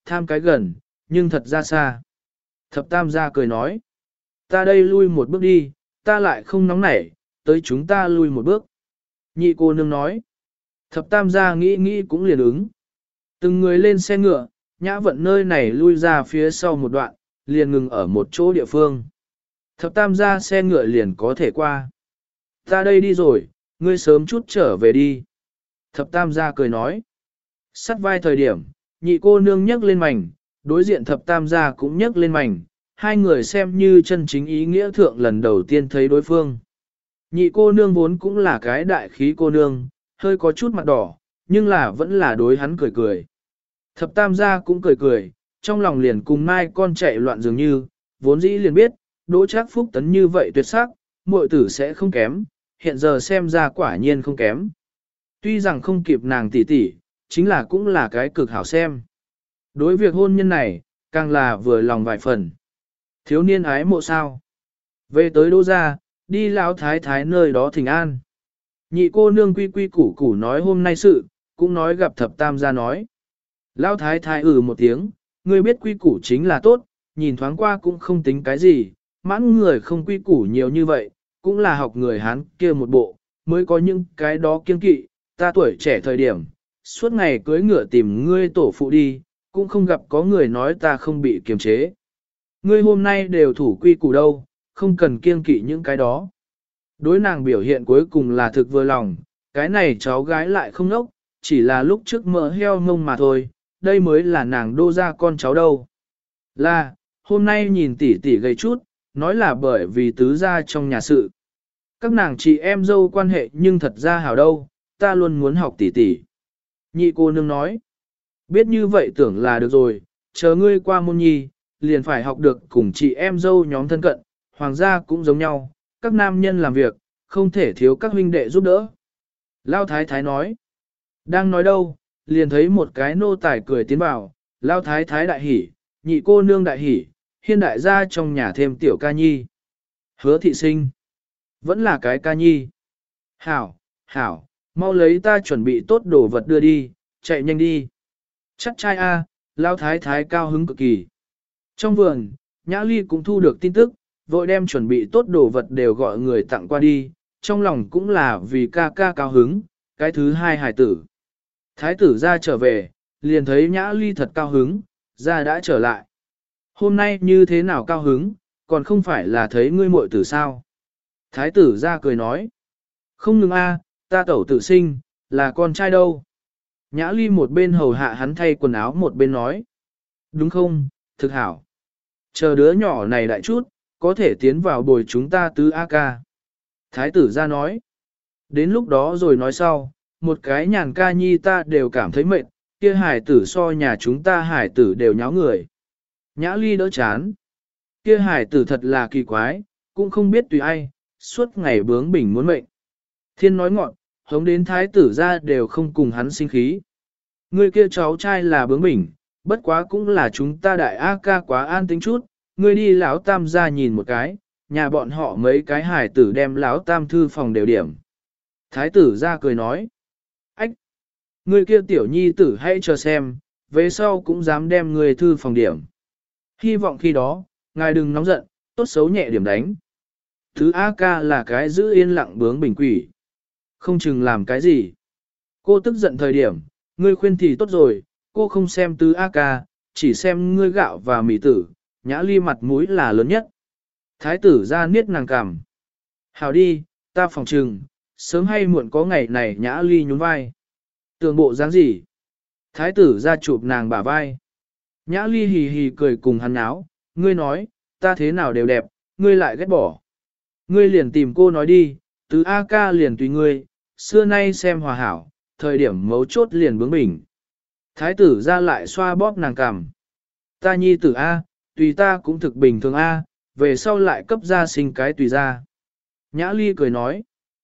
tham cái gần, nhưng thật ra xa. Thập tam gia cười nói, ta đây lui một bước đi, ta lại không nóng nảy, tới chúng ta lui một bước. Nhị cô nương nói, thập tam gia nghĩ cũng liền ứng. Từng người lên xe ngựa, nhã vận nơi này lui ra phía sau một đoạn, liền ngừng ở một chỗ địa phương. Thập tam gia xe ngựa liền có thể qua. Ta đây đi rồi, ngươi sớm chút trở về đi. Thập tam gia cười nói. Sắt vai thời điểm, nhị cô nương nhấc lên mảnh, đối diện thập tam gia cũng nhấc lên mảnh, hai người xem như chân chính ý nghĩa thượng lần đầu tiên thấy đối phương. Nhị cô nương vốn cũng là cái đại khí cô nương, hơi có chút mặt đỏ, nhưng là vẫn là đối hắn cười cười. Thập tam gia cũng cười cười, trong lòng liền cùng mai con chạy loạn dường như, vốn dĩ liền biết, đỗ trác phúc tấn như vậy tuyệt sắc, muội tử sẽ không kém, hiện giờ xem ra quả nhiên không kém. Tuy rằng không kịp nàng tỷ tỷ, chính là cũng là cái cực hảo xem. Đối việc hôn nhân này, càng là vừa lòng vài phần. Thiếu niên ái mộ sao. Về tới đỗ gia, đi lão thái thái nơi đó thỉnh an. Nhị cô nương quy quy củ củ nói hôm nay sự, cũng nói gặp thập tam gia nói. Lão thái thái một tiếng, ngươi biết quy củ chính là tốt, nhìn thoáng qua cũng không tính cái gì, mãn người không quy củ nhiều như vậy, cũng là học người Hán kia một bộ, mới có những cái đó kiên kỵ, ta tuổi trẻ thời điểm, suốt ngày cưới ngựa tìm ngươi tổ phụ đi, cũng không gặp có người nói ta không bị kiềm chế. Ngươi hôm nay đều thủ quy củ đâu, không cần kiên kỵ những cái đó. Đối nàng biểu hiện cuối cùng là thực vừa lòng, cái này cháu gái lại không nốc, chỉ là lúc trước mỡ heo ngông mà thôi, đây mới là nàng đô ra con cháu đâu. Là, hôm nay nhìn tỷ tỷ gầy chút, nói là bởi vì tứ gia trong nhà sự. Các nàng chị em dâu quan hệ nhưng thật ra hảo đâu, ta luôn muốn học tỷ tỷ. Nhị cô nương nói, biết như vậy tưởng là được rồi, chờ ngươi qua môn nhi, liền phải học được cùng chị em dâu nhóm thân cận, hoàng gia cũng giống nhau, các nam nhân làm việc, không thể thiếu các huynh đệ giúp đỡ. Lao thái thái nói, đang nói đâu, liền thấy một cái nô tài cười tiến vào, Lao thái thái đại hỉ, nhị cô nương đại hỉ, hiên đại gia trong nhà thêm tiểu ca nhi. Hứa thị sinh, vẫn là cái ca nhi. Hảo, hảo, mau lấy ta chuẩn bị tốt đồ vật đưa đi, chạy nhanh đi. Chắc trai a, Lao thái thái cao hứng cực kỳ. Trong vườn, Nhã Ly cũng thu được tin tức, vội đem chuẩn bị tốt đồ vật đều gọi người tặng qua đi, trong lòng cũng là vì ca ca cao hứng, cái thứ hai hài tử. Thái tử ra trở về, liền thấy Nhã Ly thật cao hứng, ra đã trở lại. Hôm nay như thế nào cao hứng, còn không phải là thấy ngươi muội tử sao? Thái tử ra cười nói, không ngừng a, ta tẩu tử sinh, là con trai đâu. Nhã Ly một bên hầu hạ hắn thay quần áo một bên nói, đúng không, thực hảo. Chờ đứa nhỏ này đại chút, có thể tiến vào bồi chúng ta tứ A ca. Thái tử ra nói, đến lúc đó rồi nói sau, một cái nhàn ca nhi ta đều cảm thấy mệt, kia hải tử so nhà chúng ta hải tử đều nháo người. Nhã Ly đỡ chán, kia hải tử thật là kỳ quái, cũng không biết tùy ai, suốt ngày bướng bỉnh muốn mệnh. Thiên nói ngọn, hống đến thái tử ra đều không cùng hắn sinh khí. Người kia cháu trai là bướng bỉnh, bất quá cũng là chúng ta đại A ca quá an tính chút, ngươi đi lão tam ra nhìn một cái, nhà bọn họ mấy cái hải tử đem lão tam thư phòng đều điểm. Thái tử ra cười nói, ách, ngươi kia tiểu nhi tử hãy chờ xem, về sau cũng dám đem ngươi thư phòng điểm. Hy vọng khi đó, ngài đừng nóng giận, tốt xấu nhẹ điểm đánh. Thứ A ca là cái giữ yên lặng bướng bình quỷ. Không chừng làm cái gì. Cô tức giận thời điểm, ngươi khuyên thì tốt rồi, cô không xem tứ A ca, chỉ xem ngươi gạo và mì tử, Nhã Ly mặt mũi là lớn nhất. Thái tử ra niết nàng cằm. Hảo đi, ta phòng trừng, sớm hay muộn có ngày này Nhã Ly nhún vai. Tưởng bộ dáng gì? Thái tử ra chụp nàng bả vai. Nhã Ly hì hì cười cùng hắn áo, ngươi nói, ta thế nào đều đẹp, ngươi lại ghét bỏ. Ngươi liền tìm cô nói đi, tứ A ca liền tùy ngươi, xưa nay xem hòa hảo, thời điểm mấu chốt liền bướng bỉnh. Thái tử ra lại xoa bóp nàng cằm. Ta nhi tử A, tùy ta cũng thực bình thường A, về sau lại cấp ra sinh cái tùy ra. Nhã Ly cười nói.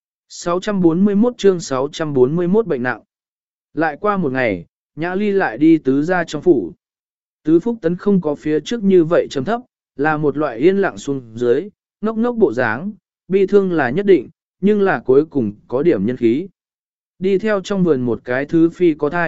641 chương 641 bệnh nặng. Lại qua một ngày, Nhã Ly lại đi tứ ra trong phủ. Tứ Phúc Tấn không có phía trước như vậy trầm thấp, là một loại yên lặng xuống dưới, ngốc ngốc bộ dáng, bi thương là nhất định, nhưng là cuối cùng có điểm nhân khí. Đi theo trong vườn một cái thứ phi có thai,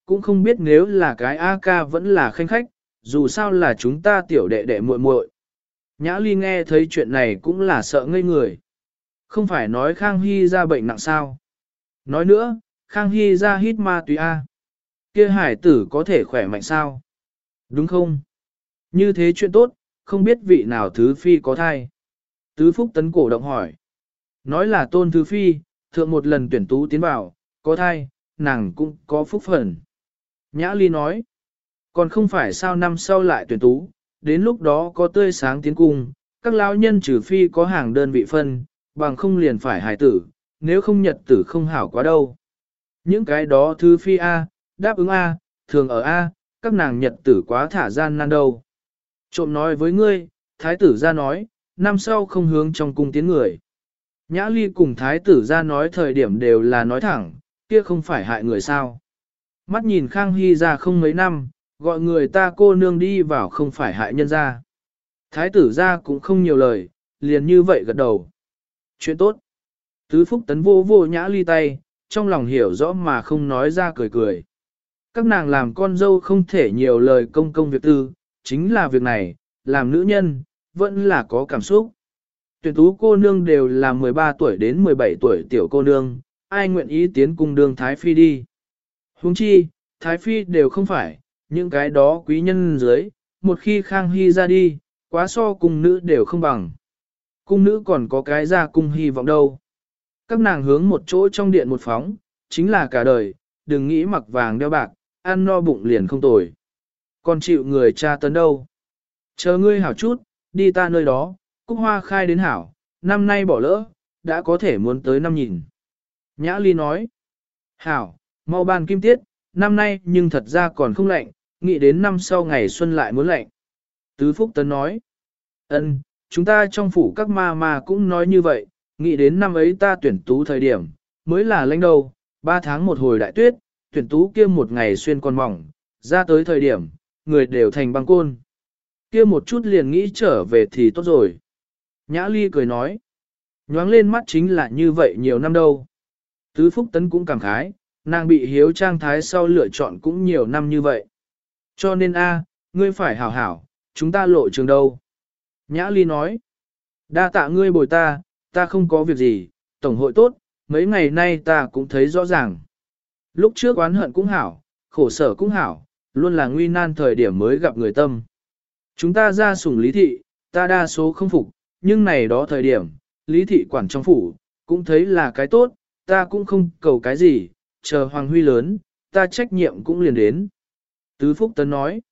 cũng không biết nếu là cái A ca vẫn là khanh khách, dù sao là chúng ta tiểu đệ đệ muội muội. Nhã Ly nghe thấy chuyện này cũng là sợ ngây người. Không phải nói Khang Hy ra bệnh nặng sao? Nói nữa, Khang Hy ra hít ma túy A. Kia hải tử có thể khỏe mạnh sao? Đúng không? Như thế chuyện tốt, không biết vị nào thứ phi có thai. Tứ Phúc Tấn cổ động hỏi. Nói là Tôn thứ phi, thượng một lần tuyển tú tiến vào, có thai, nàng cũng có phúc phần. Nhã Ly nói. Còn không phải sao năm sau lại tuyển tú, đến lúc đó có tươi sáng tiến cung, các lão nhân trừ phi có hàng đơn vị phân, bằng không liền phải hài tử, nếu không nhật tử không hảo quá đâu. Những cái đó thứ phi A, đáp ứng A, thường ở A, các nàng nhật tử quá thả gian nan đâu. Trộm nói với ngươi, thái tử ra nói, năm sau không hướng trong cung tiến người. Nhã Ly cùng thái tử ra nói thời điểm đều là nói thẳng, kia không phải hại người sao. Mắt nhìn Khang Hy ra không mấy năm, gọi người ta cô nương đi vào không phải hại nhân ra. Thái tử ra cũng không nhiều lời, liền như vậy gật đầu. Chuyện tốt. Tứ Phúc Tấn vô vô Nhã Ly tay, trong lòng hiểu rõ mà không nói ra cười cười. Các nàng làm con dâu không thể nhiều lời công công việc tư, chính là việc này, làm nữ nhân, vẫn là có cảm xúc. Tuyển tú cô nương đều là 13 tuổi đến 17 tuổi tiểu cô nương, ai nguyện ý tiến cung đương Thái Phi đi. Huống chi, Thái Phi đều không phải, những cái đó quý nhân dưới, một khi Khang Hy ra đi, quá so cung nữ đều không bằng. Cung nữ còn có cái ra cung hy vọng đâu. Các nàng hướng một chỗ trong điện một phóng, chính là cả đời, đừng nghĩ mặc vàng đeo bạc, ăn no bụng liền không tồi. Còn chịu người cha tấn đâu. Chờ ngươi hảo chút, đi ta nơi đó, cúc hoa khai đến hảo, năm nay bỏ lỡ, đã có thể muốn tới năm nhìn. Nhã Ly nói, hảo, mau ban kim tiết, năm nay nhưng thật ra còn không lạnh, nghĩ đến năm sau ngày xuân lại muốn lạnh. Tứ Phúc Tấn nói, ân, chúng ta trong phủ các ma cũng nói như vậy, nghĩ đến năm ấy ta tuyển tú thời điểm, mới là lãnh đầu, 3 tháng một hồi đại tuyết, tuyển tú kia một ngày xuyên còn mỏng, ra tới thời điểm, người đều thành băng côn. Kia một chút liền nghĩ trở về thì tốt rồi. Nhã Ly cười nói, nhoáng lên mắt chính là như vậy nhiều năm đâu. Tứ Phúc Tấn cũng cảm khái, nàng bị hiếu trang thái sau lựa chọn cũng nhiều năm như vậy. Cho nên a, ngươi phải hảo hảo, chúng ta lộ trường đâu. Nhã Ly nói, đa tạ ngươi bồi ta không có việc gì, tổng hội tốt, mấy ngày nay ta cũng thấy rõ ràng. Lúc trước oán hận cũng hảo, khổ sở cũng hảo, luôn là nguy nan thời điểm mới gặp người tâm. Chúng ta ra sủng Lý Thị, ta đa số không phục, nhưng này đó thời điểm, Lý Thị quản trong phủ, cũng thấy là cái tốt, ta cũng không cầu cái gì, chờ Hoàng Huy lớn, ta trách nhiệm cũng liền đến. Tứ Phúc Tấn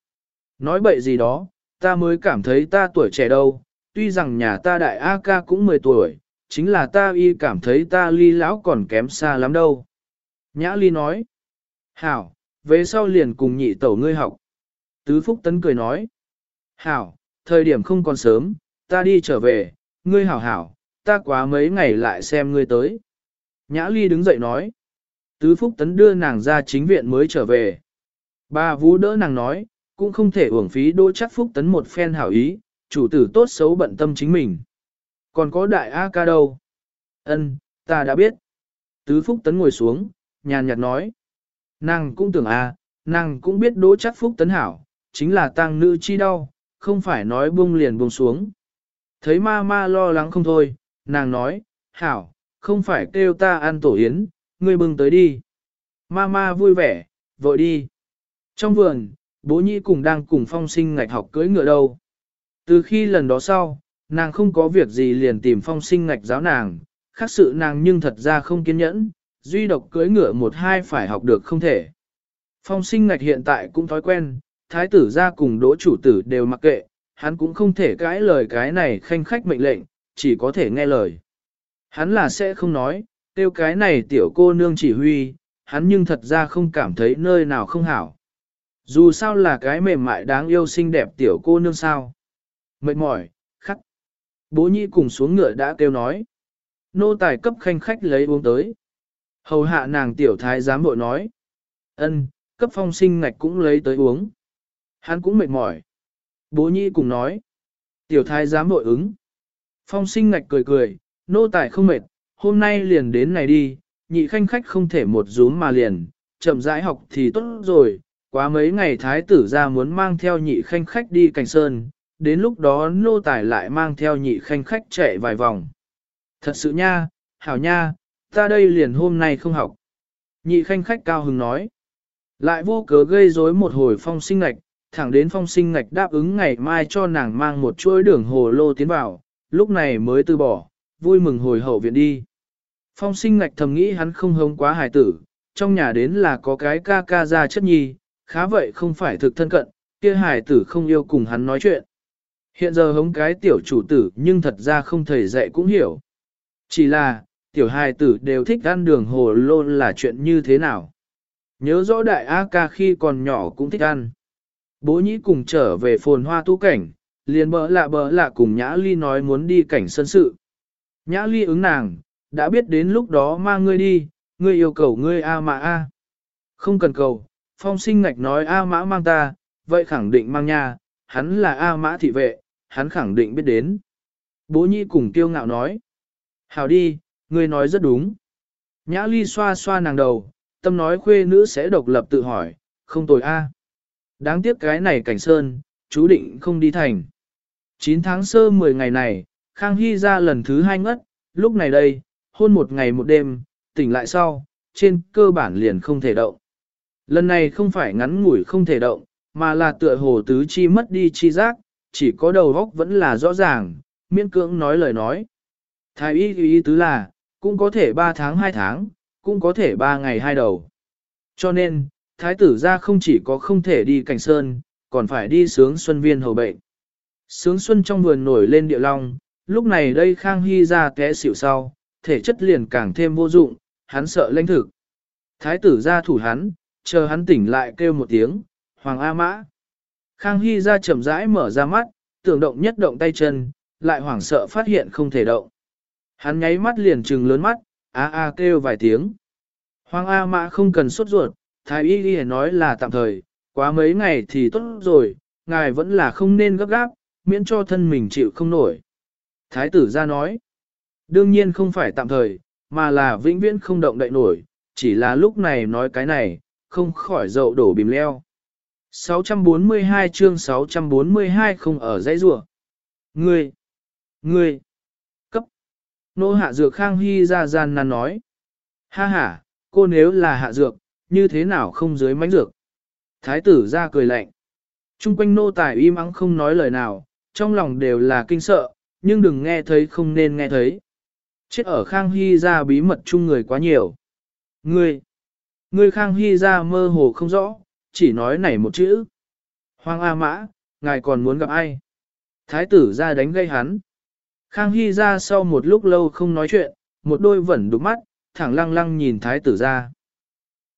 nói bậy gì đó, ta mới cảm thấy ta tuổi trẻ đâu, tuy rằng nhà ta đại A ca cũng 10 tuổi, chính là ta y cảm thấy ta ly lão còn kém xa lắm đâu. Nhã Ly nói, hảo, về sau liền cùng nhị tẩu ngươi học. Tứ Phúc Tấn cười nói, hảo, thời điểm không còn sớm, ta đi trở về, ngươi hảo hảo, ta quá mấy ngày lại xem ngươi tới. Nhã Ly đứng dậy nói, Tứ Phúc Tấn đưa nàng ra chính viện mới trở về. Bà Vũ đỡ nàng nói, cũng không thể uổng phí Đỗ Chắc Phúc Tấn một phen hảo ý, chủ tử tốt xấu bận tâm chính mình. Còn có đại A ca đâu? Ân, ta đã biết. Tứ Phúc Tấn ngồi xuống, nhàn nhạt nói. Nàng cũng tưởng nàng cũng biết Đỗ Chắc Phúc Tấn hảo, chính là tang nữ chi đau, không phải nói buông liền buông xuống. Thấy ma lo lắng không thôi, nàng nói, hảo, không phải kêu ta ăn tổ yến, ngươi bưng tới đi. Ma vui vẻ, vội đi. Trong vườn, bố nhĩ cùng đang cùng Phong Sinh Ngạch học cưỡi ngựa đâu. Từ khi lần đó sau, nàng không có việc gì liền tìm Phong Sinh Ngạch giáo nàng, khác sự nàng nhưng thật ra không kiên nhẫn, duy độc cưỡi ngựa một hai phải học được không thể. Phong Sinh Ngạch hiện tại cũng thói quen, thái tử ra cùng đỗ chủ tử đều mặc kệ, hắn cũng không thể cãi lời cái này khanh khách mệnh lệnh, chỉ có thể nghe lời. Hắn là sẽ không nói, tiêu cái này tiểu cô nương chỉ huy, hắn nhưng thật ra không cảm thấy nơi nào không hảo. Dù sao là cái mềm mại đáng yêu xinh đẹp tiểu cô nương sao. Mệt mỏi, khắc. Bố nhĩ cùng xuống ngựa đã kêu nói. Nô tài cấp khanh khách lấy uống tới. Hầu hạ nàng tiểu thái giám bội nói. Ân, cấp Phong Sinh Ngạch cũng lấy tới uống. Hắn cũng mệt mỏi. Bố nhĩ cùng nói. Tiểu thái giám bội ứng. Phong Sinh Ngạch cười cười, nô tài không mệt, hôm nay liền đến này đi, nhị khanh khách không thể một rúm mà liền, chậm rãi học thì tốt rồi, quá mấy ngày thái tử ra muốn mang theo nhị khanh khách đi cảnh sơn, đến lúc đó nô tài lại mang theo nhị khanh khách chạy vài vòng. Thật sự nha, hảo nha, ta đây liền hôm nay không học. Nhị khanh khách cao hứng nói. Lại vô cớ gây rối một hồi Phong Sinh Ngạch, thẳng đến Phong Sinh Ngạch đáp ứng ngày mai cho nàng mang một chuỗi đường hồ lô tiến vào, lúc này mới từ bỏ, vui mừng hồi hậu viện đi. Phong Sinh Ngạch thầm nghĩ hắn không hống quá hài tử, trong nhà đến là có cái ca ca ra chất nhi, khá vậy không phải thực thân cận, kia hài tử không yêu cùng hắn nói chuyện. Hiện giờ hống cái tiểu chủ tử nhưng thật ra không thầy dạy cũng hiểu. Chỉ là, tiểu hài tử đều thích ăn đường hồ lô là chuyện như thế nào. Nhớ rõ đại A ca khi còn nhỏ cũng thích ăn. Bố nhĩ cùng trở về phồn hoa tu cảnh, liền bỡ lạ cùng Nhã Ly nói muốn đi cảnh sân sự. Nhã Ly ứng nàng, đã biết đến lúc đó mang ngươi đi, ngươi yêu cầu ngươi A mã A. Không cần cầu, Phong Sinh Ngạch nói A mã mang ta, vậy khẳng định mang nha, hắn là A mã thị vệ, hắn khẳng định biết đến. Bố nhĩ cùng kiêu ngạo nói. Hảo đi, ngươi nói rất đúng. Nhã Ly xoa xoa nàng đầu, tâm nói khuê nữ sẽ độc lập tự hỏi, không tồi a. Đáng tiếc cái này cảnh sơn, chú định không đi thành. 9 tháng sơ 10 ngày này, Khang Hy ra lần thứ 2 ngất, lúc này đây, hôn một ngày một đêm, tỉnh lại sau, trên cơ bản liền không thể động. Lần này không phải ngắn ngủi không thể động, mà là tựa hồ tứ chi mất đi chi giác, chỉ có đầu óc vẫn là rõ ràng, miễn cưỡng nói lời nói. Thái y ý tứ là, cũng có thể 3 tháng 2 tháng, cũng có thể 3 ngày 2 đầu. Cho nên, thái tử ra không chỉ có không thể đi cảnh sơn, còn phải đi sướng xuân viên hầu bệnh. Sướng xuân trong vườn nổi lên địa long, lúc này đây Khang Hy ra té xỉu sau, thể chất liền càng thêm vô dụng, hắn sợ lãnh thực. Thái tử ra thủ hắn, chờ hắn tỉnh lại kêu một tiếng, Hoàng A Mã. Khang Hy ra chậm rãi mở ra mắt, tưởng động nhất động tay chân, lại hoảng sợ phát hiện không thể động. Hắn nháy mắt liền trừng lớn mắt, a kêu vài tiếng. Hoàng A Mã không cần sốt ruột, thái y y nói là tạm thời, quá mấy ngày thì tốt rồi, ngài vẫn là không nên gấp gáp, miễn cho thân mình chịu không nổi. Thái tử ra nói, đương nhiên không phải tạm thời, mà là vĩnh viễn không động đậy nổi, chỉ là lúc này nói cái này, không khỏi dậu đổ bìm leo. 642 chương 642 không ở dãy rùa. Ngươi, cấp. Nô hạ dược Khang Hy ra gian nan nói. Ha ha, cô nếu là hạ dược, như thế nào không dưới mánh dược? Thái tử ra cười lạnh. Trung quanh nô tài im ắng không nói lời nào, trong lòng đều là kinh sợ, nhưng đừng nghe thấy không nên nghe thấy. Chết ở Khang Hy ra bí mật chung người quá nhiều. Ngươi Khang Hy ra mơ hồ không rõ, chỉ nói này một chữ. Hoàng A Mã, ngài còn muốn gặp ai? Thái tử ra đánh gây hắn. Khang Hy ra sau một lúc lâu không nói chuyện, một đôi vẫn đục mắt, thẳng lăng lăng nhìn thái tử ra.